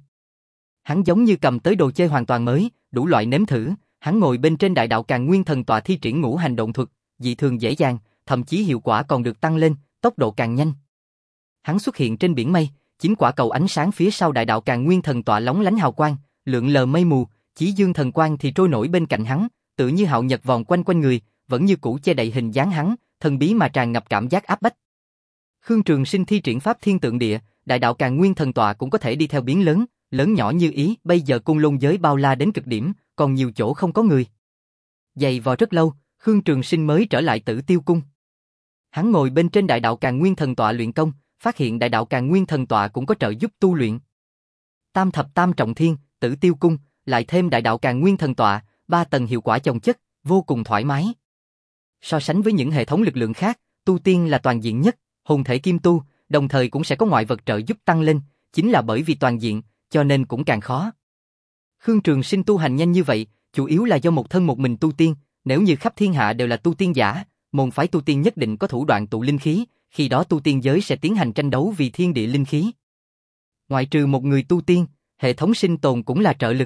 Hắn giống như cầm tới đồ chơi hoàn toàn mới, đủ loại nếm thử, hắn ngồi bên trên đại đạo Càn Nguyên thần tọa thi triển ngũ hành động thuật, dị thường dễ dàng, thậm chí hiệu quả còn được tăng lên, tốc độ càng nhanh. Hắn xuất hiện trên biển mây, chín quả cầu ánh sáng phía sau đại đạo Càn Nguyên thần tọa lóng lánh hào quang, lượn lờ mây mù, Chí Dương thần quang thì trôi nổi bên cạnh hắn, tự như hạo nhật vòng quanh quanh người, vẫn như cũ che đậy hình dáng hắn, thần bí mà tràn ngập cảm giác áp bách. Khương Trường Sinh thi triển pháp thiên tượng địa, đại đạo Càn Nguyên thần tọa cũng có thể đi theo biến lớn, lớn nhỏ như ý, bây giờ cung lôn giới bao la đến cực điểm, còn nhiều chỗ không có người. Dày vò rất lâu, Khương Trường Sinh mới trở lại Tử Tiêu cung. Hắn ngồi bên trên đại đạo Càn Nguyên thần tọa luyện công, phát hiện đại đạo Càn Nguyên thần tọa cũng có trợ giúp tu luyện. Tam thập tam trọng thiên, Tử Tiêu cung, lại thêm đại đạo Càn Nguyên thần tọa, ba tầng hiệu quả chồng chất, vô cùng thoải mái. So sánh với những hệ thống lực lượng khác, tu tiên là toàn diện nhất, hồn thể kim tu, đồng thời cũng sẽ có ngoại vật trợ giúp tăng lên, chính là bởi vì toàn diện, cho nên cũng càng khó. Khương Trường Sinh tu hành nhanh như vậy, chủ yếu là do một thân một mình tu tiên, nếu như khắp thiên hạ đều là tu tiên giả, môn phái tu tiên nhất định có thủ đoạn tụ linh khí, khi đó tu tiên giới sẽ tiến hành tranh đấu vì thiên địa linh khí. Ngoại trừ một người tu tiên, hệ thống sinh tồn cũng là trợ lực.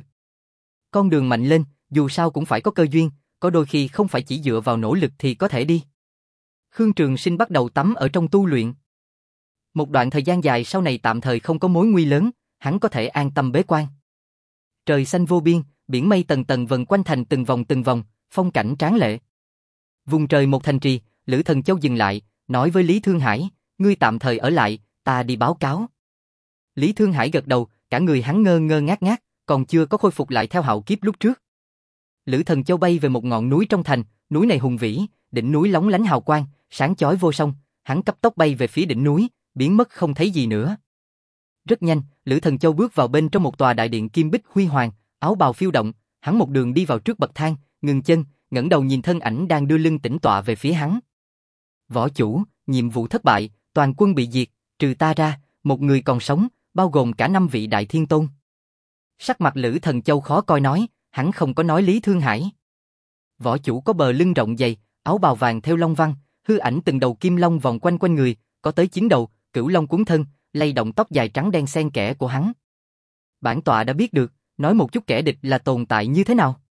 Con đường mạnh lên, dù sao cũng phải có cơ duyên, có đôi khi không phải chỉ dựa vào nỗ lực thì có thể đi. Khương Trường Sinh bắt đầu tắm ở trong tu luyện. Một đoạn thời gian dài sau này tạm thời không có mối nguy lớn, hắn có thể an tâm bế quan. Trời xanh vô biên, biển mây tầng tầng vần quanh thành từng vòng từng vòng, phong cảnh tráng lệ. Vùng trời một thành trì, Lữ Thần Châu dừng lại, nói với Lý Thương Hải, ngươi tạm thời ở lại, ta đi báo cáo. Lý Thương Hải gật đầu, cả người hắn ngơ ngơ ngác ngác, còn chưa có khôi phục lại theo hạo kiếp lúc trước. Lữ Thần Châu bay về một ngọn núi trong thành, núi này hùng vĩ, đỉnh núi lóng lánh hào quang, sáng chói vô song, hắn cấp tốc bay về phía đỉnh núi, biến mất không thấy gì nữa. Rất nhanh, Lữ Thần Châu bước vào bên trong một tòa đại điện kim bích huy hoàng, áo bào phiêu động, hắn một đường đi vào trước bậc thang, ngừng chân, ngẩng đầu nhìn thân ảnh đang đưa lưng tĩnh tọa về phía hắn. Võ chủ, nhiệm vụ thất bại, toàn quân bị diệt, trừ ta ra, một người còn sống, bao gồm cả năm vị đại thiên tôn. Sắc mặt Lữ Thần Châu khó coi nói, hắn không có nói Lý Thương Hải. Võ chủ có bờ lưng rộng dày, áo bào vàng theo long văn, hư ảnh từng đầu kim long vòng quanh quanh người, có tới chín đầu, cửu long cuốn thân, lay động tóc dài trắng đen xen kẽ của hắn. Bản tọa đã biết được, nói một chút kẻ địch là tồn tại như thế nào.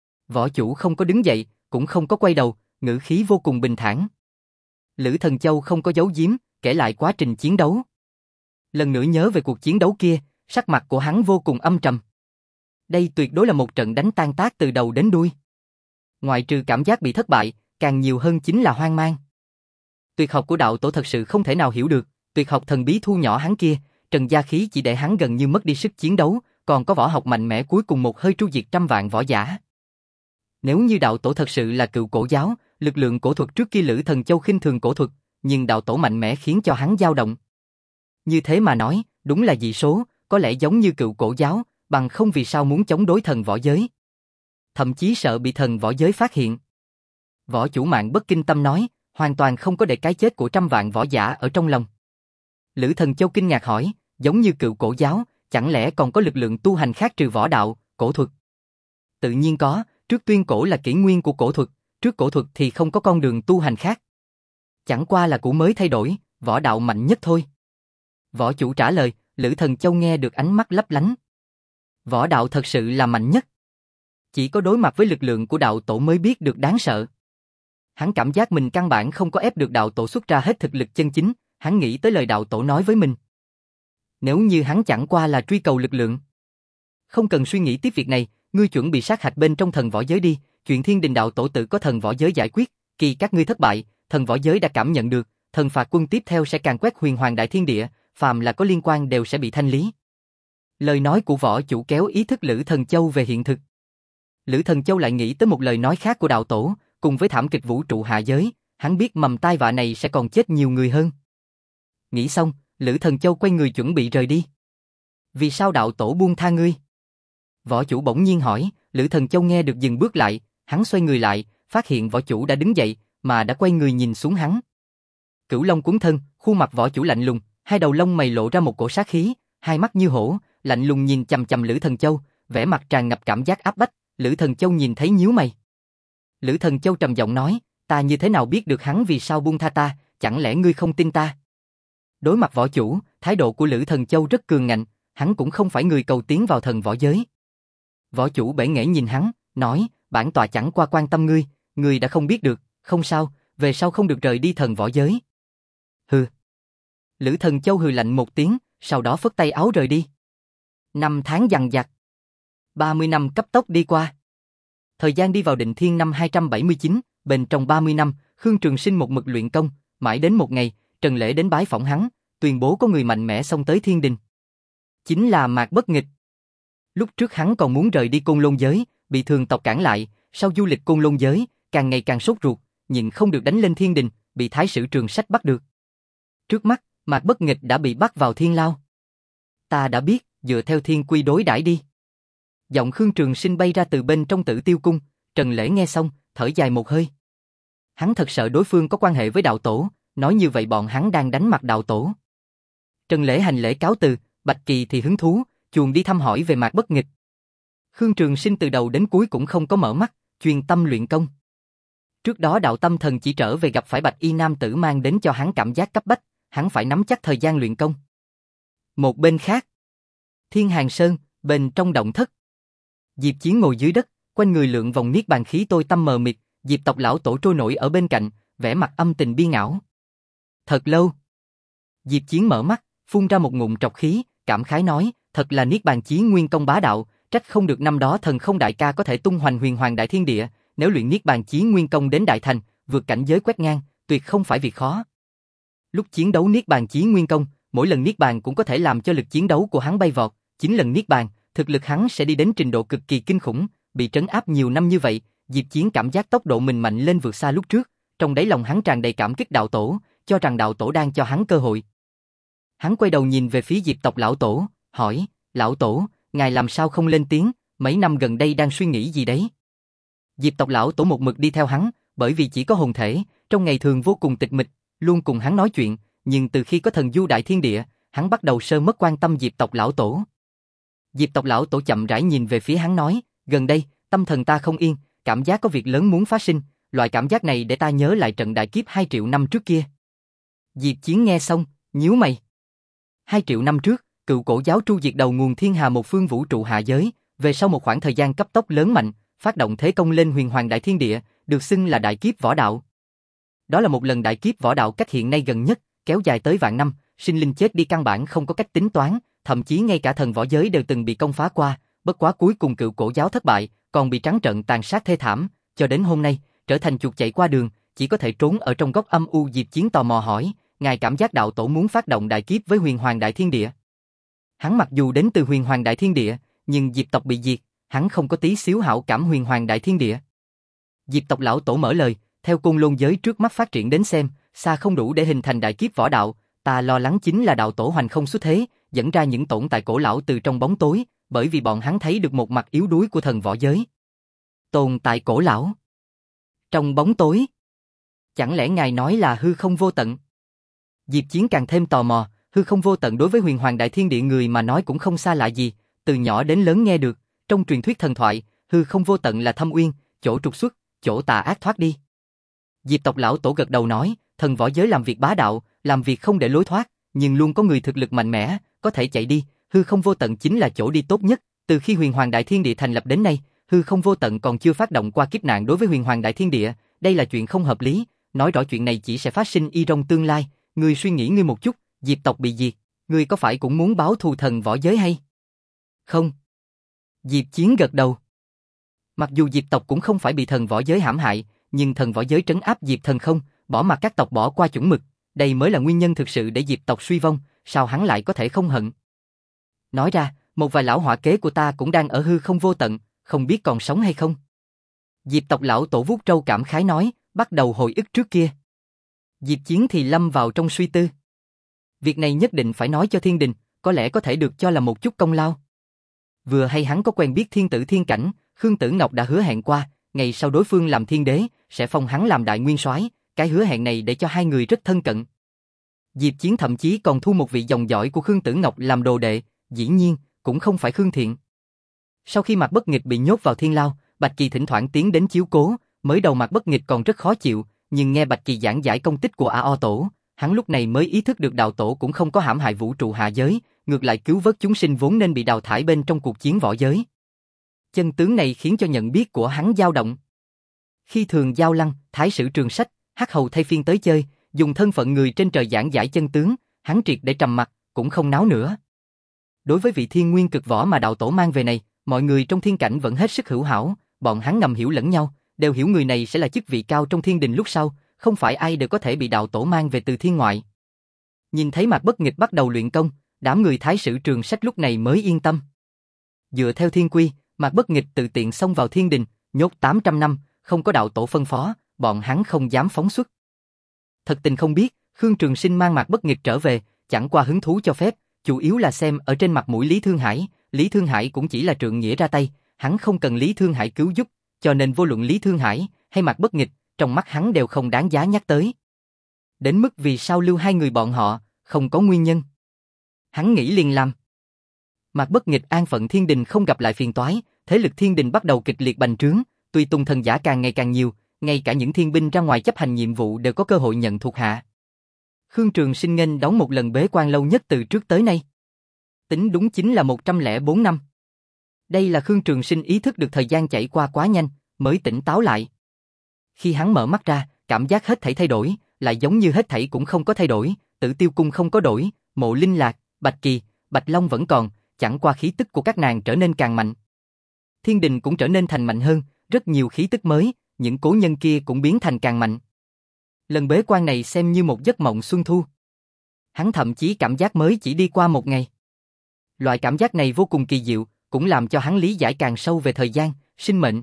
Võ chủ không có đứng dậy, cũng không có quay đầu, ngữ khí vô cùng bình thản. Lữ Thần Châu không có giấu giếm, kể lại quá trình chiến đấu. Lần nữa nhớ về cuộc chiến đấu kia, sắc mặt của hắn vô cùng âm trầm. Đây tuyệt đối là một trận đánh tan tác từ đầu đến đuôi. Ngoại trừ cảm giác bị thất bại, càng nhiều hơn chính là hoang mang. Tuyệt học của đạo tổ thật sự không thể nào hiểu được, tuyệt học thần bí thu nhỏ hắn kia, Trần Gia Khí chỉ để hắn gần như mất đi sức chiến đấu, còn có võ học mạnh mẽ cuối cùng một hơi tru diệt trăm vạn võ giả. Nếu như đạo tổ thật sự là cựu cổ giáo, lực lượng cổ thuật trước kia Lữ Thần Châu khinh thường cổ thuật, nhưng đạo tổ mạnh mẽ khiến cho hắn dao động. Như thế mà nói, đúng là dị số, có lẽ giống như cựu cổ giáo, bằng không vì sao muốn chống đối thần võ giới. Thậm chí sợ bị thần võ giới phát hiện. Võ chủ Mạng Bất Kinh Tâm nói, hoàn toàn không có để cái chết của trăm vạn võ giả ở trong lòng. Lữ Thần Châu kinh ngạc hỏi, giống như cựu cổ giáo, chẳng lẽ còn có lực lượng tu hành khác trừ võ đạo, cổ thuật? Tự nhiên có, trước tuyên cổ là kỷ nguyên của cổ thuật, trước cổ thuật thì không có con đường tu hành khác. Chẳng qua là cũ mới thay đổi, võ đạo mạnh nhất thôi. Võ chủ trả lời, Lữ Thần Châu nghe được ánh mắt lấp lánh. Võ đạo thật sự là mạnh nhất. Chỉ có đối mặt với lực lượng của đạo tổ mới biết được đáng sợ. Hắn cảm giác mình căn bản không có ép được đạo tổ xuất ra hết thực lực chân chính, hắn nghĩ tới lời đạo tổ nói với mình. Nếu như hắn chẳng qua là truy cầu lực lượng. Không cần suy nghĩ tiếp việc này, ngươi chuẩn bị sát hạch bên trong thần võ giới đi, chuyện thiên đình đạo tổ tự có thần võ giới giải quyết, kỳ các ngươi thất bại, thần võ giới đã cảm nhận được, thần phạt quân tiếp theo sẽ càn quét huyền hoàng đại thiên địa, phàm là có liên quan đều sẽ bị thanh lý. Lời nói của võ chủ kéo ý thức Lữ Thần Châu về hiện thực. Lữ Thần Châu lại nghĩ tới một lời nói khác của đạo tổ, cùng với thảm kịch vũ trụ hạ giới, hắn biết mầm tai vạ này sẽ còn chết nhiều người hơn. Nghĩ xong, Lữ Thần Châu quay người chuẩn bị rời đi. Vì sao đạo tổ buông tha ngươi? Võ chủ bỗng nhiên hỏi, Lữ Thần Châu nghe được dừng bước lại, hắn xoay người lại, phát hiện võ chủ đã đứng dậy, mà đã quay người nhìn xuống hắn. Cửu Long cuốn thân, khuôn mặt võ chủ lạnh lùng, hai đầu lông mày lộ ra một cổ sát khí, hai mắt như hổ, lạnh lùng nhìn chằm chằm Lữ Thần Châu, vẻ mặt tràn ngập cảm giác áp bách. Lữ Thần Châu nhìn thấy nhíu mày. Lữ Thần Châu trầm giọng nói, ta như thế nào biết được hắn vì sao buông tha ta, chẳng lẽ ngươi không tin ta? Đối mặt võ chủ, thái độ của Lữ Thần Châu rất cường ngạnh, hắn cũng không phải người cầu tiến vào thần võ giới. Võ chủ bể nghễ nhìn hắn, nói, bản tọa chẳng qua quan tâm ngươi, ngươi đã không biết được, không sao, về sau không được rời đi thần võ giới. Hừ. Lữ Thần Châu hừ lạnh một tiếng, sau đó phất tay áo rời đi. Năm tháng dằng dặc. ba mươi năm cấp tốc đi qua. Thời gian đi vào định thiên năm hai trăm bảy mươi chín, bên trong ba mươi năm, Khương Trường Sinh một mực luyện công, mãi đến một ngày, Trần Lễ đến bái phỏng hắn, tuyên bố có người mạnh mẽ xông tới thiên đình. Chính là Mạc Bất Nghịch. Lúc trước hắn còn muốn rời đi Côn Lôn giới, bị thường tộc cản lại, sau du lịch Côn Lôn giới, càng ngày càng sốt ruột, nhịn không được đánh lên thiên đình, bị Thái sử Trường Sách bắt được. Trước mắt, Mạc Bất Nghịch đã bị bắt vào thiên lao. Ta đã biết, dựa theo thiên quy đối đãi đi. Giọng Khương Trường Sinh bay ra từ bên trong Tử Tiêu cung, Trần Lễ nghe xong, thở dài một hơi. Hắn thật sợ đối phương có quan hệ với đạo tổ, nói như vậy bọn hắn đang đánh mặt đạo tổ. Trần Lễ hành lễ cáo từ, Bạch Kỳ thì hứng thú, chuồn đi thăm hỏi về Mạc Bất Nghịch. Khương Trường Sinh từ đầu đến cuối cũng không có mở mắt, chuyên tâm luyện công. Trước đó đạo tâm thần chỉ trở về gặp phải Bạch Y nam tử mang đến cho hắn cảm giác cấp bách, hắn phải nắm chắc thời gian luyện công. Một bên khác, Thiên Hàng Sơn, bên trong động thất. Diệp Chiến ngồi dưới đất, quanh người lượn vòng niết bàn khí tối tăm mờ mịt, Diệp tộc lão tổ trôi nổi ở bên cạnh, vẻ mặt âm tình bi ngảo. Thật lâu. Diệp Chiến mở mắt, phun ra một ngụm trọc khí, cảm khái nói, thật là niết bàn chí nguyên công bá đạo, trách không được năm đó thần không đại ca có thể tung hoành huyền hoàng đại thiên địa, nếu luyện niết bàn chí nguyên công đến đại thành, vượt cảnh giới quét ngang, tuyệt không phải việc khó. Lúc chiến đấu niết bàn chí nguyên công, mỗi lần niết bàn cũng có thể làm cho lực chiến đấu của hắn bay vọt, chín lần niết bàn, thực lực hắn sẽ đi đến trình độ cực kỳ kinh khủng, bị trấn áp nhiều năm như vậy, Diệp Chiến cảm giác tốc độ mình mạnh lên vượt xa lúc trước, trong đáy lòng hắn tràn đầy cảm kích đạo tổ, cho rằng đạo tổ đang cho hắn cơ hội. Hắn quay đầu nhìn về phía Diệp tộc lão tổ, hỏi, lão tổ, ngài làm sao không lên tiếng, mấy năm gần đây đang suy nghĩ gì đấy? Diệp tộc lão tổ một mực đi theo hắn, bởi vì chỉ có hồn thể, trong ngày thường vô cùng tịch mịch, luôn cùng hắn nói chuyện, nhưng từ khi có thần du đại thiên địa, hắn bắt đầu sơ mất quan tâm Diệp tộc lão tổ. Diệp tộc lão tổ chậm rãi nhìn về phía hắn nói, gần đây, tâm thần ta không yên, cảm giác có việc lớn muốn phát sinh, loại cảm giác này để ta nhớ lại trận đại kiếp hai triệu năm trước kia. Diệp Chiến nghe xong, nhíu mày. Hai triệu năm trước, cựu cổ giáo tru diệt đầu nguồn thiên hà một phương vũ trụ hạ giới, về sau một khoảng thời gian cấp tốc lớn mạnh, phát động thế công lên huyền hoàng đại thiên địa, được xưng là đại kiếp võ đạo. Đó là một lần đại kiếp võ đạo cách hiện nay gần nhất, kéo dài tới vạn năm, sinh linh chết đi căn bản không có cách tính toán, thậm chí ngay cả thần võ giới đều từng bị công phá qua, bất quá cuối cùng cựu cổ giáo thất bại, còn bị trắng trợn tàn sát thê thảm, cho đến hôm nay, trở thành chuột chạy qua đường, chỉ có thể trốn ở trong góc âm u. Diệp Chiến tò mò hỏi, ngài cảm giác đạo tổ muốn phát động đại kiếp với huyền hoàng đại thiên địa? Hắn mặc dù đến từ huyền hoàng đại thiên địa, nhưng Diệp tộc bị diệt, hắn không có tí xíu hảo cảm huyền hoàng đại thiên địa. Diệp tộc lão tổ mở lời, theo côn lôn giới trước mắt phát triển đến xem, xa không đủ để hình thành đại kiếp võ đạo, ta lo lắng chính là đạo tổ hoành không xuất thế, dẫn ra những tổn tại cổ lão từ trong bóng tối, bởi vì bọn hắn thấy được một mặt yếu đuối của thần võ giới. Tồn tại cổ lão. Trong bóng tối. Chẳng lẽ ngài nói là hư không vô tận? Diệp Chiến càng thêm tò mò, hư không vô tận đối với huyền hoàng đại thiên địa người mà nói cũng không xa lạ gì, từ nhỏ đến lớn nghe được, trong truyền thuyết thần thoại, hư không vô tận là thâm uyên, chỗ trục xuất, chỗ tà ác thoát đi. Diệp tộc lão tổ gật đầu nói, thần võ giới làm việc bá đạo, làm việc không để lối thoát, nhưng luôn có người thực lực mạnh mẽ, có thể chạy đi, hư không vô tận chính là chỗ đi tốt nhất. Từ khi huyền hoàng đại thiên địa thành lập đến nay, hư không vô tận còn chưa phát động qua kiếp nạn đối với huyền hoàng đại thiên địa, đây là chuyện không hợp lý, nói rõ chuyện này chỉ sẽ phát sinh y trong tương lai. Ngươi suy nghĩ ngươi một chút, Diệp tộc bị diệt, ngươi có phải cũng muốn báo thù thần võ giới hay không? Diệp Chiến gật đầu. Mặc dù Diệp tộc cũng không phải bị thần võ giới hãm hại, nhưng thần võ giới trấn áp Diệp thần không, bỏ mặc các tộc bỏ qua chuẩn mực, đây mới là nguyên nhân thực sự để Diệp tộc suy vong, sao hắn lại có thể không hận? Nói ra, một vài lão hỏa kế của ta cũng đang ở hư không vô tận, không biết còn sống hay không? Diệp tộc lão tổ vuốt trâu cảm khái nói, bắt đầu hồi ức trước kia. Diệp Chiến thì lâm vào trong suy tư. Việc này nhất định phải nói cho Thiên Đình, có lẽ có thể được cho là một chút công lao. Vừa hay hắn có quen biết thiên tử Thiên Cảnh, Khương Tử Ngọc đã hứa hẹn qua, ngày sau đối phương làm thiên đế, sẽ phong hắn làm đại nguyên soái, cái hứa hẹn này để cho hai người rất thân cận. Diệp Chiến thậm chí còn thu một vị dòng dõi của Khương Tử Ngọc làm đồ đệ, dĩ nhiên, cũng không phải Khương Thiện. Sau khi Mạc Bất Nghịch bị nhốt vào thiên lao, Bạch Kỳ thỉnh thoảng tiến đến chiếu cố, mới đầu Mạc Bất Nghịch còn rất khó chịu, nhưng nghe Bạch Kỳ giảng giải công tích của A O Tổ, hắn lúc này mới ý thức được đạo tổ cũng không có hãm hại vũ trụ hạ giới, ngược lại cứu vớt chúng sinh vốn nên bị đào thải bên trong cuộc chiến võ giới. Chân tướng này khiến cho nhận biết của hắn dao động. Khi Thường Giao Lăng, Thái sử Trường Sách, Hắc Hầu thay phiên tới chơi, dùng thân phận người trên trời giảng giải chân tướng, hắn triệt để trầm mặc, cũng không náo nữa. Đối với vị thiên nguyên cực võ mà đạo tổ mang về này, mọi người trong thiên cảnh vẫn hết sức hữu hảo, bọn hắn ngầm hiểu lẫn nhau, đều hiểu người này sẽ là chức vị cao trong thiên đình lúc sau, không phải ai đều có thể bị đạo tổ mang về từ thiên ngoại. Nhìn thấy Mạc Bất Nghịch bắt đầu luyện công, đám người Thái sử Trường Sách lúc này mới yên tâm. Dựa theo thiên quy, Mạc Bất Nghịch tự tiện xông vào thiên đình, nhốt tám trăm năm, không có đạo tổ phân phó, bọn hắn không dám phóng xuất. Thật tình không biết, Khương Trường Sinh mang Mạc Bất Nghịch trở về, chẳng qua hứng thú cho phép, chủ yếu là xem ở trên mặt mũi Lý Thương Hải, Lý Thương Hải cũng chỉ là trượng nghĩa ra tay, hắn không cần Lý Thương Hải cứu giúp, cho nên vô luận Lý Thương Hải hay Mạc Bất Nghịch, trong mắt hắn đều không đáng giá nhắc tới. Đến mức vì sao lưu hai người bọn họ, không có nguyên nhân. Hắn nghĩ liền làm. Mạc Bất Nghịch an phận thiên đình không gặp lại phiền toái, thế lực thiên đình bắt đầu kịch liệt bành trướng, tuy tung thần giả càng ngày càng nhiều, ngay cả những thiên binh ra ngoài chấp hành nhiệm vụ đều có cơ hội nhận thuộc hạ. Khương Trường Sinh nghênh đón một lần bế quan lâu nhất từ trước tới nay. Tính đúng chính là một trăm lẻ bốn năm. Đây là Khương Trường Sinh ý thức được thời gian chảy qua quá nhanh, mới tỉnh táo lại. Khi hắn mở mắt ra, cảm giác hết thảy thay đổi, lại giống như hết thảy cũng không có thay đổi, Tử Tiêu Cung không có đổi, Mộ Linh Lạc, Bạch Kỳ, Bạch Long vẫn còn, chẳng qua khí tức của các nàng trở nên càng mạnh. Thiên đình cũng trở nên thành mạnh hơn, rất nhiều khí tức mới, những cố nhân kia cũng biến thành càng mạnh. Lần bế quan này xem như một giấc mộng xuân thu. Hắn thậm chí cảm giác mới chỉ đi qua một ngày. Loại cảm giác này vô cùng kỳ diệu, cũng làm cho hắn lý giải càng sâu về thời gian, sinh mệnh.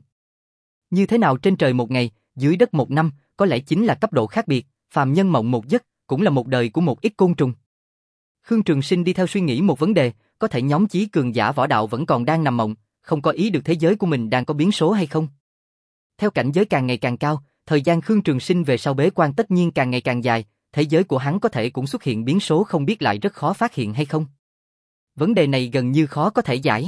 Như thế nào trên trời một ngày, dưới đất một năm, có lẽ chính là cấp độ khác biệt, phàm nhân mộng một giấc, cũng là một đời của một ít côn trùng. Khương Trường Sinh đi theo suy nghĩ một vấn đề, có thể nhóm chí cường giả võ đạo vẫn còn đang nằm mộng, không có ý được thế giới của mình đang có biến số hay không. Theo cảnh giới càng ngày càng cao, thời gian Khương Trường Sinh về sau bế quan tất nhiên càng ngày càng dài, thế giới của hắn có thể cũng xuất hiện biến số không biết lại rất khó phát hiện hay không. Vấn đề này gần như khó có thể giải.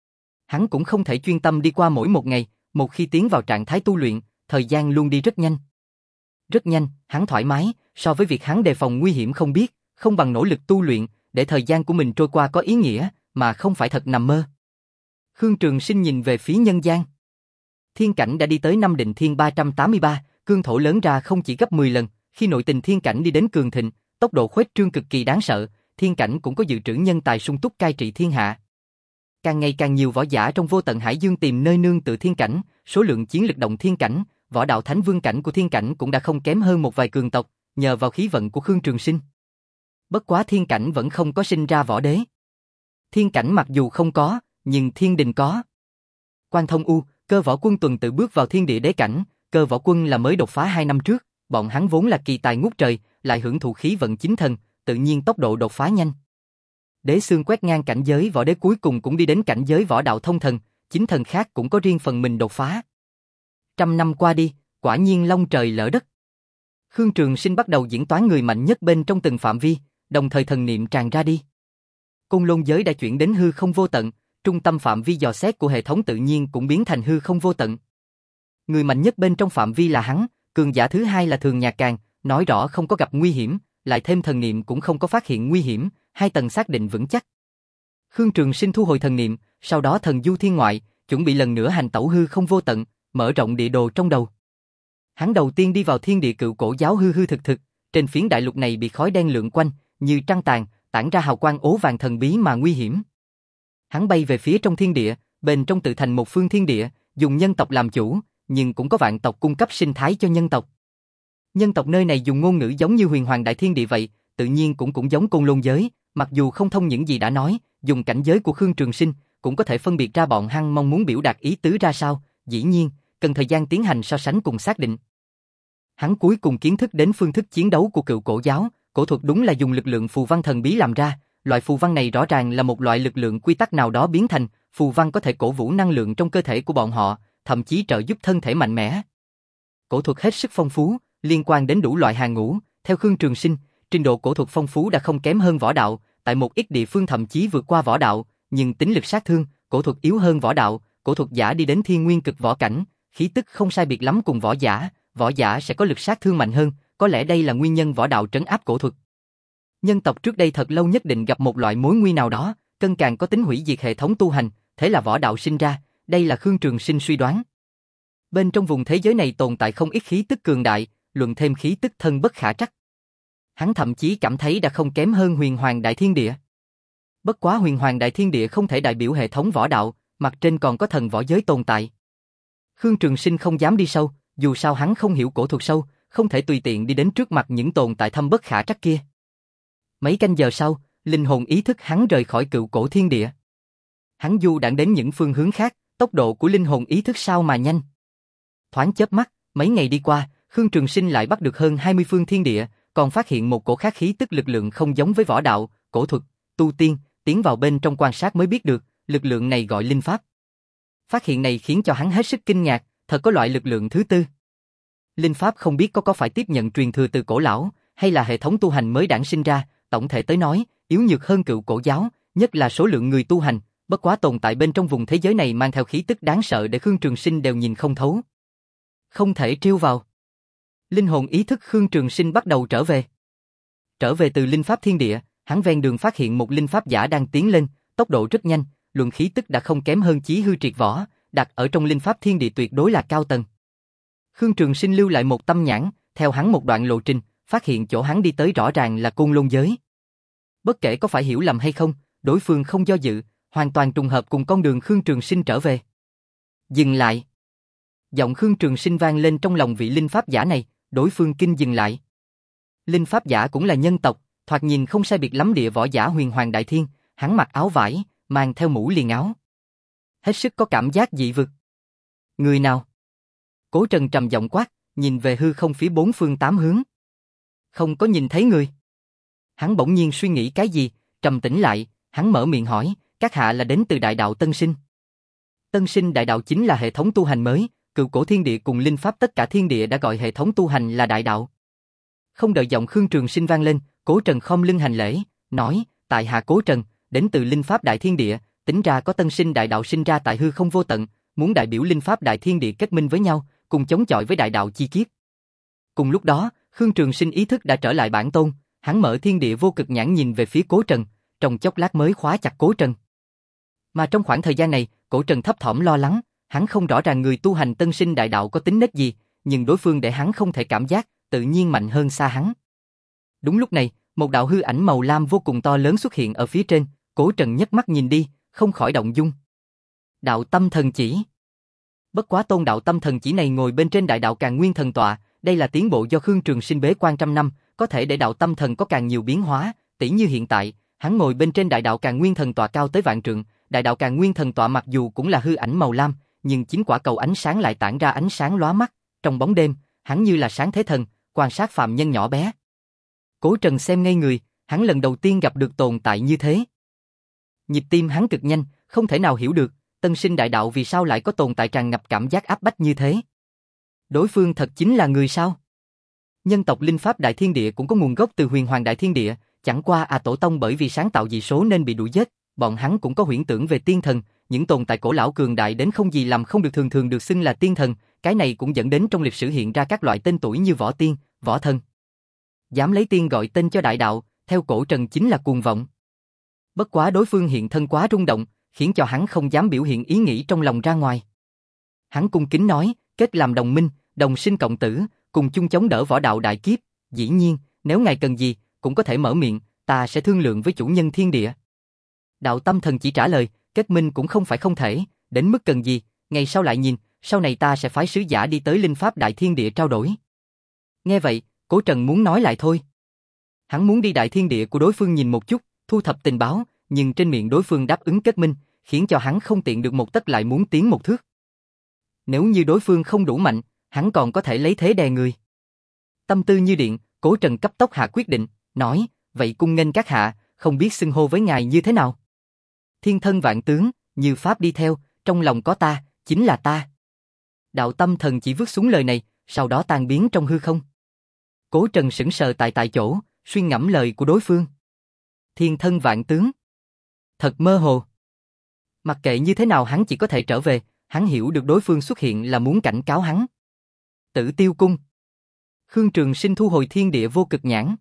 Hắn cũng không thể chuyên tâm đi qua mỗi một ngày, một khi tiến vào trạng thái tu luyện, thời gian luôn đi rất nhanh. Rất nhanh, hắn thoải mái, so với việc hắn đề phòng nguy hiểm không biết, không bằng nỗ lực tu luyện, để thời gian của mình trôi qua có ý nghĩa, mà không phải thật nằm mơ. Khương Trường Sinh nhìn về phía nhân gian. Thiên cảnh đã đi tới năm định thiên ba trăm tám mươi ba, cương thổ lớn ra không chỉ gấp mười lần, khi nội tình thiên cảnh đi đến cường thịnh, tốc độ khuếch trương cực kỳ đáng sợ, thiên cảnh cũng có dự trữ nhân tài sung túc cai trị thiên hạ. Càng ngày càng nhiều võ giả trong vô tận hải dương tìm nơi nương tựa thiên cảnh, số lượng chiến lực động thiên cảnh, võ đạo thánh vương cảnh của thiên cảnh cũng đã không kém hơn một vài cường tộc, nhờ vào khí vận của Khương Trường Sinh. Bất quá thiên cảnh vẫn không có sinh ra võ đế. Thiên cảnh mặc dù không có, nhưng thiên đình có. Quan Thông U, Cơ Võ Quân tuần tự bước vào thiên địa đế cảnh, Cơ Võ Quân là mới đột phá hai năm trước, bọn hắn vốn là kỳ tài ngút trời, lại hưởng thụ khí vận chính thần, tự nhiên tốc độ đột phá nhanh. Đế Xương quét ngang cảnh giới võ đế cuối cùng cũng đi đến cảnh giới võ đạo thông thần, chính thần khác cũng có riêng phần mình đột phá. Trăm năm qua đi, quả nhiên long trời lỡ đất. Khương Trường Sinh bắt đầu diễn toán người mạnh nhất bên trong từng phạm vi, đồng thời thần niệm tràn ra đi. Côn Lôn giới đã chuyển đến hư không vô tận, trung tâm phạm vi dò xét của hệ thống tự nhiên cũng biến thành hư không vô tận. Người mạnh nhất bên trong phạm vi là hắn, cường giả thứ hai là Thường Nhạc Càng, nói rõ không có gặp nguy hiểm, lại thêm thần niệm cũng không có phát hiện nguy hiểm, hai tầng xác định vững chắc. Khương Trường Sinh thu hồi thần niệm, sau đó thần du thiên ngoại, chuẩn bị lần nữa hành tẩu hư không vô tận, mở rộng địa đồ trong đầu. Hắn đầu tiên đi vào thiên địa cựu cổ giáo hư hư thực thực, trên phiến đại lục này bị khói đen lượn quanh, như trăng tàn, tản ra hào quang ố vàng thần bí mà nguy hiểm. Hắn bay về phía trong thiên địa, bên trong tự thành một phương thiên địa, dùng nhân tộc làm chủ, nhưng cũng có vạn tộc cung cấp sinh thái cho nhân tộc. Nhân tộc nơi này dùng ngôn ngữ giống như huyền hoàng đại thiên địa vậy, tự nhiên cũng cũng giống Côn Lôn giới, mặc dù không thông những gì đã nói, dùng cảnh giới của Khương Trường Sinh, cũng có thể phân biệt ra bọn hắn mong muốn biểu đạt ý tứ ra sao, dĩ nhiên, cần thời gian tiến hành so sánh cùng xác định. Hắn cuối cùng kiến thức đến phương thức chiến đấu của cựu cổ giáo, cổ thuật đúng là dùng lực lượng phù văn thần bí làm ra, loại phù văn này rõ ràng là một loại lực lượng quy tắc nào đó biến thành, phù văn có thể cổ vũ năng lượng trong cơ thể của bọn họ, thậm chí trợ giúp thân thể mạnh mẽ. Cổ thuật hết sức phong phú, liên quan đến đủ loại hàng ngũ, theo Khương Trường Sinh, trình độ cổ thuật phong phú đã không kém hơn võ đạo, tại một ít địa phương thậm chí vượt qua võ đạo, nhưng tính lực sát thương, cổ thuật yếu hơn võ đạo, cổ thuật giả đi đến thiên nguyên cực võ cảnh, khí tức không sai biệt lắm cùng võ giả, võ giả sẽ có lực sát thương mạnh hơn, có lẽ đây là nguyên nhân võ đạo trấn áp cổ thuật. Nhân tộc trước đây thật lâu nhất định gặp một loại mối nguy nào đó, cân càng có tính hủy diệt hệ thống tu hành, thế là võ đạo sinh ra, đây là Khương Trường Sinh suy đoán. Bên trong vùng thế giới này tồn tại không ít khí tức cường đại, luận thêm khí tức thân bất khả trắc. Hắn thậm chí cảm thấy đã không kém hơn huyền hoàng đại thiên địa. Bất quá huyền hoàng đại thiên địa không thể đại biểu hệ thống võ đạo, mặt trên còn có thần võ giới tồn tại. Khương Trường Sinh không dám đi sâu, dù sao hắn không hiểu cổ thuật sâu, không thể tùy tiện đi đến trước mặt những tồn tại thâm bất khả trắc kia. Mấy canh giờ sau, linh hồn ý thức hắn rời khỏi cựu cổ thiên địa. Hắn du đãng đến những phương hướng khác, tốc độ của linh hồn ý thức sao mà nhanh. Thoáng chớp mắt, mấy ngày đi qua, Khương Trường Sinh lại bắt được hơn hai mươi phương thiên địa, còn phát hiện một cổ khác khí tức lực lượng không giống với võ đạo, cổ thuật, tu tiên, tiến vào bên trong quan sát mới biết được, lực lượng này gọi linh pháp. Phát hiện này khiến cho hắn hết sức kinh ngạc, thật có loại lực lượng thứ tư. Linh pháp không biết có có phải tiếp nhận truyền thừa từ cổ lão, hay là hệ thống tu hành mới đản sinh ra, tổng thể tới nói, yếu nhược hơn cựu cổ giáo, nhất là số lượng người tu hành, bất quá tồn tại bên trong vùng thế giới này mang theo khí tức đáng sợ để Khương Trường Sinh đều nhìn không thấu. Không thể trêu vào. Linh hồn ý thức Khương Trường Sinh bắt đầu trở về. Trở về từ linh pháp thiên địa, hắn ven đường phát hiện một linh pháp giả đang tiến lên, tốc độ rất nhanh, luồng khí tức đã không kém hơn chí hư triệt võ, đặt ở trong linh pháp thiên địa tuyệt đối là cao tầng. Khương Trường Sinh lưu lại một tâm nhãn, theo hắn một đoạn lộ trình, phát hiện chỗ hắn đi tới rõ ràng là Côn Lôn giới. Bất kể có phải hiểu lầm hay không, đối phương không do dự, hoàn toàn trùng hợp cùng con đường Khương Trường Sinh trở về. Dừng lại. Giọng Khương Trường Sinh vang lên trong lòng vị linh pháp giả này, đối phương kinh dừng lại. Linh pháp giả cũng là nhân tộc, thoạt nhìn không sai biệt lắm địa võ giả huyền hoàng đại thiên, hắn mặc áo vải, mang theo mũ liền áo. Hết sức có cảm giác dị vực. Người nào? Cố Trần trầm giọng quát, nhìn về hư không phía bốn phương tám hướng. Không có nhìn thấy người. Hắn bỗng nhiên suy nghĩ cái gì, trầm tĩnh lại, hắn mở miệng hỏi, các hạ là đến từ đại đạo Tân Sinh. Tân Sinh đại đạo chính là hệ thống tu hành mới, cựu cổ thiên địa cùng linh pháp tất cả thiên địa đã gọi hệ thống tu hành là đại đạo. Không đợi giọng Khương Trường Sinh vang lên, Cố Trần khom lưng hành lễ, nói, tại hạ Cố Trần, đến từ linh pháp đại thiên địa, tính ra có Tân Sinh đại đạo sinh ra tại hư không vô tận, muốn đại biểu linh pháp đại thiên địa kết minh với nhau, cùng chống chọi với đại đạo chi kiếp. Cùng lúc đó, Khương Trường Sinh ý thức đã trở lại bản tôn, hắn mở thiên địa vô cực nhãn nhìn về phía Cố Trần, trong chốc lát mới khóa chặt Cố Trần. Mà trong khoảng thời gian này, Cố Trần thấp thỏm lo lắng, hắn không rõ ràng người tu hành Tân Sinh đại đạo có tính nết gì, nhưng đối phương để hắn không thể cảm giác, tự nhiên mạnh hơn xa hắn. Đúng lúc này, một đạo hư ảnh màu lam vô cùng to lớn xuất hiện ở phía trên, Cố Trần nhấc mắt nhìn đi, không khỏi động dung. Đạo tâm thần chỉ. Bất quá tôn đạo tâm thần chỉ này ngồi bên trên đại đạo Càn Nguyên thần tọa, đây là tiến bộ do Khương Trường Sinh bế quan trăm năm, có thể để đạo tâm thần có càng nhiều biến hóa, tỉ như hiện tại, hắn ngồi bên trên đại đạo Càn Nguyên thần tọa cao tới vạn trượng, đại đạo Càn Nguyên thần tọa mặc dù cũng là hư ảnh màu lam, nhưng chính quả cầu ánh sáng lại tản ra ánh sáng lóa mắt, trong bóng đêm, hắn như là sáng thế thần, quan sát phàm nhân nhỏ bé. Cố Trần xem ngây người, hắn lần đầu tiên gặp được tồn tại như thế. Nhịp tim hắn cực nhanh, không thể nào hiểu được, tân sinh đại đạo vì sao lại có tồn tại tràn ngập cảm giác áp bách như thế. Đối phương thật chính là người sao? Nhân tộc linh pháp đại thiên địa cũng có nguồn gốc từ huyền hoàng đại thiên địa, chẳng qua à tổ tông bởi vì sáng tạo dị số nên bị đuổi giết, bọn hắn cũng có huyễn tưởng về tiên thần, những tồn tại cổ lão cường đại đến không gì làm không được thường thường được xưng là tiên thần, cái này cũng dẫn đến trong lịch sử hiện ra các loại tên tuổi như võ tiên, võ thần. Dám lấy tiên gọi tên cho đại đạo, theo Cổ Trần chính là cuồng vọng. Bất quá đối phương hiện thân quá rung động, khiến cho hắn không dám biểu hiện ý nghĩ trong lòng ra ngoài. Hắn cung kính nói, kết làm đồng minh, đồng sinh cộng tử, cùng chung chống đỡ võ đạo đại kiếp, dĩ nhiên, nếu ngài cần gì, cũng có thể mở miệng, ta sẽ thương lượng với chủ nhân thiên địa. Đạo tâm thần chỉ trả lời, kết minh cũng không phải không thể, đến mức cần gì, ngày sau lại nhìn, sau này ta sẽ phái sứ giả đi tới linh pháp đại thiên địa trao đổi. Nghe vậy, Cố Trần muốn nói lại thôi. Hắn muốn đi đại thiên địa của đối phương nhìn một chút, thu thập tình báo, nhưng trên miệng đối phương đáp ứng kết minh, khiến cho hắn không tiện được một tấc lại muốn tiến một thước. Nếu như đối phương không đủ mạnh, hắn còn có thể lấy thế đè người. Tâm tư như điện, Cố Trần cấp tốc hạ quyết định, nói, vậy cung nghênh các hạ, không biết xưng hô với ngài như thế nào. Thiên thân vạn tướng, như pháp đi theo, trong lòng có ta, chính là ta. Đạo tâm thần chỉ vứt xuống lời này, sau đó tan biến trong hư không. Cố Trần sững sờ tại tại chỗ, suy ngẫm lời của đối phương. Thiên thân vạn tướng. Thật mơ hồ. Mặc kệ như thế nào hắn chỉ có thể trở về, hắn hiểu được đối phương xuất hiện là muốn cảnh cáo hắn. Tử Tiêu Cung. Khương Trường Sinh thu hồi thiên địa vô cực nhãn.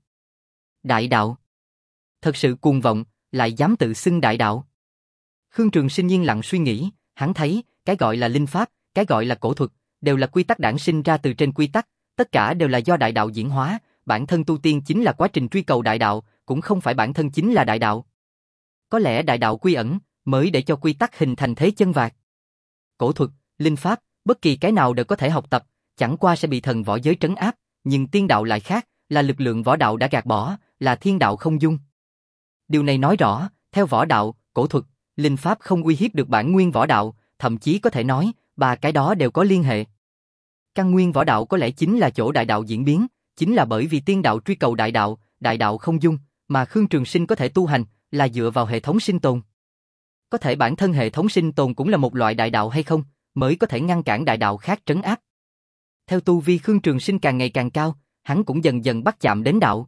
Đại đạo. Thật sự cuồng vọng, lại dám tự xưng đại đạo. Khương Trường Sinh yên lặng suy nghĩ, hắn thấy, cái gọi là linh pháp, cái gọi là cổ thuật, đều là quy tắc đản sinh ra từ trên quy tắc, tất cả đều là do đại đạo diễn hóa, bản thân tu tiên chính là quá trình truy cầu đại đạo, cũng không phải bản thân chính là đại đạo. Có lẽ đại đạo quy ẩn, mới để cho quy tắc hình thành thế chân vạc. Cổ thuật, linh pháp, bất kỳ cái nào đều có thể học tập, chẳng qua sẽ bị thần võ giới trấn áp, nhưng tiên đạo lại khác, là lực lượng võ đạo đã gạt bỏ, là thiên đạo không dung. Điều này nói rõ, theo võ đạo, cổ thuật, linh pháp không uy hiếp được bản nguyên võ đạo, thậm chí có thể nói, ba cái đó đều có liên hệ. Căn nguyên võ đạo có lẽ chính là chỗ đại đạo diễn biến, chính là bởi vì tiên đạo truy cầu đại đạo, đại đạo không dung, mà Khương Trường Sinh có thể tu hành, là dựa vào hệ thống sinh tồn. Có thể bản thân hệ thống sinh tồn cũng là một loại đại đạo hay không, mới có thể ngăn cản đại đạo khác trấn áp. Theo tu vi Khương Trường Sinh càng ngày càng cao, hắn cũng dần dần bắt chạm đến đạo.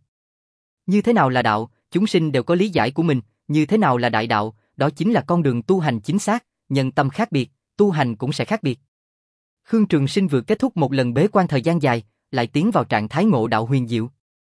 Như thế nào là đạo, chúng sinh đều có lý giải của mình, như thế nào là đại đạo, đó chính là con đường tu hành chính xác, nhân tâm khác biệt, tu hành cũng sẽ khác biệt. Khương Trường Sinh vừa kết thúc một lần bế quan thời gian dài, lại tiến vào trạng thái ngộ đạo huyền diệu.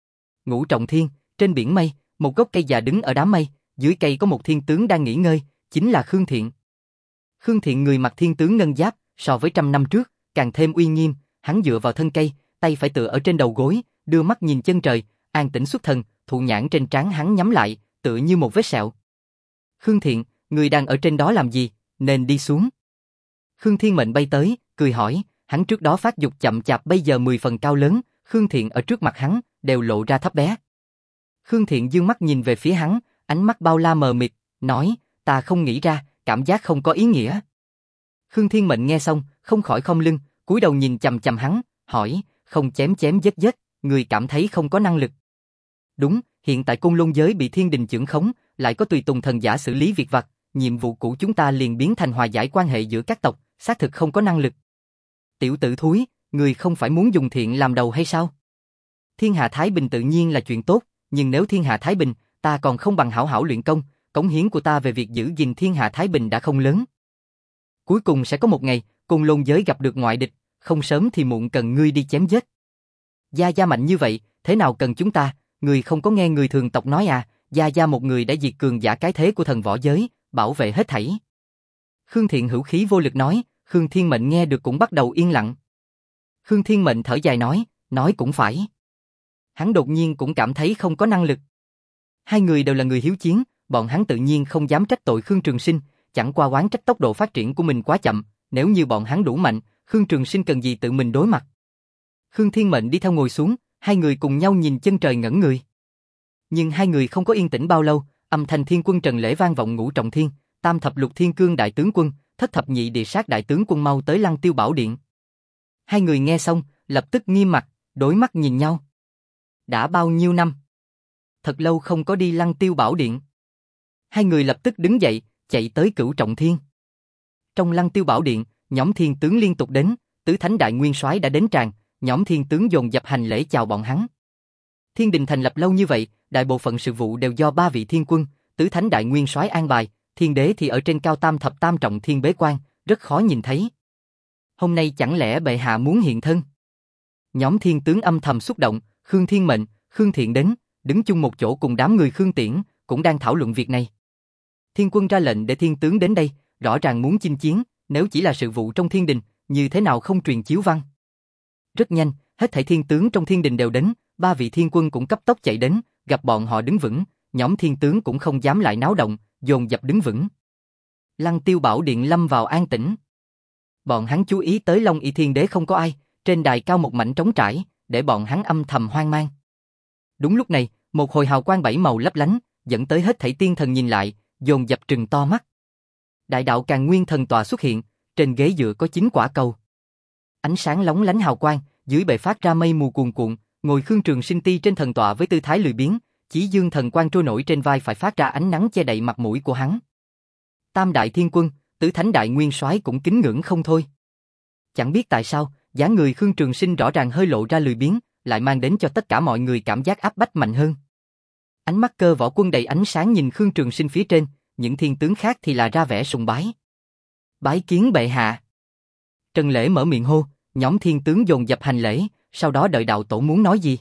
Ngũ trọng thiên, trên biển mây, một gốc cây già đứng ở đám mây, dưới cây có một thiên tướng đang nghỉ ngơi, chính là Khương Thiện. Khương Thiện người mặc thiên tướng ngân giáp, so với trăm năm trước, càng thêm uy nghiêm, hắn dựa vào thân cây, tay phải tựa ở trên đầu gối, đưa mắt nhìn chân trời, an tĩnh xuất thần, thụ nhãn trên trán hắn nhắm lại, tựa như một vết sẹo. Khương Thiện, người đang ở trên đó làm gì, nên đi xuống. Khương Thiên Mệnh bay tới, cười hỏi, hắn trước đó phát dục chậm chạp bây giờ mười phần cao lớn, Khương Thiện ở trước mặt hắn, đều lộ ra thấp bé. Khương Thiện dương mắt nhìn về phía hắn, ánh mắt bao la mờ mịt, nói, ta không nghĩ ra, cảm giác không có ý nghĩa. Khương Thiên Mệnh nghe xong, không khỏi khom lưng, cúi đầu nhìn chằm chằm hắn, hỏi, không chém chém giết giết, người cảm thấy không có năng lực. Đúng, hiện tại Côn Lôn giới bị thiên đình chưởng khống, lại có tùy tùng thần giả xử lý việc vặt, nhiệm vụ cũ chúng ta liền biến thành hòa giải quan hệ giữa các tộc, xác thực không có năng lực. Tiểu tử thúi, người không phải muốn dùng thiện làm đầu hay sao? Thiên hạ thái bình tự nhiên là chuyện tốt, nhưng nếu thiên hạ thái bình, ta còn không bằng hảo hảo luyện công, cống hiến của ta về việc giữ gìn thiên hạ thái bình đã không lớn. Cuối cùng sẽ có một ngày, Côn Lôn giới gặp được ngoại địch, không sớm thì muộn cần ngươi đi chém giết. Gia Gia mạnh như vậy, thế nào cần chúng ta, người không có nghe người thường tộc nói à, Gia Gia một người đã diệt cường giả cái thế của thần võ giới, bảo vệ hết thảy. Khương Thiện hữu khí vô lực nói, Khương Thiên Mệnh nghe được cũng bắt đầu yên lặng. Khương Thiên Mệnh thở dài nói, nói cũng phải. Hắn đột nhiên cũng cảm thấy không có năng lực. Hai người đều là người hiếu chiến, bọn hắn tự nhiên không dám trách tội Khương Trường Sinh, chẳng qua oán trách tốc độ phát triển của mình quá chậm, nếu như bọn hắn đủ mạnh, Khương Trường Sinh cần gì tự mình đối mặt. Khương Thiên Mệnh đi theo ngồi xuống, hai người cùng nhau nhìn chân trời ngẩn người. Nhưng hai người không có yên tĩnh bao lâu, âm thanh Thiên Quân Trần Lễ vang vọng ngũ trọng thiên, tam thập lục thiên cương đại tướng quân, thất thập nhị địa sát đại tướng quân mau tới Lăng Tiêu Bảo Điện. Hai người nghe xong, lập tức nghiêm mặt, đối mắt nhìn nhau. Đã bao nhiêu năm? Thật lâu không có đi Lăng Tiêu Bảo Điện. Hai người lập tức đứng dậy, chạy tới cửu trọng thiên. Trong Lăng Tiêu Bảo Điện, nhóm thiên tướng liên tục đến, tứ thánh đại nguyên soái đã đến tràn, nhóm thiên tướng dồn dập hành lễ chào bọn hắn. Thiên đình thành lập lâu như vậy, đại bộ phận sự vụ đều do ba vị thiên quân, tứ thánh đại nguyên soái an bài, thiên đế thì ở trên cao tam thập tam trọng thiên bế quan, rất khó nhìn thấy. Hôm nay chẳng lẽ bệ hạ muốn hiện thân? Nhóm thiên tướng âm thầm xúc động, Khương Thiên Mệnh, Khương Thiện đến, đứng chung một chỗ cùng đám người Khương Tiễn, cũng đang thảo luận việc này. Thiên quân ra lệnh để thiên tướng đến đây, rõ ràng muốn chinh chiến, nếu chỉ là sự vụ trong thiên đình, như thế nào không truyền chiếu văn. Rất nhanh, hết thảy thiên tướng trong thiên đình đều đến, ba vị thiên quân cũng cấp tốc chạy đến, gặp bọn họ đứng vững, nhóm thiên tướng cũng không dám lại náo động, dồn dập đứng vững. Lăng Tiêu Bảo Điện lâm vào an tĩnh. Bọn hắn chú ý tới Long Y Thiên Đế không có ai, trên đài cao một mảnh trống trải, để bọn hắn âm thầm hoang mang. Đúng lúc này, một hồi hào quang bảy màu lấp lánh, dẫn tới hết thảy tiên thần nhìn lại, dồn dập trừng to mắt. Đại đạo Càn Nguyên thần tọa xuất hiện, trên ghế dựa có chín quả cầu. Ánh sáng lóng lánh hào quang, dưới bề phát ra mây mù cuồn cuộn, ngồi Khương Trường Sinh ti trên thần tọa với tư thái lười biếng, Chí Dương thần quang trôi nổi trên vai phải phát ra ánh nắng che đậy mặt mũi của hắn. Tam đại thiên quân, tứ thánh đại nguyên soái cũng kính ngưỡng không thôi. Chẳng biết tại sao, dáng người Khương Trường Sinh rõ ràng hơi lộ ra lười biếng, lại mang đến cho tất cả mọi người cảm giác áp bách mạnh hơn. Ánh mắt Cơ Võ Quân đầy ánh sáng nhìn Khương Trường Sinh phía trên, những thiên tướng khác thì là ra vẻ sùng bái. Bái kiến bệ hạ. Trần Lễ mở miệng hô, nhóm thiên tướng dồn dập hành lễ, sau đó đợi đạo tổ muốn nói gì.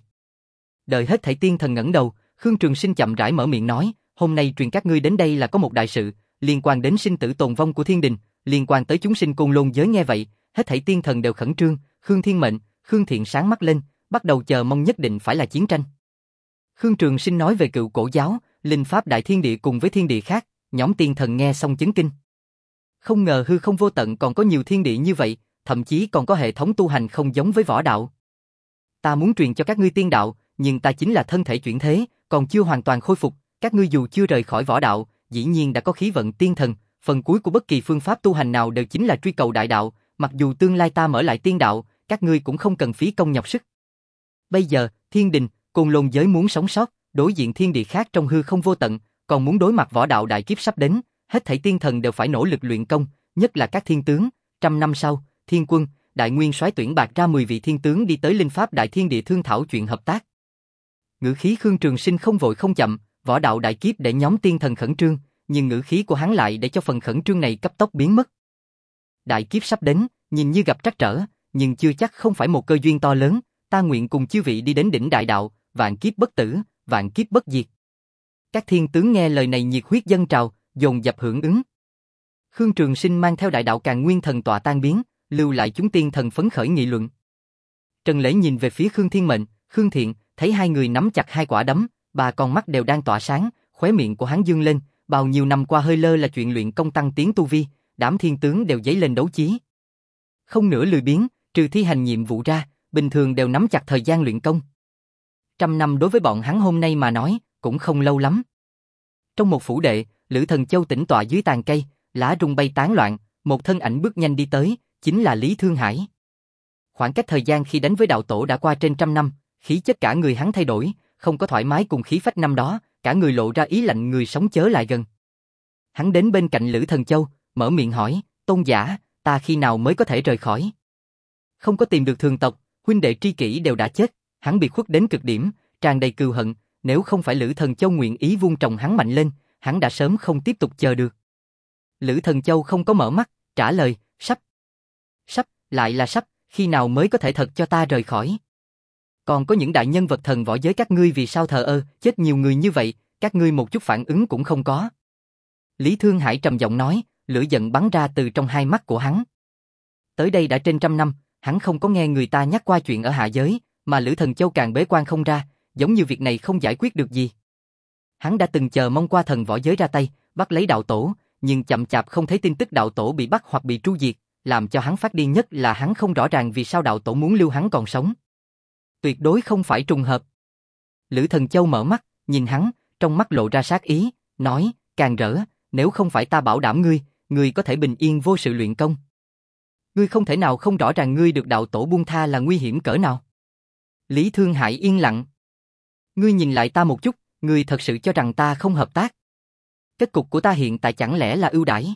Đợi hết thảy tiên thần ngẩng đầu, Khương Trường Sinh chậm rãi mở miệng nói, hôm nay truyền các ngươi đến đây là có một đại sự, liên quan đến sinh tử tồn vong của thiên đình, liên quan tới chúng sinh côn lôn giới. Nghe vậy, hết thảy tiên thần đều khẩn trương, Khương Thiên Mệnh, Khương Thiện sáng mắt lên, bắt đầu chờ mong nhất định phải là chiến tranh. Khương Trường Sinh nói về cựu cổ giáo, linh pháp đại thiên địa cùng với thiên địa khác, nhóm tiên thần nghe xong chấn kinh. Không ngờ hư không vô tận còn có nhiều thiên địa như vậy, thậm chí còn có hệ thống tu hành không giống với võ đạo. Ta muốn truyền cho các ngươi tiên đạo, nhưng ta chính là thân thể chuyển thế, còn chưa hoàn toàn khôi phục, các ngươi dù chưa rời khỏi võ đạo, dĩ nhiên đã có khí vận tiên thần, phần cuối của bất kỳ phương pháp tu hành nào đều chính là truy cầu đại đạo, mặc dù tương lai ta mở lại tiên đạo, các ngươi cũng không cần phí công nhọc sức. Bây giờ, thiên đình, côn lôn giới muốn sống sót, đối diện thiên địa khác trong hư không vô tận, còn muốn đối mặt võ đạo đại kiếp sắp đến, hết thảy tiên thần đều phải nỗ lực luyện công, nhất là các thiên tướng. Trăm năm sau, thiên quân, đại nguyên soái tuyển bạc ra mười vị thiên tướng đi tới linh pháp đại thiên địa thương thảo chuyện hợp tác. Ngữ khí Khương Trường Sinh không vội không chậm, võ đạo đại kiếp để nhóm tiên thần khẩn trương, nhưng ngữ khí của hắn lại để cho phần khẩn trương này cấp tốc biến mất. Đại kiếp sắp đến, nhìn như gặp trắc trở, nhưng chưa chắc không phải một cơ duyên to lớn, ta nguyện cùng chư vị đi đến đỉnh đại đạo, vạn kiếp bất tử, vạn kiếp bất diệt. Các thiên tướng nghe lời này nhiệt huyết dâng trào, dồn dập hưởng ứng. Khương Trường Sinh mang theo đại đạo Càn Nguyên thần tọa tan biến, lưu lại chúng tiên thần phấn khởi nghị luận. Trần Lễ nhìn về phía Khương Thiên Mệnh, Khương Thiện, thấy hai người nắm chặt hai quả đấm, ba con mắt đều đang tỏa sáng, khóe miệng của hắn dương lên, bao nhiêu năm qua hơi lơ là chuyện luyện công tăng tiến tu vi, đám thiên tướng đều dấy lên đấu chí. Không nửa lười biếng, trừ thi hành nhiệm vụ ra, bình thường đều nắm chặt thời gian luyện công. Trăm năm đối với bọn hắn hôm nay mà nói, cũng không lâu lắm. Trong một phủ đệ, Lữ Thần Châu tĩnh tọa dưới tàn cây, lá rung bay tán loạn, một thân ảnh bước nhanh đi tới, chính là Lý Thương Hải. Khoảng cách thời gian khi đánh với đạo tổ đã qua trên trăm năm, khí chất cả người hắn thay đổi, không có thoải mái cùng khí phách năm đó, cả người lộ ra ý lạnh người sống chớ lại gần. Hắn đến bên cạnh Lữ Thần Châu, mở miệng hỏi, tôn giả, ta khi nào mới có thể rời khỏi? Không có tìm được thường tộc, huynh đệ tri kỷ đều đã chết, hắn bị khuất đến cực điểm, tràn đầy cừu hận, nếu không phải Lữ Thần Châu nguyện ý vun trồng hắn mạnh lên, hắn đã sớm không tiếp tục chờ được. Lữ Thần Châu không có mở mắt, trả lời, sắp. Sắp, lại là sắp, khi nào mới có thể thật cho ta rời khỏi? Còn có những đại nhân vật thần võ giới các ngươi vì sao thờ ơ, chết nhiều người như vậy, các ngươi một chút phản ứng cũng không có. Lý Thương Hải trầm giọng nói, lửa giận bắn ra từ trong hai mắt của hắn. Tới đây đã trên trăm năm, hắn không có nghe người ta nhắc qua chuyện ở hạ giới, mà Lữ Thần Châu càng bế quan không ra, giống như việc này không giải quyết được gì. Hắn đã từng chờ mong qua thần võ giới ra tay, bắt lấy đạo tổ, nhưng chậm chạp không thấy tin tức đạo tổ bị bắt hoặc bị tru diệt, làm cho hắn phát điên nhất là hắn không rõ ràng vì sao đạo tổ muốn lưu hắn còn sống. Tuyệt đối không phải trùng hợp. Lữ Thần Châu mở mắt, nhìn hắn, trong mắt lộ ra sát ý, nói, càng rỡ, nếu không phải ta bảo đảm ngươi, ngươi có thể bình yên vô sự luyện công. Ngươi không thể nào không rõ ràng ngươi được đạo tổ buông tha là nguy hiểm cỡ nào. Lý Thương Hải yên lặng. Ngươi nhìn lại ta một chút, ngươi thật sự cho rằng ta không hợp tác. Kết cục của ta hiện tại chẳng lẽ là ưu đãi?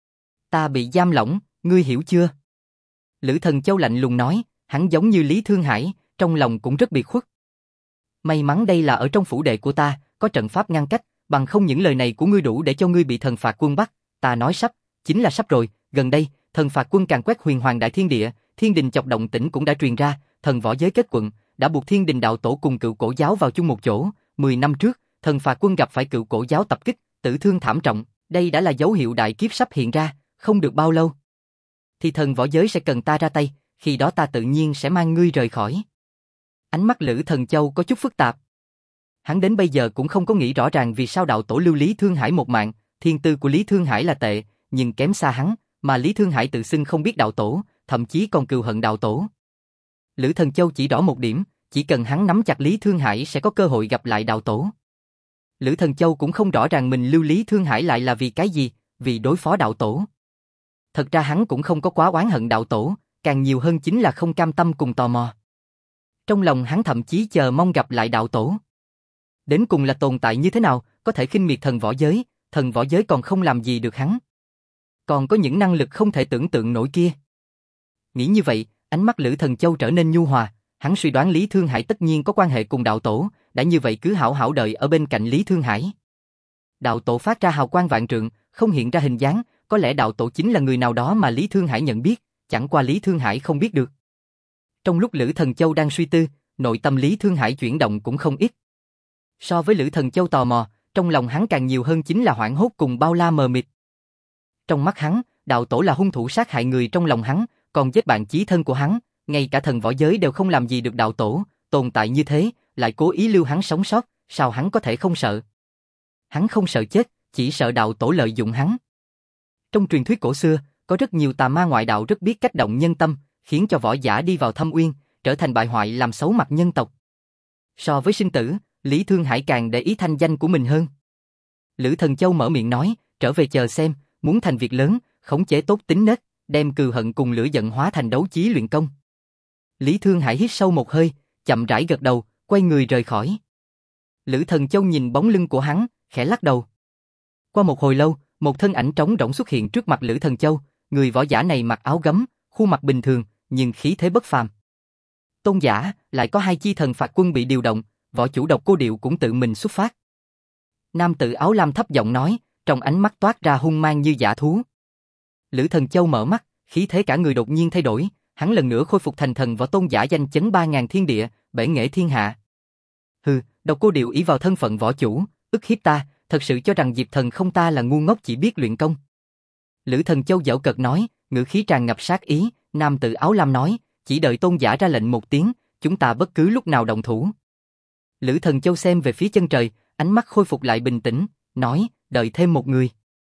Ta bị giam lỏng, ngươi hiểu chưa? Lữ Thần Châu lạnh lùng nói, hắn giống như Lý Thương Hải, trong lòng cũng rất biệt khuất. May mắn đây là ở trong phủ đệ của ta, có trận pháp ngăn cách, bằng không những lời này của ngươi đủ để cho ngươi bị thần phạt quân bắt. Ta nói sắp, chính là sắp rồi. Gần đây, thần phạt quân càn quét huyền hoàng đại thiên địa, thiên đình chọc động tĩnh cũng đã truyền ra, thần võ giới kết quận, đã buộc thiên đình đạo tổ cùng cựu cổ giáo vào chung một chỗ. Mười năm trước, thần phạt quân gặp phải cựu cổ giáo tập kích, tử thương thảm trọng. Đây đã là dấu hiệu đại kiếp sắp hiện ra, không được bao lâu thì thần võ giới sẽ cần ta ra tay, khi đó ta tự nhiên sẽ mang ngươi rời khỏi. Ánh mắt Lữ Thần Châu có chút phức tạp. Hắn đến bây giờ cũng không có nghĩ rõ ràng vì sao đạo tổ lưu Lý Thương Hải một mạng. Thiên tư của Lý Thương Hải là tệ, nhưng kém xa hắn, mà Lý Thương Hải tự xưng không biết đạo tổ, thậm chí còn cừu hận đạo tổ. Lữ Thần Châu chỉ rõ một điểm, chỉ cần hắn nắm chặt Lý Thương Hải sẽ có cơ hội gặp lại đạo tổ. Lữ Thần Châu cũng không rõ ràng mình lưu Lý Thương Hải lại là vì cái gì, vì đối phó đạo tổ. Thật ra hắn cũng không có quá oán hận đạo tổ, càng nhiều hơn chính là không cam tâm cùng tò mò. Trong lòng hắn thậm chí chờ mong gặp lại đạo tổ. Đến cùng là tồn tại như thế nào, có thể khinh miệt thần võ giới, thần võ giới còn không làm gì được hắn. Còn có những năng lực không thể tưởng tượng nổi kia. Nghĩ như vậy, ánh mắt Lữ Thần Châu trở nên nhu hòa, hắn suy đoán Lý Thương Hải tất nhiên có quan hệ cùng đạo tổ, đã như vậy cứ hảo hảo đợi ở bên cạnh Lý Thương Hải. Đạo tổ phát ra hào quang vạn trượng, không hiện ra hình dáng, có lẽ đạo tổ chính là người nào đó mà Lý Thương Hải nhận biết, chẳng qua Lý Thương Hải không biết được. Trong lúc Lữ Thần Châu đang suy tư, nội tâm Lý Thương Hải chuyển động cũng không ít. So với Lữ Thần Châu tò mò, trong lòng hắn càng nhiều hơn chính là hoảng hốt cùng bao la mờ mịt. Trong mắt hắn, đạo tổ là hung thủ sát hại người trong lòng hắn, còn giết bạn chí thân của hắn, ngay cả thần võ giới đều không làm gì được đạo tổ, tồn tại như thế, lại cố ý lưu hắn sống sót, sao hắn có thể không sợ? Hắn không sợ chết, chỉ sợ đạo tổ lợi dụng hắn. Trong truyền thuyết cổ xưa, có rất nhiều tà ma ngoại đạo rất biết cách động nhân tâm, khiến cho võ giả đi vào thâm uyên, trở thành bại hoại làm xấu mặt nhân tộc. So với sinh tử, Lý Thương Hải càng để ý thanh danh của mình hơn. Lữ Thần Châu mở miệng nói, trở về chờ xem, muốn thành việc lớn, khống chế tốt tính nết, đem cừu hận cùng lửa giận hóa thành đấu chí luyện công. Lý Thương Hải hít sâu một hơi, chậm rãi gật đầu, quay người rời khỏi. Lữ Thần Châu nhìn bóng lưng của hắn, khẽ lắc đầu. Qua một hồi lâu, một thân ảnh trống rỗng xuất hiện trước mặt Lữ Thần Châu, người võ giả này mặc áo gấm, khuôn mặt bình thường, nhưng khí thế bất phàm. Tôn giả, lại có hai chi thần phạt quân bị điều động, võ chủ Độc Cô Điệu cũng tự mình xuất phát. Nam tử áo lam thấp giọng nói, trong ánh mắt toát ra hung mang như dã thú. Lữ Thần Châu mở mắt, khí thế cả người đột nhiên thay đổi, hắn lần nữa khôi phục thành thần võ tôn giả danh chấn ba ngàn thiên địa, bể nghệ thiên hạ. Hừ, Độc Cô Điệu ý vào thân phận võ chủ, ức hiếp ta, thật sự cho rằng Diệp Thần không ta là ngu ngốc chỉ biết luyện công. Lữ Thần Châu giễu cợt nói, ngữ khí tràn ngập sát ý. Nam tử áo lam nói, chỉ đợi tôn giả ra lệnh một tiếng, chúng ta bất cứ lúc nào động thủ. Lữ Thần Châu xem về phía chân trời, ánh mắt khôi phục lại bình tĩnh, nói, đợi thêm một người.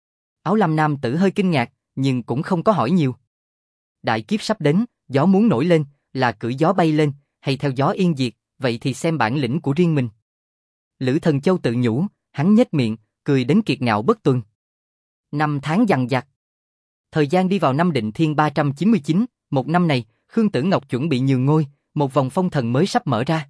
Áo lam nam tử hơi kinh ngạc, nhưng cũng không có hỏi nhiều. Đại kiếp sắp đến, gió muốn nổi lên, là cưỡi gió bay lên, hay theo gió yên diệt, vậy thì xem bản lĩnh của riêng mình. Lữ Thần Châu tự nhủ, hắn nhếch miệng, cười đến kiệt ngạo bất tuân. Năm tháng dằng dặc. Thời gian đi vào năm Định Thiên ba trăm chín mươi chín, một năm này, Khương Tử Ngọc chuẩn bị nhường ngôi, một vòng phong thần mới sắp mở ra.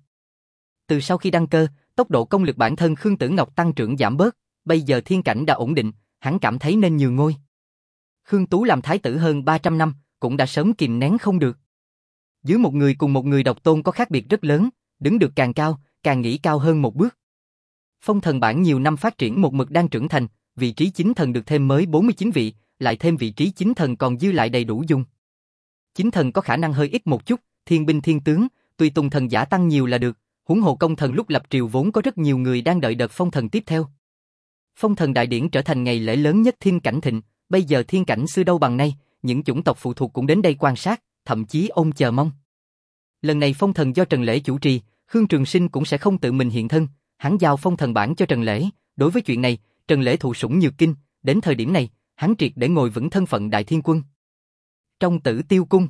Từ sau khi đăng cơ, tốc độ công lực bản thân Khương Tử Ngọc tăng trưởng giảm bớt, bây giờ thiên cảnh đã ổn định, hắn cảm thấy nên nhường ngôi. Khương Tú làm thái tử hơn ba trăm năm, cũng đã sớm kìm nén không được. Dưới một người cùng một người độc tôn có khác biệt rất lớn, đứng được càng cao, càng nghĩ cao hơn một bước. Phong thần bảng nhiều năm phát triển một mực đang trưởng thành, vị trí chính thần được thêm mới bốn mươi chín vị, lại thêm vị trí chính thần còn dư lại đầy đủ dùng. Chính thần có khả năng hơi ít một chút, thiên binh thiên tướng, tùy tùng thần giả tăng nhiều là được, huống hồ công thần lúc lập triều vốn có rất nhiều người đang đợi đợt phong thần tiếp theo. Phong thần đại điển trở thành ngày lễ lớn nhất thiên cảnh thịnh, bây giờ thiên cảnh xưa đâu bằng nay, những chủng tộc phụ thuộc cũng đến đây quan sát, thậm chí ôm chờ mong. Lần này phong thần do Trần Lễ chủ trì, Khương Trường Sinh cũng sẽ không tự mình hiện thân, hắn giao phong thần bảng cho Trần Lễ, đối với chuyện này, Trần Lễ thụ sủng nhược kinh, đến thời điểm này, hắn triệt để ngồi vững thân phận đại thiên quân. Trong Tử Tiêu Cung,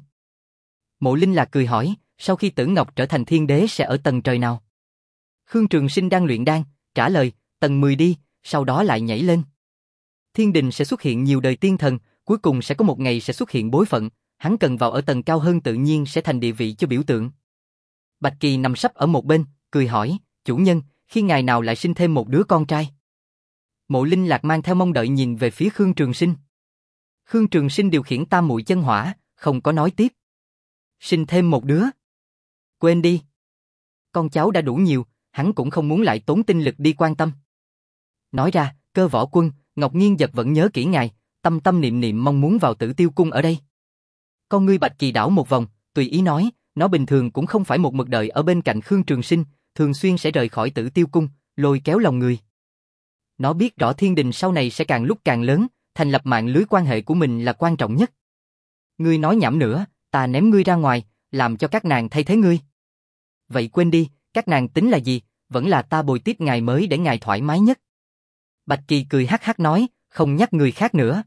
Mộ Linh Lạc cười hỏi, sau khi Tử Ngọc trở thành thiên đế sẽ ở tầng trời nào? Khương Trường Sinh đang luyện đan, trả lời, tầng mười đi, sau đó lại nhảy lên. Thiên đình sẽ xuất hiện nhiều đời tiên thần, cuối cùng sẽ có một ngày sẽ xuất hiện bối phận, hắn cần vào ở tầng cao hơn tự nhiên sẽ thành địa vị cho biểu tượng. Bạch Kỳ nằm sấp ở một bên, cười hỏi, chủ nhân, khi ngày nào lại sinh thêm một đứa con trai? Mộ Linh Lạc mang theo mong đợi nhìn về phía Khương Trường Sinh. Khương Trường Sinh điều khiển tam muội chân hỏa, không có nói tiếp. Sinh thêm một đứa? Quên đi. Con cháu đã đủ nhiều, hắn cũng không muốn lại tốn tinh lực đi quan tâm. Nói ra, Cơ Võ Quân, Ngọc Nghiên Giật vẫn nhớ kỹ ngài, tâm tâm niệm niệm mong muốn vào Tử Tiêu Cung ở đây. Con ngươi Bạch Kỳ đảo một vòng, tùy ý nói, nó bình thường cũng không phải một mực đợi ở bên cạnh Khương Trường Sinh, thường xuyên sẽ rời khỏi Tử Tiêu Cung, lôi kéo lòng người. Nó biết rõ thiên đình sau này sẽ càng lúc càng lớn, thành lập mạng lưới quan hệ của mình là quan trọng nhất. Ngươi nói nhảm nữa, ta ném ngươi ra ngoài, làm cho các nàng thay thế ngươi. Vậy quên đi, các nàng tính là gì, vẫn là ta bồi tiếp ngài mới để ngài thoải mái nhất. Bạch Kỳ cười hắc hắc nói, không nhắc người khác nữa.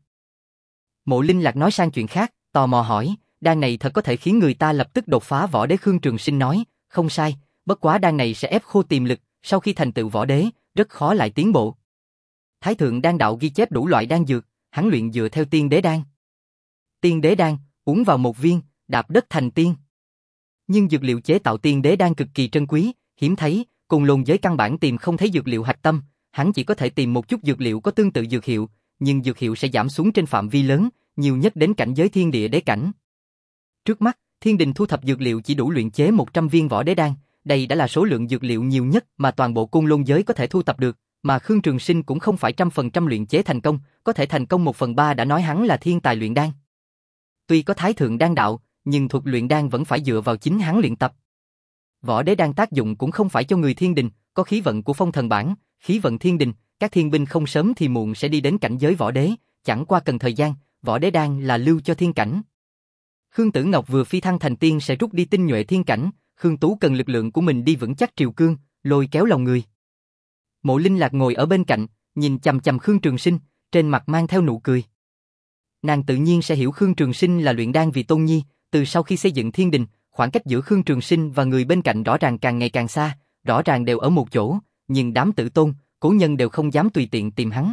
Mộ Linh Lạc nói sang chuyện khác, tò mò hỏi, đan này thật có thể khiến người ta lập tức đột phá võ đế? Khương Trường Sinh nói, không sai, bất quá đan này sẽ ép khô tiềm lực, sau khi thành tựu võ đế, rất khó lại tiến bộ. Thái thượng đan đạo ghi chép đủ loại đan dược, hắn luyện dựa theo tiên đế đan. Tiên đế đan, uống vào một viên, đạp đất thành tiên. Nhưng dược liệu chế tạo tiên đế đan cực kỳ trân quý, hiếm thấy, cùng lồn giới căn bản tìm không thấy dược liệu hạch tâm, hắn chỉ có thể tìm một chút dược liệu có tương tự dược hiệu, nhưng dược hiệu sẽ giảm xuống trên phạm vi lớn, nhiều nhất đến cảnh giới thiên địa đế cảnh. Trước mắt, thiên đình thu thập dược liệu chỉ đủ luyện chế một trăm viên võ đế đan, đây đã là số lượng dược liệu nhiều nhất mà toàn bộ Côn Lôn giới có thể thu thập được, mà Khương Trường Sinh cũng không phải trăm phần trăm luyện chế thành công, có thể thành công một phần ba đã nói hắn là thiên tài luyện đan. Tuy có thái thượng đan đạo, nhưng thuật luyện đan vẫn phải dựa vào chính hắn luyện tập. Võ đế đan tác dụng cũng không phải cho người thiên đình, có khí vận của phong thần bảng, khí vận thiên đình, các thiên binh không sớm thì muộn sẽ đi đến cảnh giới võ đế, chẳng qua cần thời gian, võ đế đan là lưu cho thiên cảnh. Khương Tử Ngọc vừa phi thăng thành tiên sẽ rút đi tinh nhuệ thiên cảnh, Khương Tú cần lực lượng của mình đi vững chắc triều cương, lôi kéo lòng người. Mộ Linh Lạc ngồi ở bên cạnh, nhìn chằm chằm Khương Trường Sinh, trên mặt mang theo nụ cười. Nàng tự nhiên sẽ hiểu Khương Trường Sinh là luyện đan vì tôn nhi, từ sau khi xây dựng thiên đình, khoảng cách giữa Khương Trường Sinh và người bên cạnh rõ ràng càng ngày càng xa, rõ ràng đều ở một chỗ, nhưng đám tử tôn, cố nhân đều không dám tùy tiện tìm hắn.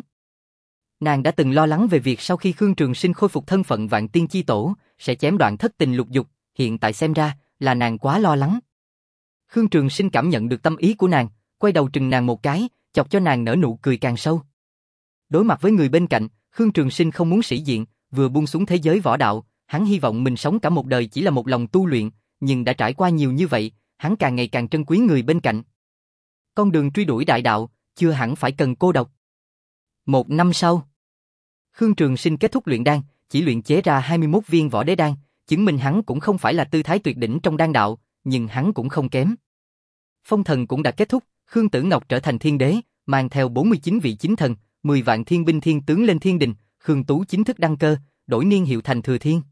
Nàng đã từng lo lắng về việc sau khi Khương Trường Sinh khôi phục thân phận vạn tiên chi tổ, sẽ chém đoạn thất tình lục dục, hiện tại xem ra, là nàng quá lo lắng. Khương Trường Sinh cảm nhận được tâm ý của nàng, quay đầu trừng nàng một cái, chọc cho nàng nở nụ cười càng sâu. Đối mặt với người bên cạnh, Khương Trường Sinh không muốn sĩ diện, vừa buông xuống thế giới võ đạo, hắn hy vọng mình sống cả một đời chỉ là một lòng tu luyện, nhưng đã trải qua nhiều như vậy, hắn càng ngày càng trân quý người bên cạnh. Con đường truy đuổi đại đạo, chưa hẳn phải cần cô độc. Một năm sau, Khương Trường Sinh kết thúc luyện đan, chỉ luyện chế ra hai mươi mốt viên võ đế đan, chứng minh hắn cũng không phải là tư thái tuyệt đỉnh trong đan đạo, nhưng hắn cũng không kém. Phong thần cũng đã kết thúc, Khương Tử Ngọc trở thành thiên đế, mang theo bốn mươi chín vị chính thần, mười vạn thiên binh thiên tướng lên thiên đình, Khương Tú chính thức đăng cơ, đổi niên hiệu thành Thừa Thiên.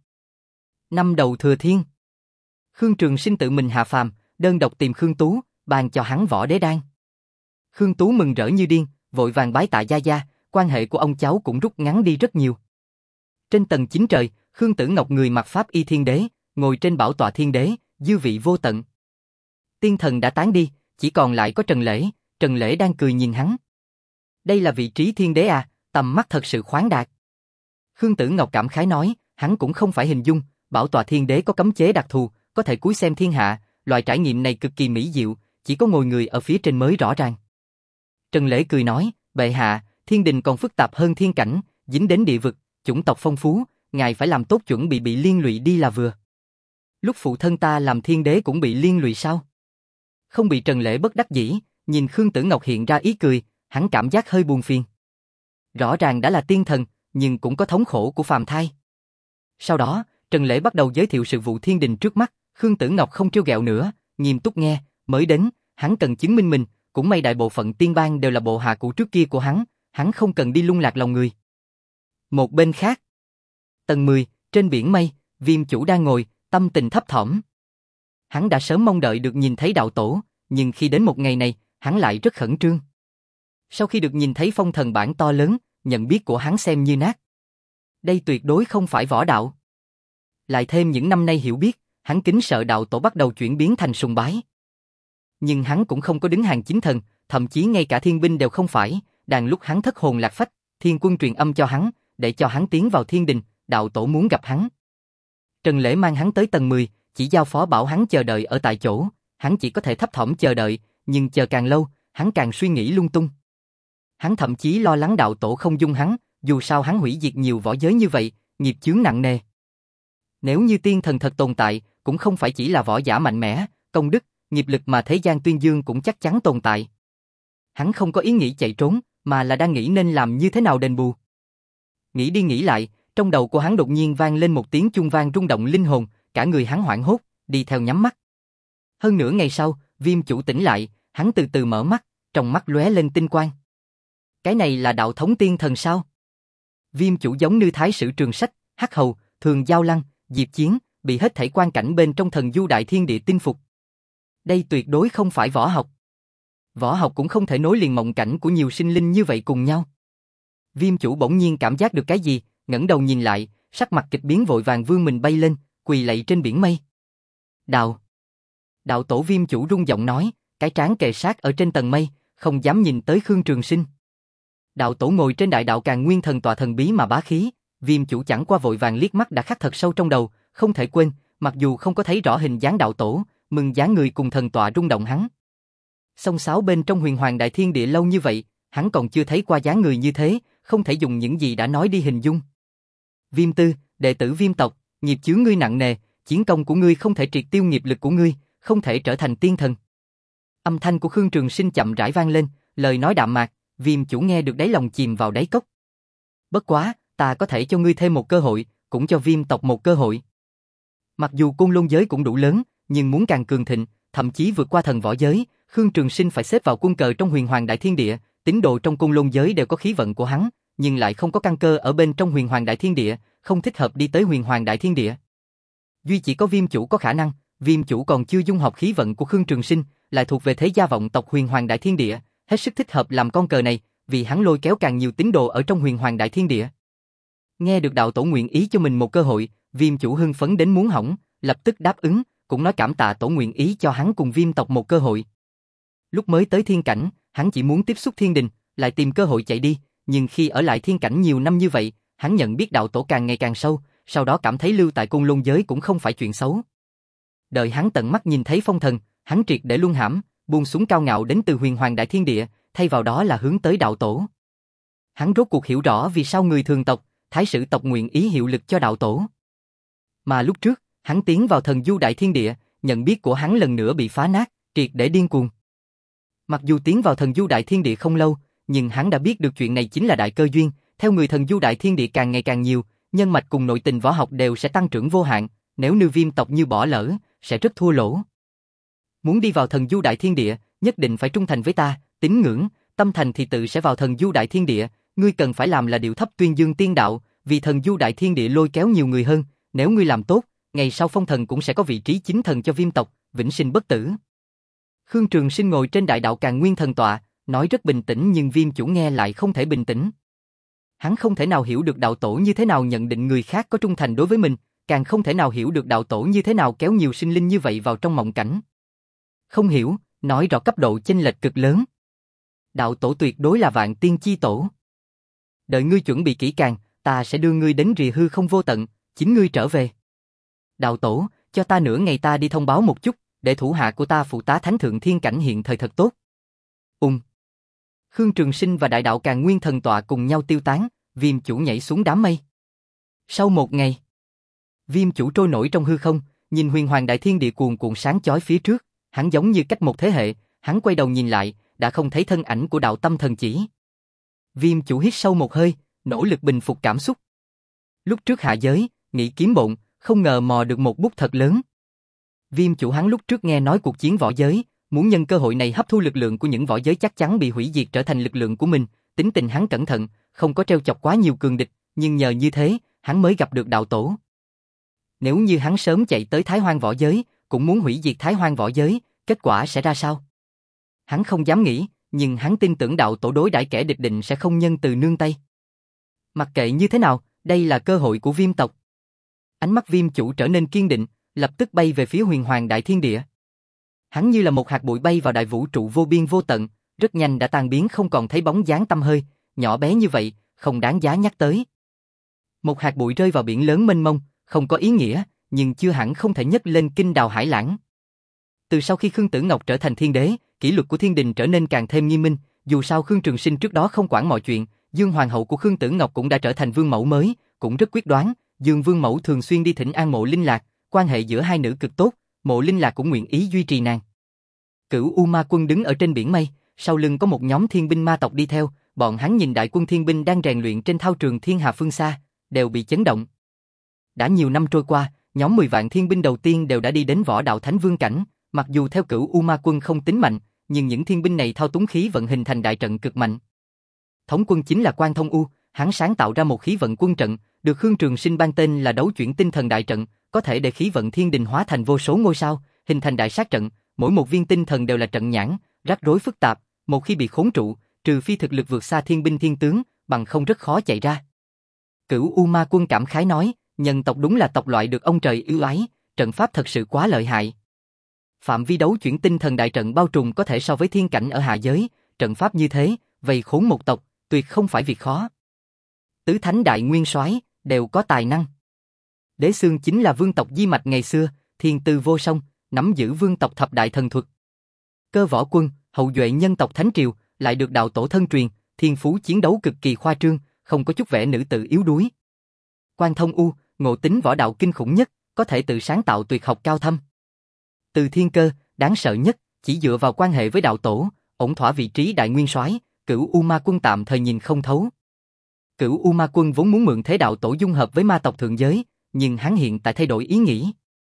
Năm đầu Thừa Thiên, Khương Trường Sinh tự mình hạ phàm, đơn độc tìm Khương Tú, ban cho hắn võ đế đan. Khương Tú mừng rỡ như điên, vội vàng bái tạ gia gia, quan hệ của ông cháu cũng rút ngắn đi rất nhiều. Trên tầng chín trời, Khương Tử Ngọc người mặc pháp y thiên đế, ngồi trên bảo tọa thiên đế, dư vị vô tận. Tiên thần đã tán đi, chỉ còn lại có Trần Lễ, Trần Lễ đang cười nhìn hắn. Đây là vị trí thiên đế à, tầm mắt thật sự khoáng đạt. Khương Tử Ngọc cảm khái nói, hắn cũng không phải hình dung, bảo tọa thiên đế có cấm chế đặc thù, có thể cúi xem thiên hạ, loại trải nghiệm này cực kỳ mỹ diệu, chỉ có ngồi người ở phía trên mới rõ ràng. Trần Lễ cười nói, bệ hạ, thiên đình còn phức tạp hơn thiên cảnh, dính đến địa vực, chủng tộc phong phú, ngài phải làm tốt chuẩn bị bị liên lụy đi là vừa. Lúc phụ thân ta làm thiên đế cũng bị liên lụy sao? Không bị. Trần Lễ bất đắc dĩ, nhìn Khương Tử Ngọc hiện ra ý cười, hắn cảm giác hơi buồn phiền. Rõ ràng đã là tiên thần, nhưng cũng có thống khổ của phàm thai. Sau đó, Trần Lễ bắt đầu giới thiệu sự vụ thiên đình trước mắt, Khương Tử Ngọc không trêu ghẹo nữa, nghiêm túc nghe, mới đến, hắn cần chứng minh mình, cũng may đại bộ phận tiên bang đều là bộ hạ cũ trước kia của hắn, hắn không cần đi lung lạc lòng người. Một bên khác, tầng mười, trên biển mây, Viêm chủ đang ngồi, tâm tình thấp thỏm. Hắn đã sớm mong đợi được nhìn thấy đạo tổ, nhưng khi đến một ngày này, hắn lại rất khẩn trương. Sau khi được nhìn thấy phong thần bảng to lớn, nhận biết của hắn xem như nát. Đây tuyệt đối không phải võ đạo. Lại thêm những năm nay hiểu biết, hắn kính sợ đạo tổ bắt đầu chuyển biến thành sùng bái. Nhưng hắn cũng không có đứng hàng chính thần, thậm chí ngay cả thiên binh đều không phải, đang lúc hắn thất hồn lạc phách, thiên quân truyền âm cho hắn, để cho hắn tiến vào thiên đình, đạo tổ muốn gặp hắn. Trần Lễ mang hắn tới tầng mười, chỉ giao phó bảo hắn chờ đợi ở tại chỗ, hắn chỉ có thể thấp thỏm chờ đợi, nhưng chờ càng lâu, hắn càng suy nghĩ lung tung. Hắn thậm chí lo lắng đạo tổ không dung hắn, dù sao hắn hủy diệt nhiều võ giới như vậy, nghiệp chướng nặng nề. Nếu như tiên thần thật tồn tại, cũng không phải chỉ là võ giả mạnh mẽ, công đức, nghiệp lực mà thế gian tuyên dương cũng chắc chắn tồn tại. Hắn không có ý nghĩ chạy trốn, mà là đang nghĩ nên làm như thế nào đền bù. Nghĩ đi nghĩ lại, trong đầu của hắn đột nhiên vang lên một tiếng chuông vang rung động linh hồn, cả người hắn hoảng hốt, đi theo nhắm mắt. Hơn nửa ngày sau, Viêm chủ tỉnh lại, hắn từ từ mở mắt, trong mắt lóe lên tinh quang. Cái này là đạo thống tiên thần sao? Viêm chủ giống như thái sử Trường Sách, Hắc Hầu, Thường Giao Lăng, Diệp Chiến, bị hết thảy quan cảnh bên trong thần du đại thiên địa tinh phục. Đây tuyệt đối không phải võ học. Võ học cũng không thể nối liền mộng cảnh của nhiều sinh linh như vậy cùng nhau. Viêm chủ bỗng nhiên cảm giác được cái gì, ngẩng đầu nhìn lại, sắc mặt kịch biến vội vàng vươn mình bay lên, quỳ lạy trên biển mây. Đạo. Đạo tổ Viêm chủ rung giọng nói, cái trán kề sát ở trên tầng mây, không dám nhìn tới Khương Trường Sinh. Đạo tổ ngồi trên đại đạo Càn Nguyên thần tọa thần bí mà bá khí, Viêm chủ chẳng qua vội vàng liếc mắt đã khắc thật sâu trong đầu, không thể quên, mặc dù không có thấy rõ hình dáng đạo tổ, mừng dáng người cùng thần tọa rung động hắn. Song sáo bên trong huyền hoàng đại thiên địa lâu như vậy, hắn còn chưa thấy qua dáng người như thế, không thể dùng những gì đã nói đi hình dung. Viêm tư, đệ tử Viêm tộc, nghiệp chướng ngươi nặng nề, chiến công của ngươi không thể triệt tiêu nghiệp lực của ngươi, không thể trở thành tiên thần. Âm thanh của Khương Trường Sinh chậm rãi vang lên, lời nói đạm mạc, Viêm chủ nghe được đáy lòng chìm vào đáy cốc. Bất quá, ta có thể cho ngươi thêm một cơ hội, cũng cho Viêm tộc một cơ hội. Mặc dù Côn Lôn giới cũng đủ lớn, nhưng muốn càng cường thịnh, thậm chí vượt qua thần võ giới, Khương Trường Sinh phải xếp vào quân cờ trong huyền hoàng đại thiên địa, tín đồ trong Côn Lôn giới đều có khí vận của hắn, nhưng lại không có căn cơ ở bên trong huyền hoàng đại thiên địa, không thích hợp đi tới huyền hoàng đại thiên địa. Duy chỉ có Viêm chủ có khả năng, Viêm chủ còn chưa dung hợp khí vận của Khương Trường Sinh, lại thuộc về thế gia vọng tộc huyền hoàng đại thiên địa, hết sức thích hợp làm con cờ này, vì hắn lôi kéo càng nhiều tín đồ ở trong huyền hoàng đại thiên địa. Nghe được đạo tổ nguyện ý cho mình một cơ hội, Viêm chủ hưng phấn đến muốn hỏng, lập tức đáp ứng, cũng nói cảm tạ tổ nguyện ý cho hắn cùng Viêm tộc một cơ hội. Lúc mới tới thiên cảnh, hắn chỉ muốn tiếp xúc thiên đình, lại tìm cơ hội chạy đi, nhưng khi ở lại thiên cảnh nhiều năm như vậy, hắn nhận biết đạo tổ càng ngày càng sâu, sau đó cảm thấy lưu tại Côn Lôn giới cũng không phải chuyện xấu. Đợi hắn tận mắt nhìn thấy phong thần, hắn triệt để luân hãm, buông xuống cao ngạo đến từ huyền hoàng đại thiên địa, thay vào đó là hướng tới đạo tổ. Hắn rốt cuộc hiểu rõ vì sao người thường tộc, thái sử tộc nguyện ý hiệu lực cho đạo tổ. Mà lúc trước, hắn tiến vào thần du đại thiên địa, nhận biết của hắn lần nữa bị phá nát, triệt để điên cuồng. Mặc dù tiến vào thần du đại thiên địa không lâu, nhưng hắn đã biết được chuyện này chính là đại cơ duyên, theo người thần du đại thiên địa càng ngày càng nhiều, nhân mạch cùng nội tình võ học đều sẽ tăng trưởng vô hạn, nếu như Viêm tộc như bỏ lỡ, sẽ rất thua lỗ. Muốn đi vào thần du đại thiên địa, nhất định phải trung thành với ta, tín ngưỡng, tâm thành thì tự sẽ vào thần du đại thiên địa, ngươi cần phải làm là điệu thấp tuyên dương tiên đạo, vì thần du đại thiên địa lôi kéo nhiều người hơn, nếu ngươi làm tốt, ngày sau phong thần cũng sẽ có vị trí chính thần cho Viêm tộc, vĩnh sinh bất tử. Khương Trường Sinh ngồi trên đại đạo Càn Nguyên thần tọa, nói rất bình tĩnh nhưng Viêm chủ nghe lại không thể bình tĩnh. Hắn không thể nào hiểu được đạo tổ như thế nào nhận định người khác có trung thành đối với mình, càng không thể nào hiểu được đạo tổ như thế nào kéo nhiều sinh linh như vậy vào trong mộng cảnh. Không hiểu, nói rõ cấp độ chênh lệch cực lớn. Đạo tổ tuyệt đối là vạn tiên chi tổ. Đợi ngươi chuẩn bị kỹ càng, ta sẽ đưa ngươi đến rìa hư không vô tận, chính ngươi trở về. Đạo tổ, cho ta nửa ngày ta đi thông báo một chút, để thủ hạ của ta phụ tá thánh thượng thiên cảnh hiện thời thật tốt. Ung. Khương Trường Sinh và đại đạo Càn Nguyên thần tọa cùng nhau tiêu tán, Viêm chủ nhảy xuống đám mây. Sau một ngày, Viêm chủ trôi nổi trong hư không, nhìn huyền hoàng đại thiên địa cuồn cuộn sáng chói phía trước, hắn giống như cách một thế hệ, hắn quay đầu nhìn lại, đã không thấy thân ảnh của đạo tâm thần chỉ. Viêm chủ hít sâu một hơi, nỗ lực bình phục cảm xúc. Lúc trước hạ giới, nghĩ kiếm bộn, không ngờ mò được một bút thật lớn. Viêm chủ hắn lúc trước nghe nói cuộc chiến võ giới, muốn nhân cơ hội này hấp thu lực lượng của những võ giới chắc chắn bị hủy diệt trở thành lực lượng của mình, tính tình hắn cẩn thận, không có trêu chọc quá nhiều cường địch, nhưng nhờ như thế, hắn mới gặp được đạo tổ. Nếu như hắn sớm chạy tới Thái Hoang võ giới, cũng muốn hủy diệt Thái Hoang võ giới, kết quả sẽ ra sao? Hắn không dám nghĩ, nhưng hắn tin tưởng đạo tổ đối đãi kẻ địch định sẽ không nhân từ nương tay. Mặc kệ như thế nào, Đây là cơ hội của Viêm tộc. Ánh mắt Viêm chủ trở nên kiên định, lập tức bay về phía huyền hoàng đại thiên địa. Hắn như là một hạt bụi bay vào đại vũ trụ vô biên vô tận, rất nhanh đã tan biến không còn thấy bóng dáng tăm hơi, nhỏ bé như vậy, không đáng giá nhắc tới. Một hạt bụi rơi vào biển lớn mênh mông, không có ý nghĩa, nhưng chưa hẳn không thể nhấc lên kinh đào hải lãng. Từ sau khi Khương Tử Ngọc trở thành thiên đế, kỷ luật của thiên đình trở nên càng thêm nghiêm minh, dù sao Khương Trường Sinh trước đó không quản mọi chuyện, Dương Hoàng hậu của Khương Tử Ngọc cũng đã trở thành vương mẫu mới, cũng rất quyết đoán, Dương Vương mẫu thường xuyên đi thỉnh an Mộ Linh Lạc, quan hệ giữa hai nữ cực tốt, Mộ Linh Lạc cũng nguyện ý duy trì nàng. Cửu U Ma Quân đứng ở trên biển mây, sau lưng có một nhóm thiên binh ma tộc đi theo, bọn hắn nhìn đại quân thiên binh đang rèn luyện trên thao trường thiên hà phương xa, đều bị chấn động. Đã nhiều năm trôi qua, nhóm mười vạn thiên binh đầu tiên đều đã đi đến võ đạo thánh vương cảnh, mặc dù theo Cửu U Ma Quân không tính mạnh, nhưng những thiên binh này thao túng khí vận hình thành đại trận cực mạnh. Thống quân chính là Quan Thông U, hắn sáng tạo ra một khí vận quân trận, được Khương Trường Sinh ban tên là Đấu Chuyển Tinh Thần Đại Trận, có thể để khí vận thiên đình hóa thành vô số ngôi sao, hình thành đại sát trận, mỗi một viên tinh thần đều là trận nhãn, rắc rối phức tạp, một khi bị khốn trụ, trừ phi thực lực vượt xa thiên binh thiên tướng, bằng không rất khó chạy ra. Cửu U Ma Quân cảm khái nói, nhân tộc đúng là tộc loại được ông trời ưu ái, trận pháp thật sự quá lợi hại. Phạm vi Đấu Chuyển Tinh Thần Đại Trận bao trùm có thể so với thiên cảnh ở hạ giới, trận pháp như thế, vây khốn một tộc, tuyệt không phải việc khó. Tứ Thánh Đại Nguyên Soái đều có tài năng. Đế Xương chính là vương tộc di mạch ngày xưa, thiên tư vô song, nắm giữ vương tộc thập đại thần thuật. Cơ Võ Quân, hậu duệ nhân tộc Thánh Triều, lại được đạo tổ thân truyền, thiên phú chiến đấu cực kỳ khoa trương, không có chút vẻ nữ tự yếu đuối. Quan Thông U, ngộ tính võ đạo kinh khủng nhất, có thể tự sáng tạo tuyệt học cao thâm. Từ Thiên Cơ, đáng sợ nhất, chỉ dựa vào quan hệ với đạo tổ, ổn thỏa vị trí đại nguyên soái, Cửu U Ma Quân tạm thời nhìn không thấu. Cửu U Ma Quân vốn muốn mượn thế đạo tổ dung hợp với ma tộc thượng giới, nhưng hắn hiện tại thay đổi ý nghĩ.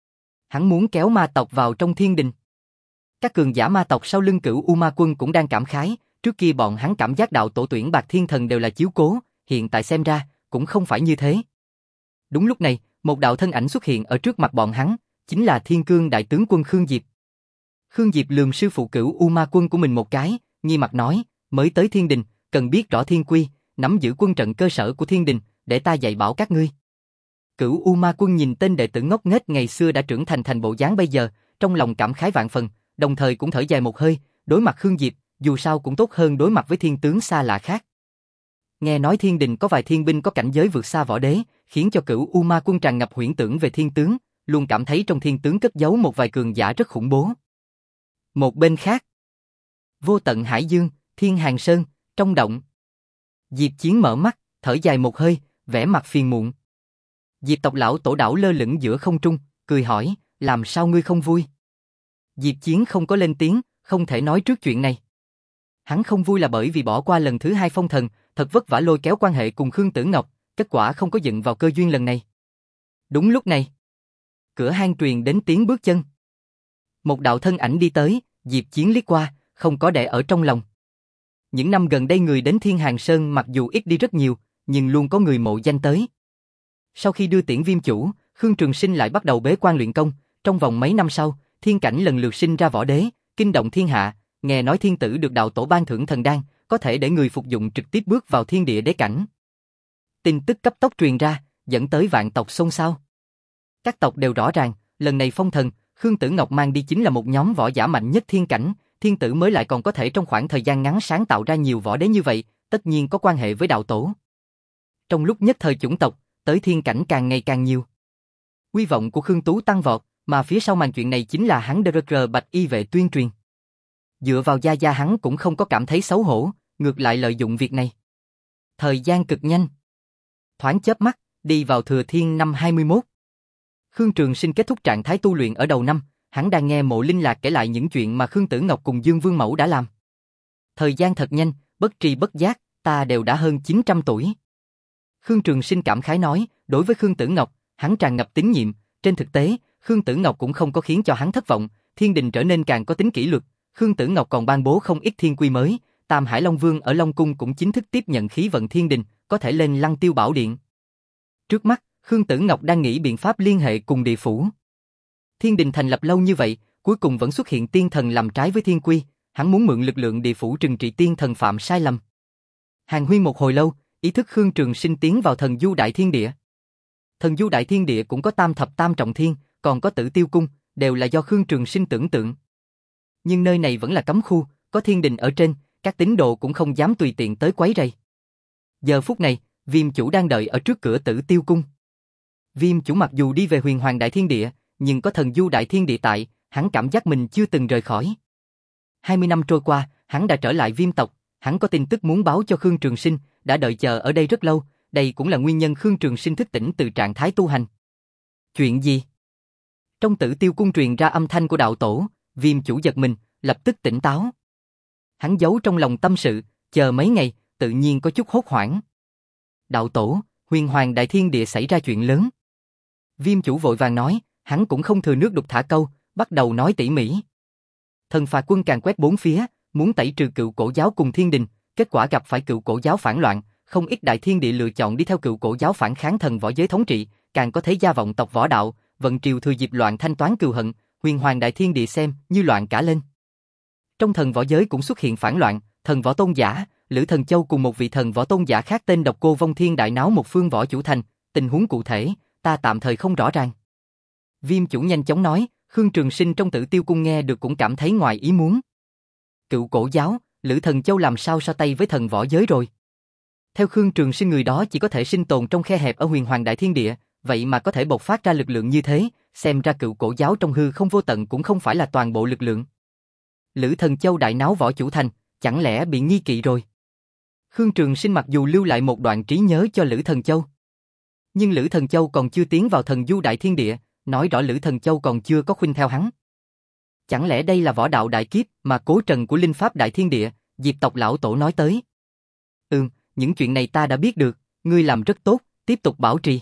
Hắn muốn kéo ma tộc vào trong thiên đình. Các cường giả ma tộc sau lưng Cửu U Ma Quân cũng đang cảm khái, trước kia bọn hắn cảm giác đạo tổ tuyển bạc thiên thần đều là chiếu cố, hiện tại xem ra, cũng không phải như thế. Đúng lúc này, một đạo thân ảnh xuất hiện ở trước mặt bọn hắn, chính là Thiên Cương đại tướng quân Khương Diệp. Khương Diệp lườm sư phụ Cửu U Ma Quân của mình một cái, nghi mặt nói, mới tới thiên đình, cần biết rõ thiên quy, nắm giữ quân trận cơ sở của thiên đình, để ta dạy bảo các ngươi. Cửu U Ma Quân nhìn tên đệ tử ngốc nghếch ngày xưa đã trưởng thành thành bộ dáng bây giờ, trong lòng cảm khái vạn phần, đồng thời cũng thở dài một hơi, đối mặt Khương Diệp, dù sao cũng tốt hơn đối mặt với thiên tướng xa lạ khác. Nghe nói thiên đình có vài thiên binh có cảnh giới vượt xa võ đế, khiến cho Cửu U Ma Quân tràn ngập huyễn tưởng về thiên tướng, luôn cảm thấy trong thiên tướng cất giấu một vài cường giả rất khủng bố. Một bên khác, Vô Tận Hải Dương, Thiên Hàng Sơn, trong động. Diệp Chiến mở mắt, thở dài một hơi, vẻ mặt phiền muộn. Diệp tộc lão tổ đảo lơ lửng giữa không trung, cười hỏi, làm sao ngươi không vui? Diệp Chiến không có lên tiếng, không thể nói trước chuyện này. Hắn không vui là bởi vì bỏ qua lần thứ hai phong thần, thật vất vả lôi kéo quan hệ cùng Khương Tử Ngọc, kết quả không có dựng vào cơ duyên lần này. Đúng lúc này, cửa hang truyền đến tiếng bước chân. Một đạo thân ảnh đi tới, Diệp Chiến liếc qua, không có để ở trong lòng. Những năm gần đây người đến Thiên Hàng Sơn mặc dù ít đi rất nhiều, nhưng luôn có người mộ danh tới. Sau khi đưa tiễn Viêm chủ, Khương Trường Sinh lại bắt đầu bế quan luyện công, trong vòng mấy năm sau, thiên cảnh lần lượt sinh ra võ đế, kinh động thiên hạ, nghe nói thiên tử được đạo tổ ban thưởng thần đan, có thể để người phục dụng trực tiếp bước vào thiên địa đế cảnh. Tin tức cấp tốc truyền ra, dẫn tới vạn tộc xôn xao. Các tộc đều rõ ràng, lần này phong thần, Khương Tử Ngọc mang đi chính là một nhóm võ giả mạnh nhất thiên cảnh, thiên tử mới lại còn có thể trong khoảng thời gian ngắn sáng tạo ra nhiều võ đế như vậy, tất nhiên có quan hệ với đạo tổ. Trong lúc nhất thời chủng tộc, tới thiên cảnh càng ngày càng nhiều. Uy vọng của Khương Tú tăng vọt, mà phía sau màn chuyện này chính là hắn đê rờ cờ Bạch Y Vệ tuyên truyền. Dựa vào gia gia hắn cũng không có cảm thấy xấu hổ, ngược lại lợi dụng việc này. Thời gian cực nhanh. Thoáng chớp mắt, đi vào Thừa Thiên năm hai mươi mốt. Khương Trường Sinh kết thúc trạng thái tu luyện ở đầu năm, hắn đang nghe Mộ Linh Lạc kể lại những chuyện mà Khương Tử Ngọc cùng Dương Vương Mẫu đã làm. Thời gian thật nhanh, bất tri bất giác, ta đều đã hơn chín trăm tuổi. Khương Trường Sinh cảm khái nói, đối với Khương Tử Ngọc, hắn tràn ngập tín nhiệm, trên thực tế, Khương Tử Ngọc cũng không có khiến cho hắn thất vọng, thiên đình trở nên càng có tính kỷ luật, Khương Tử Ngọc còn ban bố không ít thiên quy mới, Tam Hải Long Vương ở Long Cung cũng chính thức tiếp nhận khí vận thiên đình, có thể lên Lăng Tiêu Bảo Điện. Trước mắt, Khương Tử Ngọc đang nghĩ biện pháp liên hệ cùng địa phủ. Thiên đình thành lập lâu như vậy, cuối cùng vẫn xuất hiện tiên thần làm trái với thiên quy, hắn muốn mượn lực lượng địa phủ trừng trị tiên thần phạm sai lầm. Hàn huyên một hồi lâu, Ý thức Khương Trường Sinh tiến vào thần du đại thiên địa. Thần du đại thiên địa cũng có tam thập tam trọng thiên, còn có Tử Tiêu cung, đều là do Khương Trường Sinh tưởng tượng. Nhưng nơi này vẫn là cấm khu, có thiên đình ở trên, các tín đồ cũng không dám tùy tiện tới quấy rầy. Giờ phút này, Viêm chủ đang đợi ở trước cửa Tử Tiêu cung. Viêm chủ mặc dù đi về Huyền Hoàng đại thiên địa, nhưng có thần du đại thiên địa tại, hắn cảm giác mình chưa từng rời khỏi. hai mươi năm trôi qua, hắn đã trở lại Viêm tộc, hắn có tin tức muốn báo cho Khương Trường Sinh, đã đợi chờ ở đây rất lâu, đây cũng là nguyên nhân Khương Trường Sinh thức tỉnh từ trạng thái tu hành. Chuyện gì? Trong Tử Tiêu cung truyền ra âm thanh của đạo tổ, Viêm chủ giật mình, lập tức tỉnh táo. Hắn giấu trong lòng tâm sự, chờ mấy ngày, tự nhiên có chút hốt hoảng. Đạo tổ, Huyền Hoàng đại thiên địa xảy ra chuyện lớn. Viêm chủ vội vàng nói, hắn cũng không thừa nước đục thả câu, bắt đầu nói tỉ mỉ. Thần phạt quân càn quét bốn phía, muốn tẩy trừ cựu cổ giáo cùng thiên đình, kết quả gặp phải cựu cổ giáo phản loạn, không ít đại thiên địa lựa chọn đi theo cựu cổ giáo phản kháng thần võ giới thống trị, càng có thế gia vọng tộc võ đạo, vận triều thừa dịp loạn thanh toán cừu hận, Huyền Hoàng đại thiên địa xem như loạn cả lên. Trong thần võ giới cũng xuất hiện phản loạn, thần võ tôn giả, Lữ Thần Châu cùng một vị thần võ tôn giả khác tên Độc Cô Vong Thiên đại náo một phương võ chủ thành, tình huống cụ thể, ta tạm thời không rõ ràng. Viêm chủ nhanh chóng nói, Khương Trường Sinh trong Tử Tiêu cung nghe được cũng cảm thấy ngoài ý muốn. Cựu cổ giáo, Lữ Thần Châu làm sao so tay với thần võ giới rồi? Theo Khương Trường Sinh người đó chỉ có thể sinh tồn trong khe hẹp ở Huyền Hoàng đại thiên địa, vậy mà có thể bộc phát ra lực lượng như thế, xem ra cựu cổ giáo trong hư không vô tận cũng không phải là toàn bộ lực lượng. Lữ Thần Châu đại náo võ chủ thành, chẳng lẽ bị nghi kỵ rồi? Khương Trường Sinh mặc dù lưu lại một đoạn trí nhớ cho Lữ Thần Châu, nhưng Lữ Thần Châu còn chưa tiến vào thần du đại thiên địa, nói rõ Lữ Thần Châu còn chưa có khuynh theo hắn. Chẳng lẽ đây là võ đạo đại kiếp mà Cố Trần của Linh Pháp đại thiên địa, Diệp tộc lão tổ nói tới? Ừm, những chuyện này ta đã biết được, ngươi làm rất tốt, tiếp tục bảo trì.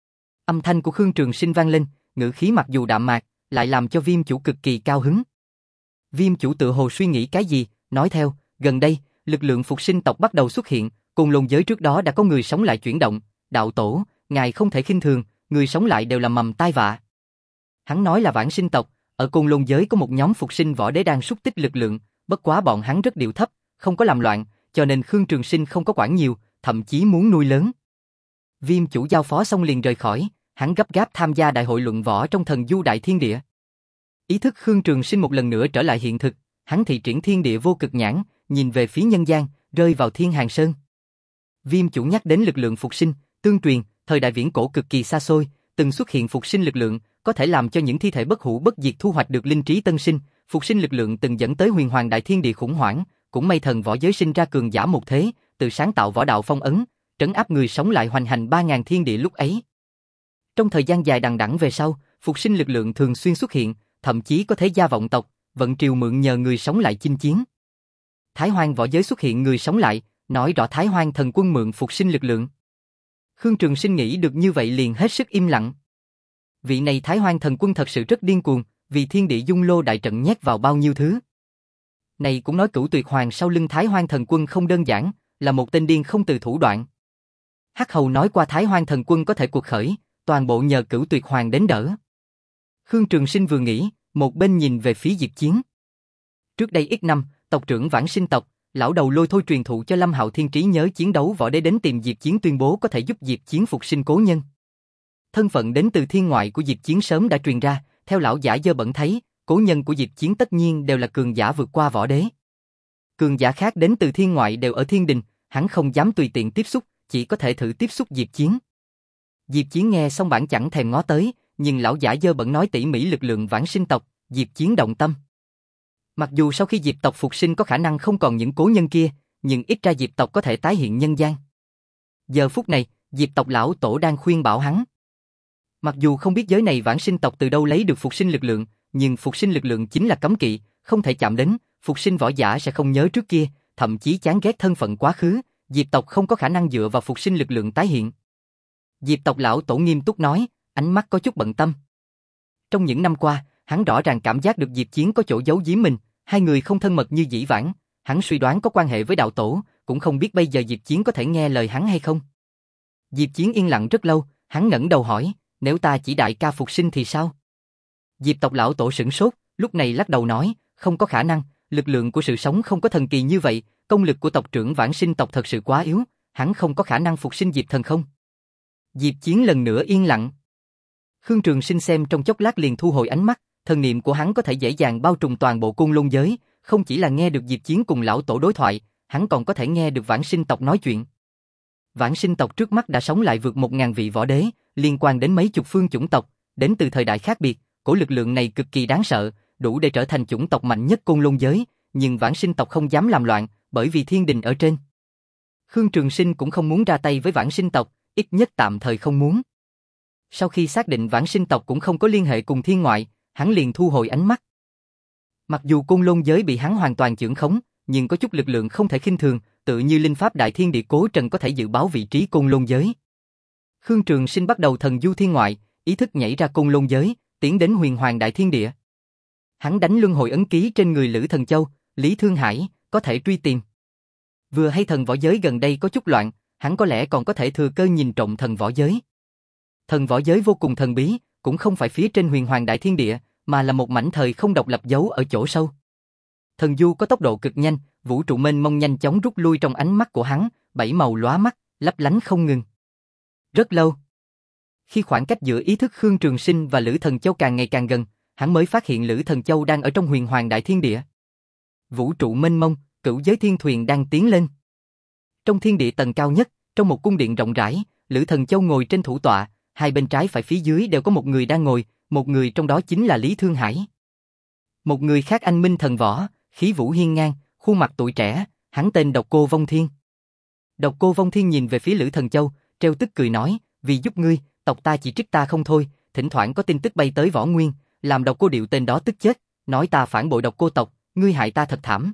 Âm thanh của Khương Trường Sinh vang lên, ngữ khí mặc dù đạm mạc, lại làm cho Viêm chủ cực kỳ cao hứng. Viêm chủ tự hồ suy nghĩ cái gì, nói theo, gần đây, lực lượng phục sinh tộc bắt đầu xuất hiện, cùng lồn giới trước đó đã có người sống lại chuyển động, đạo tổ, ngài không thể khinh thường, người sống lại đều là mầm tai vạ. Hắn nói là vãng sinh tộc, ở cùng lồn giới có một nhóm phục sinh võ đế đang xúc tích lực lượng, bất quá bọn hắn rất điệu thấp, không có làm loạn, cho nên Khương Trường Sinh không có quản nhiều, thậm chí muốn nuôi lớn. Viêm chủ giao phó xong liền rời khỏi, hắn gấp gáp tham gia đại hội luận võ trong thần du đại thiên địa. Ý thức Khương Trường Sinh một lần nữa trở lại hiện thực, hắn thị triển thiên địa vô cực nhãn, nhìn về phía nhân gian, rơi vào Thiên Hàng Sơn. Viêm chủ nhắc đến lực lượng phục sinh, tương truyền, thời đại viễn cổ cực kỳ xa xôi, từng xuất hiện phục sinh lực lượng, có thể làm cho những thi thể bất hủ bất diệt thu hoạch được linh trí tân sinh, phục sinh lực lượng từng dẫn tới Huyền Hoàng đại thiên địa khủng hoảng, cũng may thần võ giới sinh ra cường giả một thế, tự sáng tạo võ đạo phong ấn, trấn áp người sống lại hoành hành ba ngàn thiên địa lúc ấy. Trong thời gian dài đằng đẵng về sau, phục sinh lực lượng thường xuyên xuất hiện, thậm chí có thế gia vọng tộc, vận triều mượn nhờ người sống lại chinh chiến. Thái Hoang võ giới xuất hiện người sống lại, nói rõ Thái Hoang thần quân mượn phục sinh lực lượng. Khương Trường Sinh nghĩ được như vậy liền hết sức im lặng. Vị này Thái Hoang thần quân thật sự rất điên cuồng, vì thiên địa dung lô đại trận nhét vào bao nhiêu thứ. Này cũng nói Cửu Tuyệt Hoàng sau lưng Thái Hoang thần quân không đơn giản, là một tên điên không từ thủ đoạn. Hắc Hầu nói qua Thái Hoang thần quân có thể cuộc khởi, toàn bộ nhờ Cửu Tuyệt Hoàng đến đỡ. Khương Trường Sinh vừa nghĩ, một bên nhìn về phía Diệp Chiến. Trước đây ít năm, tộc trưởng vãng sinh tộc, lão đầu Lôi Thôi truyền thụ cho Lâm Hạo Thiên trí nhớ chiến đấu võ đế đến tìm Diệp Chiến tuyên bố có thể giúp Diệp Chiến phục sinh cố nhân. Thân phận đến từ thiên ngoại của Diệp Chiến sớm đã truyền ra, theo lão giả dơ bẩn thấy, cố nhân của Diệp Chiến tất nhiên đều là cường giả vượt qua võ đế. Cường giả khác đến từ thiên ngoại đều ở thiên đình, hắn không dám tùy tiện tiếp xúc, chỉ có thể thử tiếp xúc Diệp Chiến. Diệp Chiến nghe xong bản chẳng thèm ngó tới, nhưng lão giả dơ bẩn nói tỉ mỉ lực lượng vãng sinh tộc, Diệp Chiến động tâm. Mặc dù sau khi Diệp tộc phục sinh có khả năng không còn những cố nhân kia, nhưng ít ra Diệp tộc có thể tái hiện nhân gian. Giờ phút này, Diệp tộc lão tổ đang khuyên bảo hắn. Mặc dù không biết giới này vãng sinh tộc từ đâu lấy được phục sinh lực lượng, nhưng phục sinh lực lượng chính là cấm kỵ, không thể chạm đến, phục sinh võ giả sẽ không nhớ trước kia, thậm chí chán ghét thân phận quá khứ, Diệp tộc không có khả năng dựa vào phục sinh lực lượng tái hiện. Diệp tộc lão tổ nghiêm túc nói, ánh mắt có chút bận tâm. Trong những năm qua, hắn rõ ràng cảm giác được Diệp Chiến có chỗ giấu giếm mình, hai người không thân mật như dĩ vãng, hắn suy đoán có quan hệ với đạo tổ, cũng không biết bây giờ Diệp Chiến có thể nghe lời hắn hay không. Diệp Chiến yên lặng rất lâu, hắn ngẩng đầu hỏi, nếu ta chỉ đại ca phục sinh thì sao? Diệp tộc lão tổ sửng sốt, lúc này lắc đầu nói, không có khả năng, lực lượng của sự sống không có thần kỳ như vậy, công lực của tộc trưởng vãng sinh tộc thật sự quá yếu, hắn không có khả năng phục sinh Diệp Thần không? Diệp Chiến lần nữa yên lặng. Khương Trường Sinh xem trong chốc lát liền thu hồi ánh mắt, thần niệm của hắn có thể dễ dàng bao trùm toàn bộ Côn Lôn giới, không chỉ là nghe được Diệp Chiến cùng lão tổ đối thoại, hắn còn có thể nghe được Vãng Sinh tộc nói chuyện. Vãng Sinh tộc trước mắt đã sống lại vượt một ngàn vị võ đế, liên quan đến mấy chục phương chủng tộc, đến từ thời đại khác biệt, cổ lực lượng này cực kỳ đáng sợ, đủ để trở thành chủng tộc mạnh nhất Côn Lôn giới, nhưng Vãng Sinh tộc không dám làm loạn, bởi vì thiên đình ở trên. Khương Trường Sinh cũng không muốn ra tay với Vãng Sinh tộc, ít nhất tạm thời không muốn. Sau khi xác định Vãng Sinh tộc cũng không có liên hệ cùng thiên ngoại, hắn liền thu hồi ánh mắt. Mặc dù Côn Lôn giới bị hắn hoàn toàn chưởng khống, nhưng có chút lực lượng không thể khinh thường, tự như linh pháp đại thiên địa cố trần có thể dự báo vị trí Côn Lôn giới. Khương Trường Sinh bắt đầu thần du thiên ngoại, ý thức nhảy ra Côn Lôn giới, tiến đến huyền hoàng đại thiên địa. Hắn đánh luân hồi ấn ký trên người Lữ Thần Châu, Lý Thương Hải, có thể truy tìm. Vừa hay thần võ giới gần đây có chút loạn, hắn có lẽ còn có thể thừa cơ nhìn trộm thần võ giới. Thần võ giới vô cùng thần bí, cũng không phải phía trên huyền hoàng đại thiên địa, mà là một mảnh thời không độc lập giấu ở chỗ sâu. Thần du có tốc độ cực nhanh, vũ trụ mênh mông nhanh chóng rút lui trong ánh mắt của hắn, bảy màu lóa mắt, lấp lánh không ngừng. Rất lâu. Khi khoảng cách giữa ý thức Khương Trường Sinh và Lữ Thần Châu càng ngày càng gần, hắn mới phát hiện Lữ Thần Châu đang ở trong huyền hoàng đại thiên địa. Vũ trụ mênh mông, cửu giới thiên thuyền đang tiến lên. Trong thiên địa tầng cao nhất, trong một cung điện rộng rãi, Lữ Thần Châu ngồi trên thủ tọa, hai bên trái phải phía dưới đều có một người đang ngồi, một người trong đó chính là Lý Thương Hải. Một người khác anh minh thần võ, khí vũ hiên ngang, khuôn mặt tuổi trẻ, hắn tên Độc Cô Vong Thiên. Độc Cô Vong Thiên nhìn về phía Lữ Thần Châu, trêu tức cười nói, vì giúp ngươi, tộc ta chỉ trích ta không thôi, thỉnh thoảng có tin tức bay tới Võ Nguyên, làm Độc Cô Điệu tên đó tức chết, nói ta phản bội Độc Cô tộc, ngươi hại ta thật thảm.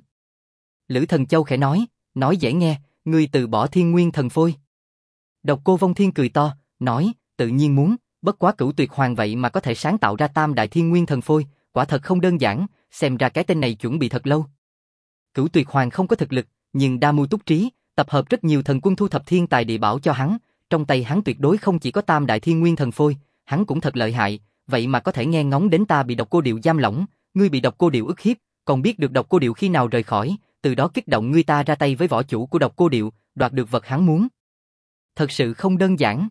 Lữ Thần Châu khẽ nói, nói dễ nghe, ngươi từ bỏ Thiên Nguyên thần phôi. Độc Cô Vong Thiên cười to, nói, tự nhiên muốn, bất quá Cửu Tuyệt Hoàng vậy mà có thể sáng tạo ra Tam Đại Thiên Nguyên thần phôi, quả thật không đơn giản, xem ra cái tên này chuẩn bị thật lâu. Cửu Tuyệt Hoàng không có thực lực, nhưng đa mưu túc trí, tập hợp rất nhiều thần quân thu thập thiên tài địa bảo cho hắn, trong tay hắn tuyệt đối không chỉ có Tam Đại Thiên Nguyên thần phôi, hắn cũng thật lợi hại, vậy mà có thể nghe ngóng đến ta bị Độc Cô Điệu giam lỏng, ngươi bị Độc Cô Điệu ức hiếp, còn biết được Độc Cô Điệu khi nào rời khỏi, từ đó kích động ngươi ta ra tay với võ chủ của Độc Cô Điệu, đoạt được vật hắn muốn. Thật sự không đơn giản.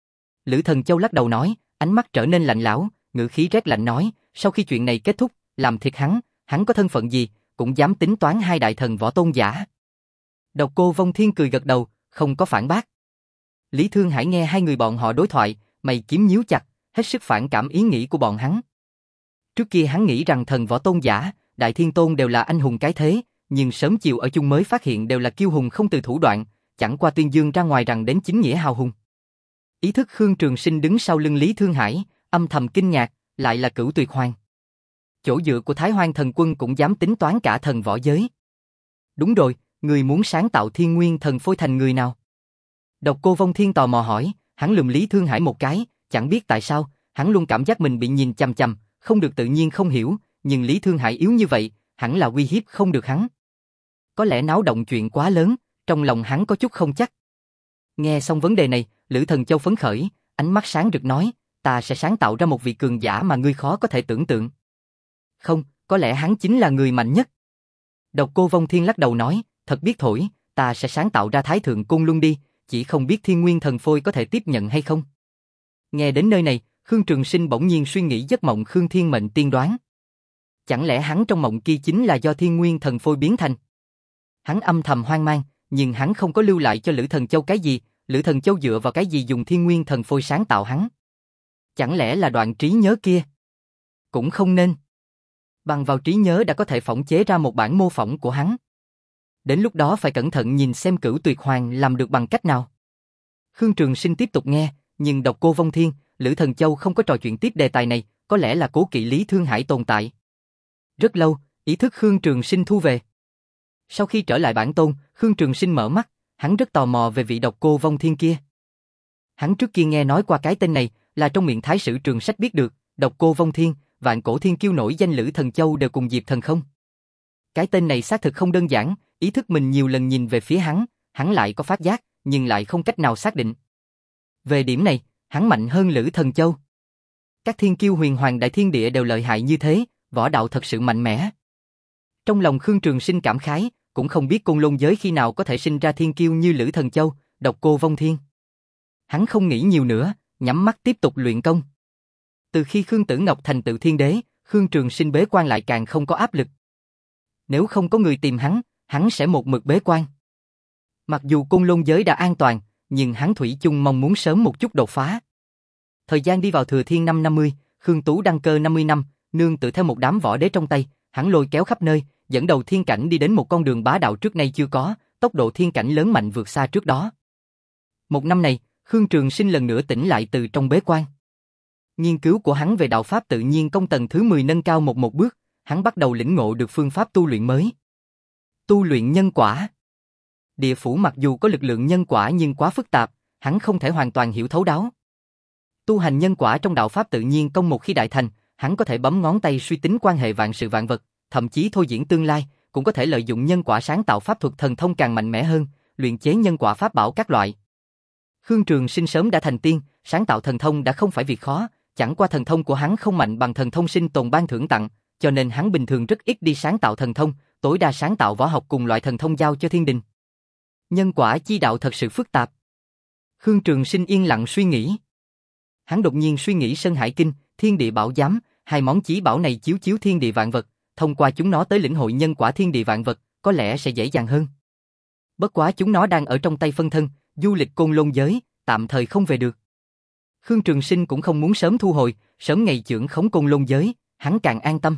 Lữ Thần Châu lắc đầu nói, ánh mắt trở nên lạnh lẽo, ngữ khí rét lạnh nói, sau khi chuyện này kết thúc, làm thiệt hắn, hắn có thân phận gì, cũng dám tính toán hai đại thần võ tôn giả. Độc Cô Vong Thiên cười gật đầu, không có phản bác. Lý Thương Hải nghe hai người bọn họ đối thoại, mày kiếm nhíu chặt, hết sức phản cảm ý nghĩ của bọn hắn. Trước kia hắn nghĩ rằng thần võ tôn giả, đại thiên tôn đều là anh hùng cái thế, nhưng sớm chiều ở chung mới phát hiện đều là kiêu hùng không từ thủ đoạn, chẳng qua tuyên dương ra ngoài rằng đến chính nghĩa hào hùng. Ý thức Khương Trường Sinh đứng sau lưng Lý Thương Hải, âm thầm kinh ngạc, lại là Cửu Tuyệt Hoàng. Chỗ dựa của Thái Hoang thần quân cũng dám tính toán cả thần võ giới. Đúng rồi, người muốn sáng tạo Thiên Nguyên thần phôi thành người nào? Độc Cô Vong Thiên tò mò hỏi, hắn lườm Lý Thương Hải một cái, chẳng biết tại sao, hắn luôn cảm giác mình bị nhìn chằm chằm, không được tự nhiên không hiểu, nhưng Lý Thương Hải yếu như vậy, hẳn là uy hiếp không được hắn. Có lẽ náo động chuyện quá lớn, trong lòng hắn có chút không chắc. Nghe xong vấn đề này, Lữ Thần Châu phấn khởi, ánh mắt sáng rực nói, ta sẽ sáng tạo ra một vị cường giả mà ngươi khó có thể tưởng tượng. Không, có lẽ hắn chính là người mạnh nhất. Độc Cô Vong Thiên lắc đầu nói, thật biết thổi, ta sẽ sáng tạo ra Thái Thượng Côn Luân đi, chỉ không biết Thiên Nguyên thần phôi có thể tiếp nhận hay không. Nghe đến nơi này, Khương Trường Sinh bỗng nhiên suy nghĩ giấc mộng Khương Thiên Mệnh tiên đoán. Chẳng lẽ hắn trong mộng kia chính là do Thiên Nguyên thần phôi biến thành? Hắn âm thầm hoang mang, nhưng hắn không có lưu lại cho Lữ Thần Châu cái gì, Lữ Thần Châu dựa vào cái gì dùng Thiên Nguyên thần phôi sáng tạo hắn? Chẳng lẽ là đoạn trí nhớ kia? Cũng không nên. Bằng vào trí nhớ đã có thể phỏng chế ra một bản mô phỏng của hắn. Đến lúc đó phải cẩn thận nhìn xem Cửu Tuyệt Hoàng làm được bằng cách nào. Khương Trường Sinh tiếp tục nghe, nhưng Độc Cô Vong Thiên, Lữ Thần Châu không có trò chuyện tiếp đề tài này, có lẽ là cố kỵ Lý Thương Hải tồn tại. Rất lâu, ý thức Khương Trường Sinh thu về. Sau khi trở lại bản tôn, Khương Trường Sinh mở mắt, hắn rất tò mò về vị Độc Cô Vong Thiên kia. Hắn trước kia nghe nói qua cái tên này, là trong miệng Thái Sử Trường Sách biết được, Độc Cô Vong Thiên, vạn cổ thiên kiêu nổi danh Lữ Thần Châu đều cùng Diệp Thần không. Cái tên này xác thực không đơn giản, ý thức mình nhiều lần nhìn về phía hắn, hắn lại có phát giác, nhưng lại không cách nào xác định. Về điểm này, hắn mạnh hơn Lữ Thần Châu. Các thiên kiêu huyền hoàng đại thiên địa đều lợi hại như thế, võ đạo thật sự mạnh mẽ. Trong lòng Khương Trường Sinh cảm khái, cũng không biết Côn Lôn giới khi nào có thể sinh ra thiên kiêu như Lữ Thần Châu, độc cô vong thiên. Hắn không nghĩ nhiều nữa, nhắm mắt tiếp tục luyện công. Từ khi Khương Tử Ngọc thành tựu thiên đế, Khương Trường Sinh bế quan lại càng không có áp lực. Nếu không có người tìm hắn, hắn sẽ một mực bế quan. Mặc dù côn lôn giới đã an toàn, nhưng hắn thủy chung mong muốn sớm một chút đột phá. Thời gian đi vào thừa thiên năm năm mươi, Khương Tú đăng cơ năm mươi năm, nương tự theo một đám võ đế trong tay, hắn lôi kéo khắp nơi, dẫn đầu thiên cảnh đi đến một con đường bá đạo trước nay chưa có, tốc độ thiên cảnh lớn mạnh vượt xa trước đó. Một năm này, Khương Trường Sinh lần nữa tỉnh lại từ trong bế quan. Nghiên cứu của hắn về đạo pháp tự nhiên công tầng thứ mười nâng cao một một bước, hắn bắt đầu lĩnh ngộ được phương pháp tu luyện mới. Tu luyện nhân quả. Địa phủ mặc dù có lực lượng nhân quả nhưng quá phức tạp, hắn không thể hoàn toàn hiểu thấu đáo. Tu hành nhân quả trong đạo pháp tự nhiên công một khi đại thành, hắn có thể bấm ngón tay suy tính quan hệ vạn sự vạn vật, thậm chí thôi diễn tương lai, cũng có thể lợi dụng nhân quả sáng tạo pháp thuật thần thông càng mạnh mẽ hơn, luyện chế nhân quả pháp bảo các loại. Khương Trường Sinh sớm đã thành tiên, sáng tạo thần thông đã không phải việc khó, chẳng qua thần thông của hắn không mạnh bằng thần thông sinh tồn ban thưởng tặng, cho nên hắn bình thường rất ít đi sáng tạo thần thông, tối đa sáng tạo võ học cùng loại thần thông giao cho thiên đình. Nhân quả chi đạo thật sự phức tạp. Khương Trường Sinh yên lặng suy nghĩ. Hắn đột nhiên suy nghĩ Sơn Hải Kinh, Thiên Địa Bảo Giám, hai món chí bảo này chiếu chiếu thiên địa vạn vật, thông qua chúng nó tới lĩnh hội nhân quả thiên địa vạn vật, có lẽ sẽ dễ dàng hơn. Bất quá chúng nó đang ở trong tay phân thân, du lịch côn lôn giới, tạm thời không về được. Khương Trường Sinh cũng không muốn sớm thu hồi, sớm ngày trưởng khống côn lôn giới, hắn càng an tâm.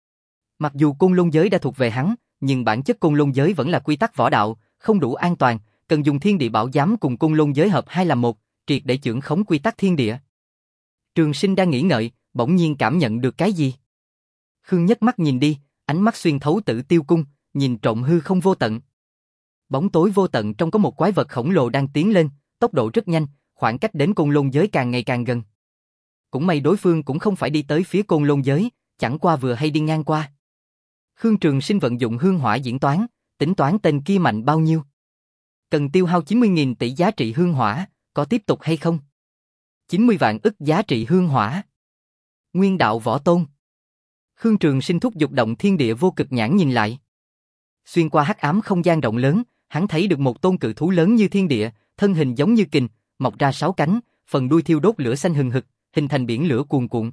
Mặc dù côn lôn giới đã thuộc về hắn, nhưng bản chất côn lôn giới vẫn là quy tắc võ đạo, không đủ an toàn, cần dùng thiên địa bảo giám cùng côn lôn giới hợp hai làm một, triệt để trưởng khống quy tắc thiên địa. Trường Sinh đang nghĩ ngợi, bỗng nhiên cảm nhận được cái gì. Khương nhấc mắt nhìn đi, ánh mắt xuyên thấu Tử Tiêu Cung, nhìn trộm hư không vô tận. Bóng tối vô tận trong có một quái vật khổng lồ đang tiến lên, tốc độ rất nhanh, khoảng cách đến côn lôn giới càng ngày càng gần. Cũng may đối phương cũng không phải đi tới phía côn lôn giới, chẳng qua vừa hay đi ngang qua. Khương Trường Sinh vận dụng hương hỏa diễn toán, tính toán tên kia mạnh bao nhiêu. Cần tiêu hao chín mươi nghìn tỷ giá trị hương hỏa, có tiếp tục hay không? chín mươi vạn ức giá trị hương hỏa. Nguyên đạo võ tôn. Khương Trường Sinh thúc giục động thiên địa vô cực nhãn nhìn lại. Xuyên qua hắc ám không gian rộng lớn, hắn thấy được một tôn cự thú lớn như thiên địa, thân hình giống như kình, mọc ra sáu cánh, phần đuôi thiêu đốt lửa xanh hừng hực, hình thành biển lửa cuồn cuộn.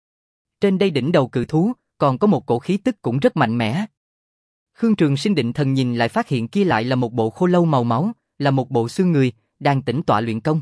Trên đây đỉnh đầu cự thú, còn có một cổ khí tức cũng rất mạnh mẽ. Khương Trường Sinh định thần nhìn lại phát hiện kia lại là một bộ khô lâu màu máu, là một bộ xương người, đang tĩnh tọa luyện công.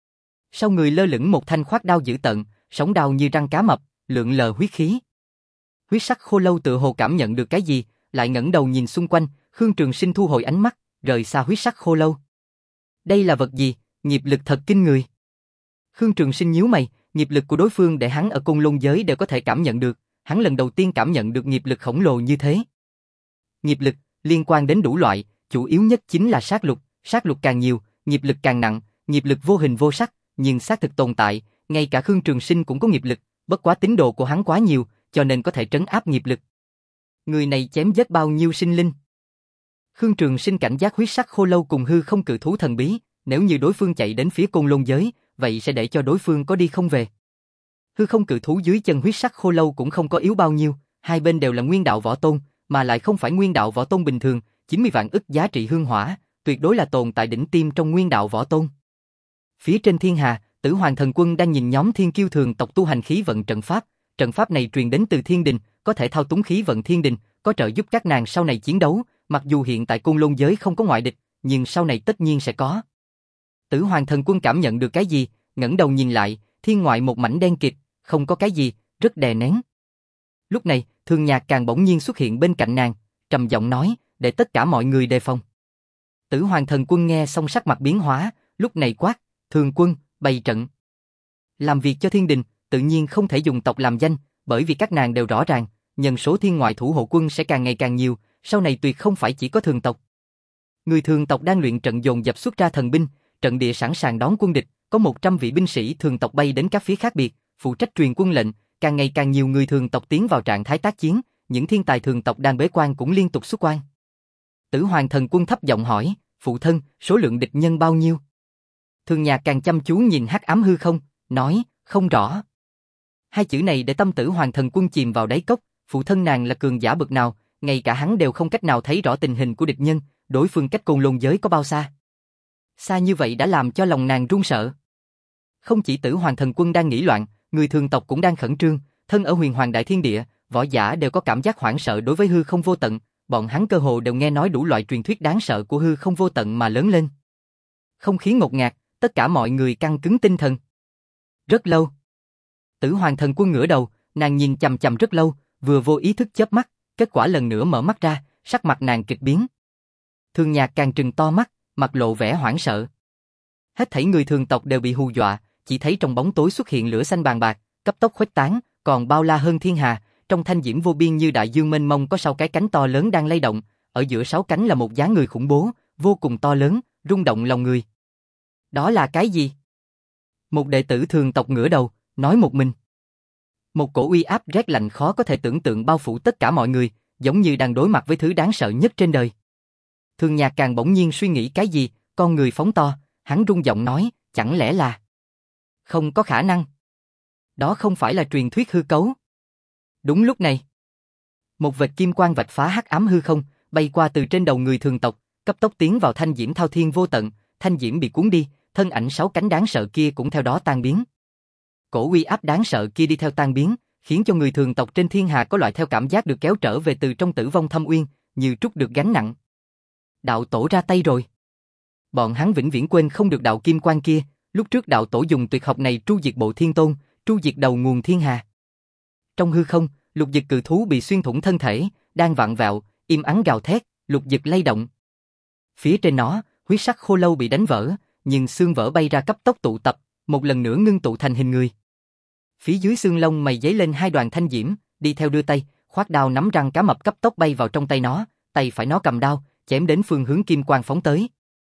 Sau người lơ lửng một thanh khoát đao dữ tợn, sóng đao như răng cá mập, lượn lờ huyết khí. Huyết sắc khô lâu tự hồ cảm nhận được cái gì, lại ngẩng đầu nhìn xung quanh, Khương Trường Sinh thu hồi ánh mắt, rời xa huyết sắc khô lâu. Đây là vật gì, nghiệp lực thật kinh người. Khương Trường Sinh nhíu mày, nghiệp lực của đối phương để hắn ở côn lôn giới đều có thể cảm nhận được, hắn lần đầu tiên cảm nhận được nghiệp lực khổng lồ như thế. Nghiệp lực liên quan đến đủ loại, chủ yếu nhất chính là sát lục, sát lục càng nhiều, nghiệp lực càng nặng, nghiệp lực vô hình vô sắc, nhưng xác thực tồn tại, ngay cả Khương Trường Sinh cũng có nghiệp lực, bất quá tín đồ của hắn quá nhiều, cho nên có thể trấn áp nghiệp lực. Người này chém giết bao nhiêu sinh linh? Khương Trường Sinh cảnh giác huyết sắc khô lâu cùng hư không cự thú thần bí, nếu như đối phương chạy đến phía côn lôn giới, vậy sẽ để cho đối phương có đi không về. Hư không cự thú dưới chân huyết sắc khô lâu cũng không có yếu bao nhiêu, hai bên đều là nguyên đạo võ tôn, mà lại không phải nguyên đạo võ tôn bình thường, chín mươi vạn ức giá trị hương hỏa, tuyệt đối là tồn tại đỉnh tiêm trong nguyên đạo võ tôn. Phía trên thiên hà, Tử Hoàng Thần Quân đang nhìn nhóm thiên kiêu thường tộc tu hành khí vận trận pháp, trận pháp này truyền đến từ thiên đình, có thể thao túng khí vận thiên đình, có trợ giúp các nàng sau này chiến đấu, mặc dù hiện tại côn lôn giới không có ngoại địch, nhưng sau này tất nhiên sẽ có. Tử Hoàng Thần Quân cảm nhận được cái gì, ngẩng đầu nhìn lại, thiên ngoại một mảnh đen kịt, không có cái gì, rất đè nén. Lúc này, Thường Nhạc càng bỗng nhiên xuất hiện bên cạnh nàng, trầm giọng nói, để tất cả mọi người đề phòng. Tử Hoàng Thần Quân nghe xong sắc mặt biến hóa, lúc này quát, Thường Quân, bày trận. Làm việc cho thiên đình, tự nhiên không thể dùng tộc làm danh, bởi vì các nàng đều rõ ràng, nhân số thiên ngoại thủ hộ quân sẽ càng ngày càng nhiều, sau này tuyệt không phải chỉ có thường tộc. Người thường tộc đang luyện trận dồn dập xuất ra thần binh, trận địa sẵn sàng đón quân địch, có một trăm vị binh sĩ thường tộc bay đến các phía khác biệt, phụ trách truyền quân lệnh, càng ngày càng nhiều người thường tộc tiến vào trạng thái tác chiến, những thiên tài thường tộc đang bế quan cũng liên tục xuất quan. Tử Hoàng Thần Quân thấp giọng hỏi, phụ thân, số lượng địch nhân bao nhiêu? Thường Nhạc càng chăm chú nhìn hắc ám hư không, nói, không rõ. Hai chữ này để tâm Tử Hoàng Thần Quân chìm vào đáy cốc, phụ thân nàng là cường giả bậc nào, ngay cả hắn đều không cách nào thấy rõ tình hình của địch nhân, đối phương cách côn lôn giới có bao xa. Xa như vậy đã làm cho lòng nàng run sợ. Không chỉ Tử Hoàng Thần Quân đang nghĩ loạn, người thường tộc cũng đang khẩn trương, thân ở Huyền Hoàng Đại Thiên Địa, võ giả đều có cảm giác hoảng sợ đối với hư không vô tận, bọn hắn cơ hồ đều nghe nói đủ loại truyền thuyết đáng sợ của hư không vô tận mà lớn lên. Không khí ngột ngạt, tất cả mọi người căng cứng tinh thần. Rất lâu. Tử Hoàng Thần Quân ngửa đầu, nàng nhìn chằm chằm rất lâu, vừa vô ý thức chớp mắt, kết quả lần nữa mở mắt ra, sắc mặt nàng kịch biến. Thường Nhạc càng trừng to mắt, mặt lộ vẻ hoảng sợ. Hết thảy người thường tộc đều bị hù dọa, chỉ thấy trong bóng tối xuất hiện lửa xanh bàn bạc, cấp tốc khuếch tán, còn bao la hơn thiên hà, trong thanh diễm vô biên như đại dương mênh mông có sáu cái cánh to lớn đang lay động, ở giữa sáu cánh là một dáng người khủng bố, vô cùng to lớn, rung động lòng người. Đó là cái gì? Một đệ tử thường tộc ngửa đầu, nói một mình. Một cổ uy áp rét lạnh khó có thể tưởng tượng bao phủ tất cả mọi người, giống như đang đối mặt với thứ đáng sợ nhất trên đời. Thường Nhạc càng bỗng nhiên suy nghĩ cái gì, con người phóng to, hắn rung giọng nói, chẳng lẽ là... Không có khả năng. Đó không phải là truyền thuyết hư cấu. Đúng lúc này, một vệt kim quang vạch phá hắc ám hư không, bay qua từ trên đầu người thường tộc, cấp tốc tiến vào thanh diễm thao thiên vô tận, thanh diễm bị cuốn đi, thân ảnh sáu cánh đáng sợ kia cũng theo đó tan biến. Cổ uy áp đáng sợ kia đi theo tan biến, khiến cho người thường tộc trên thiên hà có loại theo cảm giác được kéo trở về từ trong tử vong thâm uyên, như trút được gánh nặng. Đạo tổ ra tay rồi. Bọn hắn vĩnh viễn quên không được đạo kim quang kia, lúc trước đạo tổ dùng tuyệt học này tru diệt bộ thiên tôn, tru diệt đầu nguồn thiên hà. Trong hư không, lục dực cự thú bị xuyên thủng thân thể, đang vặn vẹo, im ắng gào thét, lục dực lay động. Phía trên nó, huyết sắc khô lâu bị đánh vỡ, nhưng xương vỡ bay ra cấp tốc tụ tập, một lần nữa ngưng tụ thành hình người. Phía dưới xương lông mày giấy lên hai đoàn thanh diễm, đi theo đưa tay, khoát đao nắm răng cá mập cấp tốc bay vào trong tay nó, tay phải nó cầm đao, chém đến phương hướng kim quang phóng tới.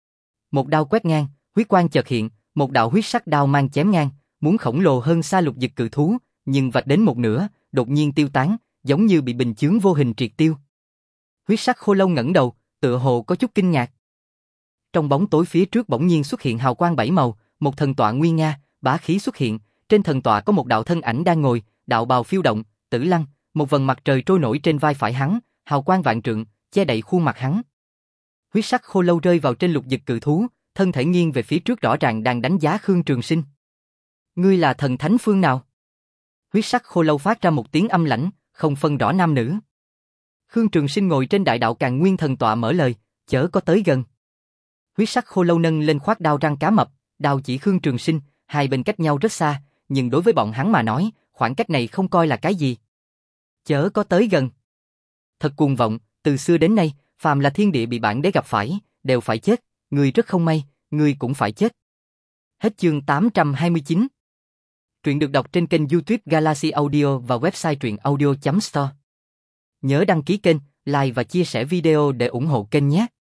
Một đao quét ngang, huyết quang chợt hiện, một đạo huyết sắc đao mang chém ngang, muốn khổng lồ hơn xa lục dực cự thú, nhưng vạch đến một nửa, đột nhiên tiêu tán, giống như bị bình chướng vô hình triệt tiêu. Huyết sắc khô lâu ngẩng đầu, tựa hồ có chút kinh ngạc. Trong bóng tối phía trước bỗng nhiên xuất hiện hào quang bảy màu, một thần tọa nguy nga, bá khí xuất hiện, trên thần tọa có một đạo thân ảnh đang ngồi, đạo bào phiêu động, Tử Lăng, một vầng mặt trời trôi nổi trên vai phải hắn, hào quang vạn trượng, che đậy khuôn mặt hắn. Huyết sắc khô lâu rơi vào trên lục dực cự thú, thân thể nghiêng về phía trước rõ ràng đang đánh giá Khương Trường Sinh. Ngươi là thần thánh phương nào? Huyết sắc khô lâu phát ra một tiếng âm lãnh, không phân rõ nam nữ. Khương Trường Sinh ngồi trên đại đạo Càn Nguyên thần tọa mở lời, chớ có tới gần. Huyết sắc khô lâu nâng lên khoát đao răng cá mập, đao chỉ Khương Trường Sinh, hai bên cách nhau rất xa, nhưng đối với bọn hắn mà nói, khoảng cách này không coi là cái gì. Chớ có tới gần. Thật cuồng vọng, từ xưa đến nay, phàm là thiên địa bị bản đế gặp phải, đều phải chết, ngươi rất không may, ngươi cũng phải chết. Hết chương tám trăm hai mươi chín. Truyện được đọc trên kênh YouTube Galaxy Audio và website truyện audio chấm store. Nhớ đăng ký kênh, like và chia sẻ video để ủng hộ kênh nhé.